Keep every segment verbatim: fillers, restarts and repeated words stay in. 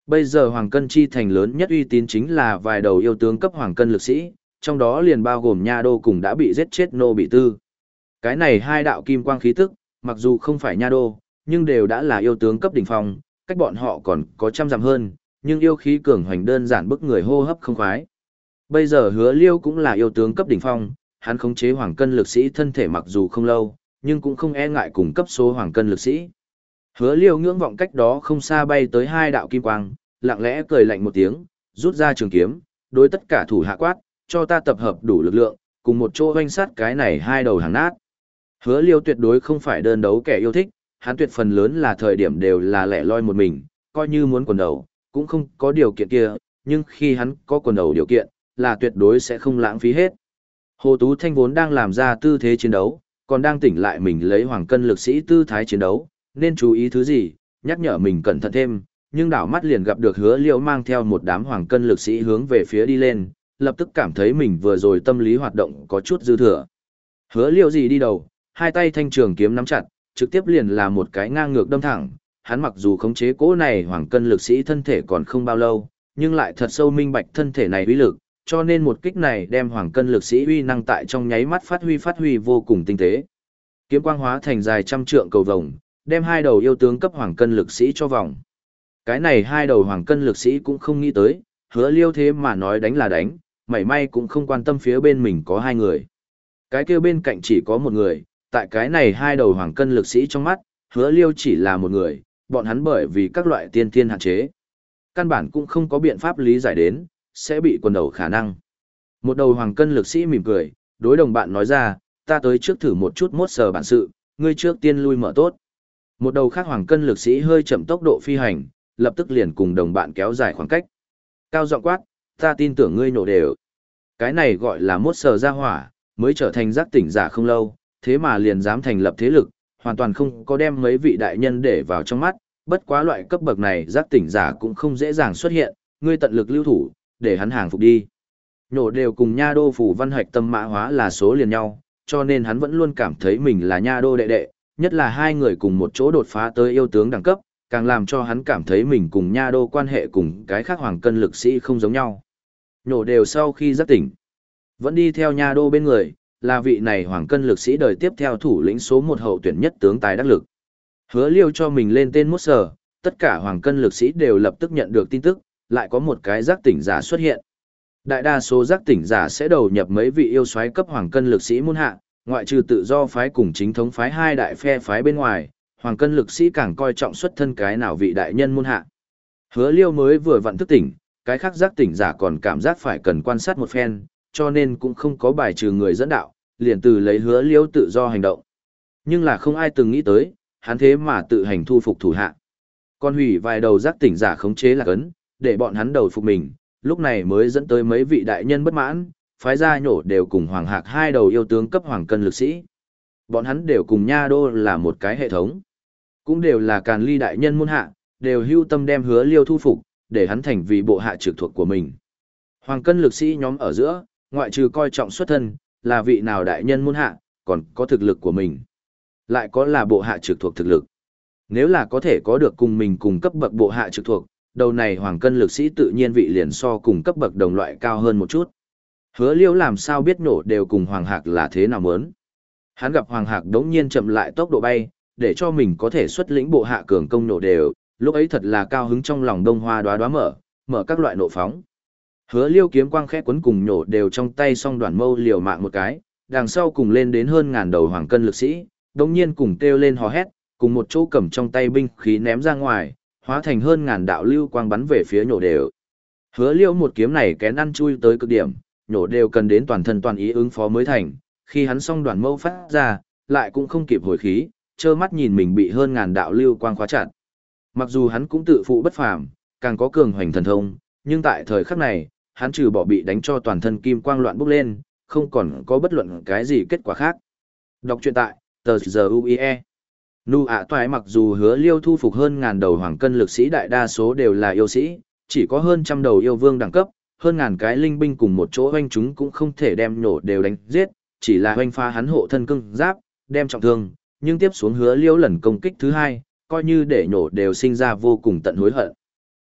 Bây giờ Hoàng Cân Chi thành lớn nhất uy tín chính là vài đầu yêu tướng cấp Hoàng Cân lực sĩ, trong đó liền bao gồm Nha Đô cùng đã bị giết chết Nô Bị Tư. Cái này hai đạo kim quang khí tức, mặc dù không phải Nha Đô, nhưng đều đã là yêu tướng cấp đỉnh phong, cách bọn họ còn có trăm dặm hơn, nhưng yêu khí cường hoành đơn giản bức người hô hấp không khoái. Bây giờ Hứa Liêu cũng là yêu tướng cấp đỉnh phong, hắn khống chế Hoàng Cân lực sĩ thân thể mặc dù không lâu, nhưng cũng không e ngại cùng cấp số Hoàng Cân lực sĩ. Hứa Liêu ngưỡng vọng cách đó không xa bay tới hai đạo kim quang, lặng lẽ cười lạnh một tiếng, rút ra trường kiếm, đối tất cả thủ hạ quát, cho ta tập hợp đủ lực lượng, cùng một chỗ hoanh sát cái này hai đầu hàng nát. Hứa Liêu tuyệt đối không phải đơn đấu kẻ yêu thích, hắn tuyệt phần lớn là thời điểm đều là lẻ loi một mình, coi như muốn quần đầu, cũng không có điều kiện kia, nhưng khi hắn có quần đầu điều kiện, là tuyệt đối sẽ không lãng phí hết. Hồ Tú Thanh vốn đang làm ra tư thế chiến đấu, còn đang tỉnh lại mình lấy Hoàng Cân lực sĩ tư thái chiến đấu, nên chú ý thứ gì, nhắc nhở mình cẩn thận thêm, nhưng đảo mắt liền gặp được Hứa Liêu mang theo một đám Hoàng Cân lực sĩ hướng về phía đi lên, lập tức cảm thấy mình vừa rồi tâm lý hoạt động có chút dư thừa. Hứa Liêu gì đi đầu, hai tay thanh trường kiếm nắm chặt, trực tiếp liền là một cái ngang ngược đâm thẳng, hắn mặc dù khống chế cỗ này Hoàng Cân lực sĩ thân thể còn không bao lâu, nhưng lại thật sâu minh bạch thân thể này uy lực, cho nên một kích này đem Hoàng Cân lực sĩ uy năng tại trong nháy mắt phát huy phát huy vô cùng tinh tế. Kiếm quang hóa thành dài trăm trượng cầu vồng, đem hai đầu yêu tướng cấp Hoàng Cân lực sĩ cho vòng. Cái này hai đầu Hoàng Cân lực sĩ cũng không nghĩ tới, Hứa Liêu thế mà nói đánh là đánh, mảy may cũng không quan tâm phía bên mình có hai người. Cái kia bên cạnh chỉ có một người, tại cái này hai đầu Hoàng Cân lực sĩ trong mắt, Hứa Liêu chỉ là một người, bọn hắn bởi vì các loại tiên thiên hạn chế. Căn bản cũng không có biện pháp lý giải đến, sẽ bị quần đầu khả năng. Một đầu Hoàng Cân lực sĩ mỉm cười, đối đồng bạn nói ra, ta tới trước thử một chút mốt sờ bản sự, ngươi trước tiên lui mở tốt. Một đầu khác Hoàng Cân lực sĩ hơi chậm tốc độ phi hành, lập tức liền cùng đồng bạn kéo dài khoảng cách. Cao giọng quát, ta tin tưởng ngươi nổ đều. Cái này gọi là mốt sờ ra hỏa, mới trở thành giác tỉnh giả không lâu, thế mà liền dám thành lập thế lực, hoàn toàn không có đem mấy vị đại nhân để vào trong mắt, bất quá loại cấp bậc này giác tỉnh giả cũng không dễ dàng xuất hiện, ngươi tận lực lưu thủ, để hắn hàng phục đi. Nổ đều cùng Nha Đô phủ văn hạch tâm mã hóa là số liền nhau, cho nên hắn vẫn luôn cảm thấy mình là Nha Đô đệ đệ, nhất là hai người cùng một chỗ đột phá tới yêu tướng đẳng cấp, càng làm cho hắn cảm thấy mình cùng Nha Đô quan hệ cùng cái khác Hoàng Cân lực sĩ không giống nhau. Nổ đều sau khi giác tỉnh, vẫn đi theo Nha Đô bên người, là vị này Hoàng Cân lực sĩ đời tiếp theo thủ lĩnh số một hậu tuyển nhất tướng tài đắc lực. Hứa Liêu cho mình lên tên mốt sở, tất cả Hoàng Cân lực sĩ đều lập tức nhận được tin tức, lại có một cái giác tỉnh giả xuất hiện. Đại đa số giác tỉnh giả sẽ đầu nhập mấy vị yêu soái cấp Hoàng Cân lực sĩ môn hạ, ngoại trừ tự do phái cùng chính thống phái hai đại phe phái bên ngoài, Hoàng Cân lực sĩ càng coi trọng xuất thân cái nào vị đại nhân môn hạ. Hứa Liêu mới vừa vặn thức tỉnh, cái khác giác tỉnh giả còn cảm giác phải cần quan sát một phen, cho nên cũng không có bài trừ người dẫn đạo, liền từ lấy Hứa Liêu tự do hành động. Nhưng là không ai từng nghĩ tới, hắn thế mà tự hành thu phục thủ hạ. Còn hủy vài đầu giác tỉnh giả khống chế là cấn, để bọn hắn đầu phục mình, lúc này mới dẫn tới mấy vị đại nhân bất mãn, phái ra nhổ đều cùng Hoàng Hạc hai đầu yêu tướng cấp Hoàng Cân lực sĩ. Bọn hắn đều cùng Nha Đô là một cái hệ thống, cũng đều là Càn Ly đại nhân môn hạ, đều hưu tâm đem Hứa Liêu thu phục, để hắn thành vì bộ hạ trực thuộc của mình. Hoàng Cân lực sĩ nhóm ở giữa, ngoại trừ coi trọng xuất thân, là vị nào đại nhân môn hạ, còn có thực lực của mình. Lại có là bộ hạ trực thuộc thực lực. Nếu là có thể có được cùng mình cùng cấp bậc bộ hạ trực thuộc, đầu này Hoàng Cân lực sĩ tự nhiên vị liền so cùng cấp bậc đồng loại cao hơn một chút. Hứa Liêu làm sao biết nổ đều cùng Hoàng Hạc là thế nào muốn. Hắn gặp Hoàng Hạc đống nhiên chậm lại tốc độ bay, để cho mình có thể xuất lĩnh bộ hạ cường công nổ đều, lúc ấy thật là cao hứng trong lòng đông hoa đóa đóa mở, mở các loại nộ phóng. Hứa Liêu kiếm quang khẽ quấn cùng nổ đều trong tay song đoàn mâu liều mạng một cái, đằng sau cùng lên đến hơn ngàn đầu Hoàng Cân lực sĩ, đống nhiên cùng kêu lên hò hét, cùng một chỗ cầm trong tay binh khí ném ra ngoài, hóa thành hơn ngàn đạo lưu quang bắn về phía nhổ đều. Hứa Liêu một kiếm này kén ăn chui tới cực điểm, nhổ đều cần đến toàn thân toàn ý ứng phó mới thành, khi hắn song đoàn mâu phát ra, lại cũng không kịp hồi khí, trơ mắt nhìn mình bị hơn ngàn đạo lưu quang khóa chặt. Mặc dù hắn cũng tự phụ bất phàm, càng có cường hoành thần thông, nhưng tại thời khắc này, hắn trừ bỏ bị đánh cho toàn thân kim quang loạn bốc lên, không còn có bất luận cái gì kết quả khác. Đọc truyện tại tờ giờ u i e. Nu ạ toại mặc dù Hứa Liêu thu phục hơn ngàn đầu Hoàng Cân lực sĩ đại đa số đều là yêu sĩ, chỉ có hơn trăm đầu yêu vương đẳng cấp, hơn ngàn cái linh binh cùng một chỗ hoanh chúng cũng không thể đem nổ đều đánh giết, chỉ là hoanh phá hắn hộ thân cưng giáp, đem trọng thương, nhưng tiếp xuống Hứa Liêu lần công kích thứ hai, coi như để nổ đều sinh ra vô cùng tận hối hận.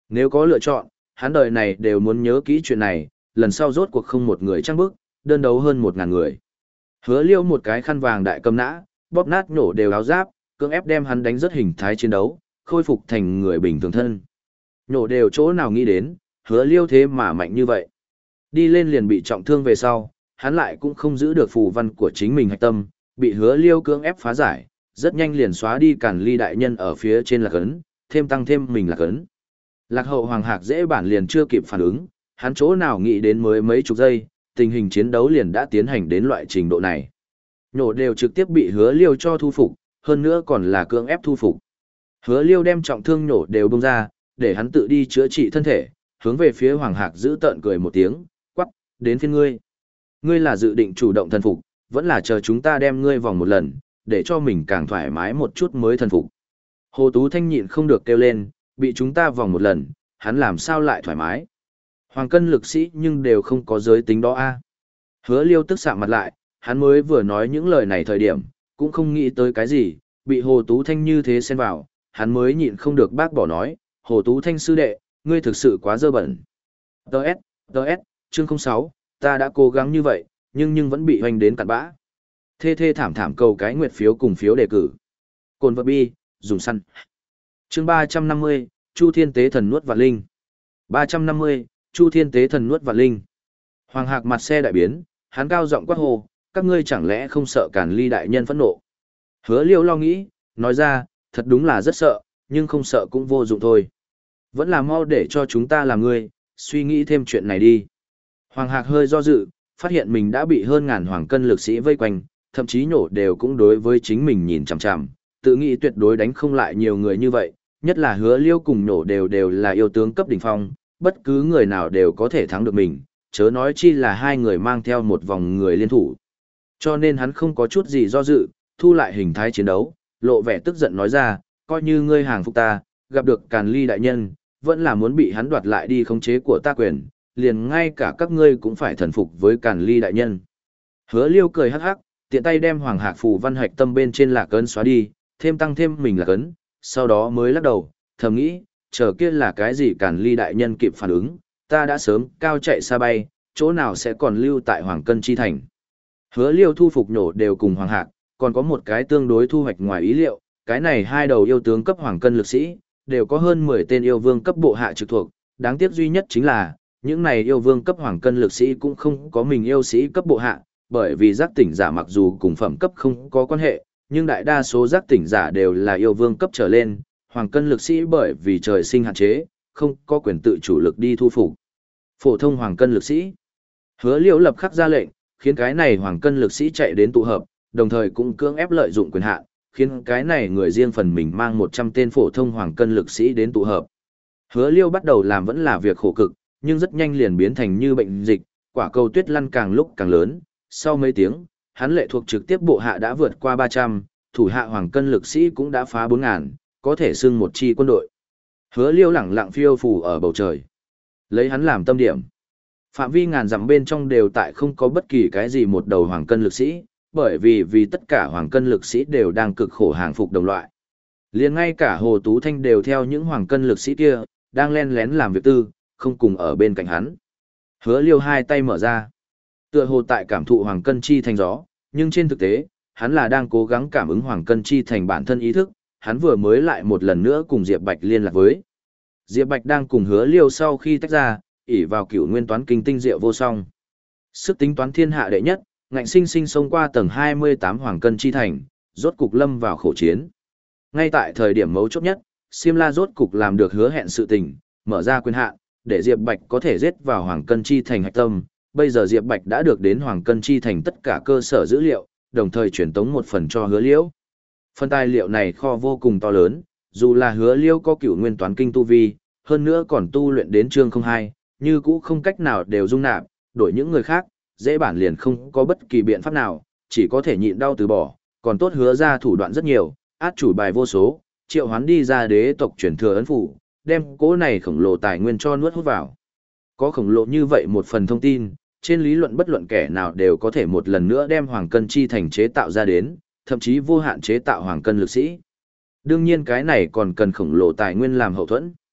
Nếu có lựa chọn, hắn đời này đều muốn nhớ kỹ chuyện này, lần sau rốt cuộc không một người trăng bức, đơn đấu hơn một ngàn người. Hứa Liêu một cái khăn vàng đại cầm nã, bóp nát nhổ đều áo giáp, cưỡng ép đem hắn đánh rất hình thái chiến đấu, khôi phục thành người bình thường thân. Nhổ đều chỗ nào nghĩ đến, Hứa Liêu thế mà mạnh như vậy. Đi lên liền bị trọng thương về sau, hắn lại cũng không giữ được phù văn của chính mình hạch tâm, bị Hứa Liêu cưỡng ép phá giải, rất nhanh liền xóa đi Càn Ly đại nhân ở phía trên lạc ấn, thêm tăng thêm mình lạc ấn. Lạc Hậu Hoàng Hạc dễ bản liền chưa kịp phản ứng, hắn chỗ nào nghĩ đến mới mấy chục giây, tình hình chiến đấu liền đã tiến hành đến loại trình độ này. Nhổ đều trực tiếp bị Hứa Liêu cho thu phục, hơn nữa còn là cưỡng ép thu phục. Hứa Liêu đem trọng thương nhổ đều bung ra, để hắn tự đi chữa trị thân thể, hướng về phía Hoàng Hạc giữ tợn cười một tiếng, quắc, đến phiên ngươi. Ngươi là dự định chủ động thần phục, vẫn là chờ chúng ta đem ngươi vòng một lần, để cho mình càng thoải mái một chút mới thần phục. Hồ Tú Thanh nhịn không được kêu lên, bị chúng ta vòng một lần, hắn làm sao lại thoải mái. Hoàng cân lực sĩ nhưng đều không có giới tính đó a. Hứa Liêu tức sạm mặt lại, hắn mới vừa nói những lời này thời điểm, cũng không nghĩ tới cái gì, bị Hồ Tú Thanh như thế xen vào, hắn mới nhịn không được bác bỏ nói, Hồ Tú Thanh sư đệ, ngươi thực sự quá dơ bẩn. Đợt, đợt, chương không sáu, ta đã cố gắng như vậy, nhưng nhưng vẫn bị hoành đến cặn bã. Thê thê thảm thảm cầu cái nguyệt phiếu cùng phiếu đề cử. Cồn vật bi, dùng săn. Chương ba trăm năm mươi, Chu Thiên Tế Thần nuốt vạn linh. ba trăm năm mươi, Chu Thiên Tế Thần nuốt vạn linh. Hoàng Hạc mặt xe đại biến, hắn cao giọng quát hô, các ngươi chẳng lẽ không sợ Càn Ly đại nhân phẫn nộ. Hứa Liêu lo nghĩ, nói ra, thật đúng là rất sợ, nhưng không sợ cũng vô dụng thôi. Vẫn là mau để cho chúng ta làm ngươi, suy nghĩ thêm chuyện này đi. Hoàng Hạc hơi do dự, phát hiện mình đã bị hơn ngàn hoàng cân lực sĩ vây quanh, thậm chí nhổ đều cũng đối với chính mình nhìn chằm chằm, tự nghĩ tuyệt đối đánh không lại nhiều người như vậy, nhất là Hứa Liêu cùng nhổ đều đều là yêu tướng cấp đỉnh phong, bất cứ người nào đều có thể thắng được mình, chớ nói chi là hai người mang theo một vòng người liên thủ. Cho nên hắn không có chút gì do dự, thu lại hình thái chiến đấu, lộ vẻ tức giận nói ra, coi như ngươi hàng phục ta, gặp được Càn Ly đại nhân, vẫn là muốn bị hắn đoạt lại đi khống chế của ta quyền, liền ngay cả các ngươi cũng phải thần phục với Càn Ly đại nhân. Hứa Liêu cười hắc hắc, tiện tay đem Hoàng Hạc phù văn hạch tâm bên trên lạc ấn xóa đi, thêm tăng thêm mình lạc ấn, sau đó mới lắc đầu, thầm nghĩ, chờ kia là cái gì Càn Ly đại nhân kịp phản ứng, ta đã sớm cao chạy xa bay, chỗ nào sẽ còn lưu tại Hoàng Cân Chi Thành. Hứa Liêu thu phục nhổ đều cùng Hoàng Hạc, còn có một cái tương đối thu hoạch ngoài ý liệu, cái này hai đầu yêu tướng cấp Hoàng Cân lực sĩ, đều có hơn mười tên yêu vương cấp bộ hạ trực thuộc, đáng tiếc duy nhất chính là, những này yêu vương cấp Hoàng Cân lực sĩ cũng không có mình yêu sĩ cấp bộ hạ, bởi vì giác tỉnh giả mặc dù cùng phẩm cấp không có quan hệ, nhưng đại đa số giác tỉnh giả đều là yêu vương cấp trở lên, Hoàng Cân lực sĩ bởi vì trời sinh hạn chế, không có quyền tự chủ lực đi thu phục. Phổ thông Hoàng Cân lực sĩ. Hứa Liêu lập khắc ra lệnh, khiến cái này Hoàng Cân lực sĩ chạy đến tụ hợp, đồng thời cũng cưỡng ép lợi dụng quyền hạn, khiến cái này người riêng phần mình mang một trăm tên phổ thông Hoàng Cân lực sĩ đến tụ hợp. Hứa Liêu bắt đầu làm vẫn là việc khổ cực, nhưng rất nhanh liền biến thành như bệnh dịch, quả cầu tuyết lăn càng lúc càng lớn, sau mấy tiếng, hắn lệ thuộc trực tiếp bộ hạ đã vượt qua ba trăm, thủ hạ Hoàng Cân lực sĩ cũng đã phá bốn ngàn, có thể xưng một chi quân đội. Hứa Liêu lẳng lặng phiêu phù ở bầu trời, lấy hắn làm tâm điểm. Phạm vi ngàn dặm bên trong đều tại không có bất kỳ cái gì một đầu Hoàng Cân lực sĩ, bởi vì vì tất cả Hoàng Cân lực sĩ đều đang cực khổ hàng phục đồng loại. Liền ngay cả Hồ Tú Thanh đều theo những Hoàng Cân lực sĩ kia, đang len lén làm việc tư, không cùng ở bên cạnh hắn. Hứa Liêu hai tay mở ra, tựa hồ tại cảm thụ Hoàng Cân chi thành gió, nhưng trên thực tế, hắn là đang cố gắng cảm ứng Hoàng Cân chi thành bản thân ý thức, hắn vừa mới lại một lần nữa cùng Diệp Bạch liên lạc với. Diệp Bạch đang cùng Hứa Liêu sau khi tách ra, ỷ vào cửu nguyên toán kinh tinh diệu vô song. Sức tính toán thiên hạ đệ nhất, ngạnh sinh sinh xông qua tầng hai mươi tám Hoàng Cân chi thành, rốt cục lâm vào khổ chiến. Ngay tại thời điểm mấu chốt nhất, Xiêm La rốt cục làm được hứa hẹn sự tình, mở ra quyền hạn, để Diệp Bạch có thể giết vào Hoàng Cân chi thành hạch tâm. Bây giờ Diệp Bạch đã được đến Hoàng Cân chi thành tất cả cơ sở dữ liệu, đồng thời truyền tống một phần cho Hứa Liễu. Phần tài liệu này kho vô cùng to lớn, dù là Hứa Liễu có cửu nguyên toán kinh tu vi, hơn nữa còn tu luyện đến chương không hai, như cũ không cách nào đều dung nạp, đổi những người khác, dễ bản liền không có bất kỳ biện pháp nào, chỉ có thể nhịn đau từ bỏ, còn tốt Hứa ra thủ đoạn rất nhiều, át chủ bài vô số, triệu hoán đi ra đế tộc truyền thừa ấn phủ, đem cỗ này khổng lồ tài nguyên cho nuốt hút vào. Có khổng lồ như vậy một phần thông tin, trên lý luận bất luận kẻ nào đều có thể một lần nữa đem Hoàng Cân chi thành chế tạo ra đến, thậm chí vô hạn chế tạo Hoàng Cân lực sĩ. Đương nhiên cái này còn cần khổng lồ tài nguyên làm hậu thuẫn.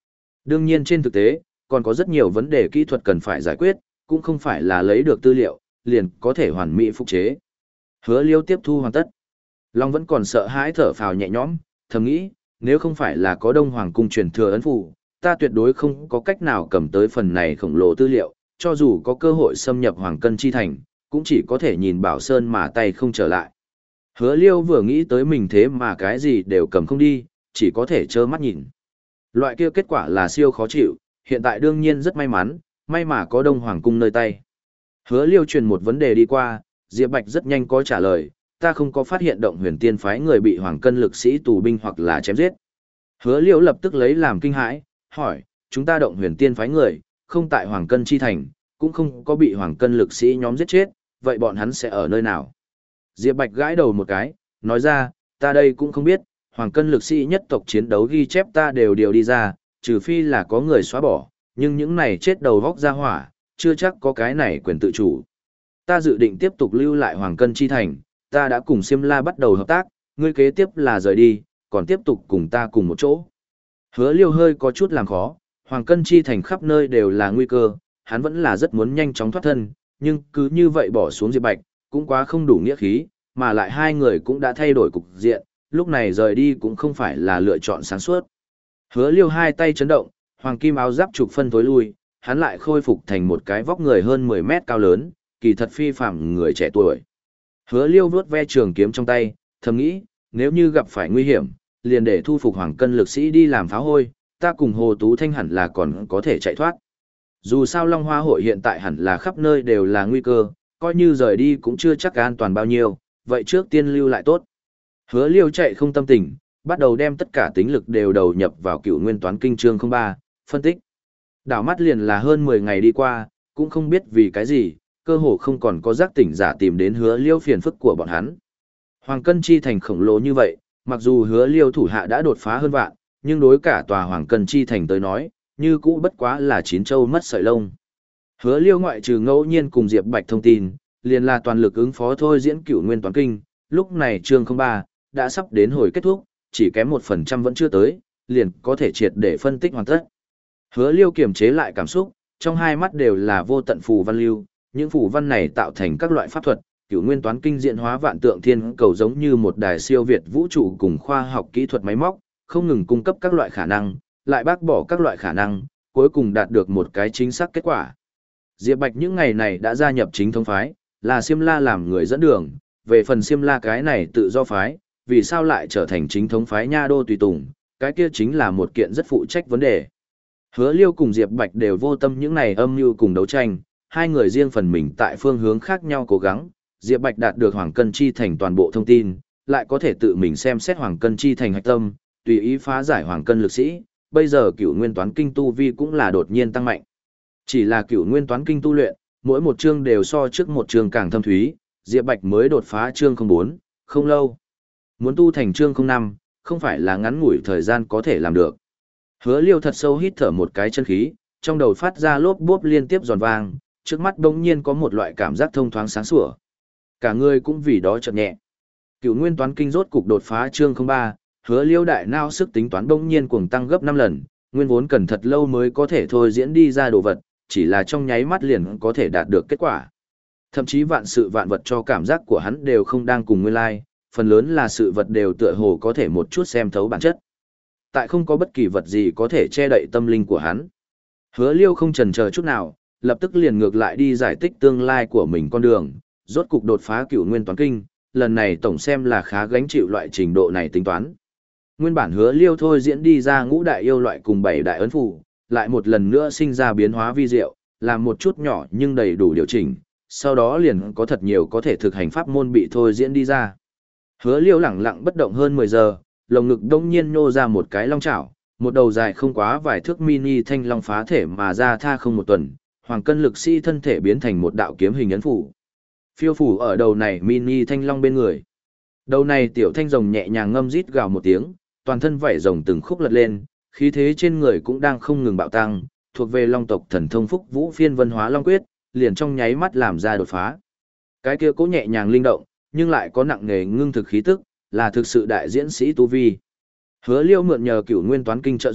Đương nhiên trên thực tế, còn có rất nhiều vấn đề kỹ thuật cần phải giải quyết, cũng không phải là lấy được tư liệu, liền có thể hoàn mỹ phục chế. Hứa Liêu tiếp thu hoàn tất. Long vẫn còn sợ hãi thở phào nhẹ nhõm, thầm nghĩ, nếu không phải là có Đông Hoàng cung truyền thừa ấn phù, ta tuyệt đối không có cách nào cầm tới phần này khổng lồ tư liệu, cho dù có cơ hội xâm nhập Hoàng Cân Chi Thành, cũng chỉ có thể nhìn Bảo Sơn mà tay không trở lại. Hứa Liêu vừa nghĩ tới mình thế mà cái gì đều cầm không đi, chỉ có thể trơ mắt nhìn. Loại kia kết quả là siêu khó chịu, hiện tại đương nhiên rất may mắn, may mà có Đông Hoàng cung nơi tay. Hứa Liêu truyền một vấn đề đi qua, Diệp Bạch rất nhanh có trả lời, ta không có phát hiện động huyền tiên phái người bị Hoàng Cân lực sĩ tù binh hoặc là chém giết. Hứa Liêu lập tức lấy làm kinh hãi, hỏi, chúng ta động huyền tiên phái người, không tại Hoàng Cân Chi Thành, cũng không có bị Hoàng Cân lực sĩ nhóm giết chết, vậy bọn hắn sẽ ở nơi nào? Diệp Bạch gãi đầu một cái, nói ra, ta đây cũng không biết, Hoàng Cân lực sĩ nhất tộc chiến đấu ghi chép ta đều điều đi ra, trừ phi là có người xóa bỏ, nhưng những này chết đầu vóc ra hỏa, chưa chắc có cái này quyền tự chủ. Ta dự định tiếp tục lưu lại Hoàng Cân Chi Thành, ta đã cùng Siêm La bắt đầu hợp tác, ngươi kế tiếp là rời đi, còn tiếp tục cùng ta cùng một chỗ. Hứa Liêu hơi có chút làm khó, Hoàng Cân Chi Thành khắp nơi đều là nguy cơ, hắn vẫn là rất muốn nhanh chóng thoát thân, nhưng cứ như vậy bỏ xuống Diệp Bạch, cũng quá không đủ nghĩa khí, mà lại hai người cũng đã thay đổi cục diện, lúc này rời đi cũng không phải là lựa chọn sáng suốt. Hứa Liêu hai tay chấn động, hoàng kim áo giáp trục phân tối lui, hắn lại khôi phục thành một cái vóc người hơn mười mét cao lớn, kỳ thật phi phàm người trẻ tuổi. Hứa Liêu vuốt ve trường kiếm trong tay, thầm nghĩ, nếu như gặp phải nguy hiểm, liền để thu phục Hoàng Cân lực sĩ đi làm pháo hôi, ta cùng Hồ Tú Thanh hẳn là còn có thể chạy thoát. Dù sao Long Hoa hội hiện tại hẳn là khắp nơi đều là nguy cơ, coi như rời đi cũng chưa chắc an toàn bao nhiêu, vậy trước tiên lưu lại tốt. Hứa Liêu chạy không tâm tình, bắt đầu đem tất cả tính lực đều đầu nhập vào Cựu Nguyên Toán Kinh chương không ba, phân tích. Đảo mắt liền là hơn mười ngày đi qua, cũng không biết vì cái gì, cơ hồ không còn có giác tỉnh giả tìm đến Hứa Liêu phiền phức của bọn hắn. Hoàng Cân Chi Thành khổng lồ như vậy, mặc dù Hứa Liêu thủ hạ đã đột phá hơn vạn, nhưng đối cả tòa Hoàng Cân Chi Thành tới nói, như cũ bất quá là chín châu mất sợi lông. Hứa Liêu ngoại trừ ngẫu nhiên cùng Diệp Bạch thông tin, liền là toàn lực ứng phó thôi diễn Cựu Nguyên Toán Kinh, lúc này chương không ba đã sắp đến hồi kết thúc, chỉ kém một phần trăm vẫn chưa tới, liền có thể triệt để phân tích hoàn tất. Hứa Liêu kiềm chế lại cảm xúc, trong hai mắt đều là vô tận phù văn lưu, những phù văn này tạo thành các loại pháp thuật, Cựu Nguyên Toán Kinh diễn hóa vạn tượng thiên cầu giống như một đài siêu việt vũ trụ cùng khoa học kỹ thuật máy móc, không ngừng cung cấp các loại khả năng, lại bác bỏ các loại khả năng, cuối cùng đạt được một cái chính xác kết quả. Diệp Bạch những ngày này đã gia nhập chính thống phái, là Siêm La làm người dẫn đường, về phần Siêm La cái này tự do phái, vì sao lại trở thành chính thống phái Nha Đô tùy tùng, cái kia chính là một kiện rất phụ trách vấn đề. Hứa Liêu cùng Diệp Bạch đều vô tâm những này âm mưu cùng đấu tranh, hai người riêng phần mình tại phương hướng khác nhau cố gắng, Diệp Bạch đạt được Hoàng Cân Chi Thành toàn bộ thông tin, lại có thể tự mình xem xét Hoàng Cân Chi Thành hạch tâm, tùy ý phá giải Hoàng Cân lực sĩ, bây giờ Cựu Nguyên Toán Kinh tu vi cũng là đột nhiên tăng mạnh. Chỉ là Cựu Nguyên Toán Kinh tu luyện, mỗi một chương đều so trước một chương càng thâm thúy, Diệp Bạch mới đột phá chương không bốn, không lâu. Muốn tu thành chương không năm, không phải là ngắn ngủi thời gian có thể làm được. Hứa Liêu thật sâu hít thở một cái chân khí, trong đầu phát ra lốp bốp liên tiếp giòn vang, trước mắt đột nhiên có một loại cảm giác thông thoáng sáng sủa. Cả người cũng vì đó chợt nhẹ. Cựu Nguyên Toán Kinh rốt cục đột phá chương không ba, Hứa Liêu đại não sức tính toán bỗng nhiên cuồng tăng gấp năm lần, nguyên vốn cần thật lâu mới có thể thôi diễn đi ra đồ vật, chỉ là trong nháy mắt liền có thể đạt được kết quả. Thậm chí vạn sự vạn vật cho cảm giác của hắn đều không đang cùng nguyên lai, phần lớn là sự vật đều tựa hồ có thể một chút xem thấu bản chất. Tại không có bất kỳ vật gì có thể che đậy tâm linh của hắn. Hứa Liêu không chần chờ chút nào, lập tức liền ngược lại đi giải thích tương lai của mình con đường, rốt cục đột phá Cựu Nguyên Toán Kinh, lần này tổng xem là khá gánh chịu loại trình độ này tính toán. Nguyên bản Hứa Liêu thôi diễn đi ra ngũ đại yêu loại cùng bảy đại ấn phù, lại một lần nữa sinh ra biến hóa vi diệu, làm một chút nhỏ nhưng đầy đủ điều chỉnh, sau đó liền có thật nhiều có thể thực hành pháp môn bị thôi diễn đi ra. Hứa Liêu lẳng lặng bất động hơn mười giờ, lồng ngực đông nhiên nô ra một cái long chảo, một đầu dài không quá vài thước mini thanh long phá thể mà ra tha không một tuần, Hoàng Cân lực sĩ thân thể biến thành một đạo kiếm hình ấn phủ. Phiêu phủ ở đầu này mini thanh long bên người. Đầu này tiểu thanh rồng nhẹ nhàng ngâm rít gào một tiếng, toàn thân vảy rồng từng khúc lật lên, khí thế trên người cũng đang không ngừng bạo tăng, thuộc về long tộc thần thông phúc vũ phiên vân hóa long quyết, liền trong nháy mắt làm ra đột phá. Cái kia cố nhẹ nhàng linh động, nhưng lại có nặng nề ngưng thực khí tức, là thực sự đại diễn sĩ tu vi. Hứa Liêu mượn nhờ Cựu Nguyên Toán Kinh trợ giúp,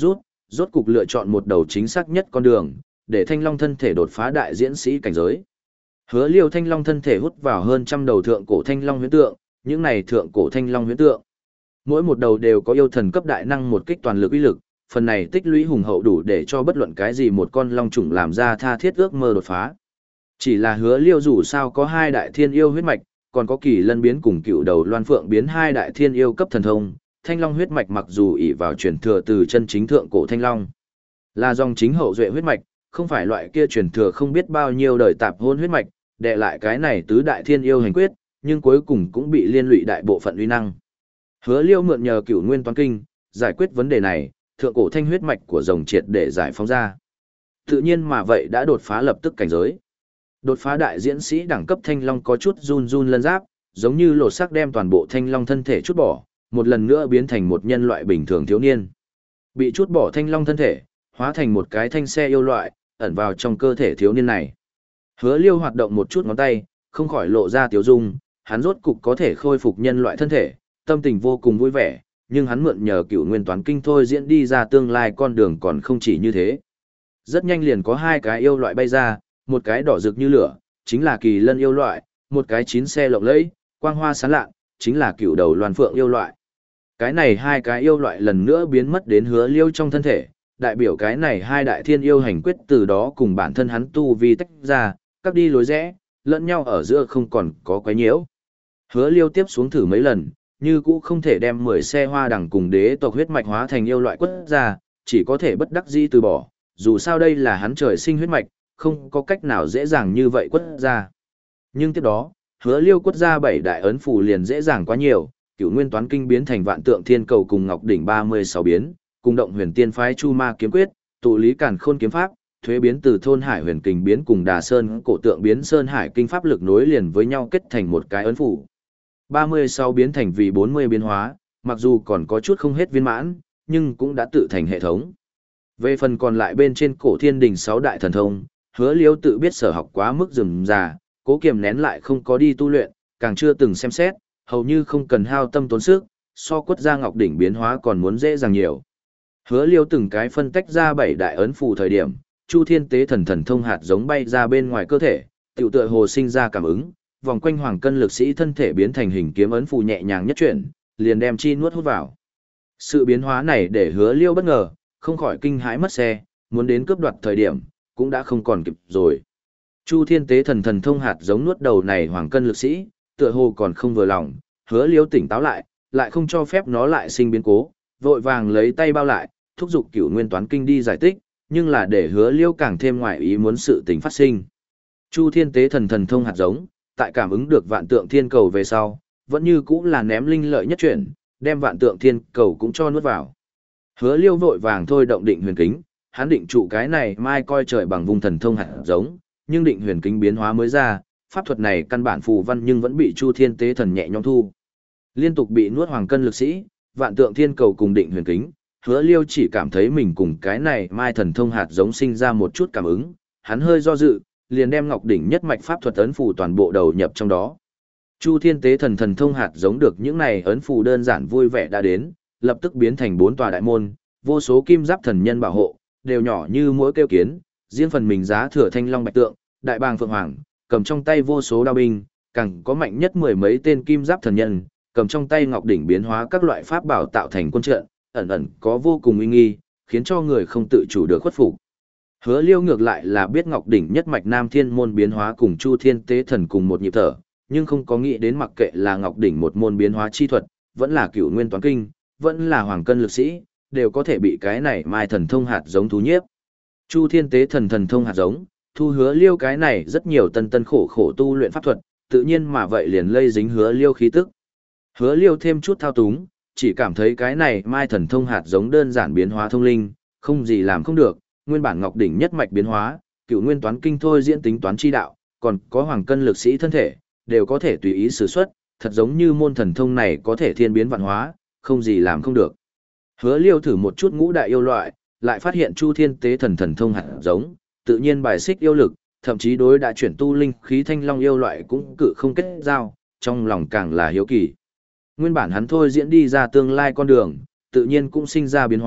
rốt cục lựa chọn một đầu chính xác nhất con đường, để Thanh Long thân thể đột phá đại diễn sĩ cảnh giới. Hứa Liêu Thanh Long thân thể hút vào hơn trăm đầu thượng cổ Thanh Long huyễn tượng, những này thượng cổ Thanh Long huyễn tượng, mỗi một đầu đều có yêu thần cấp đại năng một kích toàn lực uy lực, phần này tích lũy hùng hậu đủ để cho bất luận cái gì một con long trùng làm ra tha thiết ước mơ đột phá. Chỉ là Hứa Liêu dù sao có hai đại thiên yêu huyết mạch, còn có Kỳ Lân biến cùng Cựu Đầu Loan Phượng biến hai đại thiên yêu cấp thần thông, Thanh Long huyết mạch mặc dù ỷ vào truyền thừa từ chân chính thượng cổ Thanh Long, là dòng chính hậu duệ huyết mạch, không phải loại kia truyền thừa không biết bao nhiêu đời tạp hôn huyết mạch, đệ lại cái này tứ đại thiên yêu hành quyết, nhưng cuối cùng cũng bị liên lụy đại bộ phận uy năng. Hứa Liêu mượn nhờ Cửu Nguyên Toán Kinh, giải quyết vấn đề này, thượng cổ thanh huyết mạch của rồng triệt để giải phóng ra. Tự nhiên mà vậy đã đột phá lập tức cảnh giới. Đột phá đại diễn sĩ đẳng cấp Thanh Long có chút run run lân giáp, giống như lột xác đem toàn bộ Thanh Long thân thể chút bỏ, một lần nữa biến thành một nhân loại bình thường thiếu niên. Bị chút bỏ Thanh Long thân thể, hóa thành một cái thanh xe yêu loại, ẩn vào trong cơ thể thiếu niên này. Hứa Liêu hoạt động một chút ngón tay, không khỏi lộ ra tiếu dung, hắn rốt cục có thể khôi phục nhân loại thân thể, tâm tình vô cùng vui vẻ, nhưng hắn mượn nhờ Cửu Nguyên Toán Kinh thôi diễn đi ra tương lai con đường còn không chỉ như thế. Rất nhanh liền có hai cái yêu loại bay ra, một cái đỏ rực như lửa, chính là Kỳ Lân yêu loại, một cái chín xe lộng lẫy, quang hoa sáng lạ, chính là Cựu Đầu Loan Phượng yêu loại. Cái này hai cái yêu loại lần nữa biến mất đến Hứa Liêu trong thân thể, đại biểu cái này hai đại thiên yêu hành quyết từ đó cùng bản thân hắn tu vi tách ra, các đi lối rẽ, lẫn nhau ở giữa không còn có quấy nhiễu. Hứa Liêu tiếp xuống thử mấy lần, như cũ không thể đem mười xe hoa đằng cùng đế tộc huyết mạch hóa thành yêu loại quất ra, chỉ có thể bất đắc dĩ từ bỏ, dù sao đây là hắn trời sinh huyết mạch, không có cách nào dễ dàng như vậy quất ra. Nhưng tiếp đó, Hứa Liêu quất ra bảy đại ấn phù liền dễ dàng quá nhiều, Cửu Nguyên Toán Kinh biến thành Vạn Tượng Thiên Cầu cùng Ngọc đỉnh ba mươi sáu biến, cùng Động Huyền Tiên phái Chu Ma kiếm quyết, tụ lý Càn Khôn kiếm pháp, thuế biến từ Thôn Hải Huyền Kình biến cùng Đà Sơn cổ tượng biến Sơn Hải kinh pháp lực nối liền với nhau kết thành một cái ấn phù. ba mươi sáu biến thành vì bốn mươi biến hóa, mặc dù còn có chút không hết viên mãn, nhưng cũng đã tự thành hệ thống. Về phần còn lại bên trên cổ thiên đình sáu đại thần thông, Hứa Liêu tự biết sở học quá mức rườm rà, cố kiềm nén lại không có đi tu luyện, càng chưa từng xem xét, hầu như không cần hao tâm tốn sức, so quất ra ngọc đỉnh biến hóa còn muốn dễ dàng nhiều. Hứa Liêu từng cái phân tách ra bảy đại ấn phù thời điểm, Chu Thiên Tế thần thần thông hạt giống bay ra bên ngoài cơ thể, tiểu tựa hồ sinh ra cảm ứng, vòng quanh hoàng cân lực sĩ thân thể biến thành hình kiếm ấn phù nhẹ nhàng nhất chuyển, liền đem chi nuốt hút vào. Sự biến hóa này để Hứa Liêu bất ngờ, không khỏi kinh hãi mất xe, muốn đến cướp đoạt thời điểm, cũng đã không còn kịp rồi. Chu Thiên Tế thần thần thông hạt giống nuốt đầu này hoàng cân lực sĩ, tựa hồ còn không vừa lòng, Hứa Liêu tỉnh táo lại, lại không cho phép nó lại sinh biến cố, vội vàng lấy tay bao lại, thúc giục Cửu Nguyên Toán Kinh đi giải tích, nhưng là để Hứa Liêu càng thêm ngoại ý muốn sự tình phát sinh. Chu Thiên Tế thần thần thông hạt giống, tại cảm ứng được Vạn Tượng Thiên Cầu về sau, vẫn như cũng là ném linh lợi nhất chuyển, đem Vạn Tượng Thiên Cầu cũng cho nuốt vào. Hứa Liêu vội vàng thôi động định huyền kính, hắn định trụ cái này mai coi trời bằng vùng thần thông hạt giống, nhưng định huyền kính biến hóa mới ra, pháp thuật này căn bản phù văn nhưng vẫn bị Chu Thiên Tế thần nhẹ nhõm thu. Liên tục bị nuốt hoàng cân lực sĩ, Vạn Tượng Thiên Cầu cùng định huyền kính, Hứa Liêu chỉ cảm thấy mình cùng cái này mai thần thông hạt giống sinh ra một chút cảm ứng, hắn hơi do dự, liền đem Ngọc đỉnh nhất mạch pháp thuật ấn phù toàn bộ đầu nhập trong đó. Chu Thiên Tế thần thần thông hạt giống được những này ấn phù đơn giản vui vẻ đã đến, lập tức biến thành bốn tòa đại môn, vô số kim giáp thần nhân bảo hộ, đều nhỏ như mỗi kêu kiến, riêng phần mình giá thừa thanh long bạch tượng, đại bàng phượng hoàng, cầm trong tay vô số đao binh, càng có mạnh nhất mười mấy tên kim giáp thần nhân, cầm trong tay ngọc đỉnh biến hóa các loại pháp bảo tạo thành quân trận, ẩn ẩn có vô cùng uy nghi, khiến cho người không tự chủ được khuất phục. Hứa Liêu ngược lại là biết ngọc đỉnh nhất mạch Nam Thiên môn biến hóa cùng Chu Thiên Tế thần cùng một nhịp thở, nhưng không có nghĩ đến mặc kệ là ngọc đỉnh một môn biến hóa chi thuật, vẫn là Cửu Nguyên Toán Kinh, vẫn là hoàng cân lực sĩ, đều có thể bị cái này mai thần thông hạt giống thú nhiếp. Chu Thiên Tế thần thần thông hạt giống, thu Hứa Liêu cái này rất nhiều tân tân khổ khổ tu luyện pháp thuật, tự nhiên mà vậy liền lây dính Hứa Liêu khí tức. Hứa Liêu thêm chút thao túng, chỉ cảm thấy cái này mai thần thông hạt giống đơn giản biến hóa thông linh, không gì làm không được, nguyên bản ngọc đỉnh nhất mạch biến hóa, Cửu Nguyên Toán Kinh thôi diễn tính toán chi đạo, còn có hoàng cân lực sĩ thân thể, đều có thể tùy ý sử xuất, thật giống như môn thần thông này có thể thiên biến vạn hóa, không gì làm không được. Hứa Liêu thử một chút ngũ đại yêu loại, lại phát hiện Chu Thiên Tế thần thần thông hạt giống, tự nhiên bài xích yêu lực, thậm chí đối đã chuyển tu linh khí thanh long yêu loại cũng cự không kết giao, trong lòng càng là hiếu kỳ. Nguyên bản hắn thôi diễn đi ra tương lai con đường, tự nhiên cũng sinh ra biến hóa,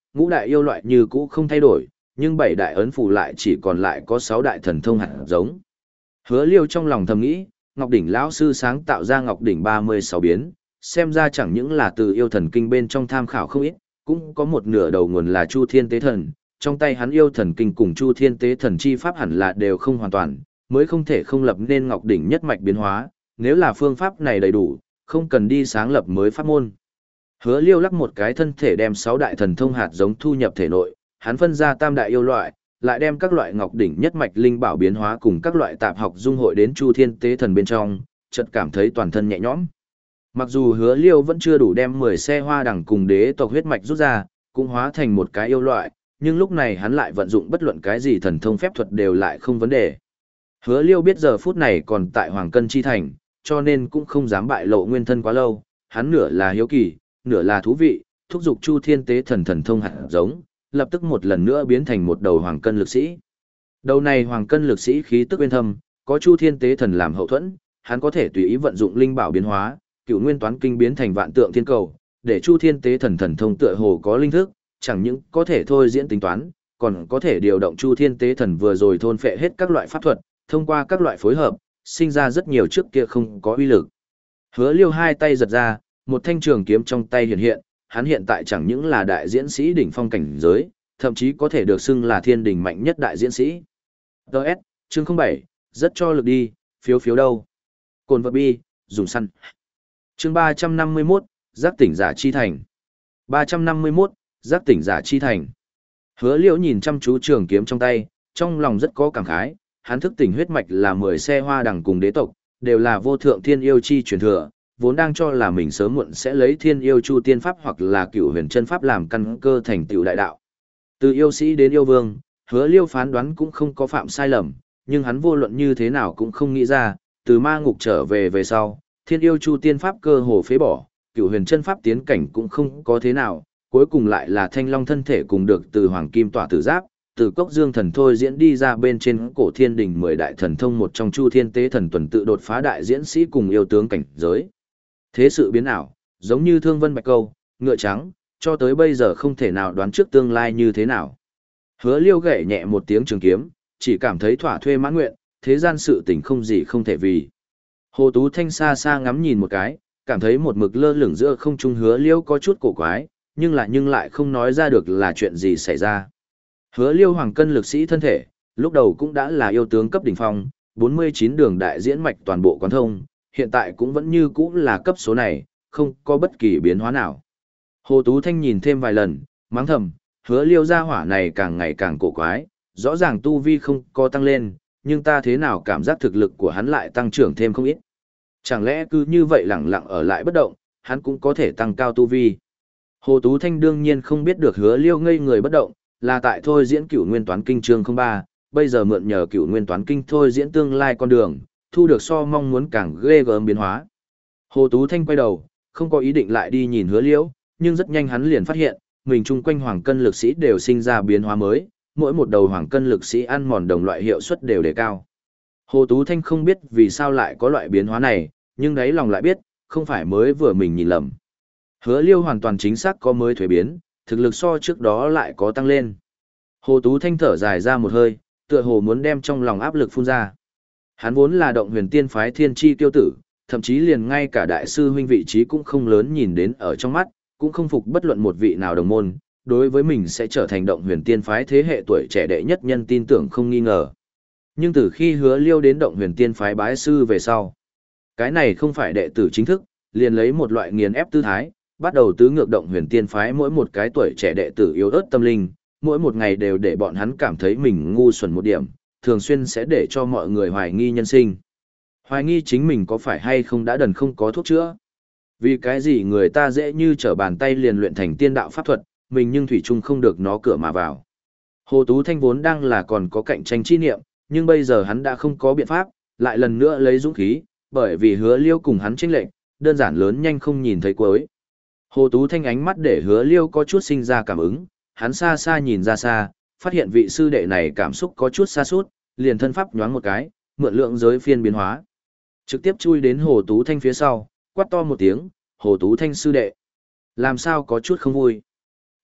ngũ đại yêu loại như cũ không thay đổi, nhưng bảy đại ấn phù lại chỉ còn lại có sáu đại thần thông hạt giống. Hứa Liêu trong lòng thầm nghĩ, Ngọc Đỉnh lão sư sáng tạo ra Ngọc Đỉnh ba mươi sáu biến, xem ra chẳng những là từ yêu thần kinh bên trong tham khảo không ít, cũng có một nửa đầu nguồn là Chu Thiên Tế Thần, trong tay hắn yêu thần kinh cùng Chu Thiên Tế Thần chi pháp hẳn là đều không hoàn toàn, mới không thể không lập nên Ngọc Đỉnh nhất mạch biến hóa, nếu là phương pháp này đầy đủ, không cần đi sáng lập mới pháp môn. Hứa Liêu lắc một cái thân thể đem sáu đại thần thông hạt giống thu nhập thể nội, hắn phân ra tam đại yêu loại, lại đem các loại Ngọc Đỉnh nhất mạch linh bảo biến hóa cùng các loại tạp học dung hội đến Chu Thiên Tế Thần bên trong, chợt cảm thấy toàn thân nhẹ nhõm. Mặc dù Hứa Liêu vẫn chưa đủ đem mười xe hoa đằng cùng đế tộc huyết mạch rút ra, cũng hóa thành một cái yêu loại, nhưng lúc này hắn lại vận dụng bất luận cái gì thần thông phép thuật đều lại không vấn đề. Hứa Liêu biết giờ phút này còn tại Hoàng Cân Chi Thành, cho nên cũng không dám bại lộ nguyên thân quá lâu, hắn nửa là hiếu kỳ, nửa là thú vị, thúc giục Chu Thiên Tế Thần thần thông hạt giống, lập tức một lần nữa biến thành một đầu Hoàng Cân lực sĩ. Đầu này Hoàng Cân lực sĩ khí tức uyên thâm, có Chu Thiên Tế Thần làm hậu thuẫn, hắn có thể tùy ý vận dụng linh bảo biến hóa, Cựu Nguyên Toán Kinh biến thành Vạn Tượng Thiên Cầu, để Chu Thiên Tế Thần thần thông tựa hồ có linh thức, chẳng những có thể thôi diễn tính toán, còn có thể điều động Chu Thiên Tế Thần vừa rồi thôn phệ hết các loại pháp thuật, thông qua các loại phối hợp, sinh ra rất nhiều trước kia không có uy lực. Hứa Liêu hai tay giật ra, một thanh trường kiếm trong tay hiện hiện, hắn hiện tại chẳng những là đại diễn sĩ đỉnh phong cảnh giới, thậm chí có thể được xưng là thiên đỉnh mạnh nhất đại diễn sĩ. đê ét, chương không bảy, rất cho lực đi, phiếu phiếu đâu. Cồn vật bi, dùng săn. Chương ba trăm năm mươi mốt, giác tỉnh giả chi thành. ba trăm năm mươi mốt, giác tỉnh giả chi thành. Hứa Liễu nhìn chăm chú trường kiếm trong tay, trong lòng rất có cảm khái, hắn thức tỉnh huyết mạch là mười xe hoa đằng cùng đế tộc, đều là vô thượng thiên yêu chi truyền thừa, vốn đang cho là mình sớm muộn sẽ lấy thiên yêu chu tiên pháp hoặc là cửu huyền chân pháp làm căn cơ thành tựu đại đạo. Từ yêu sĩ đến yêu vương, Hứa Liêu phán đoán cũng không có phạm sai lầm, nhưng hắn vô luận như thế nào cũng không nghĩ ra, từ ma ngục trở về về sau, thiên yêu chu tiên pháp cơ hồ phế bỏ, cửu huyền chân pháp tiến cảnh cũng không có thế nào, cuối cùng lại là thanh long thân thể cùng được từ hoàng kim tỏa tử giáp, từ cốc dương thần thôi diễn đi ra bên trên cổ thiên đình mười đại thần thông một trong chu thiên tế thần tuần tự đột phá đại diễn sĩ cùng yêu tướng cảnh giới. Thế sự biến ảo, giống như thương vân bạch câu, ngựa trắng, cho tới bây giờ không thể nào đoán trước tương lai như thế nào. Hứa Liêu gảy nhẹ một tiếng trường kiếm, chỉ cảm thấy thỏa thuê mãn nguyện, thế gian sự tình không gì không thể vì. Hồ Tú Thanh xa xa ngắm nhìn một cái, cảm thấy một mực lơ lửng giữa không trung Hứa Liêu có chút cổ quái, nhưng lại nhưng lại không nói ra được là chuyện gì xảy ra. Hứa Liêu hoàng cân lực sĩ thân thể, lúc đầu cũng đã là yêu tướng cấp đỉnh phong, bốn mươi chín đường đại diễn mạch toàn bộ quán thông, hiện tại cũng vẫn như cũ là cấp số này, không có bất kỳ biến hóa nào. Hồ Tú Thanh nhìn thêm vài lần, mắng thầm, Hứa Liêu gia hỏa này càng ngày càng cổ quái, rõ ràng tu vi không có tăng lên, nhưng ta thế nào cảm giác thực lực của hắn lại tăng trưởng thêm không ít. Chẳng lẽ cứ như vậy lẳng lặng ở lại bất động, hắn cũng có thể tăng cao tu vi. Hồ Tú Thanh đương nhiên không biết được Hứa Liêu ngây người bất động, là tại thôi diễn cửu nguyên toán kinh chương không ba, bây giờ mượn nhờ cửu nguyên toán kinh thôi diễn tương lai con đường, thu được so mong muốn càng ghê gớm biến hóa. Hồ Tú Thanh quay đầu, không có ý định lại đi nhìn Hứa Liễu, nhưng rất nhanh hắn liền phát hiện, mình chung quanh hoàng cân lực sĩ đều sinh ra biến hóa mới, mỗi một đầu hoàng cân lực sĩ ăn mòn đồng loại hiệu suất đều đề cao. Hồ Tú Thanh không biết vì sao lại có loại biến hóa này, nhưng đáy lòng lại biết, không phải mới vừa mình nhìn lầm. Hứa Liêu hoàn toàn chính xác có mới thuế biến, thực lực so trước đó lại có tăng lên. Hồ Tú Thanh thở dài ra một hơi, tựa hồ muốn đem trong lòng áp lực phun ra. Hắn vốn là động huyền tiên phái thiên chi tiêu tử, thậm chí liền ngay cả đại sư huynh vị trí cũng không lớn nhìn đến ở trong mắt, cũng không phục bất luận một vị nào đồng môn, đối với mình sẽ trở thành động huyền tiên phái thế hệ tuổi trẻ đệ nhất nhân tin tưởng không nghi ngờ. Nhưng từ khi Hứa Liêu đến động huyền tiên phái bái sư về sau, cái này không phải đệ tử chính thức, liền lấy một loại nghiền ép tư thái, bắt đầu tứ ngược động huyền tiên phái mỗi một cái tuổi trẻ đệ tử yếu ớt tâm linh, mỗi một ngày đều để bọn hắn cảm thấy mình ngu xuẩn một điểm, thường xuyên sẽ để cho mọi người hoài nghi nhân sinh. Hoài nghi chính mình có phải hay không đã đần không có thuốc chữa. Vì cái gì người ta dễ như trở bàn tay liền luyện thành tiên đạo pháp thuật, mình nhưng thủy chung không được nó cửa mà vào. Hồ Tú Thanh vốn đang là còn có cạnh tranh chi niệm, nhưng bây giờ hắn đã không có biện pháp, lại lần nữa lấy dũng khí, bởi vì Hứa Liêu cùng hắn chênh lệch, đơn giản lớn nhanh không nhìn thấy cuối. Hồ Tú Thanh ánh mắt để Hứa Liêu có chút sinh ra cảm ứng, hắn xa xa nhìn ra xa, phát hiện vị sư đệ này cảm xúc có chút xa sút, liền thân pháp nhoáng một cái, mượn lượng giới phiên biến hóa. Trực tiếp chui đến Hồ Tú Thanh phía sau, quát to một tiếng, Hồ Tú Thanh sư đệ. Làm sao có chút không vui.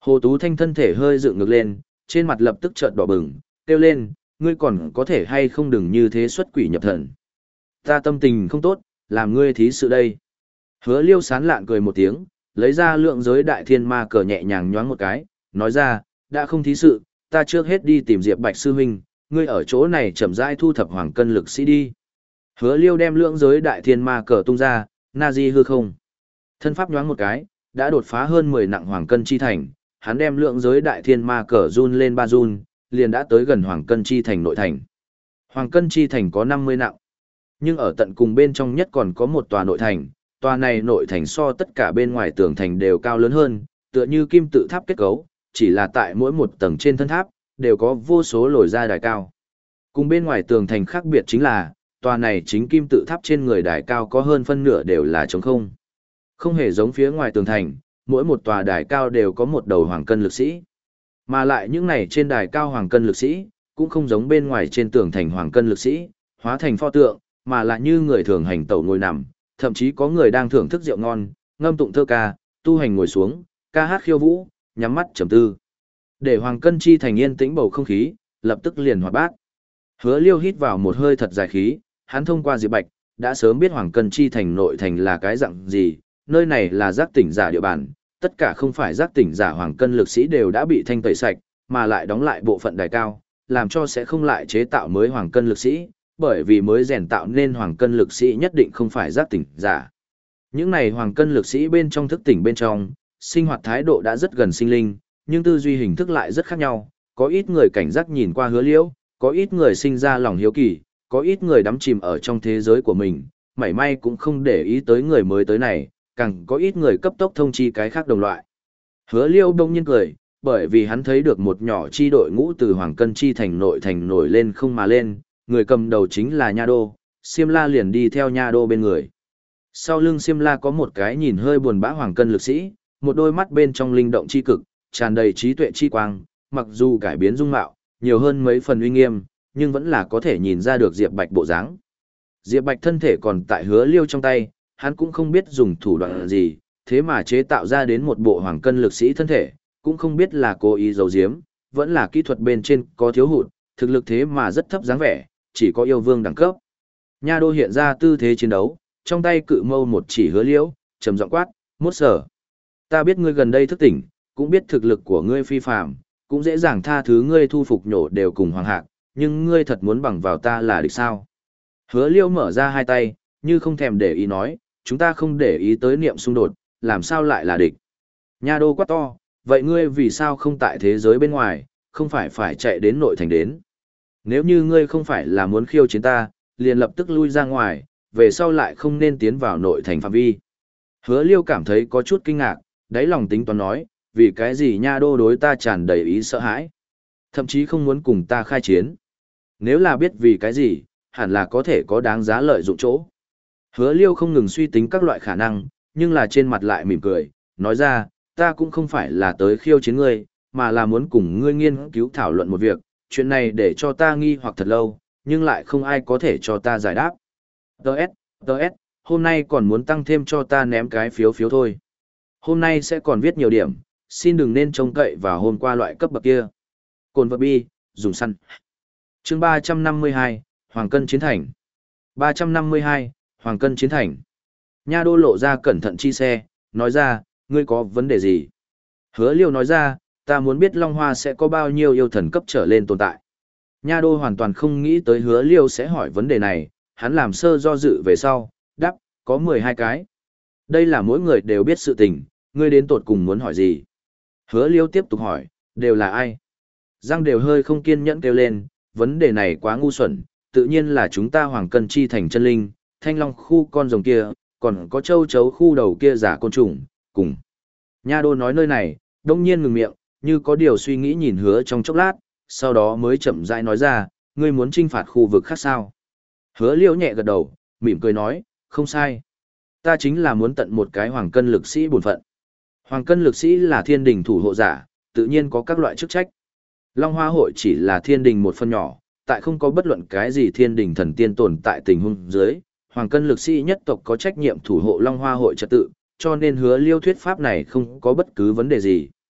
Hồ Tú Thanh thân thể hơi dựng ngược lên, trên mặt lập tức chợt đỏ bừng, kêu lên, ngươi còn có thể hay không đừng như thế xuất quỷ nhập thần. Ta tâm tình không tốt, làm ngươi thí sự đây. Hứa Liêu sán lạn cười một tiếng, lấy ra lượng giới đại thiên ma cờ nhẹ nhàng nhoáng một cái, nói ra, đã không thí sự, ta trước hết đi tìm Diệp Bạch sư huynh, ngươi ở chỗ này chậm rãi thu thập hoàng cân lực sĩ đi. Hứa Liêu đem lượng giới đại thiên ma cờ tung ra, na di hư không. Thân pháp nhoáng một cái, đã đột phá hơn mười nặng hoàng cân chi thành, hắn đem lượng giới đại thiên ma cờ run lên ba run, liền đã tới gần hoàng cân chi thành nội thành. Hoàng cân chi thành có năm mươi nặng, nhưng ở tận cùng bên trong nhất còn có một tòa nội thành, tòa này nội thành so tất cả bên ngoài tường thành đều cao lớn hơn, tựa như kim tự tháp kết cấu, chỉ là tại mỗi một tầng trên thân tháp, đều có vô số lồi ra đài cao. Cùng bên ngoài tường thành khác biệt chính là, tòa này chính kim tự tháp trên người đài cao có hơn phân nửa đều là trống không. Không hề giống phía ngoài tường thành, mỗi một tòa đài cao đều có một đầu hoàng cân lực sĩ. Mà lại những này trên đài cao hoàng cân lực sĩ, cũng không giống bên ngoài trên tường thành hoàng cân lực sĩ, hóa thành pho tượng, mà là như người thường hành tẩu ngồi nằm, thậm chí có người đang thưởng thức rượu ngon, ngâm tụng thơ ca, tu hành ngồi xuống, ca hát khiêu vũ, nhắm mắt trầm tư. Để hoàng cân chi thành yên tĩnh bầu không khí, lập tức liền hoạt bát. Hứa Liêu hít vào một hơi thật dài khí, hắn thông qua Diệp Bạch, đã sớm biết hoàng cân chi thành nội thành là cái dạng gì, nơi này là giác tỉnh giả địa bàn, tất cả không phải giác tỉnh giả hoàng cân lực sĩ đều đã bị thanh tẩy sạch, mà lại đóng lại bộ phận đài cao, làm cho sẽ không lại chế tạo mới hoàng cân lực sĩ, bởi vì mới rèn tạo nên hoàng cân lực sĩ nhất định không phải giác tỉnh giả. Những này hoàng cân lực sĩ bên trong thức tỉnh bên trong, sinh hoạt thái độ đã rất gần sinh linh, nhưng tư duy hình thức lại rất khác nhau, có ít người cảnh giác nhìn qua Hứa Liễu, có ít người sinh ra lòng hiếu kỳ, có ít người đắm chìm ở trong thế giới của mình, mảy may cũng không để ý tới người mới tới này, càng có ít người cấp tốc thông chi cái khác đồng loại. Hứa Liêu đông nhiên cười, bởi vì hắn thấy được một nhỏ chi đội ngũ từ Hoàng Cân chi thành nội thành nổi lên không mà lên, người cầm đầu chính là Nha Đô, Siêm La liền đi theo Nha Đô bên người. Sau lưng Siêm La có một cái nhìn hơi buồn bã Hoàng Cân lực sĩ, một đôi mắt bên trong linh động chi cực, tràn đầy trí tuệ chi quang, mặc dù cải biến dung mạo, nhiều hơn mấy phần uy nghiêm, nhưng vẫn là có thể nhìn ra được Diệp Bạch bộ dáng. Diệp Bạch thân thể còn tại Hứa Liêu trong tay, hắn cũng không biết dùng thủ đoạn gì, thế mà chế tạo ra đến một bộ hoàng cân lực sĩ thân thể, cũng không biết là cố ý giấu giếm, vẫn là kỹ thuật bên trên có thiếu hụt, thực lực thế mà rất thấp dáng vẻ, chỉ có yêu vương đẳng cấp. Nha Đô hiện ra tư thế chiến đấu, trong tay cự mâu một chỉ Hứa Liễu, trầm giọng quát, "Mốt Sở, ta biết ngươi gần đây thức tỉnh, cũng biết thực lực của ngươi phi phàm, cũng dễ dàng tha thứ ngươi thu phục nhổ đều cùng hoàng hạc, nhưng ngươi thật muốn bằng vào ta là địch sao?" Hứa Liễu mở ra hai tay, như không thèm để ý nói, "Chúng ta không để ý tới niệm xung đột, làm sao lại là địch?" Nha Đô quát to, "Vậy ngươi vì sao không tại thế giới bên ngoài, không phải phải chạy đến nội thành đến? Nếu như ngươi không phải là muốn khiêu chiến ta, liền lập tức lui ra ngoài, về sau lại không nên tiến vào nội thành phạm vi." Hứa Liêu cảm thấy có chút kinh ngạc, đáy lòng tính toán nói, vì cái gì Nha Đô đối ta tràn đầy ý sợ hãi, thậm chí không muốn cùng ta khai chiến. Nếu là biết vì cái gì, hẳn là có thể có đáng giá lợi dụng chỗ. Hứa Liêu không ngừng suy tính các loại khả năng, nhưng là trên mặt lại mỉm cười, nói ra, ta cũng không phải là tới khiêu chiến ngươi, mà là muốn cùng ngươi nghiên cứu thảo luận một việc, chuyện này để cho ta nghi hoặc thật lâu, nhưng lại không ai có thể cho ta giải đáp. Đợt, đợt, hôm nay còn muốn tăng thêm cho ta ném cái phiếu phiếu thôi. Hôm nay sẽ còn viết nhiều điểm, xin đừng nên trông cậy vào hôm qua loại cấp bậc kia. Cồn vật bi, dùng săn. Chương ba trăm năm mươi hai, Hoàng Cân Chiến Thành. ba trăm năm mươi hai, Hoàng Cân Chiến Thành. Nha Đô lộ ra cẩn thận chi xe, nói ra, ngươi có vấn đề gì? Hứa Liêu nói ra, ta muốn biết Long Hoa sẽ có bao nhiêu yêu thần cấp trở lên tồn tại. Nha Đô hoàn toàn không nghĩ tới Hứa Liêu sẽ hỏi vấn đề này, hắn làm sơ do dự về sau, đáp, có mười hai cái. Đây là mỗi người đều biết sự tình, ngươi đến tột cùng muốn hỏi gì? Hứa Liêu tiếp tục hỏi, đều là ai? Giang đều hơi không kiên nhẫn kêu lên, vấn đề này quá ngu xuẩn, tự nhiên là chúng ta Hoàng Cân chi thành chân linh, Thanh Long khu con rồng kia, còn có châu chấu khu đầu kia giả côn trùng, cùng. Nha Đô nói nơi này, đông nhiên ngừng miệng, như có điều suy nghĩ nhìn Hứa trong chốc lát, sau đó mới chậm rãi nói ra, ngươi muốn trinh phạt khu vực khác sao? Hứa Liêu nhẹ gật đầu, mỉm cười nói, không sai. Ta chính là muốn tận một cái Hoàng Cân lực sĩ bổn phận. Hoàng Cân lực sĩ là thiên đình thủ hộ giả, tự nhiên có các loại chức trách. Long Hoa hội chỉ là thiên đình một phần nhỏ, tại không có bất luận cái gì thiên đình thần tiên tồn tại tình huống dưới, Hoàng Cân lực sĩ nhất tộc có trách nhiệm thủ hộ Long Hoa hội trật tự, cho nên Hứa Liêu thuyết pháp này không có bất cứ vấn đề gì.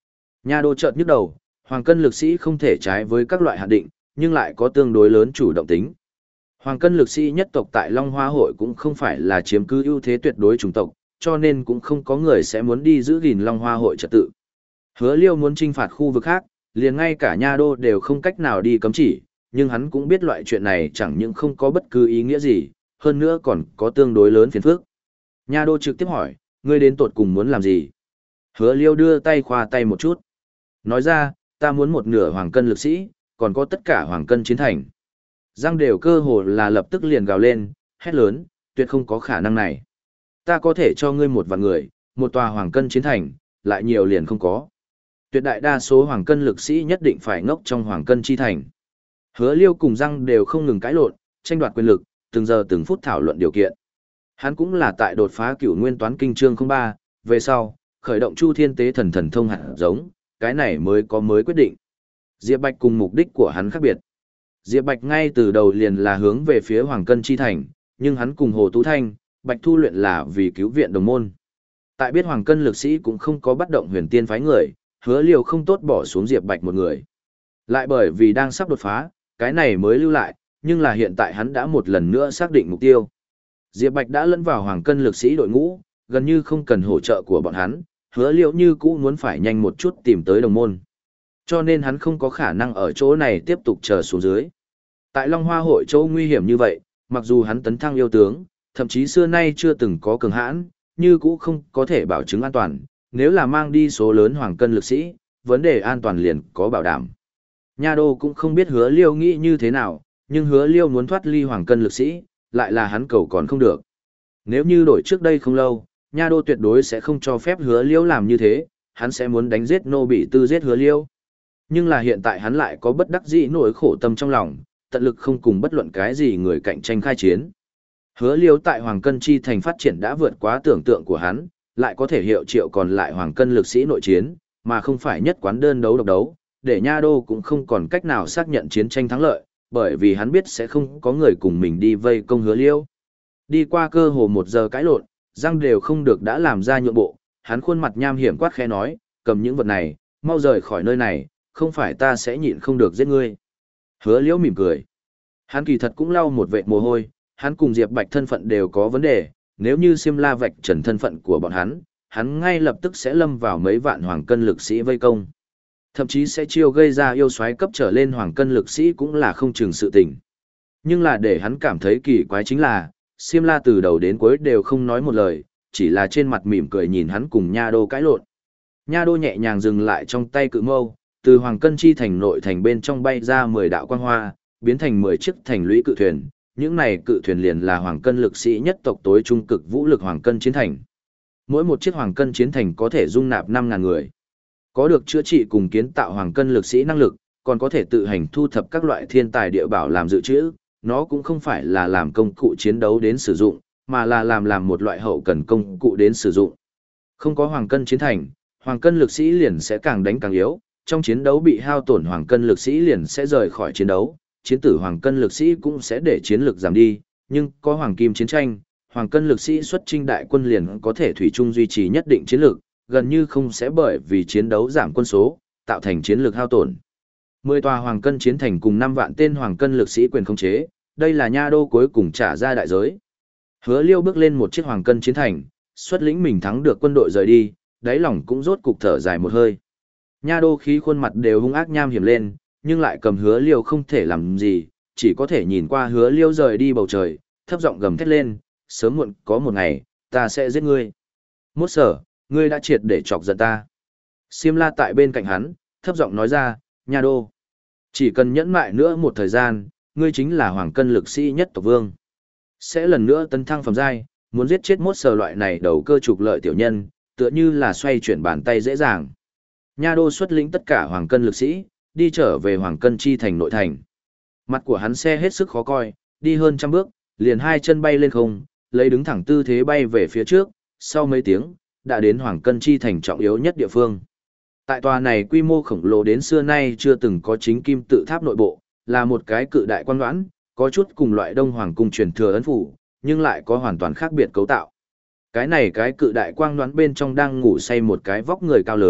Nha đô chợt nhức đầu, hoàng cân lực sĩ không thể trái với các loại hạn định, nhưng lại có tương đối lớn chủ động tính. Hoàng cân lực sĩ nhất tộc tại Long Hoa hội cũng không phải là chiếm cứ ưu thế tuyệt đối chủng tộc, cho nên cũng không có người sẽ muốn đi giữ gìn Long Hoa hội trật tự. Hứa Liêu muốn chinh phạt khu vực khác, liền ngay cả Nha đô đều không cách nào đi cấm chỉ, nhưng hắn cũng biết loại chuyện này chẳng những không có bất cứ ý nghĩa gì, hơn nữa còn có tương đối lớn phiền phức. Nha đô trực tiếp hỏi, ngươi đến tột cùng muốn làm gì? Hứa Liêu đưa tay khoa tay một chút. Nói ra, ta muốn một nửa hoàng cân lực sĩ, còn có tất cả hoàng cân chiến thành. Giang đều cơ hồ là lập tức liền gào lên, hét lớn, tuyệt không có khả năng này. Ta có thể cho ngươi một vạn người, một tòa hoàng cân chiến thành, lại nhiều liền không có. Tuyệt đại đa số hoàng cân lực sĩ nhất định phải ngốc trong hoàng cân chi thành. Hứa Liêu cùng Giang đều không ngừng cãi lộn, tranh đoạt quyền lực, từng giờ từng phút thảo luận điều kiện. Hắn cũng là tại đột phá cửu nguyên toán kinh chương không ba, về sau, khởi động Chu Thiên Tế Thần Thần Thông hạt giống, cái này mới có mới quyết định. Diệp Bạch cùng mục đích của hắn khác biệt. Diệp Bạch ngay từ đầu liền là hướng về phía Hoàng Cân Chi Thành, nhưng hắn cùng Hồ Tú Thanh, Bạch Thu luyện là vì cứu viện đồng môn. Tại biết Hoàng Cân lực sĩ cũng không có bắt động huyền tiên phái người, Hứa Liêu không tốt bỏ xuống Diệp Bạch một người. Lại bởi vì đang sắp đột phá, cái này mới lưu lại, nhưng là hiện tại hắn đã một lần nữa xác định mục tiêu. Diệp Bạch đã lẫn vào Hoàng Cân lực sĩ đội ngũ, gần như không cần hỗ trợ của bọn hắn, Hứa Liêu như cũ muốn phải nhanh một chút tìm tới đồng môn. Cho nên hắn không có khả năng ở chỗ này tiếp tục chờ xuống dưới. Tại Long Hoa hội chỗ nguy hiểm như vậy, mặc dù hắn tấn thăng yêu tướng, thậm chí xưa nay chưa từng có cường hãn, như cũ không có thể bảo chứng an toàn, nếu là mang đi số lớn hoàng cân lực sĩ, vấn đề an toàn liền có bảo đảm. Nha đô cũng không biết Hứa Liêu nghĩ như thế nào, nhưng Hứa Liêu muốn thoát ly hoàng cân lực sĩ, lại là hắn cầu còn không được. Nếu như đổi trước đây không lâu, Nha đô tuyệt đối sẽ không cho phép Hứa Liêu làm như thế, hắn sẽ muốn đánh giết nô bị tư giết Hứa Liêu. Nhưng là hiện tại hắn lại có bất đắc dĩ nỗi khổ tâm trong lòng, tận lực không cùng bất luận cái gì người cạnh tranh khai chiến. Hứa Liêu tại Hoàng Cân Chi thành phát triển đã vượt quá tưởng tượng của hắn, lại có thể hiệu triệu còn lại Hoàng Cân lực sĩ nội chiến, mà không phải nhất quán đơn đấu độc đấu, để Nha đô cũng không còn cách nào xác nhận chiến tranh thắng lợi, bởi vì hắn biết sẽ không có người cùng mình đi vây công Hứa Liêu. Đi qua cơ hồ một giờ cãi lộn, răng đều không được đã làm ra nhượng bộ, hắn khuôn mặt nham hiểm quát khẽ nói, cầm những vật này, mau rời khỏi nơi này, không phải ta sẽ nhịn không được giết ngươi. Hứa Liễu mỉm cười. Hắn kỳ thật cũng lau một vệt mồ hôi, hắn cùng Diệp Bạch thân phận đều có vấn đề, nếu như Xiêm La vạch trần thân phận của bọn hắn, hắn ngay lập tức sẽ lâm vào mấy vạn hoàng cân lực sĩ vây công. Thậm chí sẽ chiêu gây ra yêu soái cấp trở lên hoàng cân lực sĩ cũng là không chừng sự tình. Nhưng là để hắn cảm thấy kỳ quái chính là, Xiêm La từ đầu đến cuối đều không nói một lời, chỉ là trên mặt mỉm cười nhìn hắn cùng Nha đô cãi lộn. Nha đô nhẹ nhàng dừng lại trong tay cự mâu, từ Hoàng Cân Chi thành nội thành bên trong bay ra mười đạo quang hoa, biến thành mười chiếc thành lũy cự thuyền. Những này cự thuyền liền là Hoàng Cân lực sĩ nhất tộc tối trung cực vũ lực Hoàng Cân chiến thành. Mỗi một chiếc Hoàng Cân chiến thành có thể dung nạp năm ngàn người. Có được chữa trị cùng kiến tạo Hoàng Cân lực sĩ năng lực, còn có thể tự hành thu thập các loại thiên tài địa bảo làm dự trữ. Nó cũng không phải là làm công cụ chiến đấu đến sử dụng, mà là làm làm một loại hậu cần công cụ đến sử dụng. Không có Hoàng Cân chiến thành, Hoàng Cân lực sĩ liền sẽ càng đánh càng yếu, trong chiến đấu bị hao tổn Hoàng Cân lực sĩ liền sẽ rời khỏi chiến đấu, chiến tử Hoàng Cân lực sĩ cũng sẽ để chiến lực giảm đi, nhưng có Hoàng Kim chiến tranh, Hoàng Cân lực sĩ xuất chinh đại quân liền có thể thủy chung duy trì nhất định chiến lực, gần như không sẽ bởi vì chiến đấu giảm quân số, tạo thành chiến lực hao tổn. Mười tòa Hoàng Cân chiến thành cùng năm vạn tên Hoàng Cân lực sĩ quyền khống chế, đây là Nha đô cuối cùng trả ra đại giới. Hứa Liêu bước lên một chiếc Hoàng Cân chiến thành, xuất lĩnh mình thắng được quân đội rời đi, đáy lòng cũng rốt cục thở dài một hơi. Nha đô khí khuôn mặt đều hung ác nham hiểm lên, nhưng lại cầm Hứa Liêu không thể làm gì, chỉ có thể nhìn qua Hứa Liêu rời đi bầu trời, thấp giọng gầm thét lên, sớm muộn có một ngày, ta sẽ giết ngươi. Mốt sở, ngươi đã triệt để chọc giận ta. Xiêm La tại bên cạnh hắn, thấp giọng nói ra, Nha đô, chỉ cần nhẫn mại nữa một thời gian, ngươi chính là Hoàng Cân lực sĩ nhất tộc vương. Sẽ lần nữa tấn thăng phẩm giai, muốn giết chết mốt sờ loại này đầu cơ trục lợi tiểu nhân, tựa như là xoay chuyển bàn tay dễ dàng. Nha đô xuất lĩnh tất cả Hoàng Cân lực sĩ, đi trở về Hoàng Cân Chi thành nội thành. Mặt của hắn xe hết sức khó coi, đi hơn trăm bước, liền hai chân bay lên không, lấy đứng thẳng tư thế bay về phía trước, sau mấy tiếng, đã đến Hoàng Cân Chi thành trọng yếu nhất địa phương. Tại tòa này quy mô khổng lồ đến xưa nay chưa từng có chính kim tự tháp nội bộ, là một cái cự đại quan đoán, có chút cùng loại Đông Hoàng cung truyền thừa ấn phủ, nhưng lại có hoàn toàn khác biệt cấu tạo. Cái này cái cự đại quang đoán bên trong đang ngủ say một cái vóc người cao lớn,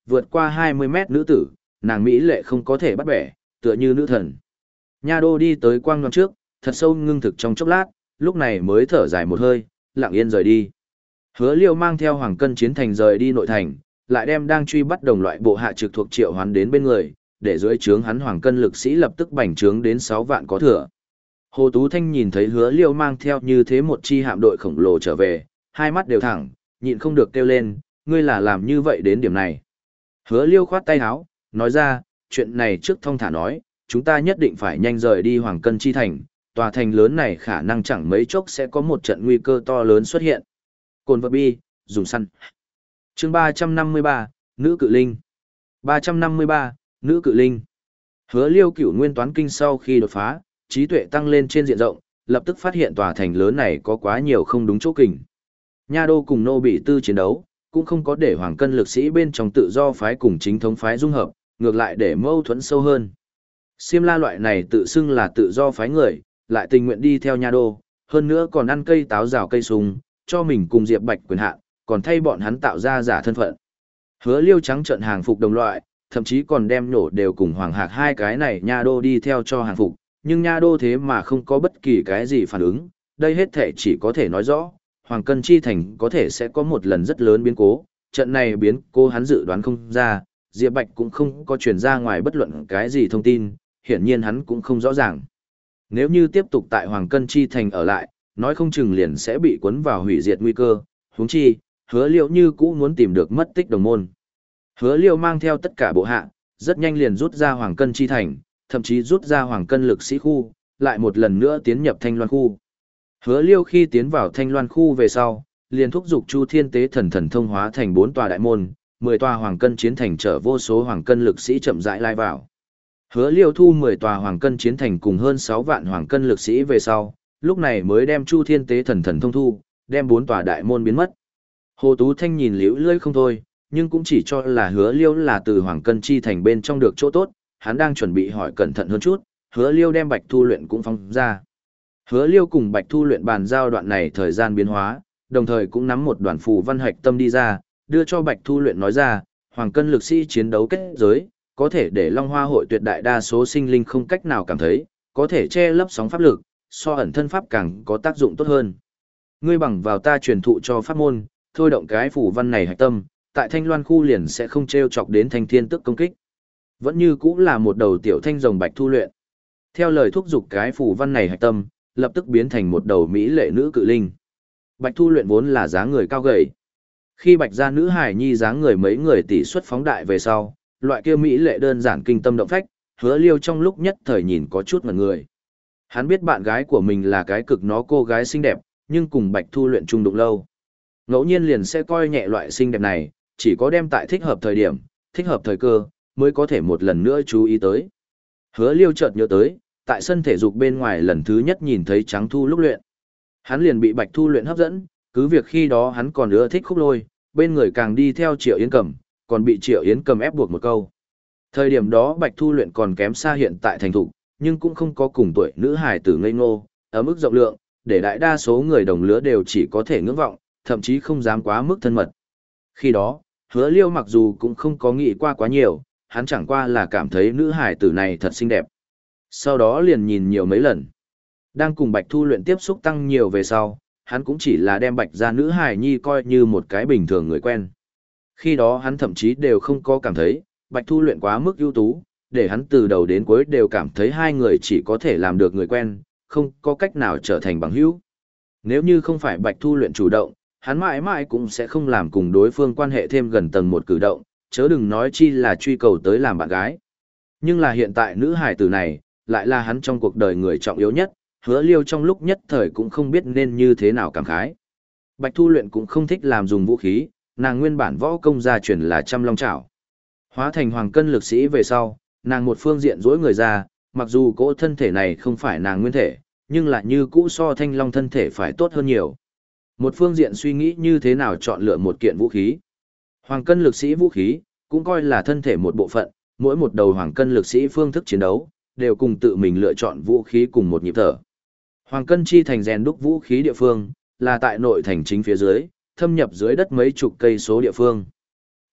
vượt qua hai mươi mét nữ tử, nàng mỹ lệ không có thể bắt bẻ, tựa như nữ thần. Nha đô đi tới quang đoan trước, thật sâu ngưng thực trong chốc lát, lúc này mới thở dài một hơi, lặng yên rời đi. Hứa Liêu mang theo Hoàng Cân Chiến Thành rời đi nội thành, lại đem đang truy bắt đồng loại bộ hạ trực thuộc Triệu Hoán đến bên người, để dưới trướng hắn Hoàng Cân lực sĩ lập tức bành trướng đến sáu vạn có thừa. Hồ Tú Thanh nhìn thấy Hứa Liêu mang theo như thế một chi hạm đội khổng lồ trở về, hai mắt đều thẳng, nhịn không được kêu lên, ngươi là làm như vậy đến điểm này. Hứa Liêu khoát tay áo, nói ra, chuyện này trước thông thả nói, chúng ta nhất định phải nhanh rời đi Hoàng Cân Chi Thành, tòa thành lớn này khả năng chẳng mấy chốc sẽ có một trận nguy cơ to lớn xuất hiện. Cồn vật bi, dùng săn. Chương ba trăm năm mươi ba, Nữ Cự Linh. ba trăm năm mươi ba, Nữ Cự Linh. Hứa Liêu cửu nguyên toán kinh sau khi đột phá, trí tuệ tăng lên trên diện rộng, lập tức phát hiện tòa thành lớn này có quá nhiều không đúng chỗ kình. Nha đô cùng nô bị tư chiến đấu, cũng không có để Hoàng Cân lực sĩ bên trong tự do phái cùng chính thống phái dung hợp, ngược lại để mâu thuẫn sâu hơn. Xiêm La loại này tự xưng là tự do phái người, lại tình nguyện đi theo Nha đô, hơn nữa còn ăn cây táo rào cây sung, cho mình cùng Diệp Bạch quyền hạn, còn thay bọn hắn tạo ra giả thân phận. Hứa Liêu trắng trợn hàng phục đồng loại, thậm chí còn đem nổ đều cùng Hoàng Hạc hai cái này Nha đô đi theo cho hàng phục, nhưng Nha đô thế mà không có bất kỳ cái gì phản ứng, đây hết thể chỉ có thể nói rõ, Hoàng Cân Chi Thành có thể sẽ có một lần rất lớn biến cố, trận này biến cố hắn dự đoán không ra, Diệp Bạch cũng không có truyền ra ngoài bất luận cái gì thông tin, hiển nhiên hắn cũng không rõ ràng. Nếu như tiếp tục tại Hoàng Cân Chi Thành ở lại, nói không chừng liền sẽ bị cuốn vào hủy diệt nguy cơ, huống chi, Hứa Liêu như cũ muốn tìm được mất tích đồng môn. Hứa Liêu mang theo tất cả bộ hạ, rất nhanh liền rút ra Hoàng Cân Chi Thành, thậm chí rút ra Hoàng Cân lực sĩ khu, lại một lần nữa tiến nhập Thanh Loan khu. Hứa Liêu khi tiến vào Thanh Loan khu về sau, liền thúc giục Chu Thiên Tế Thần Thần thông hóa thành bốn tòa đại môn, mười tòa Hoàng Cân chiến thành chở vô số Hoàng Cân lực sĩ chậm rãi lai vào. Hứa Liêu thu mười tòa Hoàng Cân chiến thành cùng hơn sáu vạn Hoàng Cân lực sĩ về sau, lúc này mới đem Chu Thiên Tế Thần Thần thông thu, đem bốn tòa đại môn biến mất. Hồ Tú Thanh nhìn liễu lưỡi không thôi, nhưng cũng chỉ cho là Hứa Liêu là từ Hoàng Cân chi thành bên trong được chỗ tốt, hắn đang chuẩn bị hỏi cẩn thận hơn chút, Hứa Liêu đem Bạch Thu luyện cũng phóng ra. Hứa Liêu cùng Bạch Thu luyện bàn giao đoạn này thời gian biến hóa, đồng thời cũng nắm một đoàn phù văn hạch tâm đi ra, đưa cho Bạch Thu luyện nói ra, Hoàng Cân lực sĩ chiến đấu kết giới, có thể để Long Hoa hội tuyệt đại đa số sinh linh không cách nào cảm thấy, có thể che lấp sóng pháp lực, so ẩn thân pháp càng có tác dụng tốt hơn. Ngươi bằng vào ta truyền thụ cho pháp môn, thôi động cái phù văn này hạch tâm, tại Thanh Loan khu liền sẽ không treo chọc đến Thanh Thiên Tức công kích. Vẫn như cũng là một đầu tiểu thanh rồng Bạch Thu luyện. Theo lời thúc giục cái phù văn này hạch tâm, lập tức biến thành một đầu mỹ lệ nữ cự linh. Bạch Thu luyện vốn là dáng người cao gầy. Khi Bạch gia nữ hải nhi dáng người mấy người tỷ suất phóng đại về sau, loại kia mỹ lệ đơn giản kinh tâm động phách, Hứa Liêu trong lúc nhất thời nhìn có chút ngẩn người. Hắn biết bạn gái của mình là cái cực nó cô gái xinh đẹp, nhưng cùng Bạch Thu luyện chung đụng lâu. Ngẫu nhiên liền sẽ coi nhẹ loại xinh đẹp này, chỉ có đem tại thích hợp thời điểm, thích hợp thời cơ, mới có thể một lần nữa chú ý tới. Hứa Liêu chợt nhớ tới, tại sân thể dục bên ngoài lần thứ nhất nhìn thấy Trắng Thu lúc luyện. Hắn liền bị Bạch Thu luyện hấp dẫn, cứ việc khi đó hắn còn ưa thích Khúc Lôi, bên người càng đi theo Triệu Yến Cầm, còn bị Triệu Yến Cầm ép buộc một câu. Thời điểm đó Bạch Thu luyện còn kém xa hiện tại thành thục, nhưng cũng không có cùng tuổi nữ hài tử ngây ngô, ở mức rộng lượng, để đại đa số người đồng lứa đều chỉ có thể ngưỡng vọng, thậm chí không dám quá mức thân mật. Khi đó, Hứa Liêu mặc dù cũng không có nghĩ qua quá nhiều, hắn chẳng qua là cảm thấy nữ hài tử này thật xinh đẹp. Sau đó liền nhìn nhiều mấy lần. Đang cùng Bạch Thu luyện tiếp xúc tăng nhiều về sau, hắn cũng chỉ là đem Bạch gia nữ hài nhi coi như một cái bình thường người quen. Khi đó hắn thậm chí đều không có cảm thấy, Bạch Thu luyện quá mức ưu tú, để hắn từ đầu đến cuối đều cảm thấy hai người chỉ có thể làm được người quen, không có cách nào trở thành bằng hữu. Nếu như không phải Bạch Thu luyện chủ động, hắn mãi mãi cũng sẽ không làm cùng đối phương quan hệ thêm gần tầng một cử động, chớ đừng nói chi là truy cầu tới làm bạn gái. Nhưng là hiện tại nữ hài tử này, lại là hắn trong cuộc đời người trọng yếu nhất, Hứa Liêu trong lúc nhất thời cũng không biết nên như thế nào cảm khái. Bạch Thu luyện cũng không thích làm dùng vũ khí, nàng nguyên bản võ công gia truyền là trăm long chảo. Hóa thành Hoàng Cân lực sĩ về sau, nàng một phương diện dỗi người ra, mặc dù cỗ thân thể này không phải nàng nguyên thể, nhưng lại như cũ so thanh long thân thể phải tốt hơn nhiều. Một phương diện suy nghĩ như thế nào chọn lựa một kiện vũ khí. Hoàng Cân lực sĩ vũ khí, cũng coi là thân thể một bộ phận, mỗi một đầu Hoàng Cân lực sĩ phương thức chiến đấu, đều cùng tự mình lựa chọn vũ khí cùng một nhịp thở. Hoàng Cân chi thành rèn đúc vũ khí địa phương, là tại nội thành chính phía dưới, thâm nhập dưới đất mấy chục cây số địa phương.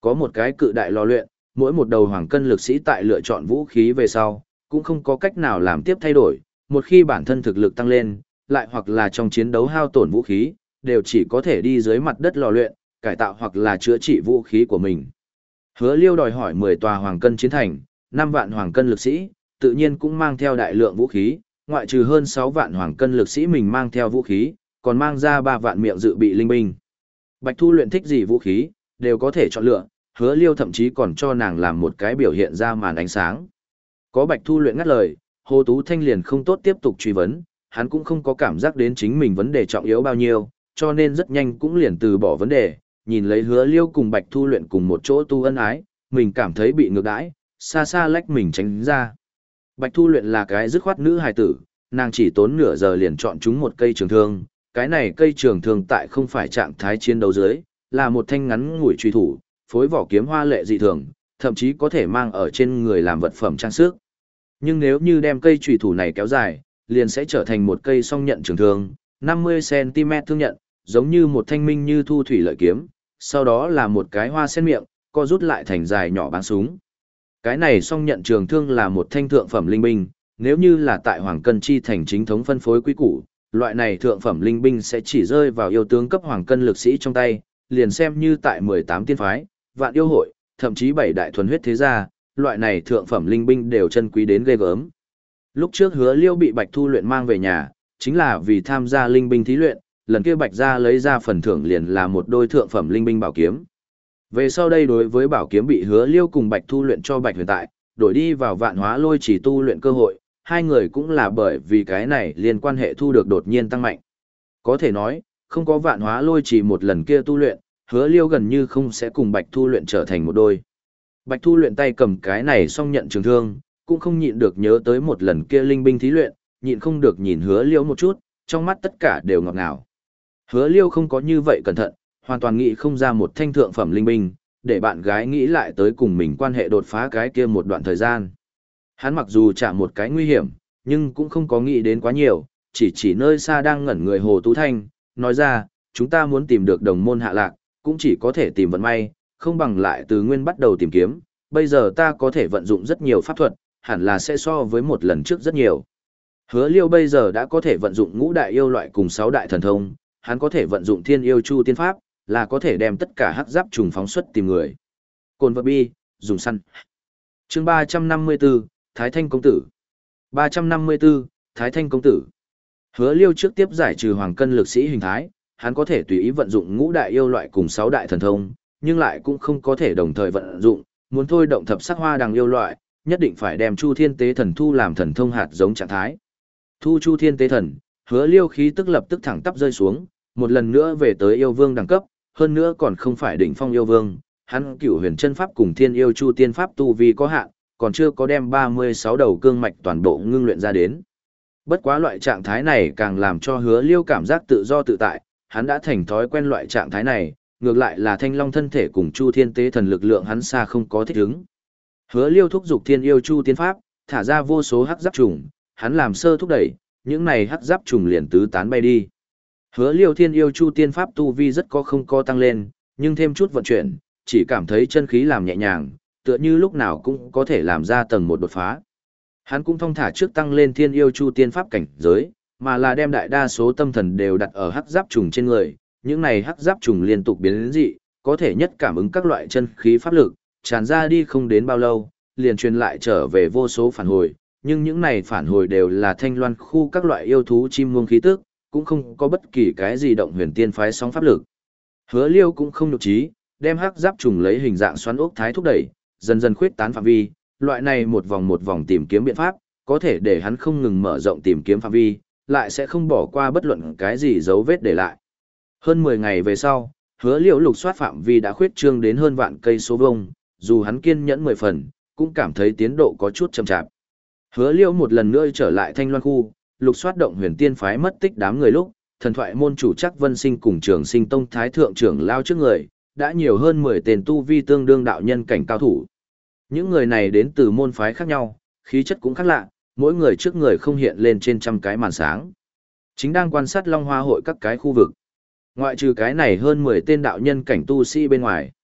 Có một cái cự đại lò luyện, mỗi một đầu hoàng cân lực sĩ tại lựa chọn vũ khí về sau, cũng không có cách nào làm tiếp thay đổi, một khi bản thân thực lực tăng lên, lại hoặc là trong chiến đấu hao tổn vũ khí, đều chỉ có thể đi dưới mặt đất lò luyện, cải tạo hoặc là chữa trị vũ khí của mình. Hứa Liêu đòi hỏi mười tòa hoàng cân chiến thành, năm vạn hoàng cân lực sĩ, tự nhiên cũng mang theo đại lượng vũ khí, ngoại trừ hơn sáu vạn hoàng cân lực sĩ mình mang theo vũ khí, còn mang ra ba vạn miệng dự bị linh binh. Bạch Thu luyện thích gì vũ khí, đều có thể chọn lựa, Hứa Liêu thậm chí còn cho nàng làm một cái biểu hiện ra màn ánh sáng. Có Bạch Thu luyện ngắt lời, Hồ Tú Thanh liền không tốt tiếp tục truy vấn, hắn cũng không có cảm giác đến chính mình vấn đề trọng yếu bao nhiêu, cho nên rất nhanh cũng liền từ bỏ vấn đề, nhìn lấy Hứa Liêu cùng Bạch Thu luyện cùng một chỗ tu ân ái, mình cảm thấy bị ngược đãi, xa xa lách mình tránh ra. Bạch Thu luyện là cái dứt khoát nữ hài tử, nàng chỉ tốn nửa giờ liền chọn chúng một cây trường thương, cái này cây trường thương tại không phải trạng thái chiến đấu dưới, là một thanh ngắn ngủi truy thủ, phối vỏ kiếm hoa lệ dị thường, thậm chí có thể mang ở trên người làm vật phẩm trang sức. Nhưng nếu như đem cây truy thủ này kéo dài, liền sẽ trở thành một cây song nhận trường thương, năm mươi xăng ti mét thương nhận, giống như một thanh minh như thu thủy lợi kiếm, sau đó là một cái hoa sen miệng, co rút lại thành dài nhỏ bắn súng. Cái này song nhận trường thương là một thanh thượng phẩm linh binh, nếu như là tại Hoàng Cân Chi thành chính thống phân phối quý củ, loại này thượng phẩm linh binh sẽ chỉ rơi vào yêu tướng cấp Hoàng Cân lực sĩ trong tay, liền xem như tại mười tám tiên phái, vạn yêu hội, thậm chí bảy đại thuần huyết thế gia, loại này thượng phẩm linh binh đều chân quý đến ghê gớm. Lúc trước Hứa Liêu bị Bạch Thu luyện mang về nhà, chính là vì tham gia linh binh thí luyện, lần kia Bạch gia lấy ra phần thưởng liền là một đôi thượng phẩm linh binh bảo kiếm. Về sau đây đối với bảo kiếm bị Hứa Liêu cùng Bạch Thu luyện cho Bạch Huyền tại, đổi đi vào Vạn Hóa Lôi chỉ tu luyện cơ hội, hai người cũng là bởi vì cái này liên quan hệ thu được đột nhiên tăng mạnh. Có thể nói, không có Vạn Hóa Lôi chỉ một lần kia tu luyện, Hứa Liêu gần như không sẽ cùng Bạch Thu luyện trở thành một đôi. Bạch Thu luyện tay cầm cái này xong nhận trường thương, cũng không nhịn được nhớ tới một lần kia linh binh thí luyện, nhịn không được nhìn Hứa Liêu một chút, trong mắt tất cả đều ngọt ngào. Hứa Liêu không có như vậy cẩn thận, hoàn toàn nghĩ không ra một thanh thượng phẩm linh binh, để bạn gái nghĩ lại tới cùng mình quan hệ đột phá cái kia một đoạn thời gian. Hắn mặc dù chạm một cái nguy hiểm, nhưng cũng không có nghĩ đến quá nhiều, chỉ chỉ nơi xa đang ngẩn người Hồ Tú Thanh, nói ra, chúng ta muốn tìm được đồng môn hạ lạc, cũng chỉ có thể tìm vận may, không bằng lại từ nguyên bắt đầu tìm kiếm, bây giờ ta có thể vận dụng rất nhiều pháp thuật, hẳn là sẽ so với một lần trước rất nhiều. Hứa Liêu bây giờ đã có thể vận dụng ngũ đại yêu loại cùng sáu đại thần thông, hắn có thể vận dụng thiên yêu chu tiên pháp, là có thể đem tất cả hắc giáp trùng phóng xuất tìm người. Cồn vật bi, dùng săn. Chương ba trăm năm mươi tư, Thái Thanh Công Tử. ba trăm năm mươi tư, Thái Thanh Công Tử. Hứa Liêu trước tiếp giải trừ hoàng cân lực sĩ hình thái, hắn có thể tùy ý vận dụng ngũ đại yêu loại cùng sáu đại thần thông, nhưng lại cũng không có thể đồng thời vận dụng, muốn thôi động thập sắc hoa đằng yêu loại, nhất định phải đem Chu Thiên Tế Thần thu làm thần thông hạt giống trạng thái. Thu Chu Thiên Tế Thần, Hứa Liêu khí tức lập tức thẳng tắp rơi xuống, một lần nữa về tới yêu vương đẳng cấp, hơn nữa còn không phải đỉnh phong yêu vương, hắn Cửu Huyền Chân Pháp cùng Thiên Yêu Chu Tiên Pháp tu vi có hạn, còn chưa có đem ba mươi sáu đầu cương mạch toàn bộ ngưng luyện ra đến. Bất quá loại trạng thái này càng làm cho Hứa Liêu cảm giác tự do tự tại, hắn đã thành thói quen loại trạng thái này, ngược lại là Thanh Long thân thể cùng Chu Thiên Tế Thần lực lượng hắn xa không có thích ứng. Hứa Liêu thúc giục Thiên Yêu Chu Tiên Pháp, thả ra vô số hắc giáp trùng, hắn làm sơ thúc đẩy, những này hắc giáp trùng liền tứ tán bay đi. Hứa Liêu Thiên Yêu Chu Tiên Pháp tu vi rất có không có tăng lên, nhưng thêm chút vận chuyển, chỉ cảm thấy chân khí làm nhẹ nhàng, tựa như lúc nào cũng có thể làm ra tầng một đột phá. Hắn cũng thong thả trước tăng lên Thiên Yêu Chu Tiên Pháp cảnh giới, mà là đem đại đa số tâm thần đều đặt ở hắc giáp trùng trên người, những này hắc giáp trùng liên tục biến đến dị, có thể nhất cảm ứng các loại chân khí pháp lực, tràn ra đi không đến bao lâu, liền truyền lại trở về vô số phản hồi, nhưng những này phản hồi đều là thanh loan khu các loại yêu thú chim muông khí tức, cũng không có bất kỳ cái gì động huyền tiên phái sóng pháp lực. Hứa Liêu cũng không nhục trí, đem hắc giáp trùng lấy hình dạng xoắn ốc thái thúc đẩy, dần dần khuyết tán phạm vi, loại này một vòng một vòng tìm kiếm biện pháp, có thể để hắn không ngừng mở rộng tìm kiếm phạm vi, lại sẽ không bỏ qua bất luận cái gì dấu vết để lại. Hơn mười ngày về sau, Hứa Liêu lục soát phạm vi đã khuyết trương đến hơn vạn cây số vuông, dù hắn kiên nhẫn mười phần, cũng cảm thấy tiến độ có chút chậm chạp. Hứa Liêu một lần nữa trở lại Thanh Loan khu, lục soát động huyền tiên phái mất tích đám người lúc, thần thoại môn chủ Trác Vân Sinh cùng Trường Sinh Tông thái thượng trưởng lao trước người, đã nhiều hơn mười tên tu vi tương đương đạo nhân cảnh cao thủ. Những người này đến từ môn phái khác nhau, khí chất cũng khác lạ, mỗi người trước người không hiện lên trên trăm cái màn sáng. Chính đang quan sát Long Hoa hội các cái khu vực. Ngoại trừ cái này hơn mười tên đạo nhân cảnh tu sĩ bên ngoài.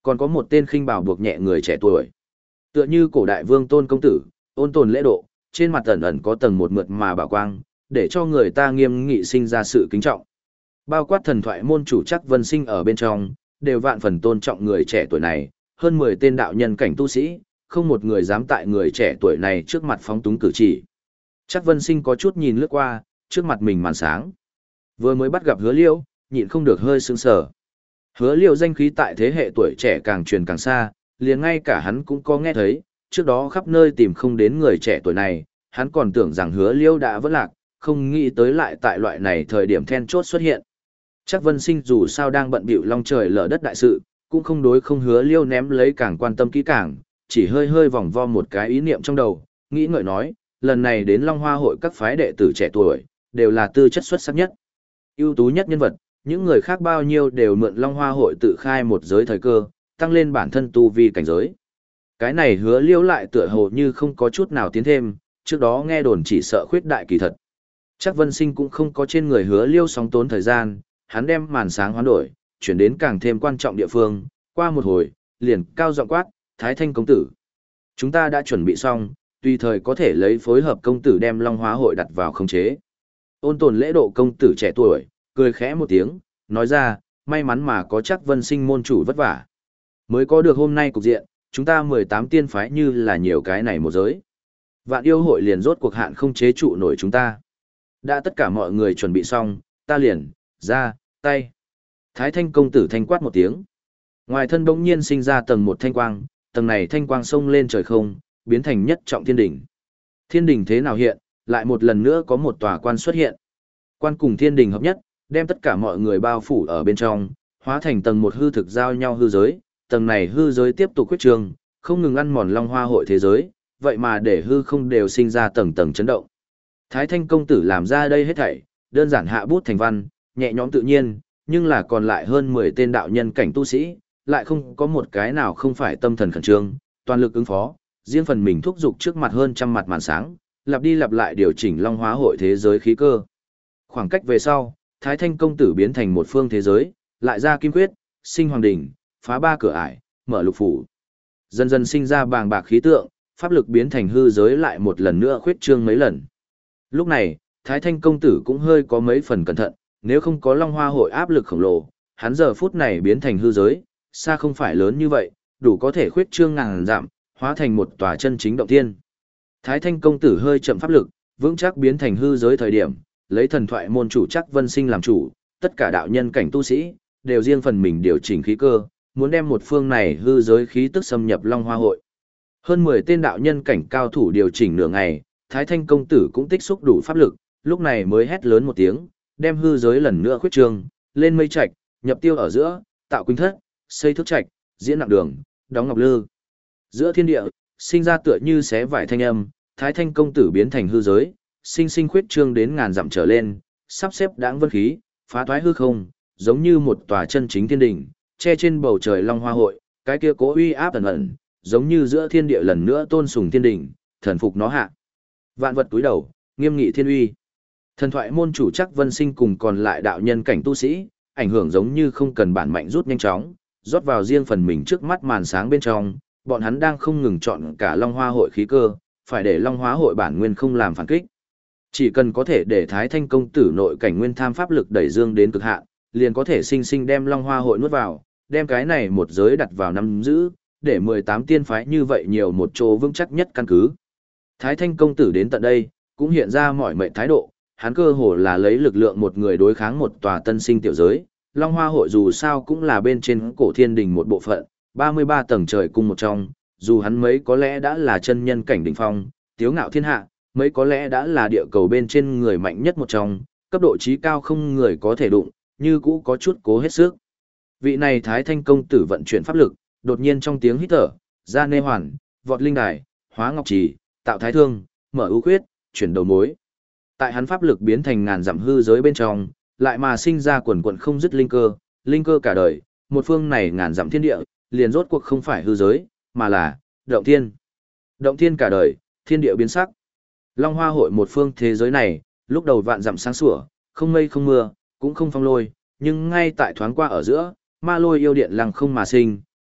Còn có một tên khinh bào buộc nhẹ người trẻ tuổi. Tựa như cổ đại vương Tôn công tử, ôn tồn lễ độ, trên mặt ẩn ẩn có tầng một mượt mà bảo quang, để cho người ta nghiêm nghị sinh ra sự kính trọng. Bao quát thần thoại môn chủ Trắc Vân Sinh ở bên trong, đều vạn phần tôn trọng người trẻ tuổi này, hơn mười tên đạo nhân cảnh tu sĩ, không một người dám tại người trẻ tuổi này trước mặt phóng túng cử chỉ. Trắc Vân Sinh có chút nhìn lướt qua, trước mặt mình màn sáng. Vừa mới bắt gặp Hứa Liêu, nhịn không được hơi sững sờ. Hứa Liêu danh khí tại thế hệ tuổi trẻ càng truyền càng xa, liền ngay cả hắn cũng có nghe thấy, trước đó khắp nơi tìm không đến người trẻ tuổi này, hắn còn tưởng rằng Hứa Liêu đã vỡ lạc, không nghĩ tới lại tại loại này thời điểm then chốt xuất hiện. Trắc Vân Sinh dù sao đang bận bịu long trời lở đất đại sự, cũng không đối không Hứa Liêu ném lấy càng quan tâm kỹ càng, chỉ hơi hơi vòng vo một cái ý niệm trong đầu, nghĩ ngợi nói, lần này đến Long Hoa hội các phái đệ tử trẻ tuổi, đều là tư chất xuất sắc nhất, ưu tú nhất nhân vật, những người khác bao nhiêu đều mượn Long Hoa hội tự khai một giới thời cơ, tăng lên bản thân tu vi cảnh giới. Cái này Hứa Liêu lại tựa hồ như không có chút nào tiến thêm, trước đó nghe đồn chỉ sợ khuyết đại kỳ thật. Chắc Vân Sinh cũng không có trên người Hứa Liêu sóng tốn thời gian, hắn đem màn sáng hoán đổi, chuyển đến càng thêm quan trọng địa phương, qua một hồi, liền cao giọng quát, Thái Thanh công tử. Chúng ta đã chuẩn bị xong, tùy thời có thể lấy phối hợp công tử đem Long Hóa hội đặt vào khống chế. Ôn tồn lễ độ công tử trẻ tuổi, cười khẽ một tiếng, nói ra, may mắn mà có Chắc Vân Sinh môn chủ vất vả. Mới có được hôm nay cục diện, chúng ta mười tám tiên phái như là nhiều cái này một giới. Vạn yêu hội liền rốt cuộc hạn không chế trụ nổi chúng ta. Đã tất cả mọi người chuẩn bị xong, ta liền, ra, tay. Thái Thanh công tử thanh quát một tiếng. Ngoài thân bỗng nhiên sinh ra tầng một thanh quang, tầng này thanh quang xông lên trời không, biến thành nhất trọng thiên đỉnh. Thiên đỉnh thế nào hiện, lại một lần nữa có một tòa quan xuất hiện. Quan cùng thiên đỉnh hợp nhất, đem tất cả mọi người bao phủ ở bên trong, hóa thành tầng một hư thực giao nhau hư giới, tầng này hư giới tiếp tục khuyết trường, không ngừng ăn mòn Long Hoa hội thế giới, vậy mà để hư không đều sinh ra tầng tầng chấn động. Thái Thanh công tử làm ra đây hết thảy, đơn giản hạ bút thành văn, nhẹ nhõm tự nhiên, nhưng là còn lại hơn mười tên đạo nhân cảnh tu sĩ, lại không có một cái nào không phải tâm thần khẩn trương, toàn lực ứng phó, riêng phần mình thúc giục trước mặt hơn trăm mặt màn sáng, lặp đi lặp lại điều chỉnh Long Hóa hội thế giới khí cơ. Khoảng cách về sau, Thái Thanh công tử biến thành một phương thế giới, lại ra kim quyết, sinh hoàng đỉnh, phá ba cửa ải, mở lục phủ. Dần dần sinh ra bàng bạc khí tượng, pháp lực biến thành hư giới lại một lần nữa khuyết trương mấy lần. Lúc này, Thái Thanh công tử cũng hơi có mấy phần cẩn thận, nếu không có Long Hoa hội áp lực khổng lồ, hắn giờ phút này biến thành hư giới, xa không phải lớn như vậy, đủ có thể khuyết trương ngàn dặm, hóa thành một tòa chân chính động thiên. Thái Thanh công tử hơi chậm pháp lực, vững chắc biến thành hư giới thời điểm, lấy thần thoại môn chủ Chắc Vân Sinh làm chủ, tất cả đạo nhân cảnh tu sĩ đều riêng phần mình điều chỉnh khí cơ, muốn đem một phương này hư giới khí tức xâm nhập Long Hoa hội. Hơn mười tên đạo nhân cảnh cao thủ điều chỉnh nửa ngày, Thái Thanh công tử cũng tích xúc đủ pháp lực, lúc này mới hét lớn một tiếng, đem hư giới lần nữa khuyết trương, lên mây trạch, nhập tiêu ở giữa, tạo quỳnh thất, xây thức trạch, diễn nặng đường, đóng ngọc lư. Giữa thiên địa, sinh ra tựa như xé vải thanh âm, Thái Thanh công tử biến thành hư giới, sinh sinh khuyết trương đến ngàn dặm trở lên, sắp xếp đãng vân khí, phá thoái hư không, giống như một tòa chân chính thiên đỉnh, che trên bầu trời Long Hoa hội, cái kia cố uy áp ẩn ẩn, giống như giữa thiên địa lần nữa tôn sùng thiên đỉnh, thần phục nó hạ. Vạn vật túi đầu, nghiêm nghị thiên uy. Thần thoại môn chủ Chắc Vân Sinh cùng còn lại đạo nhân cảnh tu sĩ, ảnh hưởng giống như không cần bản mạnh rút nhanh chóng, rót vào riêng phần mình trước mắt màn sáng bên trong, bọn hắn đang không ngừng chọn cả Long Hoa hội khí cơ, phải để Long Hoa hội bản nguyên không làm phản kích. Chỉ cần có thể để Thái Thanh công tử nội cảnh nguyên tham pháp lực đẩy dương đến cực hạn, liền có thể sinh sinh đem Long Hoa hội nuốt vào, đem cái này một giới đặt vào nắm giữ, để mười tám tiên phái như vậy nhiều một chỗ vững chắc nhất căn cứ. Thái Thanh công tử đến tận đây, cũng hiện ra mọi mệnh thái độ, hắn cơ hồ là lấy lực lượng một người đối kháng một tòa tân sinh tiểu giới. Long Hoa hội dù sao cũng là bên trên cổ thiên đình một bộ phận, ba mươi ba tầng trời cung một trong, dù hắn mấy có lẽ đã là chân nhân cảnh đỉnh phong, tiếu ngạo thiên hạ, mấy có lẽ đã là địa cầu bên trên người mạnh nhất một trong, cấp độ trí cao không người có thể đụng, như cũ có chút cố hết sức. Vị này Thái Thanh công tử vận chuyển pháp lực, đột nhiên trong tiếng hít thở, ra nê hoàn, vọt linh đài, hóa ngọc trì, tạo thái thương, mở ưu khuyết, chuyển đầu mối. Tại hắn pháp lực biến thành ngàn dặm hư giới bên trong, lại mà sinh ra quần quần không dứt linh cơ, linh cơ cả đời, một phương này ngàn dặm thiên địa, liền rốt cuộc không phải hư giới, mà là động thiên. Động thiên cả đời, thiên địa biến sắc. Long Hoa hội một phương thế giới này, lúc đầu vạn dặm sáng sủa, không mây không mưa, cũng không phong lôi, nhưng ngay tại thoáng qua ở giữa, ma lôi yêu điện lăng không mà sinh,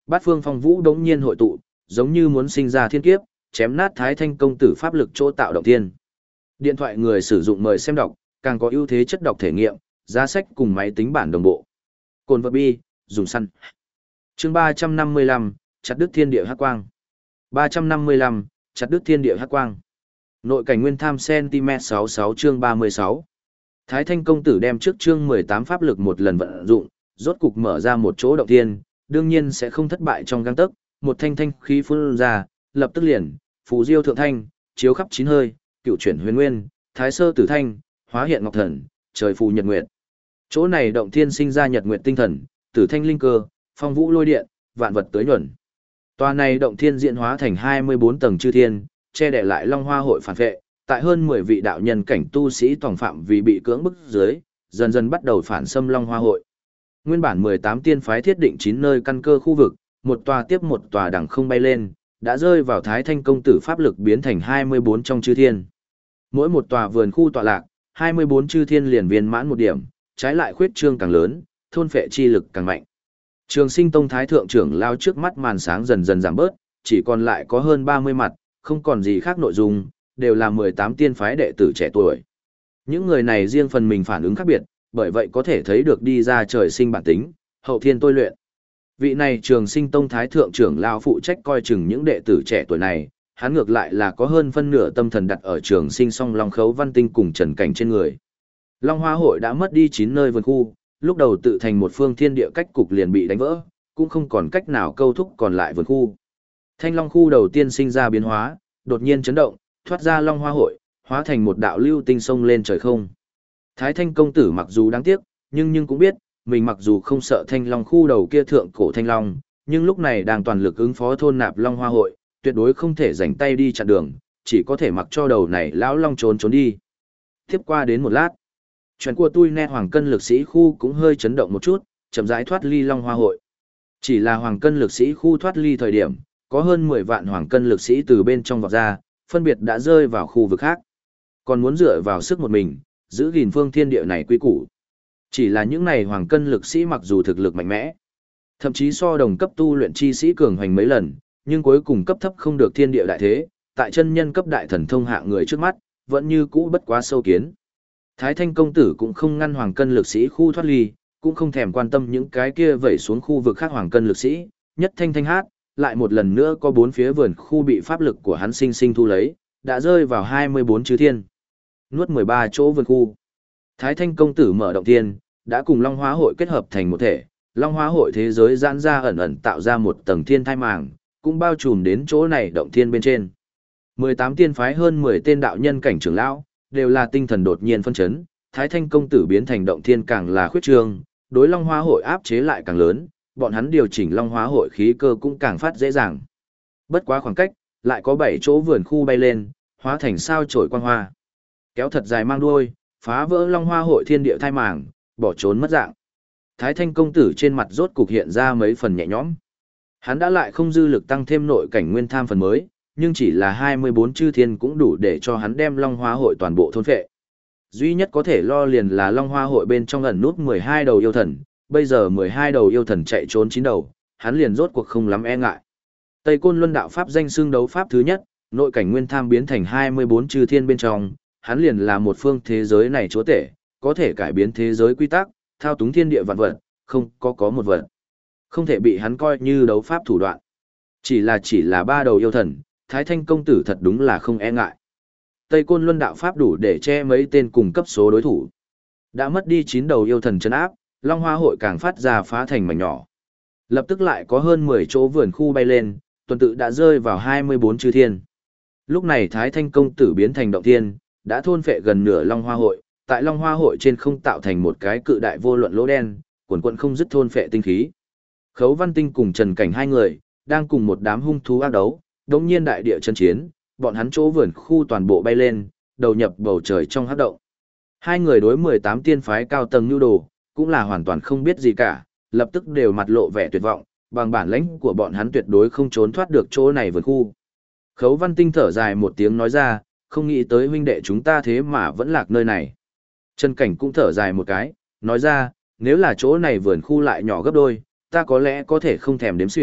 Bát phương phong vũ đống nhiên hội tụ, giống như muốn sinh ra thiên kiếp, chém nát Thái Thanh công tử pháp lực chỗ tạo động thiên. Điện thoại người sử dụng mời xem đọc, càng có ưu thế chất đọc thể nghiệm, giá sách cùng máy tính bản đồng bộ. Cồn vật bi, dùng săn. Chương ba trăm năm mươi lăm, chặt đứt thiên địa hắc quang. ba trăm năm mươi lăm, chặt đứt thiên địa hắc quang. Nội cảnh nguyên tham cm sáu mươi sáu chương ba mươi sáu. Thái Thanh công tử đem trước chương mười tám pháp lực một lần vận dụng, rốt cục mở ra một chỗ động thiên, đương nhiên sẽ không thất bại trong gang tấc, một thanh thanh khí phun ra, lập tức liền, phù diêu thượng thanh, chiếu khắp chín hơi, cựu chuyển huyền nguyên, thái sơ tử thanh, hóa hiện ngọc thần, trời phù nhật nguyệt. Chỗ này động thiên sinh ra nhật nguyệt tinh thần, tử thanh linh cơ, phong vũ lôi điện, vạn vật tới nhuận. Tòa này động thiên diễn hóa thành hai mươi bốn tầng chư thiên, che đậy lại Long Hoa hội phản vệ, tại hơn mười vị đạo nhân cảnh tu sĩ tổng phạm vì bị cưỡng bức dưới, dần dần bắt đầu phản xâm Long Hoa hội. Nguyên bản mười tám tiên phái thiết định chín nơi căn cơ khu vực, một tòa tiếp một tòa đằng không bay lên, đã rơi vào Thái Thanh công tử pháp lực biến thành hai mươi bốn trong chư thiên. Mỗi một tòa vườn khu tọa lạc, hai mươi bốn chư thiên liền viên mãn một điểm, trái lại khuyết trương càng lớn, thôn phệ chi lực càng mạnh. Trường Sinh Tông Thái thượng trưởng lao trước mắt màn sáng dần dần giảm bớt, chỉ còn lại có hơn ba mươi mặt, không còn gì khác nội dung, đều là mười tám tiên phái đệ tử trẻ tuổi. Những người này riêng phần mình phản ứng khác biệt, bởi vậy có thể thấy được đi ra trời sinh bản tính, hậu thiên tôi luyện. Vị này Trường Sinh Tông Thái thượng trưởng lao phụ trách coi chừng những đệ tử trẻ tuổi này, hắn ngược lại là có hơn phân nửa tâm thần đặt ở Trường Sinh Song Long Khấu Văn Tinh cùng Trần Cảnh trên người. Long Hoa hội đã mất đi chín nơi vườn khu, lúc đầu tự thành một phương thiên địa cách cục liền bị đánh vỡ, cũng không còn cách nào câu thúc còn lại vườn khu. Thanh Long khu đầu tiên sinh ra biến hóa, đột nhiên chấn động, thoát ra Long Hoa hội, hóa thành một đạo lưu tinh sông lên trời không. Thái Thanh công tử mặc dù đáng tiếc, nhưng nhưng cũng biết, mình mặc dù không sợ Thanh Long khu đầu kia thượng cổ Thanh Long, nhưng lúc này đang toàn lực ứng phó thôn nạp Long Hoa hội, tuyệt đối không thể rảnh tay đi chặn đường, chỉ có thể mặc cho đầu này lão long trốn trốn đi. Tiếp qua đến một lát, chuyện của tôi nét Hoàng Cân lực sĩ khu cũng hơi chấn động một chút, chậm rãi thoát ly Long Hoa hội. Chỉ là Hoàng Cân lực sĩ khu thoát ly thời điểm, có hơn mười vạn Hoàng Cân lực sĩ từ bên trong vọt ra, phân biệt đã rơi vào khu vực khác. Còn muốn dựa vào sức một mình, giữ gìn phương thiên địa này quy củ. Chỉ là những này Hoàng Cân lực sĩ mặc dù thực lực mạnh mẽ, thậm chí so đồng cấp tu luyện chi sĩ cường hoành mấy lần, nhưng cuối cùng cấp thấp không được thiên địa đại thế, tại chân nhân cấp đại thần thông hạng người trước mắt, vẫn như cũ bất quá sâu kiến. Thái Thanh công tử cũng không ngăn Hoàng Cân lực sĩ khu thoát ly, cũng không thèm quan tâm những cái kia vẩy xuống khu vực khác Hoàng Cân lực sĩ, nhất thanh thanh hát, lại một lần nữa có bốn phía vườn khu bị pháp lực của hắn sinh sinh thu lấy, đã rơi vào hai mươi bốn chư thiên. Nuốt mười ba chỗ vườn khu. Thái Thanh công tử mở động thiên, đã cùng Long Hóa hội kết hợp thành một thể, Long Hóa hội thế giới giãn ra ẩn ẩn tạo ra một tầng thiên thai màng, cũng bao trùm đến chỗ này động thiên bên trên. mười tám tiên phái hơn mười tên đạo nhân cảnh trưởng lão, đều là tinh thần đột nhiên phân chấn, Thái Thanh công tử biến thành động thiên càng là khuyết trương, đối Long Hóa hội áp chế lại càng lớn, bọn hắn điều chỉnh Long Hóa hội khí cơ cũng càng phát dễ dàng. Bất quá khoảng cách, lại có bảy chỗ vườn khu bay lên, hóa thành sao chổi quang hoa. Kéo thật dài mang đuôi, phá vỡ Long Hoa hội thiên địa thai màng, bỏ trốn mất dạng. Thái Thanh công tử trên mặt rốt cục hiện ra mấy phần nhẹ nhõm. Hắn đã lại không dư lực tăng thêm nội cảnh nguyên tham phần mới, nhưng chỉ là hai mươi bốn chư thiên cũng đủ để cho hắn đem Long Hoa hội toàn bộ thôn phệ. Duy nhất có thể lo liền là Long Hoa hội bên trong ẩn nút mười hai đầu yêu thần, bây giờ mười hai đầu yêu thần chạy trốn chín đầu, hắn liền rốt cuộc không lắm e ngại. Tây Côn Luân đạo pháp danh xưng đấu pháp thứ nhất, nội cảnh nguyên tham biến thành hai mươi bốn chư thiên bên trong, hắn liền là một phương thế giới này chúa tể, có thể cải biến thế giới quy tắc, thao túng thiên địa vạn vật, không có có một vật không thể bị hắn coi như đấu pháp thủ đoạn. Chỉ là chỉ là ba đầu yêu thần, Thái Thanh công tử thật đúng là không e ngại. Tây Côn Luân đạo pháp đủ để che mấy tên cùng cấp số đối thủ. Đã mất đi chín đầu yêu thần trấn áp, Long Hoa hội càng phát ra phá thành mảnh nhỏ. Lập tức lại có hơn mười chỗ vườn khu bay lên, tuần tự đã rơi vào hai mươi bốn chư thiên. Lúc này Thái Thanh công tử biến thành động thiên, đã thôn phệ gần nửa Long Hoa hội, tại Long Hoa hội trên không tạo thành một cái cự đại vô luận lỗ đen, quần quần không dứt thôn phệ tinh khí. Khấu Văn Tinh cùng Trần Cảnh hai người, đang cùng một đám hung thú ác đấu, đống nhiên đại địa chân chiến, bọn hắn chỗ vườn khu toàn bộ bay lên, đầu nhập bầu trời trong hắc động. Hai người đối mười tám tiên phái cao tầng nhu đồ, cũng là hoàn toàn không biết gì cả, lập tức đều mặt lộ vẻ tuyệt vọng, bằng bản lãnh của bọn hắn tuyệt đối không trốn thoát được chỗ này vườn khu. Khấu Văn Tinh thở dài một tiếng nói ra, không nghĩ tới huynh đệ chúng ta thế mà vẫn lạc nơi này. Trần Cảnh cũng thở dài một cái, nói ra, nếu là chỗ này vườn khu lại nhỏ gấp đôi, ta có lẽ có thể không thèm đếm xỉa,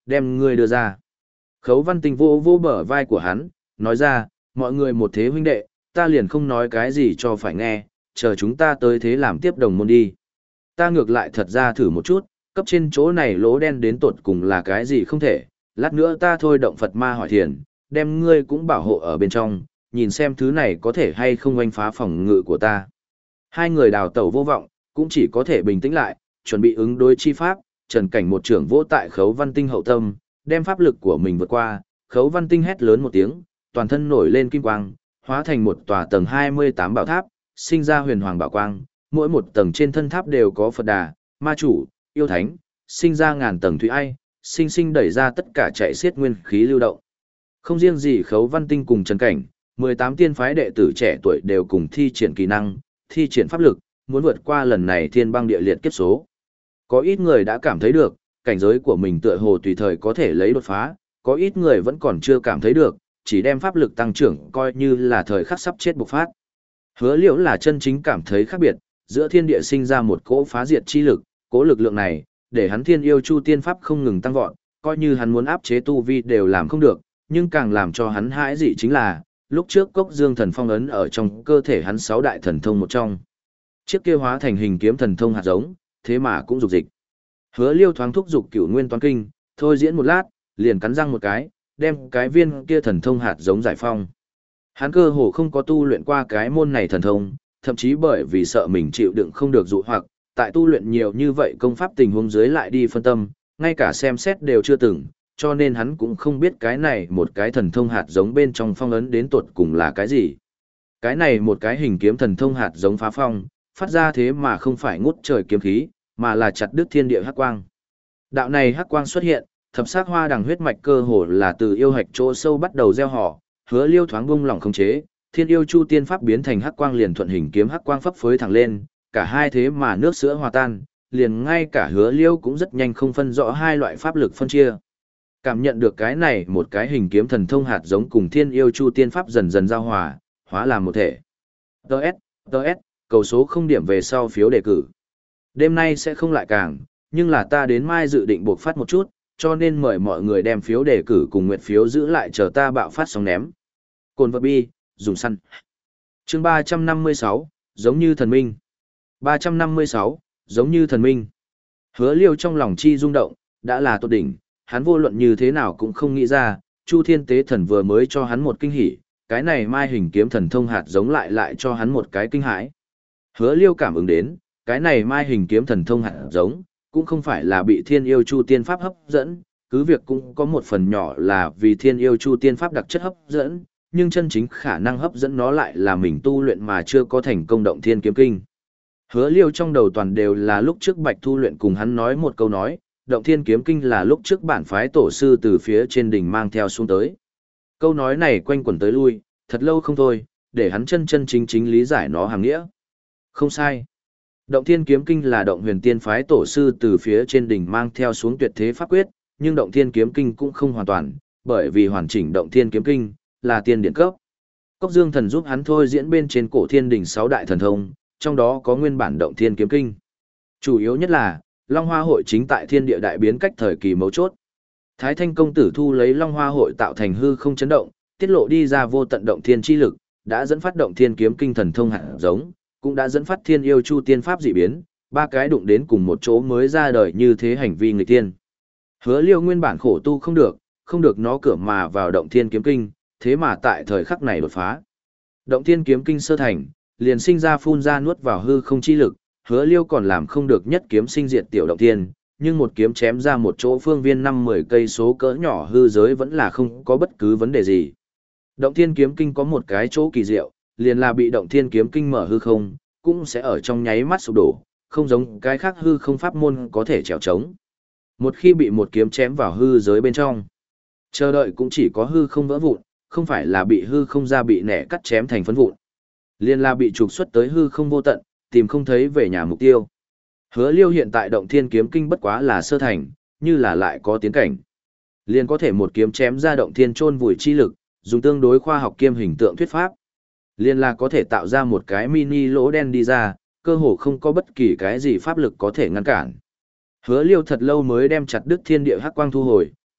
đem ngươi đưa ra. Khấu Văn Tinh vô vô bờ vai của hắn, nói ra, mọi người một thế huynh đệ, ta liền không nói cái gì cho phải nghe, chờ chúng ta tới thế làm tiếp đồng môn đi. Ta ngược lại thật ra thử một chút, cấp trên chỗ này lỗ đen đến tột cùng là cái gì không thể, lát nữa ta thôi động Phật ma hỏi thiền, đem ngươi cũng bảo hộ ở bên trong, nhìn xem thứ này có thể hay không oanh phá phòng ngự của ta. Hai người đào tẩu vô vọng, cũng chỉ có thể bình tĩnh lại, chuẩn bị ứng đối chi pháp, Trần Cảnh một trưởng vỗ tại Khấu Văn Tinh hậu tâm, đem pháp lực của mình vượt qua, Khấu Văn Tinh hét lớn một tiếng, toàn thân nổi lên kim quang, hóa thành một tòa tầng hai mươi tám bảo tháp, sinh ra huyền hoàng bảo quang, mỗi một tầng trên thân tháp đều có Phật Đà, Ma Chủ, Yêu Thánh, sinh ra ngàn tầng thủy ai, sinh sinh đẩy ra tất cả chạy xiết nguyên khí lưu động. Không riêng gì Khấu Văn Tinh cùng Trần Cảnh, mười tám tiên phái đệ tử trẻ tuổi đều cùng thi triển kỹ năng, thi triển pháp lực, muốn vượt qua lần này thiên băng địa liệt kiếp số. Có ít người đã cảm thấy được, cảnh giới của mình tựa hồ tùy thời có thể lấy đột phá, có ít người vẫn còn chưa cảm thấy được, chỉ đem pháp lực tăng trưởng coi như là thời khắc sắp chết bộc phát. Hứa Liễu là chân chính cảm thấy khác biệt, giữa thiên địa sinh ra một cỗ phá diệt chi lực, cỗ lực lượng này, để hắn thiên yêu chu tiên pháp không ngừng tăng vọt, coi như hắn muốn áp chế tu vi đều làm không được, nhưng càng làm cho hắn hãi dị chính là, lúc trước cốc dương thần phong ấn ở trong cơ thể hắn sáu đại thần thông một trong. Chiếc kia hóa thành hình kiếm thần thông hạt giống, thế mà cũng dục dịch. Hứa Liêu thoáng thúc dục cửu nguyên toán kinh, thôi diễn một lát, liền cắn răng một cái, đem cái viên kia thần thông hạt giống giải phong. Hắn cơ hồ không có tu luyện qua cái môn này thần thông, thậm chí bởi vì sợ mình chịu đựng không được dụ hoặc, tại tu luyện nhiều như vậy công pháp tình huống dưới lại đi phân tâm, ngay cả xem xét đều chưa từng, cho nên hắn cũng không biết cái này một cái thần thông hạt giống bên trong phong ấn đến tột cùng là cái gì. Cái này một cái hình kiếm thần thông hạt giống phá phong, phát ra thế mà không phải ngút trời kiếm khí, mà là chặt đứt thiên địa hắc quang. Đạo này hắc quang xuất hiện, thập sắc hoa đằng huyết mạch cơ hồ là từ yêu hạch chỗ sâu bắt đầu gieo họ, Hứa Liêu thoáng bung lỏng khống chế, thiên yêu chu tiên pháp biến thành hắc quang liền thuận hình kiếm hắc quang phấp phới thẳng lên, cả hai thế mà nước sữa hòa tan, liền ngay cả Hứa Liêu cũng rất nhanh không phân rõ hai loại pháp lực phân chia. Cảm nhận được cái này một cái hình kiếm thần thông hạt giống cùng thiên yêu chu tiên pháp dần dần giao hòa, hóa làm một thể. Đợt, đợt, cầu số không điểm về sau phiếu đề cử. Đêm nay sẽ không lại càng, nhưng là ta đến mai dự định buộc phát một chút, cho nên mời mọi người đem phiếu đề cử cùng nguyện phiếu giữ lại chờ ta bạo phát sóng ném. Cồn vật bi, dùng săn. Chương ba trăm năm mươi sáu, giống như thần minh. ba trăm năm mươi sáu, giống như thần minh. Hứa Liêu trong lòng chi rung động, đã là tốt đỉnh, hắn vô luận như thế nào cũng không nghĩ ra, Chu Thiên Tế Thần vừa mới cho hắn một kinh hỉ, cái này mai hình kiếm thần thông hạt giống lại lại cho hắn một cái kinh hãi. Hứa Liêu cảm ứng đến, cái này mai hình kiếm thần thông hạt giống, cũng không phải là bị thiên yêu chu tiên pháp hấp dẫn, cứ việc cũng có một phần nhỏ là vì thiên yêu chu tiên pháp đặc chất hấp dẫn, nhưng chân chính khả năng hấp dẫn nó lại là mình tu luyện mà chưa có thành công động thiên kiếm kinh. Hứa Liêu trong đầu toàn đều là lúc trước Bạch Thu luyện cùng hắn nói một câu nói, động thiên kiếm kinh là lúc trước bản phái tổ sư từ phía trên đỉnh mang theo xuống tới. Câu nói này quanh quẩn tới lui, thật lâu không thôi, để hắn chân chân chính chính lý giải nó hàng nghĩa. Không sai. Động thiên kiếm kinh là động huyền tiên phái tổ sư từ phía trên đỉnh mang theo xuống tuyệt thế pháp quyết, nhưng động thiên kiếm kinh cũng không hoàn toàn, bởi vì hoàn chỉnh động thiên kiếm kinh là tiên điển cấp. Cốc Dương Thần giúp hắn thôi diễn bên trên cổ thiên đỉnh sáu đại thần thông, trong đó có nguyên bản động thiên kiếm kinh. Chủ yếu nhất là, Long Hoa hội chính tại thiên địa đại biến cách thời kỳ mấu chốt. Thái Thanh công tử thu lấy Long Hoa hội tạo thành hư không chấn động, tiết lộ đi ra vô tận động thiên chi lực, đã dẫn phát động thiên kiếm kinh thần thông hạt giống, cũng đã dẫn phát thiên yêu chu tiên pháp dị biến, ba cái đụng đến cùng một chỗ mới ra đời như thế hành vi người tiên. Hứa Liêu nguyên bản khổ tu không được, không được nó cửa mà vào động thiên kiếm kinh, thế mà tại thời khắc này đột phá. Động thiên kiếm kinh sơ thành, liền sinh ra phun ra nuốt vào hư không chi lực, Hứa Liêu còn làm không được nhất kiếm sinh diệt tiểu động thiên, nhưng một kiếm chém ra một chỗ phương viên năm mười cây số cỡ nhỏ hư giới vẫn là không có bất cứ vấn đề gì. Động thiên kiếm kinh có một cái chỗ kỳ diệu, liền là bị động thiên kiếm kinh mở hư không, cũng sẽ ở trong nháy mắt sụp đổ, không giống cái khác hư không pháp môn có thể trèo trống. Một khi bị một kiếm chém vào hư giới bên trong, chờ đợi cũng chỉ có hư không vỡ vụn, không phải là bị hư không ra bị nẻ cắt chém thành phấn vụn. Liên là bị trục xuất tới hư không vô tận, tìm không thấy về nhà mục tiêu. Hứa Liêu hiện tại động thiên kiếm kinh bất quá là sơ thành, như là lại có tiến cảnh. Liên có thể một kiếm chém ra động thiên chôn vùi chi lực, dùng tương đối khoa học kiêm hình tượng thuyết pháp. Liên là có thể tạo ra một cái mini lỗ đen đi ra, cơ hồ không có bất kỳ cái gì pháp lực có thể ngăn cản. Hứa Liêu thật lâu mới đem chặt đứt thiên địa hắc quang thu hồi,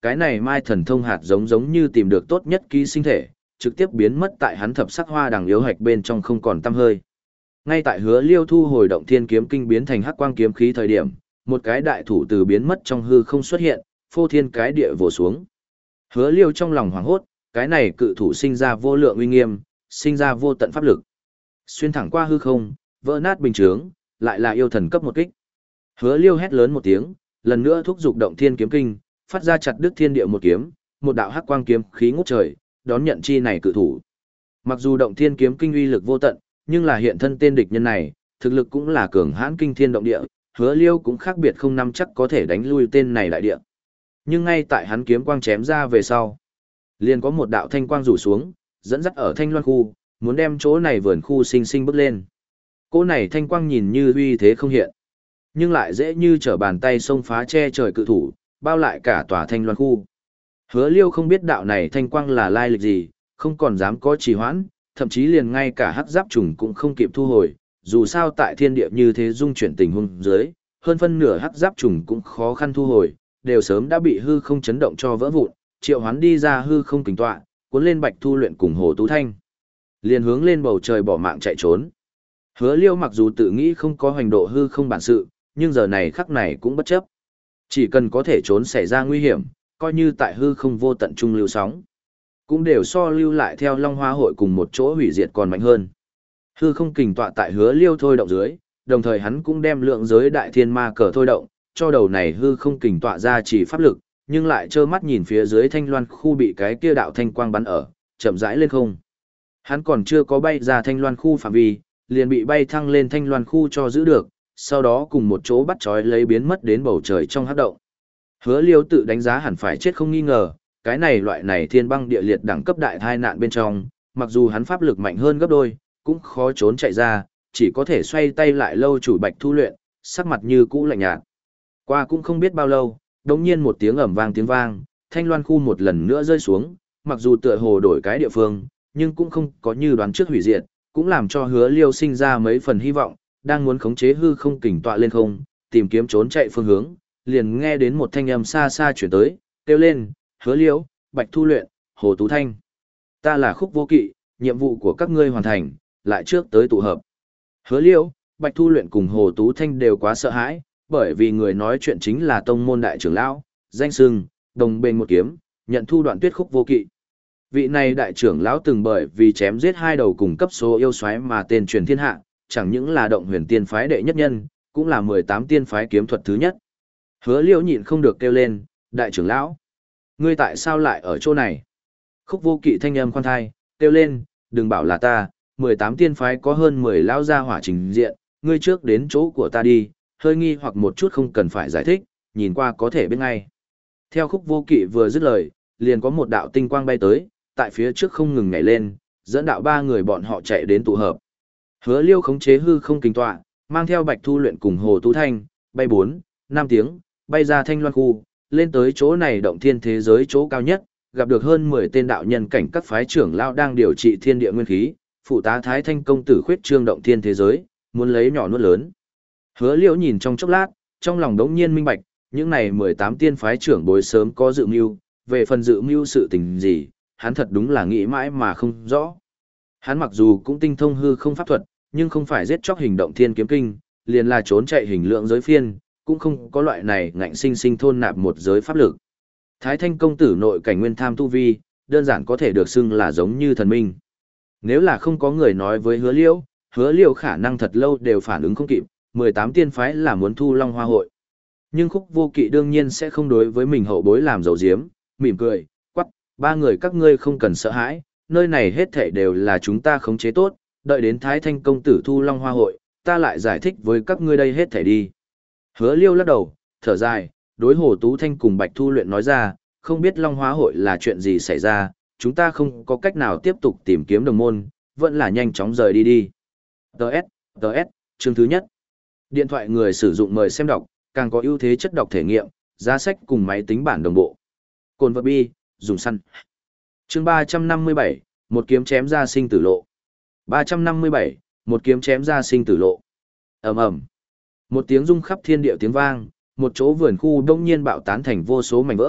cái này mai thần thông hạt giống giống như tìm được tốt nhất ký sinh thể, trực tiếp biến mất tại hắn thập sắc hoa đằng yếu hạch bên trong không còn tăm hơi. Ngay tại Hứa Liêu thu hồi động thiên kiếm kinh biến thành hắc quang kiếm khí thời điểm, một cái đại thủ từ biến mất trong hư không xuất hiện, phô thiên cái địa vồ xuống. Hứa Liêu trong lòng hoảng hốt, cái này cự thủ sinh ra vô lượng uy nghiêm, sinh ra vô tận pháp lực. Xuyên thẳng qua hư không, vỡ nát bình chướng, lại là yêu thần cấp một kích. Hứa Liêu hét lớn một tiếng, lần nữa thúc dục động thiên kiếm kinh, phát ra chặt đứt thiên địa một kiếm, một đạo hắc quang kiếm khí ngút trời, đón nhận chi này cự thủ. Mặc dù động thiên kiếm kinh uy lực vô tận, nhưng là hiện thân tên địch nhân này, thực lực cũng là cường hãn kinh thiên động địa, Hứa Liêu cũng khác biệt không nắm chắc có thể đánh lui tên này đại địa. Nhưng ngay tại hắn kiếm quang chém ra về sau, liền có một đạo thanh quang rủ xuống, dẫn dắt ở Thanh Loan khu, muốn đem chỗ này vườn khu sinh sinh bước lên. Cỗ này thanh quang nhìn như uy thế không hiện, nhưng lại dễ như trở bàn tay xông phá che trời cự thủ, bao lại cả tòa Thanh Loan khu. Hứa Liêu không biết đạo này thanh quang là lai lịch gì, không còn dám có trì hoãn, thậm chí liền ngay cả hắc giáp trùng cũng không kịp thu hồi, dù sao tại thiên địa như thế dung chuyển tình huống dưới, hơn phân nửa hắc giáp trùng cũng khó khăn thu hồi, đều sớm đã bị hư không chấn động cho vỡ vụn, triệu hoán đi ra hư không kình tọa, cuốn lên Bạch Thu Luyện cùng Hồ Tú Thanh, liền hướng lên bầu trời bỏ mạng chạy trốn. Hứa Liêu mặc dù tự nghĩ không có hoành độ hư không bản sự, nhưng giờ này khắc này cũng bất chấp. Chỉ cần có thể trốn xảy ra nguy hiểm, coi như tại hư không vô tận trung lưu sóng, cũng đều so lưu lại theo Long Hoa hội cùng một chỗ hủy diệt còn mạnh hơn. Hư không kình tọa tại Hứa Liêu thôi động dưới, đồng thời hắn cũng đem lượng giới đại thiên ma cờ thôi động, cho đầu này hư không kình tọa ra chỉ pháp lực, nhưng lại trơ mắt nhìn phía dưới Thanh Loan khu bị cái kia đạo thanh quang bắn ở, chậm rãi lên không. Hắn còn chưa có bay ra Thanh Loan khu phạm vi, liền bị bay thăng lên Thanh Loan khu cho giữ được, sau đó cùng một chỗ bắt trói lấy biến mất đến bầu trời trong hắc động. Hứa Liêu tự đánh giá hẳn phải chết không nghi ngờ, cái này loại này thiên băng địa liệt đẳng cấp đại thai nạn bên trong, mặc dù hắn pháp lực mạnh hơn gấp đôi, cũng khó trốn chạy ra, chỉ có thể xoay tay lại lâu chủ Bạch Thu Luyện, sắc mặt như cũ lạnh nhạt. Qua cũng không biết bao lâu, đột nhiên một tiếng ầm vang tiếng vang, Thanh Loan khu một lần nữa rơi xuống, mặc dù tựa hồ đổi cái địa phương, nhưng cũng không có như đoán trước hủy diệt, cũng làm cho Hứa Liêu sinh ra mấy phần hy vọng, đang muốn khống chế hư không kình tọa lên không, tìm kiếm trốn chạy phương hướng, liền nghe đến một thanh âm xa xa chuyển tới, kêu lên, Hứa Liêu, Bạch Thu Luyện, Hồ Tú Thanh. Ta là Khúc Vô Kỵ, nhiệm vụ của các ngươi hoàn thành, lại trước tới tụ hợp. Hứa Liêu, Bạch Thu Luyện cùng Hồ Tú Thanh đều quá sợ hãi, bởi vì người nói chuyện chính là tông môn đại trưởng lão, danh xưng, đồng bên một kiếm, nhận thu Đoạn Tuyết Khúc Vô Kỵ. Vị này đại trưởng lão từng bởi vì chém giết hai đầu cùng cấp số yêu soái mà tên truyền thiên hạ, chẳng những là động huyền tiên phái đệ nhất nhân, cũng là mười tám tiên phái kiếm thuật thứ nhất. Hứa Liêu nhịn không được kêu lên, đại trưởng lão, ngươi tại sao lại ở chỗ này? Khúc Vô Kỵ thanh âm khoan thai, kêu lên, đừng bảo là ta, mười tám tiên phái có hơn mười lão gia hỏa trình diện, ngươi trước đến chỗ của ta đi, hơi nghi hoặc một chút không cần phải giải thích, nhìn qua có thể biết ngay. Theo Khúc Vô Kỵ vừa dứt lời, liền có một đạo tinh quang bay tới, tại phía trước không ngừng nhảy lên, dẫn đạo ba người bọn họ chạy đến tụ hợp. Hứa Liêu khống chế hư không kình tọa, mang theo Bạch Thu Luyện cùng Hồ Tú Thanh, bay bốn, năm tiếng, bay ra Thanh Loan khu, lên tới chỗ này động thiên thế giới chỗ cao nhất, gặp được hơn mười tên đạo nhân cảnh các phái trưởng lao đang điều trị thiên địa nguyên khí, phụ tá Thái Thanh công tử khuyết trương động thiên thế giới, muốn lấy nhỏ nuốt lớn. Hứa Liêu nhìn trong chốc lát, trong lòng đống nhiên minh bạch, những này mười tám tiên phái trưởng bối sớm có dự mưu, về phần dự mưu sự tình gì, hắn thật đúng là nghĩ mãi mà không rõ. Hắn mặc dù cũng tinh thông hư không pháp thuật, nhưng không phải giết chóc hình động thiên kiếm kinh, liền là trốn chạy hình lượng giới phiên, cũng không có loại này ngạnh sinh sinh thôn nạp một giới pháp lực. Thái Thanh công tử nội cảnh nguyên tham tu vi, đơn giản có thể được xưng là giống như thần minh. Nếu là không có người nói với Hứa Liêu, Hứa Liêu khả năng thật lâu đều phản ứng không kịp, mười tám tiên phái là muốn thu Long Hoa hội. Nhưng Khúc Vô Kỵ đương nhiên sẽ không đối với mình hậu bối làm dấu diếm, mỉm cười, quắc, ba người các ngươi không cần sợ hãi, nơi này hết thảy đều là chúng ta khống chế tốt, đợi đến Thái Thanh công tử thu Long Hoa hội, ta lại giải thích với các ngươi đây hết thảy đi. Hứa Liêu lắc đầu, thở dài, đối Hồ Tú Thanh cùng Bạch Thu Luyện nói ra, không biết Long Hoa hội là chuyện gì xảy ra, chúng ta không có cách nào tiếp tục tìm kiếm đồng môn, vẫn là nhanh chóng rời đi đi. Đợt, đợt, chương thứ nhất. Điện thoại người sử dụng mời xem đọc, càng có ưu thế chất đọc thể nghiệm, giá sách cùng máy tính bản đồng bộ. Cồn vật bi, dùng săn. Chương ba trăm năm mươi bảy, một kiếm chém ra sinh tử lộ. ba trăm năm mươi bảy, một kiếm chém ra sinh tử lộ. Ầm ầm. Một tiếng rung khắp thiên địa tiếng vang, một chỗ vườn khu đông nhiên bạo tán thành vô số mảnh vỡ,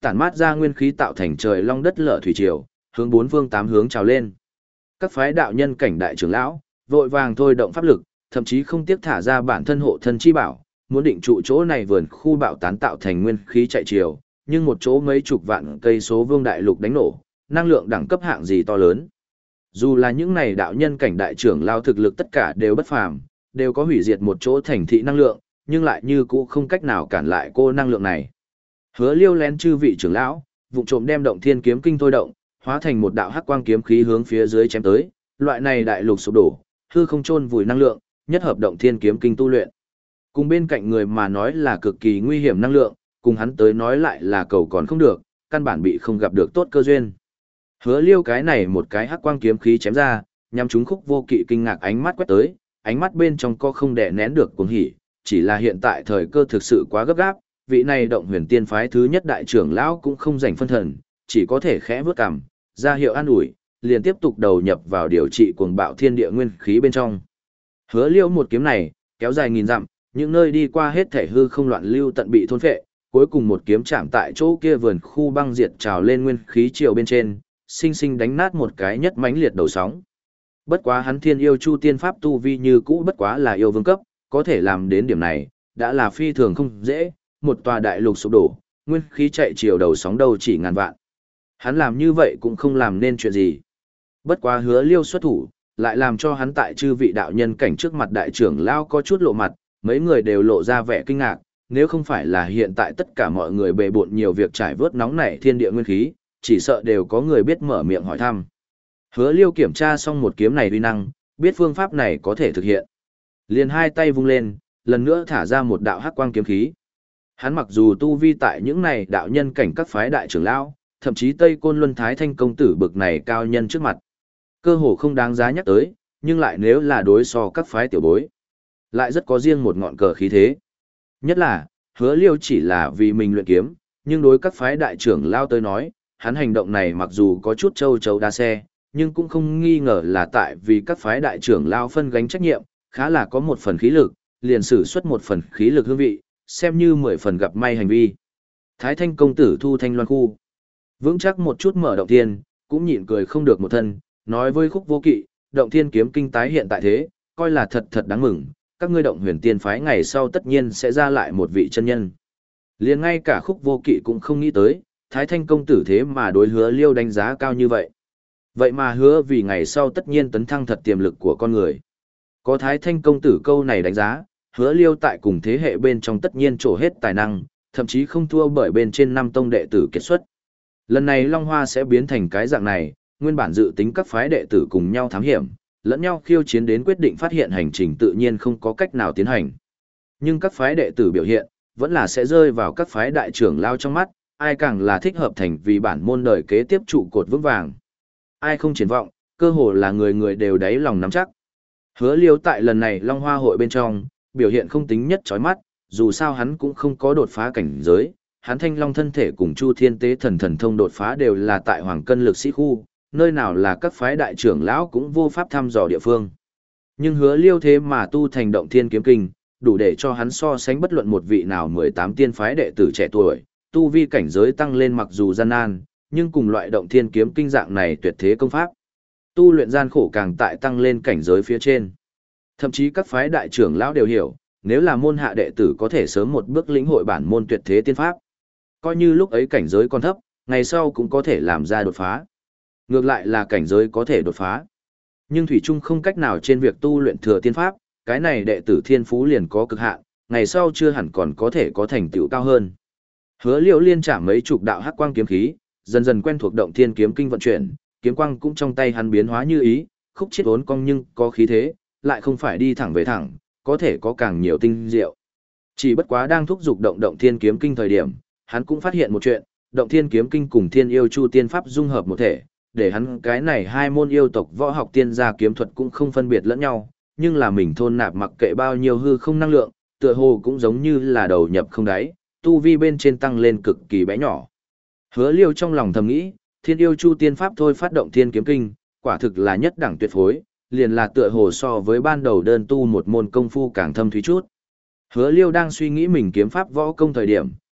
tản mát ra nguyên khí tạo thành trời long đất lở thủy triều, hướng bốn phương tám hướng trào lên. Các phái đạo nhân cảnh đại trưởng lão, vội vàng thôi động pháp lực, thậm chí không tiếc thả ra bản thân hộ thân chi bảo, muốn định trụ chỗ này vườn khu bạo tán tạo thành nguyên khí chạy chiều, nhưng một chỗ mấy chục vạn cây số vương đại lục đánh nổ, năng lượng đẳng cấp hạng gì to lớn. Dù là những này đạo nhân cảnh đại trưởng lao thực lực tất cả đều bất phàm, đều có hủy diệt một chỗ thành thị năng lượng, nhưng lại như cũ không cách nào cản lại cô năng lượng này. Hứa Liêu lén chư vị trưởng lão, vụ trộm đem động thiên kiếm kinh thôi động, hóa thành một đạo hắc quang kiếm khí hướng phía dưới chém tới, loại này đại lục sụp đổ, hư không chôn vùi năng lượng, nhất hợp động thiên kiếm kinh tu luyện. Cùng bên cạnh người mà nói là cực kỳ nguy hiểm năng lượng, cùng hắn tới nói lại là cầu còn không được, căn bản bị không gặp được tốt cơ duyên. Hứa Liêu cái này một cái hắc quang kiếm khí chém ra, nhằm chúng Khúc Vô Kỵ kinh ngạc ánh mắt quét tới, ánh mắt bên trong có không đè nén được cuồng hỉ, chỉ là hiện tại thời cơ thực sự quá gấp gáp, vị này động huyền tiên phái thứ nhất đại trưởng lão cũng không rảnh phân thần, chỉ có thể khẽ vướt cằm, ra hiệu an ủi, liền tiếp tục đầu nhập vào điều trị cuồng bạo thiên địa nguyên khí bên trong. Hứa Liêu một kiếm này, kéo dài nghìn dặm, những nơi đi qua hết thể hư không loạn lưu tận bị thôn phệ, cuối cùng một kiếm chạm tại chỗ kia vườn khu băng diệt trào lên nguyên khí triều bên trên, sinh sinh đánh nát một cái nhất mãnh liệt đầu sóng. Bất quá hắn thiên yêu chu tiên pháp tu vi như cũ bất quá là yêu vương cấp, có thể làm đến điểm này, đã là phi thường không dễ, một tòa đại lục sụp đổ, nguyên khí chạy chiều đầu sóng đâu chỉ ngàn vạn. Hắn làm như vậy cũng không làm nên chuyện gì. Bất quá Hứa Liêu xuất thủ, lại làm cho hắn tại chư vị đạo nhân cảnh trước mặt đại trưởng lao có chút lộ mặt, mấy người đều lộ ra vẻ kinh ngạc, nếu không phải là hiện tại tất cả mọi người bề bộn nhiều việc trải vớt nóng nảy thiên địa nguyên khí, chỉ sợ đều có người biết mở miệng hỏi thăm. Hứa Liêu kiểm tra xong một kiếm này uy năng, biết phương pháp này có thể thực hiện. Liền hai tay vung lên, lần nữa thả ra một đạo hắc quang kiếm khí. Hắn mặc dù tu vi tại những này đạo nhân cảnh các phái đại trưởng lão, thậm chí Tây Côn Luân Thái Thanh công tử bực này cao nhân trước mặt, cơ hồ không đáng giá nhắc tới, nhưng lại nếu là đối so các phái tiểu bối, lại rất có riêng một ngọn cờ khí thế. Nhất là, Hứa Liêu chỉ là vì mình luyện kiếm, nhưng đối các phái đại trưởng lao tới nói, hắn hành động này mặc dù có chút châu chấu đa xe, nhưng cũng không nghi ngờ là tại vì các phái đại trưởng lao phân gánh trách nhiệm, khá là có một phần khí lực, liền sử xuất một phần khí lực hương vị, xem như mười phần gặp may hành vi. Thái Thanh công tử thu thanh loan khu, vững chắc một chút mở động thiên, cũng nhịn cười không được một thân, nói với Khúc Vô Kỵ, động thiên kiếm kinh tái hiện tại thế, coi là thật thật đáng mừng, các ngươi động huyền tiên phái ngày sau tất nhiên sẽ ra lại một vị chân nhân. Liền ngay cả Khúc Vô Kỵ cũng không nghĩ tới, Thái Thanh công tử thế mà đối Hứa Liêu đánh giá cao như vậy. Vậy mà hứa vì ngày sau tất nhiên tấn thăng thật tiềm lực của con người. Có Thái Thanh công tử câu này đánh giá, Hứa Liêu tại cùng thế hệ bên trong tất nhiên trổ hết tài năng, thậm chí không thua bởi bên trên năm tông đệ tử kiệt xuất. Lần này Long Hoa sẽ biến thành cái dạng này, nguyên bản dự tính các phái đệ tử cùng nhau thám hiểm, lẫn nhau khiêu chiến đến quyết định phát hiện hành trình tự nhiên không có cách nào tiến hành. Nhưng các phái đệ tử biểu hiện, vẫn là sẽ rơi vào các phái đại trưởng lao trong mắt, ai càng là thích hợp thành vì bản môn đời kế tiếp trụ cột vững vàng. Ai không triển vọng, cơ hồ là người người đều đáy lòng nắm chắc. Hứa Liêu tại lần này Long Hoa hội bên trong, biểu hiện không tính nhất chói mắt, dù sao hắn cũng không có đột phá cảnh giới, hắn Thanh Long thân thể cùng Chu Thiên Tế thần thần thông đột phá đều là tại Hoàng Cân lực sĩ khu, nơi nào là các phái đại trưởng lão cũng vô pháp thăm dò địa phương. Nhưng Hứa Liêu thế mà tu thành động thiên kiếm kinh, đủ để cho hắn so sánh bất luận một vị nào mười tám tiên phái đệ tử trẻ tuổi, tu vi cảnh giới tăng lên mặc dù gian nan, nhưng cùng loại động thiên kiếm kinh dạng này tuyệt thế công pháp. Tu luyện gian khổ càng tại tăng lên cảnh giới phía trên. Thậm chí các phái đại trưởng lão đều hiểu, nếu là môn hạ đệ tử có thể sớm một bước lĩnh hội bản môn tuyệt thế tiên pháp, coi như lúc ấy cảnh giới còn thấp, ngày sau cũng có thể làm ra đột phá. Ngược lại là cảnh giới có thể đột phá, nhưng thủy chung không cách nào trên việc tu luyện thừa tiên pháp, cái này đệ tử thiên phú liền có cực hạn, ngày sau chưa hẳn còn có thể có thành tựu cao hơn. Hứa Liêu liên trả mấy chục đạo hắc quang kiếm khí, dần dần quen thuộc động thiên kiếm kinh vận chuyển, kiếm quang cũng trong tay hắn biến hóa như ý, khúc chiết uốn cong nhưng có khí thế, lại không phải đi thẳng về thẳng, có thể có càng nhiều tinh diệu. Chỉ bất quá đang thúc dục động động thiên kiếm kinh thời điểm, hắn cũng phát hiện một chuyện, động thiên kiếm kinh cùng thiên yêu chu tiên pháp dung hợp một thể, để hắn cái này hai môn yêu tộc võ học tiên gia kiếm thuật cũng không phân biệt lẫn nhau, nhưng là mình thôn nạp mặc kệ bao nhiêu hư không năng lượng, tựa hồ cũng giống như là đầu nhập không đáy, tu vi bên trên tăng lên cực kỳ bé nhỏ. Hứa Liêu trong lòng thầm nghĩ, thiên yêu chu tiên pháp thôi phát động thiên kiếm kinh, quả thực là nhất đẳng tuyệt phối, liền là tựa hồ so với ban đầu đơn tu một môn công phu càng thâm thúy chút. Hứa Liêu đang suy nghĩ mình kiếm pháp võ công thời điểm,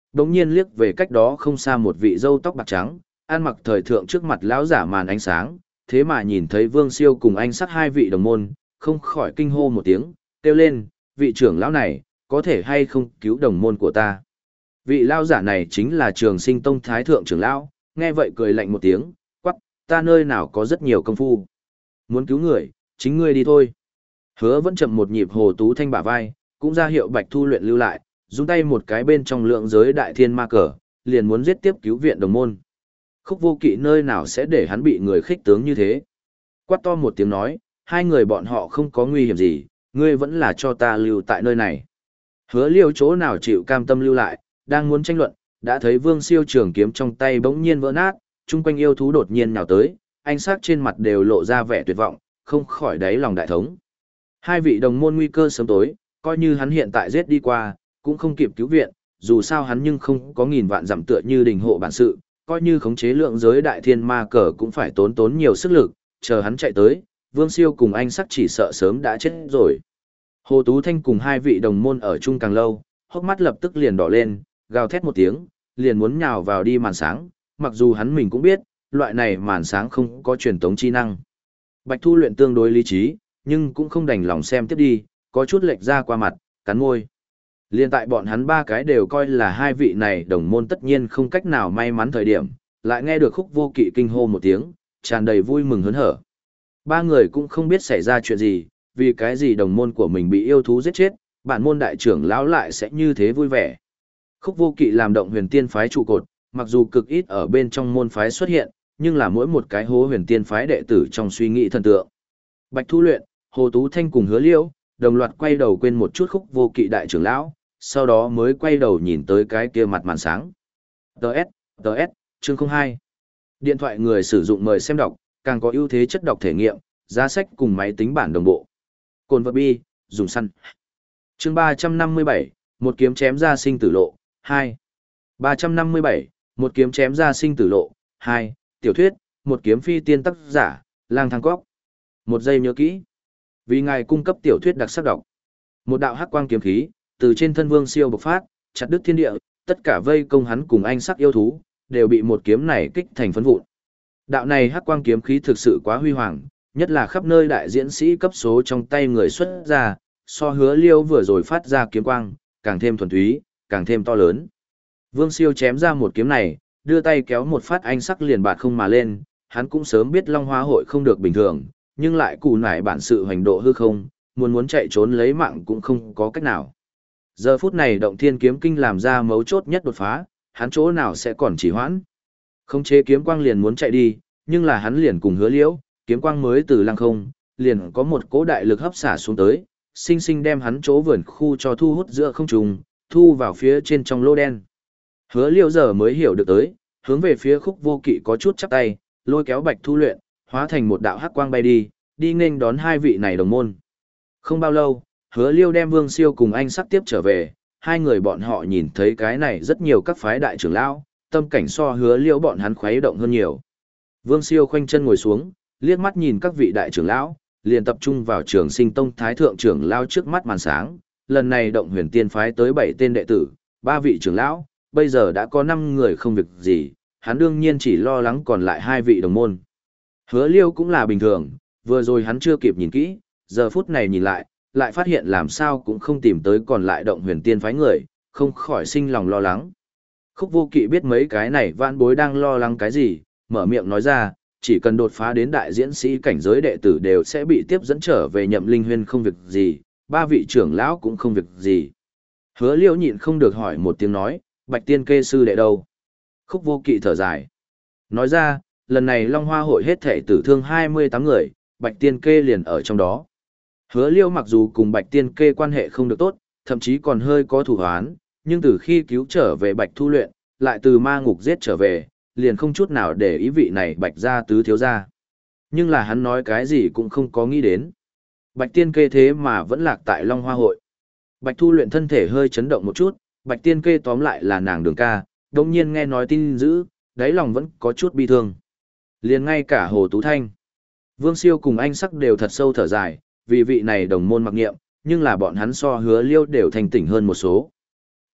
đống nhiên liếc về cách đó không xa một vị râu tóc bạc trắng, ăn mặc thời thượng trước mặt lão giả màn ánh sáng, thế mà nhìn thấy Vương Siêu cùng anh sắc hai vị đồng môn, không khỏi kinh hô một tiếng, kêu lên, vị trưởng lão này, có thể hay không cứu đồng môn của ta. Vị lão giả này chính là Trường Sinh Tông Thái Thượng trưởng lão, nghe vậy cười lạnh một tiếng, quắc, ta nơi nào có rất nhiều công phu. Muốn cứu người, chính ngươi đi thôi. Hứa vẫn chậm một nhịp Hồ Tú Thanh bả vai, cũng ra hiệu Bạch Thu Luyện lưu lại, dùng tay một cái bên trong lượng giới đại thiên ma cờ, liền muốn giết tiếp cứu viện đồng môn. Khúc Vô Kỵ nơi nào sẽ để hắn bị người khích tướng như thế. Quát to một tiếng nói, hai người bọn họ không có nguy hiểm gì, ngươi vẫn là cho ta lưu tại nơi này. Hứa Liêu chỗ nào chịu cam tâm lưu lại, đang muốn tranh luận, đã thấy Vương Siêu trường kiếm trong tay bỗng nhiên vỡ nát, chung quanh yêu thú đột nhiên nhào tới, ánh sắc trên mặt đều lộ ra vẻ tuyệt vọng, không khỏi đáy lòng đại thống. Hai vị đồng môn nguy cơ sớm tối, coi như hắn hiện tại giết đi qua, cũng không kịp cứu viện, dù sao hắn nhưng không có nghìn vạn dặm tựa như đình hộ bản sự, coi như khống chế lượng giới đại thiên ma cờ cũng phải tốn tốn nhiều sức lực, chờ hắn chạy tới, Vương Siêu cùng anh sắc chỉ sợ sớm đã chết rồi. Hồ Tú Thanh cùng hai vị đồng môn ở chung càng lâu, hốc mắt lập tức liền đỏ lên, gào thét một tiếng, liền muốn nhào vào đi màn sáng, mặc dù hắn mình cũng biết, loại này màn sáng không có truyền tống chi năng. Bạch Thu Luyện tương đối lý trí, nhưng cũng không đành lòng xem tiếp đi, có chút lệch ra qua mặt, cắn môi. Liên tại bọn hắn ba cái đều coi là hai vị này đồng môn tất nhiên không cách nào may mắn thời điểm, lại nghe được Khúc Vô Kỵ kinh hô một tiếng, tràn đầy vui mừng hớn hở. Ba người cũng không biết xảy ra chuyện gì, vì cái gì đồng môn của mình bị yêu thú giết chết, bản môn đại trưởng lão lại sẽ như thế vui vẻ. Khúc Vô Kỵ làm động huyền tiên phái trụ cột, mặc dù cực ít ở bên trong môn phái xuất hiện, nhưng là mỗi một cái hố huyền tiên phái đệ tử trong suy nghĩ thần tượng. Bạch Thu Luyện, Hồ Tú Thanh cùng Hứa Liễu, đồng loạt quay đầu quên một chút Khúc Vô Kỵ đại trưởng lão, sau đó mới quay đầu nhìn tới cái kia mặt màn sáng. Đợt, đợt, chương không hai. Điện thoại người sử dụng mời xem đọc, càng có ưu thế chất đọc thể nghiệm, giá sách cùng máy tính bản đồng bộ. Cồn vật bi, dùng săn. Chương ba trăm năm mươi bảy, một kiếm chém ra sinh tử lộ, hai. ba trăm năm mươi bảy, một kiếm chém ra sinh tử lộ, hai. Tiểu thuyết, một kiếm phi tiên tác giả, Lang Thang Cóc. Một giây nhớ kỹ. Vì ngài cung cấp tiểu thuyết đặc sắc đọc. Một đạo hắc quang kiếm khí, từ trên thân Vương Siêu bộc phát, chặt đứt thiên địa, tất cả vây công hắn cùng anh sắc yêu thú, đều bị một kiếm này kích thành phấn vụn. Đạo này hắc quang kiếm khí thực sự quá huy hoàng, nhất là khắp nơi đại diễn sĩ cấp số trong tay người xuất ra, so Hứa Liêu vừa rồi phát ra kiếm quang, càng thêm thuần túy, càng thêm to lớn. Vương Siêu chém ra một kiếm này, đưa tay kéo một phát anh sắc liền bạt không mà lên, hắn cũng sớm biết Long Hoa hội không được bình thường, nhưng lại cù nải bản sự hoành độ hư không, muốn muốn chạy trốn lấy mạng cũng không có cách nào. Giờ phút này động thiên kiếm kinh làm ra mấu chốt nhất đột phá, hắn chỗ nào sẽ còn chỉ hoãn. Không chế kiếm quang liền muốn chạy đi, nhưng là hắn liền cùng Hứa Liễu, kiếm quang mới từ lăng không, liền có một cỗ đại lực hấp xả xuống tới, sinh sinh đem hắn chỗ vườn khu cho thu hút giữa không trung, thu vào phía trên trong lô đen. Hứa Liễu giờ mới hiểu được tới, hướng về phía Khúc Vô Kỵ có chút chắp tay, lôi kéo Bạch Thu Luyện, hóa thành một đạo hắc quang bay đi, đi nghênh đón hai vị này đồng môn. Không bao lâu, Hứa Liêu đem Vương Siêu cùng anh sắc tiếp trở về, hai người bọn họ nhìn thấy cái này rất nhiều các phái đại trưởng lão, tâm cảnh so Hứa Liêu bọn hắn khuấy động hơn nhiều. Vương Siêu khoanh chân ngồi xuống, liếc mắt nhìn các vị đại trưởng lão, liền tập trung vào Trường Sinh Tông Thái Thượng trưởng lão trước mắt màn sáng, lần này động huyền tiên phái tới bảy tên đệ tử, ba vị trưởng lão, bây giờ đã có năm người không việc gì, hắn đương nhiên chỉ lo lắng còn lại hai vị đồng môn. Hứa Liêu cũng là bình thường, vừa rồi hắn chưa kịp nhìn kỹ, giờ phút này nhìn lại, lại phát hiện làm sao cũng không tìm tới còn lại động huyền tiên phái người, không khỏi sinh lòng lo lắng. Khúc Vô Kỵ biết mấy cái này vãn bối đang lo lắng cái gì, mở miệng nói ra, chỉ cần đột phá đến đại diễn sĩ cảnh giới đệ tử đều sẽ bị tiếp dẫn trở về Nhậm Linh Huyên không việc gì, ba vị trưởng lão cũng không việc gì. Hứa Liễu nhịn không được hỏi một tiếng nói, Bạch Tiên Kê sư đệ đâu? Khúc Vô Kỵ thở dài. Nói ra, lần này Long Hoa hội hết thể tử thương hai mươi tám người, Bạch Tiên Kê liền ở trong đó. Hứa Liêu mặc dù cùng Bạch Tiên Kê quan hệ không được tốt, thậm chí còn hơi có thù hoán, nhưng từ khi cứu trở về Bạch Thu Luyện, lại từ ma ngục giết trở về, liền không chút nào để ý vị này Bạch gia tứ thiếu gia. Nhưng là hắn nói cái gì cũng không có nghĩ đến. Bạch Tiên Kê thế mà vẫn lạc tại Long Hoa hội. Bạch Thu Luyện thân thể hơi chấn động một chút, Bạch Tiên Kê tóm lại là nàng Đường ca, đồng nhiên nghe nói tin dữ, đáy lòng vẫn có chút bi thương. Liền ngay cả Hồ Tú Thanh, Vương Siêu cùng anh sắc đều thật sâu thở dài, vì vị này đồng môn mặc nghiệm, nhưng là bọn hắn so Hứa Liêu đều thành tỉnh hơn một số.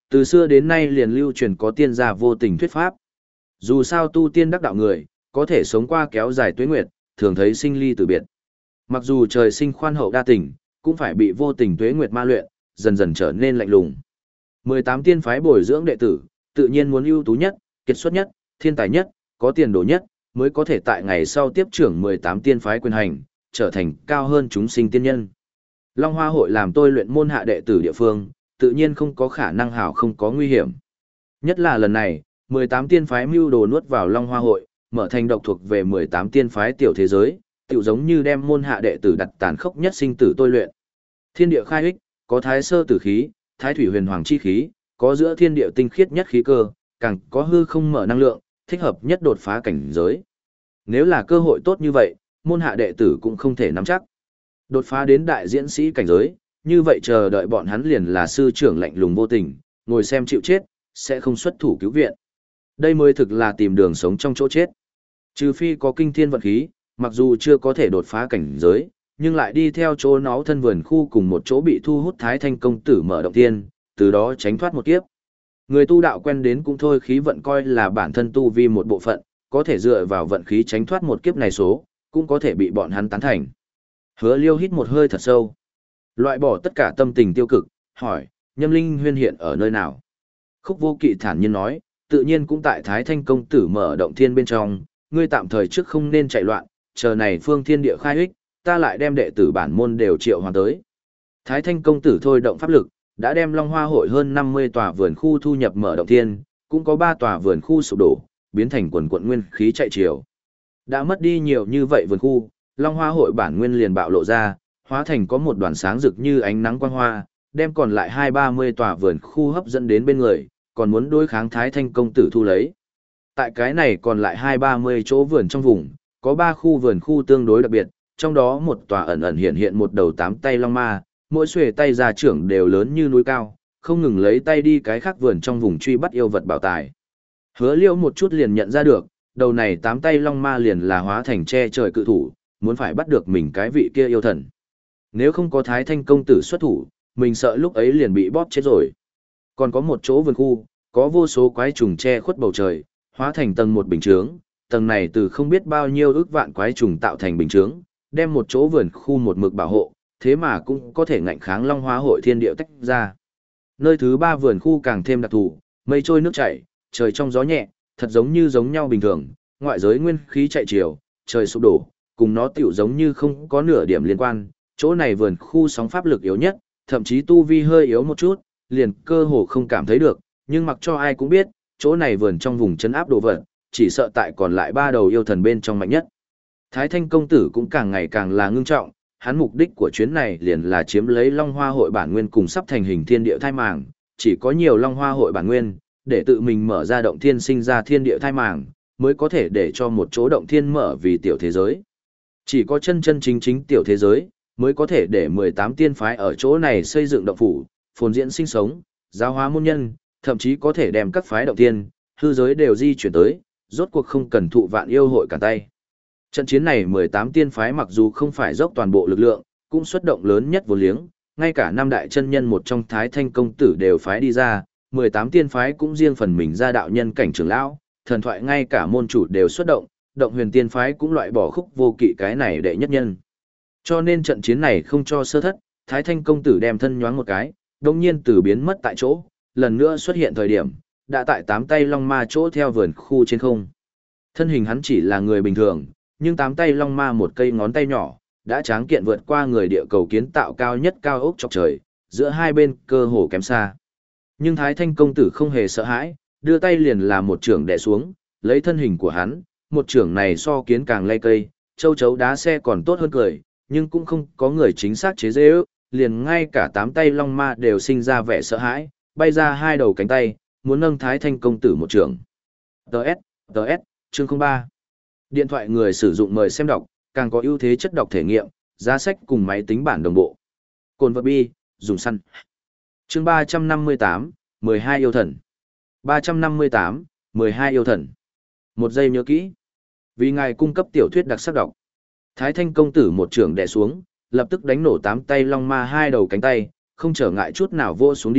Từ xưa đến nay liền lưu truyền có tiên gia vô tình thuyết pháp. Dù sao tu tiên đắc đạo người, có thể sống qua kéo dài tuế nguyệt, thường thấy sinh ly tử biệt. Mặc dù trời sinh khoan hậu đa tình, cũng phải bị vô tình tuế nguyệt ma luyện, dần dần trở nên lạnh lùng. mười tám tiên phái bồi dưỡng đệ tử, tự nhiên muốn ưu tú nhất, kiệt xuất nhất, thiên tài nhất, có tiền đồ nhất, mới có thể tại ngày sau tiếp trưởng mười tám tiên phái quyền hành, trở thành cao hơn chúng sinh tiên nhân. Long Hoa hội làm tôi luyện môn hạ đệ tử địa phương, tự nhiên không có khả năng hảo không có nguy hiểm. Nhất là lần này, mười tám tiên phái mưu đồ nuốt vào Long Hoa hội, mở thành độc thuộc về mười tám tiên phái tiểu thế giới, tiểu giống như đem môn hạ đệ tử đặt tàn khốc nhất sinh tử tôi luyện. Thiên địa khai ích, có thái sơ tử khí, thái thủy huyền hoàng chi khí, có giữa thiên địa tinh khiết nhất khí cơ, càng có hư không mở năng lượng, thích hợp nhất đột phá cảnh giới. Nếu là cơ hội tốt như vậy, môn hạ đệ tử cũng không thể nắm chắc. Đột phá đến đại diễn sĩ cảnh giới, như vậy chờ đợi bọn hắn liền là sư trưởng lạnh lùng vô tình, ngồi xem chịu chết, sẽ không xuất thủ cứu viện. Đây mới thực là tìm đường sống trong chỗ chết. Trừ phi có kinh thiên vận khí, mặc dù chưa có thể đột phá cảnh giới, nhưng lại đi theo chỗ nó thân vườn khu cùng một chỗ bị thu hút Thái Thanh công tử mở động tiên, từ đó tránh thoát một kiếp. Người tu đạo quen đến cũng thôi, khí vận coi là bản thân tu vi một bộ phận, có thể dựa vào vận khí tránh thoát một kiếp này số, cũng có thể bị bọn hắn tán thành. Hứa Liêu hít một hơi thật sâu, loại bỏ tất cả tâm tình tiêu cực, hỏi, Nhâm Linh Huyên hiện ở nơi nào? Khúc Vô Kỵ thản nhiên nói, tự nhiên cũng tại Thái Thanh công tử mở động thiên bên trong, ngươi tạm thời trước không nên chạy loạn, chờ này phương thiên địa khai ích, ta lại đem đệ tử bản môn đều triệu hoàn tới. Thái Thanh công tử thôi động pháp lực, đã đem Long Hoa hội hơn năm mươi tòa vườn khu thu nhập mở động thiên, cũng có ba tòa vườn khu sụp đổ, biến thành quần quận nguyên khí chạy chiều. Đã mất đi nhiều như vậy vườn khu, Long Hoa hội bản nguyên liền bạo lộ ra, hóa thành có một đoàn sáng rực như ánh nắng quang hoa, đem còn lại hai ba mươi tòa vườn khu hấp dẫn đến bên người, còn muốn đối kháng Thái Thanh công tử thu lấy. Tại cái này còn lại hai ba mươi chỗ vườn trong vùng, có ba khu vườn khu tương đối đặc biệt, trong đó một tòa ẩn ẩn hiện hiện một đầu tám tay long ma, mỗi xuề tay ra trưởng đều lớn như núi cao, không ngừng lấy tay đi cái khác vườn trong vùng truy bắt yêu vật bảo tài. Hứa Liêu một chút liền nhận ra được, đầu này tám tay long ma liền là hóa thành che trời cự thủ, muốn phải bắt được mình cái vị kia yêu thần. Nếu không có Thái Thanh công tử xuất thủ, mình sợ lúc ấy liền bị bóp chết rồi. Còn có một chỗ vườn khu, có vô số quái trùng che khuất bầu trời, hóa thành tầng một bình chướng, tầng này từ không biết bao nhiêu ước vạn quái trùng tạo thành bình chướng, đem một chỗ vườn khu một mực bảo hộ, thế mà cũng có thể ngạnh kháng Long Hoa hội thiên địa tách ra. Nơi thứ ba vườn khu càng thêm đặc thù, mây trôi nước chảy, trời trong gió nhẹ, thật giống như giống nhau bình thường, ngoại giới nguyên khí chạy chiều, trời sụp đổ, cùng nó tiểu giống như không có nửa điểm liên quan, chỗ này vườn khu sóng pháp lực yếu nhất, thậm chí tu vi hơi yếu một chút, liền cơ hồ không cảm thấy được, nhưng mặc cho ai cũng biết, chỗ này vườn trong vùng chấn áp đồ vật, chỉ sợ tại còn lại ba đầu yêu thần bên trong mạnh nhất. Thái Thanh công tử cũng càng ngày càng là ngưng trọng, hắn mục đích của chuyến này liền là chiếm lấy Long Hoa hội bản nguyên cùng sắp thành hình thiên địa thai màng, chỉ có nhiều Long Hoa hội bản nguyên, để tự mình mở ra động thiên sinh ra thiên địa thai màng, mới có thể để cho một chỗ động thiên mở vì tiểu thế giới. Chỉ có chân chân chính chính tiểu thế giới, mới có thể để mười tám tiên phái ở chỗ này xây dựng động phủ, phồn diễn sinh sống, giáo hóa môn nhân, thậm chí có thể đem các phái động tiên, hư giới đều di chuyển tới, rốt cuộc không cần thụ vạn yêu hội cả tay. Trận chiến này mười tám tiên phái mặc dù không phải dốc toàn bộ lực lượng, cũng xuất động lớn nhất vô liếng, ngay cả năm đại chân nhân một trong Thái Thanh công tử đều phái đi ra, mười tám tiên phái cũng riêng phần mình ra đạo nhân cảnh trưởng lão, thần thoại ngay cả môn chủ đều xuất động, động huyền tiên phái cũng loại bỏ Khúc Vô Kỵ cái này đệ nhất nhân. Cho nên trận chiến này không cho sơ thất, Thái Thanh công tử đem thân nhoáng một cái, đồng nhiên từ biến mất tại chỗ, lần nữa xuất hiện thời điểm, đã tại tám tay long ma chỗ theo vườn khu trên không. Thân hình hắn chỉ là người bình thường, nhưng tám tay long ma một cây ngón tay nhỏ, đã tráng kiện vượt qua người địa cầu kiến tạo cao nhất cao ốc chọc trời, giữa hai bên cơ hồ kém xa. Nhưng Thái Thanh công tử không hề sợ hãi, đưa tay liền là một trưởng đè xuống, lấy thân hình của hắn, một trưởng này so kiến càng lay cây, châu chấu đá xe còn tốt hơn cười, nhưng cũng không có người chính xác chế dễ ước, liền ngay cả tám tay long ma đều sinh ra vẻ sợ hãi, bay ra hai đầu cánh tay, muốn nâng Thái Thanh công tử một trưởng. Đợt, đợt, chương không ba. Điện thoại người sử dụng mời xem đọc, càng có ưu thế chất đọc thể nghiệm, giá sách cùng máy tính bản đồng bộ. Cồn vật bi, dùng săn. Chương ba trăm năm mươi tám, mười hai yêu thần. ba trăm năm mươi tám, mười hai yêu thần. Một giây nhớ kỹ. Vì ngài cung cấp tiểu thuyết đặc sắc đọc. Thái Thanh công tử một trưởng đè xuống, lập tức đánh nổ tám tay long ma hai đầu cánh tay, không trở ngại chút nào vô xuống đi,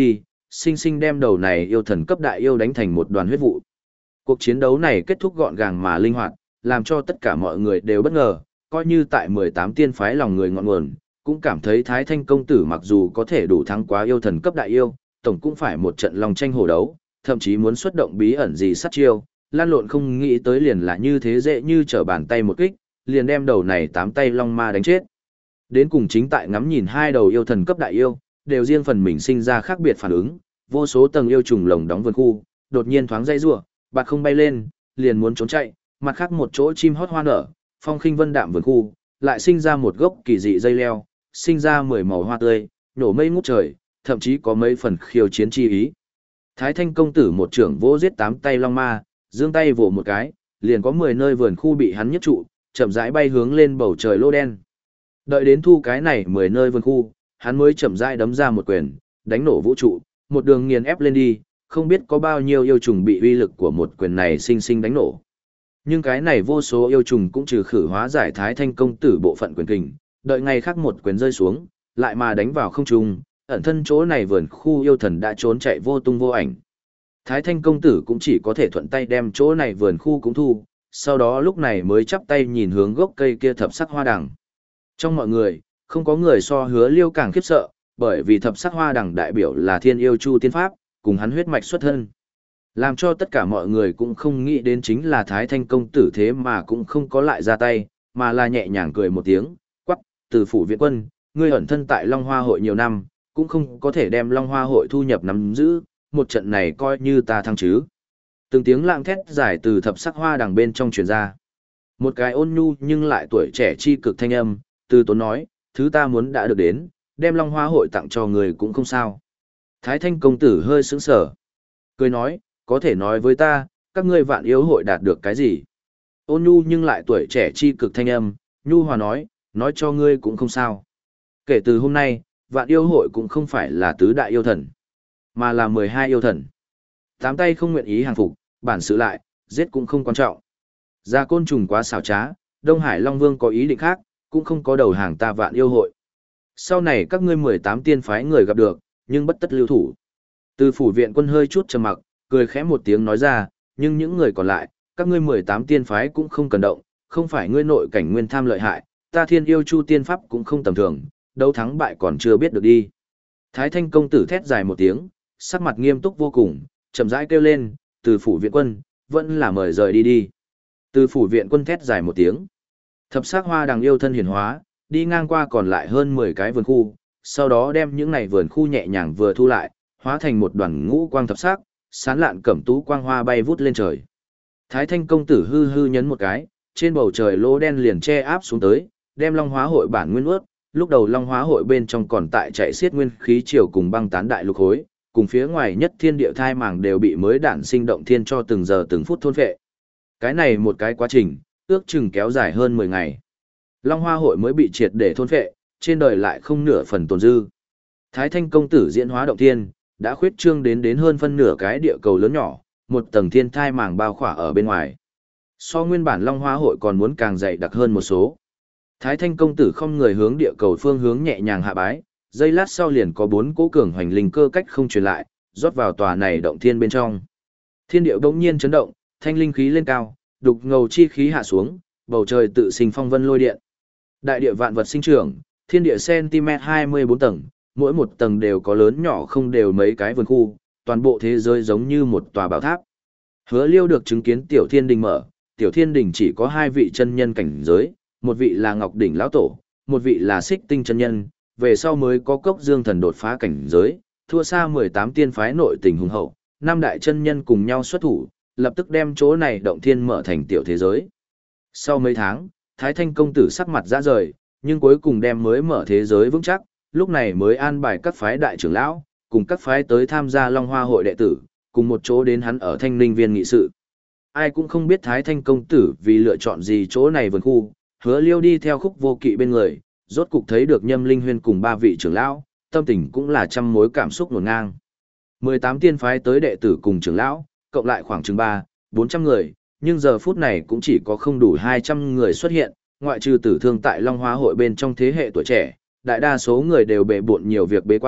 sinh sinh đem đầu này yêu thần cấp đại yêu đánh thành một đoàn huyết vụ. Cuộc chiến đấu này kết thúc gọn gàng mà linh hoạt, làm cho tất cả mọi người đều bất ngờ, coi như tại mười tám tiên phái lòng người ngọn nguồn, cũng cảm thấy Thái Thanh công tử mặc dù có thể đủ thắng quá yêu thần cấp đại yêu, tổng cũng phải một trận lòng tranh hổ đấu, thậm chí muốn xuất động bí ẩn gì sát chiêu, lan lộn không nghĩ tới liền là như thế dễ như trở bàn tay một kích, liền đem đầu này tám tay long ma đánh chết. Đến cùng chính tại ngắm nhìn hai đầu yêu thần cấp đại yêu, đều riêng phần mình sinh ra khác biệt phản ứng, vô số tầng yêu trùng lồng đóng vườn khu, đột nhiên thoáng dây rủa, bạt không bay lên, liền muốn trốn chạy, mặt khác một chỗ chim hót hoa nở, phong khinh vân đạm vườn khu, lại sinh ra một gốc kỳ dị dây leo, sinh ra mười màu hoa tươi, nổ mây ngút trời, thậm chí có mấy phần khiêu chiến chi ý. Thái Thanh công tử một trưởng vỗ giết tám tay long ma, giương tay vỗ một cái, liền có mười nơi vườn khu bị hắn nhất trụ, chậm rãi bay hướng lên bầu trời lô đen. Đợi đến thu cái này mười nơi vườn khu, hắn mới chậm rãi đấm ra một quyền, đánh nổ vũ trụ, một đường nghiền ép lên đi, không biết có bao nhiêu yêu trùng bị uy lực của một quyền này sinh sinh đánh nổ. Nhưng cái này vô số yêu trùng cũng trừ khử hóa giải Thái Thanh công tử bộ phận quyền kình, đợi ngày khác một quyền rơi xuống, lại mà đánh vào không trung, ẩn thân chỗ này vườn khu yêu thần đã trốn chạy vô tung vô ảnh. Thái Thanh công tử cũng chỉ có thể thuận tay đem chỗ này vườn khu cũng thu, sau đó lúc này mới chắp tay nhìn hướng gốc cây kia thập sắc hoa đằng. Trong mọi người, không có người so Hứa Liêu càng khiếp sợ, bởi vì thập sắc hoa đằng đại biểu là thiên yêu chu tiên pháp, cùng hắn huyết mạch xuất thân. Làm cho tất cả mọi người cũng không nghĩ đến chính là Thái Thanh công tử thế mà cũng không có lại ra tay, mà là nhẹ nhàng cười một tiếng, quắc, từ phủ viện quân, ngươi ẩn thân tại Long Hoa hội nhiều năm, cũng không có thể đem Long Hoa hội thu nhập nắm giữ, một trận này coi như ta thắng chứ. Từng tiếng lạng thét dài từ thập sắc hoa đằng bên trong truyền ra. Một cái ôn nhu nhưng lại tuổi trẻ chi cực thanh âm, từ tốn nói, thứ ta muốn đã được đến, đem Long Hoa hội tặng cho người cũng không sao. Thái Thanh công tử hơi sững sờ, cười nói, có thể nói với ta, các ngươi vạn yêu hội đạt được cái gì? Ôn nhu nhưng lại tuổi trẻ chi cực thanh âm, nhu hòa nói, nói cho ngươi cũng không sao. Kể từ hôm nay, vạn yêu hội cũng không phải là tứ đại yêu thần, mà là mười hai yêu thần. Tám tay không nguyện ý hàng phục, bản sự lại, giết cũng không quan trọng. Gia côn trùng quá xảo trá, Đông Hải Long Vương có ý định khác, cũng không có đầu hàng ta vạn yêu hội. Sau này các ngươi mười tám tiên phái người gặp được, nhưng bất tất lưu thủ. Từ phủ viện quân hơi chút trầm mặc, cười khẽ một tiếng nói ra, nhưng những người còn lại, các ngươi mười tám tiên phái cũng không cần động, không phải ngươi nội cảnh nguyên tham lợi hại, ta thiên yêu chu tiên pháp cũng không tầm thường, đấu thắng bại còn chưa biết được đi. Thái Thanh công tử thét dài một tiếng, sắc mặt nghiêm túc vô cùng, chậm rãi kêu lên, từ phủ viện quân, vẫn là mời rời đi đi. Từ phủ viện quân thét dài một tiếng. Thập sắc hoa đằng yêu thân hiển hóa, đi ngang qua còn lại hơn mười cái vườn khu, sau đó đem những này vườn khu nhẹ nhàng vừa thu lại, hóa thành một đoàn ngũ quang thập sắc, sán lạn cẩm tú quang hoa bay vút lên trời. Thái Thanh công tử hư hư nhấn một cái, trên bầu trời lỗ đen liền che áp xuống tới, đem Long Hóa hội bản nguyên ướt, lúc đầu Long Hóa hội bên trong còn tại chạy xiết nguyên khí triều cùng băng tán đại lục hối, cùng phía ngoài nhất thiên địa thai màng đều bị mới đản sinh động thiên cho từng giờ từng phút thôn phệ. Cái này một cái quá trình, ước chừng kéo dài hơn mười ngày. Long Hoa hội mới bị triệt để thôn phệ, trên đời lại không nửa phần tồn dư. Thái Thanh công tử diễn hóa động thiên, đã khuyết trương đến đến hơn phân nửa cái địa cầu lớn nhỏ, một tầng thiên thai màng bao khỏa ở bên ngoài. So nguyên bản Long Hoa hội còn muốn càng dày đặc hơn một số. Thái Thanh công tử không người hướng địa cầu phương hướng nhẹ nhàng hạ bái, giây lát sau liền có bốn cỗ cường hoành linh cơ cách không truyền lại, rót vào tòa này động thiên bên trong. Thiên địa bỗng nhiên chấn động, thanh linh khí lên cao, đục ngầu chi khí hạ xuống, bầu trời tự sinh phong vân lôi điện. Đại địa vạn vật sinh trưởng, thiên địa cm hai mươi bốn tầng, mỗi một tầng đều có lớn nhỏ không đều mấy cái vườn khu, toàn bộ thế giới giống như một tòa bảo tháp. Hứa Liêu được chứng kiến Tiểu Thiên Đình mở, Tiểu Thiên Đình chỉ có hai vị chân nhân cảnh giới, một vị là Ngọc Đỉnh lão tổ, một vị là Xích Tinh chân nhân, về sau mới có Cốc Dương thần đột phá cảnh giới, thua xa mười tám tiên phái nội tình hùng hậu, năm đại chân nhân cùng nhau xuất thủ, lập tức đem chỗ này động thiên mở thành tiểu thế giới. Sau mấy tháng, Thái Thanh công tử sắc mặt ra rời, nhưng cuối cùng đem mới mở thế giới vững chắc, lúc này mới an bài các phái đại trưởng lão, cùng các phái tới tham gia Long Hoa hội đệ tử, cùng một chỗ đến hắn ở Thanh Ninh viên nghị sự. Ai cũng không biết Thái Thanh công tử vì lựa chọn gì chỗ này vườn khu, Hứa Liêu đi theo Khúc Vô Kỵ bên người, rốt cục thấy được Nhâm Linh Huyên cùng ba vị trưởng lão, tâm tình cũng là trăm mối cảm xúc hỗn ngang. mười tám tiên phái tới đệ tử cùng trưởng lão, cộng lại khoảng chừng ba, bốn trăm người, nhưng giờ phút này cũng chỉ có không đủ hai trăm người xuất hiện, ngoại trừ tử thương tại Long Hoa hội bên trong thế hệ tuổi trẻ, đại đa số người đều bệ bội nhiều việc bế quan,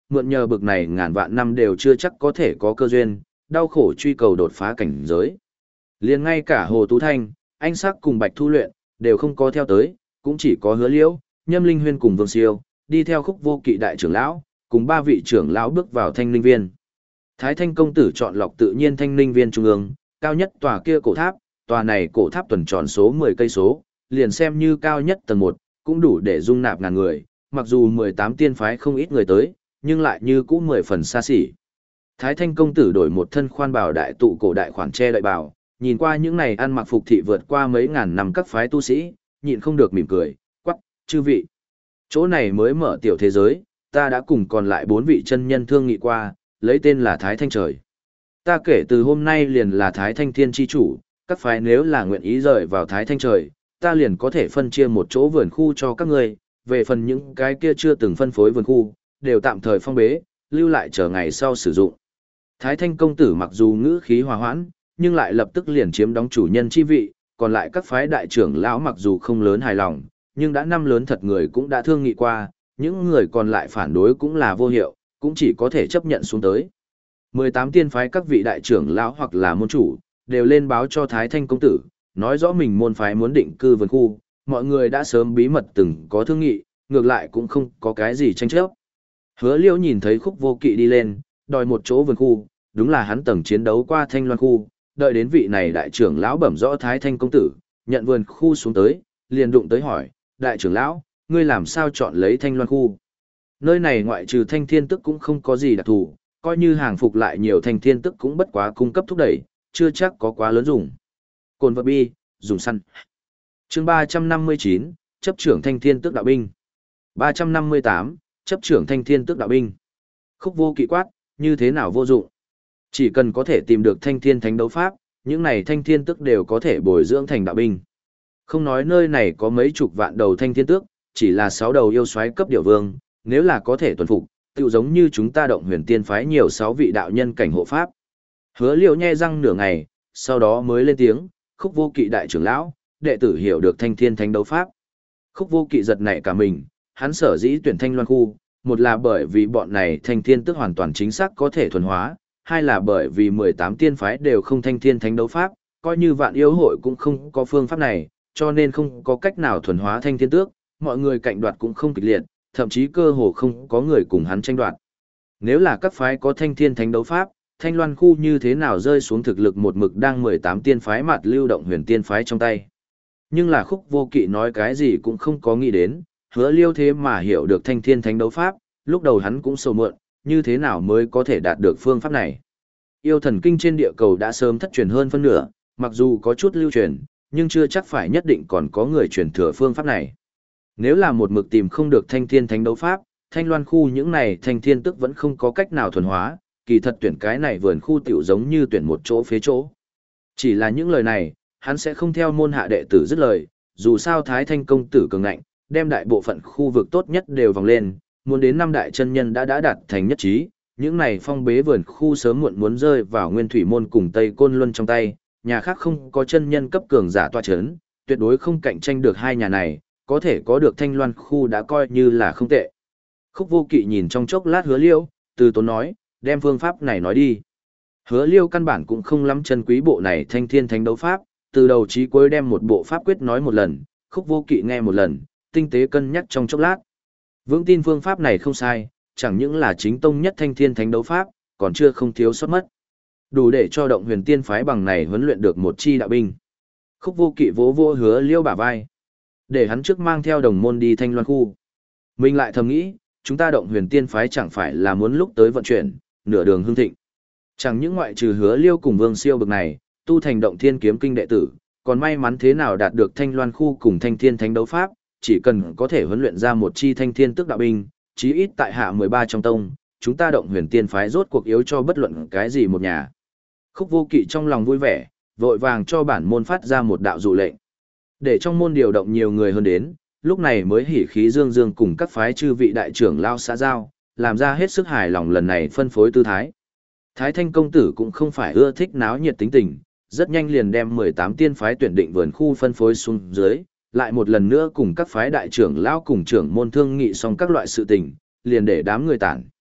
mượn nhờ bực này ngàn vạn năm đều chưa chắc có thể có cơ duyên, đau khổ truy cầu đột phá cảnh giới. Liền ngay cả Hồ Tú Thanh, anh sắc cùng Bạch Thu Luyện, đều không có theo tới, cũng chỉ có Hứa Liễu, Nhâm Linh Huyên cùng Vương Siêu, đi theo Khúc Vô Kỵ đại trưởng lão, cùng ba vị trưởng lão bước vào Thanh Linh Viên. Thái Thanh công tử chọn lọc tự nhiên Thanh Linh Viên trung ương, cao nhất tòa kia cổ tháp, tòa này cổ tháp tuần tròn số mười cây số, liền xem như cao nhất tầng một, cũng đủ để dung nạp ngàn người, mặc dù mười tám tiên phái không ít người tới, nhưng lại như cũ mười phần xa xỉ. Thái Thanh công tử đổi một thân khoan bào đại tụ cổ đại khoản che đợi bào, nhìn qua những này ăn mặc phục thị vượt qua mấy ngàn năm các phái tu sĩ, nhịn không được mỉm cười, quắc, chư vị. Chỗ này mới mở tiểu thế giới, ta đã cùng còn lại bốn vị chân nhân thương nghị qua, lấy tên là Thái Thanh Trời. Ta kể từ hôm nay liền là Thái Thanh Thiên chi chủ, các phái nếu là nguyện ý rời vào Thái Thanh Trời, ta liền có thể phân chia một chỗ vườn khu cho các ngươi, về phần những cái kia chưa từng phân phối vườn khu, đều tạm thời phong bế, lưu lại chờ ngày sau sử dụng. Thái Thanh công tử mặc dù ngữ khí hòa hoãn, nhưng lại lập tức liền chiếm đóng chủ nhân chi vị, còn lại các phái đại trưởng lão mặc dù không lớn hài lòng, nhưng đã năm lớn thật người cũng đã thương nghị qua, những người còn lại phản đối cũng là vô hiệu, cũng chỉ có thể chấp nhận xuống tới. mười tám tiên phái các vị đại trưởng lão hoặc là môn chủ, đều lên báo cho Thái Thanh công tử, nói rõ mình môn phái muốn định cư vườn khu, mọi người đã sớm bí mật từng có thương nghị, ngược lại cũng không có cái gì tranh chấp. Hứa Liễu nhìn thấy Khúc Vô Kỵ đi lên, đòi một chỗ vườn khu, đúng là hắn tầng chiến đấu qua Thanh Loan khu, đợi đến vị này đại trưởng lão bẩm rõ Thái Thanh công tử, nhận vườn khu xuống tới, liền đụng tới hỏi, đại trưởng lão, ngươi làm sao chọn lấy Thanh Loan khu? Nơi này ngoại trừ Thanh Thiên Tức cũng không có gì đặc thù, coi như hàng phục lại nhiều Thanh Thiên Tức cũng bất quá cung cấp thúc đẩy, chưa chắc có quá lớn dùng. Cồn vật bi, dùng săn. Chương ba trăm năm mươi chín, chấp trưởng Thanh Thiên Tức đạo binh. ba trăm năm mươi tám, chấp trưởng Thanh Thiên Tức đạo binh. Khúc Vô Kỵ quát, như thế nào vô dụng? Chỉ cần có thể tìm được Thanh Thiên Thánh đấu pháp, những này Thanh Thiên Tức đều có thể bồi dưỡng thành đạo binh. Không nói nơi này có mấy chục vạn đầu Thanh Thiên Tước, chỉ là sáu đầu yêu soái cấp điểu vương, nếu là có thể tuần phục, tựu giống như chúng ta Động Huyền Tiên phái nhiều sáu vị đạo nhân cảnh hộ pháp. Hứa Liễu nhe răng nửa ngày, sau đó mới lên tiếng, Khúc Vô Kỵ đại trưởng lão, đệ tử hiểu được Thanh Thiên Thánh đấu pháp. Khúc Vô Kỵ giật nảy cả mình, hắn sở dĩ tuyển Thanh Loan khu, một là bởi vì bọn này Thanh Thiên Tức hoàn toàn chính xác có thể thuần hóa, hai là bởi vì mười tám tiên phái đều không Thanh Thiên Thánh đấu pháp, coi như vạn yêu hội cũng không có phương pháp này, cho nên không có cách nào thuần hóa Thanh Thiên Tước, mọi người cạnh đoạt cũng không kịch liệt, thậm chí cơ hồ không có người cùng hắn tranh đoạt. Nếu là các phái có Thanh Thiên Thánh đấu pháp, Thanh Loan khu như thế nào rơi xuống thực lực một mực đang mười tám tiên phái mặt lưu Động Huyền Tiên phái trong tay. Nhưng là Khúc Vô Kỵ nói cái gì cũng không có nghĩ đến, Hứa Liêu thế mà hiểu được Thanh Thiên Thánh đấu pháp, lúc đầu hắn cũng sầu muộn, như thế nào mới có thể đạt được phương pháp này. Yêu thần kinh trên địa cầu đã sớm thất truyền hơn phân nửa, mặc dù có chút lưu truyền, nhưng chưa chắc phải nhất định còn có người truyền thừa phương pháp này. Nếu là một mực tìm không được Thanh Thiên Thánh đấu pháp, Thanh Loan khu những này Thanh Thiên Tức vẫn không có cách nào thuần hóa, kỳ thật tuyển cái này vườn khu tiểu giống như tuyển một chỗ phế chỗ. Chỉ là những lời này, hắn sẽ không theo môn hạ đệ tử dứt lời, dù sao Thái Thanh công tử cường ngạnh, đem đại bộ phận khu vực tốt nhất đều vòng lên, muốn đến năm đại chân nhân đã đã đạt thành nhất trí, những này phong bế vườn khu sớm muộn muốn rơi vào Nguyên Thủy môn cùng Tây Côn Luân trong tay, nhà khác không có chân nhân cấp cường giả tọa chấn, tuyệt đối không cạnh tranh được hai nhà này, có thể có được Thanh Loan khu đã coi như là không tệ. Khúc Vô Kỵ nhìn trong chốc lát Hứa Liêu, từ tốn nói, đem phương pháp này nói đi. Hứa Liêu căn bản cũng không lắm chân quý bộ này Thanh Thiên Thánh đấu pháp, từ đầu chí cuối đem một bộ pháp quyết nói một lần, Khúc Vô Kỵ nghe một lần, tinh tế cân nhắc trong chốc lát. Vững tin phương pháp này không sai, chẳng những là chính tông nhất Thanh Thiên Thánh đấu pháp, còn chưa không thiếu sót mất. Đủ để cho Động Huyền Tiên phái bằng này huấn luyện được một chi đạo binh. Khúc Vô Kỵ vỗ vỗ Hứa Liêu bả vai, để hắn trước mang theo đồng môn đi Thanh Loan khu. Mình lại thầm nghĩ, chúng ta Động Huyền Tiên phái chẳng phải là muốn lúc tới vận chuyển, nửa đường hưng thịnh. Chẳng những ngoại trừ Hứa Liêu cùng Vương Siêu bực này, tu thành Động Thiên kiếm kinh đệ tử, còn may mắn thế nào đạt được Thanh Loan khu cùng Thanh Thiên Thánh đấu pháp, chỉ cần có thể huấn luyện ra một chi Thanh Thiên Tức đạo binh, chí ít tại hạ mười ba trong tông, chúng ta Động Huyền Tiên phái rốt cuộc yếu cho bất luận cái gì một nhà. Khúc Vô Kỵ trong lòng vui vẻ, vội vàng cho bản môn phát ra một đạo dụ lệnh, để trong môn điều động nhiều người hơn đến, lúc này mới hỉ khí dương dương cùng các phái chư vị đại trưởng lao xã giao, làm ra hết sức hài lòng lần này phân phối tư thái. Thái Thanh công tử cũng không phải ưa thích náo nhiệt tính tình, rất nhanh liền đem mười tám tiên phái tuyển định vườn khu phân phối xuống dưới, lại một lần nữa cùng các phái đại trưởng lão cùng trưởng môn thương nghị xong các loại sự tình, liền để đám người tản.